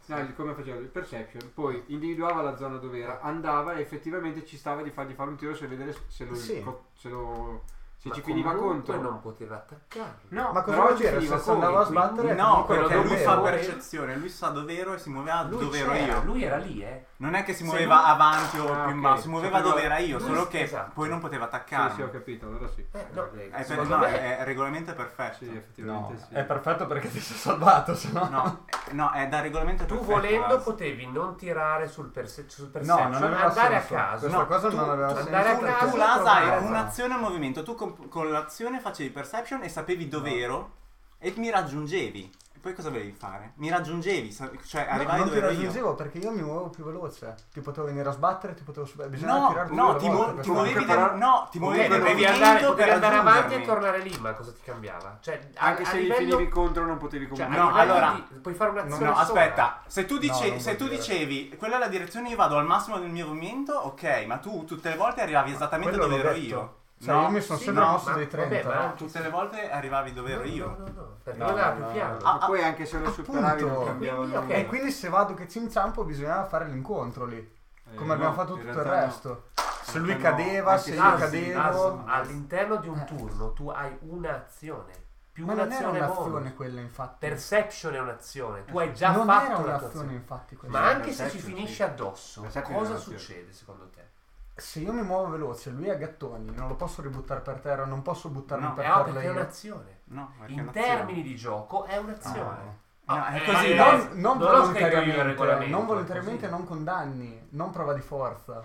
No, come faceva il perception, poi individuava la zona dove era, andava e effettivamente ci stava di fargli fare un tiro per vedere se Ma ci finiva comunque contro. non poteva attaccarlo. No, Ma cosa però vuol ci dire? finiva Se andava a contro, sbattere... No, comunque perché lo lui vedevo. fa percezione, lui sa dove ero e si muoveva dove ero io. Lui era lì, Non è che si Se muoveva lui- avanti o Ah, più in ok. basso, si muoveva Sapeva- dove era io, lui- solo che esatto. poi non poteva Sì, attaccarmi. sì, ho capito, allora sì. secondo No, me è il regolamento è perfetto. Sì, effettivamente No, sì. è perfetto perché ti sei salvato, se no... No, è da regolamento tu perfetto. volendo Lars. potevi non tirare sul perception, non aveva andare senso. a caso. Questa cosa non aveva andare senso. a caso Tu e là trovare hai la un'azione e un movimento, tu con l'azione facevi perception e sapevi dove ero e mi raggiungevi. E poi cosa volevi fare? Mi raggiungevi, cioè No, arrivavi non dove ti ero io. raggiungevo perché io mi muovevo più veloce. Ti potevo venire a sbattere, ti potevo bisognava tirare No, due ti volte, muovevi perché- ti muovevi Ok, del potevi movimento per andare avanti e raggiungermi. tornare lì, ma cosa ti cambiava? Cioè, Anche se gli livello- finivi contro non potevi cioè, comunque. No, a livello allora- di- puoi fare un'azione No, sola. aspetta, se tu, No, non se tu vuol dire. dicevi quella è la direzione, io vado al massimo del mio movimento, ok, ma tu tutte le volte arrivavi esattamente Quello dove l'ho ero detto. io. Cioè, io mi sono sì, sempre no, mosso ma- dei 30. vabbè, ma- No, tutte le volte arrivavi dove ero io. No, perché No, non era no, più no. piano. Ah, E poi anche se lo superavi non appunto. cambiava Quindi, nulla. ok. E quindi se vado che ci inciampo bisognava fare l'incontro lì. Come no, abbiamo fatto in tutto il realtà no. resto. Se In lui realtà no, cadeva, anche se se- io cadevo... all'interno di un turno tu hai un'azione. Più Ma non era un'azione un'azione bonus. quella, infatti. Perception è un'azione. Tu hai già non fatto era la tua un'azione, azione. infatti. quella. Ma anche se ci Perception, finisce sì. addosso, Perception cosa è un'azione. succede secondo te? Se io mi muovo veloce, lui ha gattoni, non lo posso ributtare per terra, non posso buttarmi No. per No, terra perché è io. un'azione. No, perché è In un'azione. termini di gioco è un'azione. No, è Eh, così, no, no? Non non l'ho scritto io il volontariamente, regolamento, non è volontariamente, così. non con danni, non prova di forza.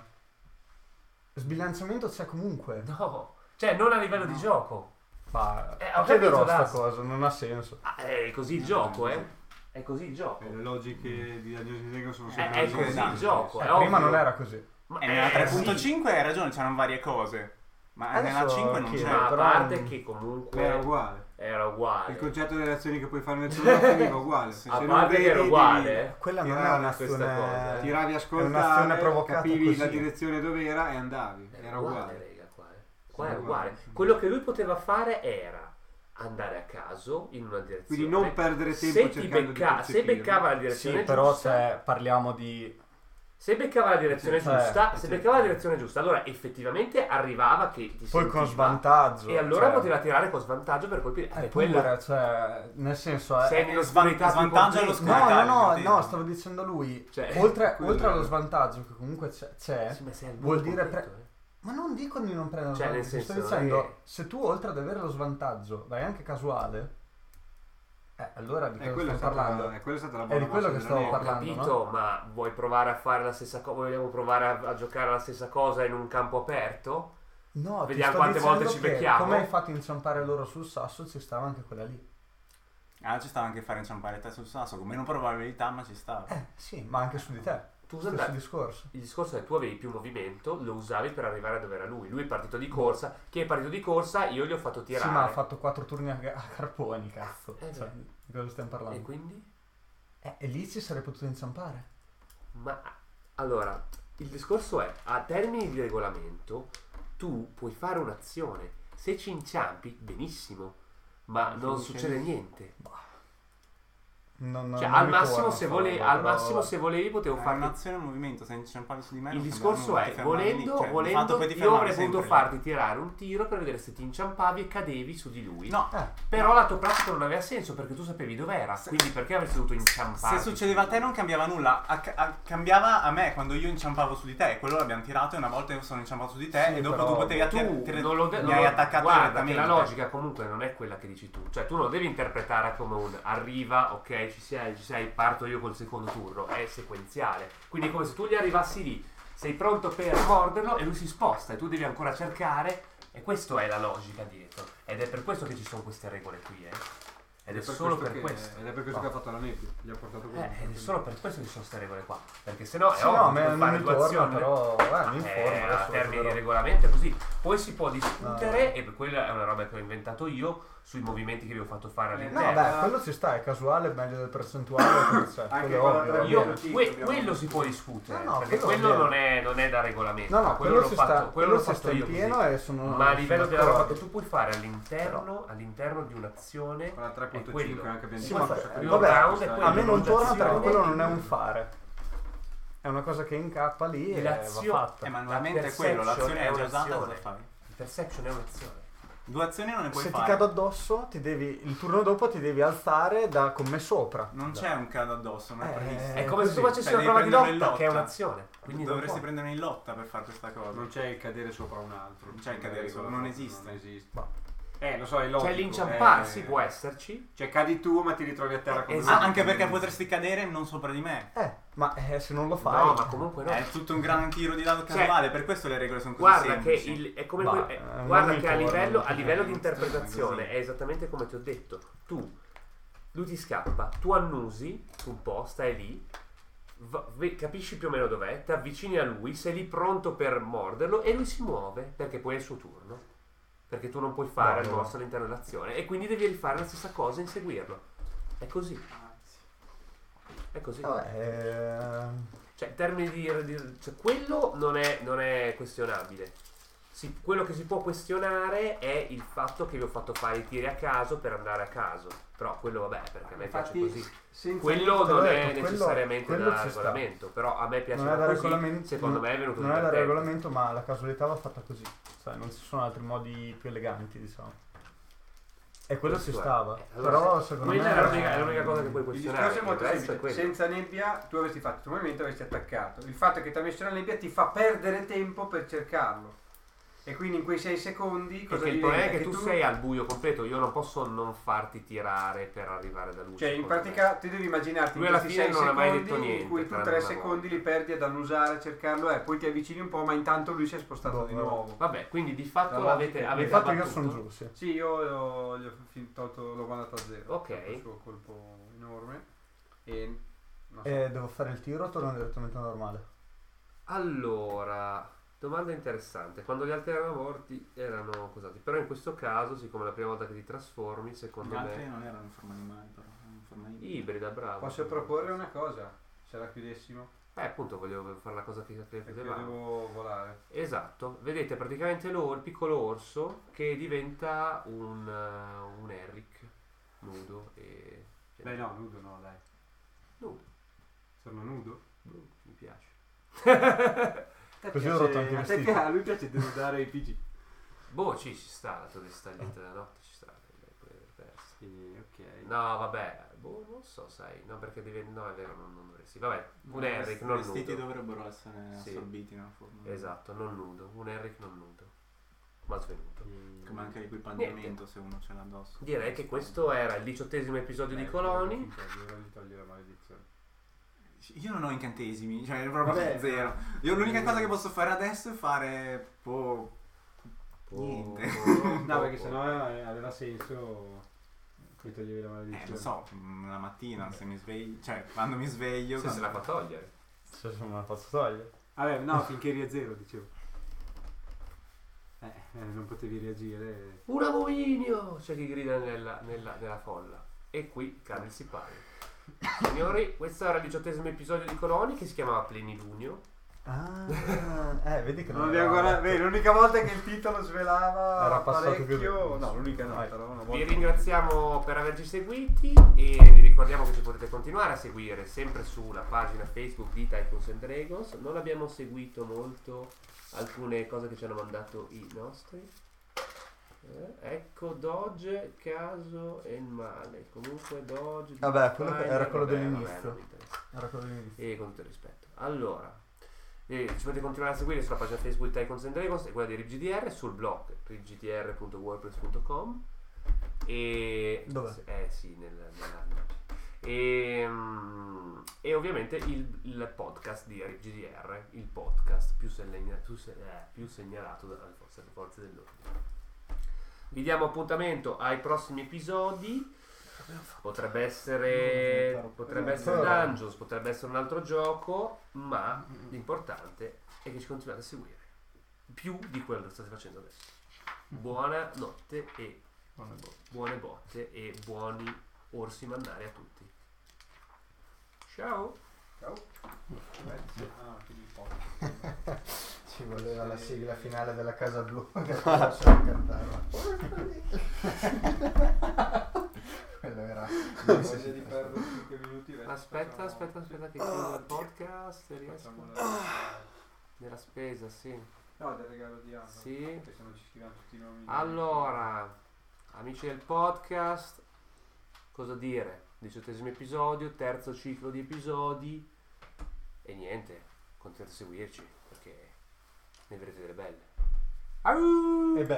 Sbilanciamento c'è comunque. No, cioè non a livello di gioco. Ma ho chiederò capito, sta Lars. cosa, non ha senso. Ah, è così il gioco, È così il gioco. Le logiche di Dungeons and Dragons sono È sempre così il esatto. gioco. è Prima ovvio. non era così. Ma E nella sì. 3.5 hai ragione, c'erano varie cose. Ma Adesso nella 5 non chi- c'è. Ma a però- parte che comunque era uguale. era uguale. Il concetto delle azioni che puoi fare nel turno finiva uguale. Sì. A Se parte che era vedi, uguale. Quella non è Tirare questa un'azione... cosa, tiravi a È un'azione ascoltare, provocata capivi così. la direzione dove era e andavi. Era uguale. raga, qua Era è uguale. uguale. Quello che lui poteva fare era andare a caso in una direzione. Quindi non perdere tempo se ti cercando di se percepire. beccava la Sì, direzione però giusta, cioè, parliamo di... se beccava la direzione Sì, giusta, sì. se beccava la direzione giusta, allora effettivamente arrivava che ti Poi con sentiva, svantaggio. e allora cioè, poteva tirare con svantaggio per colpire. Quella pure, cioè, nel senso... sei nell'oscurità più svantaggio allo completa. No, Svantaggio, no, intendo. no, stavo dicendo lui. Cioè, oltre quello allo è- svantaggio, che comunque c'è, Sì, ma sei al vuol mondo dire... completo, Ma non dico di non prendere lo Cioè, nel svantaggio, sto senso, dicendo, non è che- se tu oltre ad avere lo svantaggio vai anche casuale, allora di cosa Quella è stiamo parlando? quella è stata la È buona di quello mossa che della stavo neve. Ho parlando, capito, ma vuoi provare a fare la stessa cosa? Vogliamo provare a giocare la stessa cosa in un campo aperto? No, ti Vediamo sto quante volte dicendo ci che becchiamo. come hai fatto inciampare loro sul sasso, ci stava anche quella lì. Ah, ci stava anche fare inciampare te sul sasso, con meno probabilità, ma ci stava. Sì, ma anche su di te. Tu Stesso andavi- discorso. Il discorso è che tu avevi più movimento, lo usavi per arrivare a dove era lui. Lui è partito di corsa. Chi è partito di corsa, io gli ho fatto tirare. Sì, ma ha fatto 4 turni a carponi, cazzo. Eh, Cioè, beh. di cosa stiamo parlando? E quindi? E lì ci sarei potuto inciampare. Ma allora, il discorso è, a termini di regolamento, tu puoi fare un'azione. Se ci inciampi, benissimo. Ma non succede niente. Non, Cioè, non al mi massimo, torna se sta volevi, roba, al però- massimo se volevi potevo Fai farti. un'azione e un movimento, se inciampavi su di me Il non discorso cambiava è, nulla, ti fermavi lì, volendo, cioè, di volendo fatto poi ti io fermavi avrei potuto sempre lì. farti tirare un tiro per vedere se ti inciampavi e cadevi su di lui. No, Però la tua pratica non aveva senso perché tu sapevi dov'era. Quindi perché avresti dovuto inciampare? se succedeva a te non cambiava nulla, cambiava a me quando io inciampavo su di te, quello l'abbiamo tirato e una volta io sono inciampato su di te Sì, e dopo però tu potevi Non lo mi hai attaccato guarda che direttamente. la logica comunque non è quella che dici tu. Cioè tu non lo devi interpretare come un arriva, ok, ci sei, parto io col secondo turno. È sequenziale. Quindi è come se tu gli arrivassi lì, sei pronto per morderlo e lui si sposta e tu devi ancora cercare. E questa è la logica dietro. Ed è per questo che ci sono queste regole qui, Ed è solo per questo. Ed è per questo che ha fatto la nebbia. Gli ha portato quello. Ed è solo per questo che ci sono queste regole qua. Perché sennò è Sì, ovvio no, che puoi non fare mi due torna, azioni. però mi informo A adesso, termini di però. regolamento è così. Poi si può discutere, e quella è una roba che ho inventato io, sui movimenti che vi ho fatto fare No, all'interno. beh, quello ci sta, è casuale, meglio del percentuale. Anche quello è con la ovvio. Quello si può discutere, No, perché quello quello è non è da regolamento. No, quello l'ho si fatto, sta, quello l'ho si fatto sta in io pieno così. e sono. Ma a livello sono della roba d'accordo. che tu puoi fare all'interno di un'azione, Con la 3.5 quello. anche abbiamo Sì, detto. ma Questo fa- primo vabbè, round è quello, a me non torna perché l'azione, quello non è un fare. È una cosa che incappa lì e va L'azione- fatta. Ma normalmente La è quello, perception l'azione è è già usata, un'azione. cosa fai? Il perception è un'azione. 2 azioni non ne puoi Se fare. ti cado addosso, il turno dopo ti devi alzare da con me sopra. Non c'è un cado addosso, non è previsto. È come se tu così. facessi Cioè, una prova di devi prenderlo in lotta, che è lotta. un'azione. Quindi non Dovresti puoi. prenderlo in lotta per fare questa cosa. Non c'è il cadere sopra un altro. Non c'è il cadere sopra, non esiste. Non esiste. Ma- Lo so, è logico. Cioè l'inciamparsi può esserci. Cioè cadi tu ma ti ritrovi a terra come Esatto. Anche perché potresti cadere non sopra di me. Ma se non lo fai. No, ma comunque no. È tutto un gran tiro di dado Cioè, casuale, per questo le regole sono così Guarda che semplici. è come Bah, guarda non che a mi livello, torna, di non interpretazione così. è esattamente come ti ho detto. Lui ti scappa, tu annusi un po', stai lì, capisci più o meno dov'è, ti avvicini a lui, sei lì pronto per morderlo e lui si muove perché poi è il suo turno. Perché tu non puoi fare il mosso all'interno dell'azione e quindi devi rifare la stessa cosa e inseguirlo. È così. È così. Cioè, in termini cioè, quello non è questionabile. Quello che si può questionare è il fatto che vi ho fatto fare i tiri a caso per andare a caso. Però quello vabbè, perché a me piace così. Quello non è necessariamente da regolamento, però a me piace Non è da così. regolamento, Secondo me è venuto non è da divertente. regolamento, ma la casualità va fatta così. Sai, non ci sono altri modi più eleganti, diciamo. E quello ci stava. Allora, però secondo me quella è l'unica cosa che puoi Il questionare. discorso è molto il resto semplice. è quello. Senza nebbia tu avresti fatto il tuo movimento e avresti attaccato. Il fatto che ti ha messo la nebbia ti fa perdere tempo per cercarlo. E quindi in quei 6 secondi cosa Perché il diventa? problema è che tu sei al buio completo, io non posso non farti tirare per arrivare da lui. Cioè in secondo pratica ti devi immaginarti Lui in alla questi fine 6 non ha mai secondi detto niente, in cui tu tranne 3 una secondi volta. li perdi ad annusare a cercarlo poi ti avvicini un po' ma intanto lui si è spostato di nuovo. me. Vabbè, quindi di fatto Allora, avete infatti io abbattuto? sono giù, sì. Sì, io gli ho l'ho mandato a 0. Ok. Il suo colpo enorme e non so. Devo fare il tiro o torno direttamente normale? Allora, domanda interessante. Quando gli altri erano morti erano cosati. Però in questo caso, siccome è la prima volta che ti trasformi, Gli secondo altri me non erano in forma animale, però. erano in forma ibrida. ibrida, bravo. Posso proporre una cosa? Se la chiudessimo? Appunto, volevo fare la cosa che Perché vedevamo. devo volare. Esatto, vedete praticamente il piccolo orso che diventa un Eric nudo e... Beh no, nudo no, dai. Nudo, Sono nudo? mi piace. Così ho rotto anche i vestiti. A lui piace denudare i PG. Boh, ci sta, la tua staglietta della notte ci sta. Sì, ok. No, vabbè, boh, non so, sai, no perché no, è vero, non dovresti. Vabbè, un Eric non I vestiti nudo. dovrebbero essere Sì. assorbiti nella forma. Esatto, non nudo, un Eric non nudo. Ma svenuto. Come anche l'equipaggiamento se uno ce l'ha addosso. Direi che questo era il 18° episodio di Coloni. Ora gli togli la maledizione. Io non ho incantesimi, cioè proprio Vabbè. zero. Io l'unica cosa che posso fare adesso è fare niente. No, perché sennò aveva senso che toglievi la maledizione. Lo so, una mattina se mi sveglio, cioè quando mi sveglio. Se la fa togliere. Se me la posso togliere. Vabbè, no, finché eri a 0, dicevo. Non potevi reagire. Un abominio! C'è chi grida nella folla. E qui cade il sipario. Signori, questo era il 18° episodio di Coloni che si chiamava Plenilunio. Ah, vedi che Non abbiamo ancora. Beh, l'unica volta che il titolo svelava Era passato parecchio. più- No, l'unica no, Vai. però una Vi volta. ringraziamo per averci seguiti e vi ricordiamo che ci potete continuare a seguire sempre sulla pagina Facebook di Tycoons and Dragons. Non abbiamo seguito molto alcune cose che ci hanno mandato i nostri. Ecco, Dodge, caso e il male. Comunque Dodge. Vabbè, quello Defiler, era quello vabbè, dell'inizio. non mi interessa. Era quello dell'inizio. E con tutto il rispetto. Allora, ci potete continuare a seguire sulla pagina Facebook Tycoons and Dragons e quella di RigGDR, sul blog rigdr.wordpress.com e Dov'è? sì, e ovviamente il podcast di RigDR, il podcast più segnalato dalle forze dell'ordine. Vi diamo appuntamento ai prossimi episodi. Potrebbe essere Dungeons, potrebbe essere un altro gioco, ma l'importante è che ci continuate a seguire. più di quello che state facendo adesso. Buona notte e buone botte e buoni orsi mannari a tutti. Ciao. Ci voleva la sigla finale della Casa Blu che posso cantarla. Quello era Voglia di perdere 5 minuti. Aspetta che chiudo il podcast e riesco. Della spesa, sì. No, del regalo di Anna. Sì. Perché se non ci scriviamo tutti i nomi. Allora, amici del podcast, cosa dire? 18esimo episodio, terzo ciclo di episodi e niente, continuate a seguirci perché ne vedrete delle belle. Au!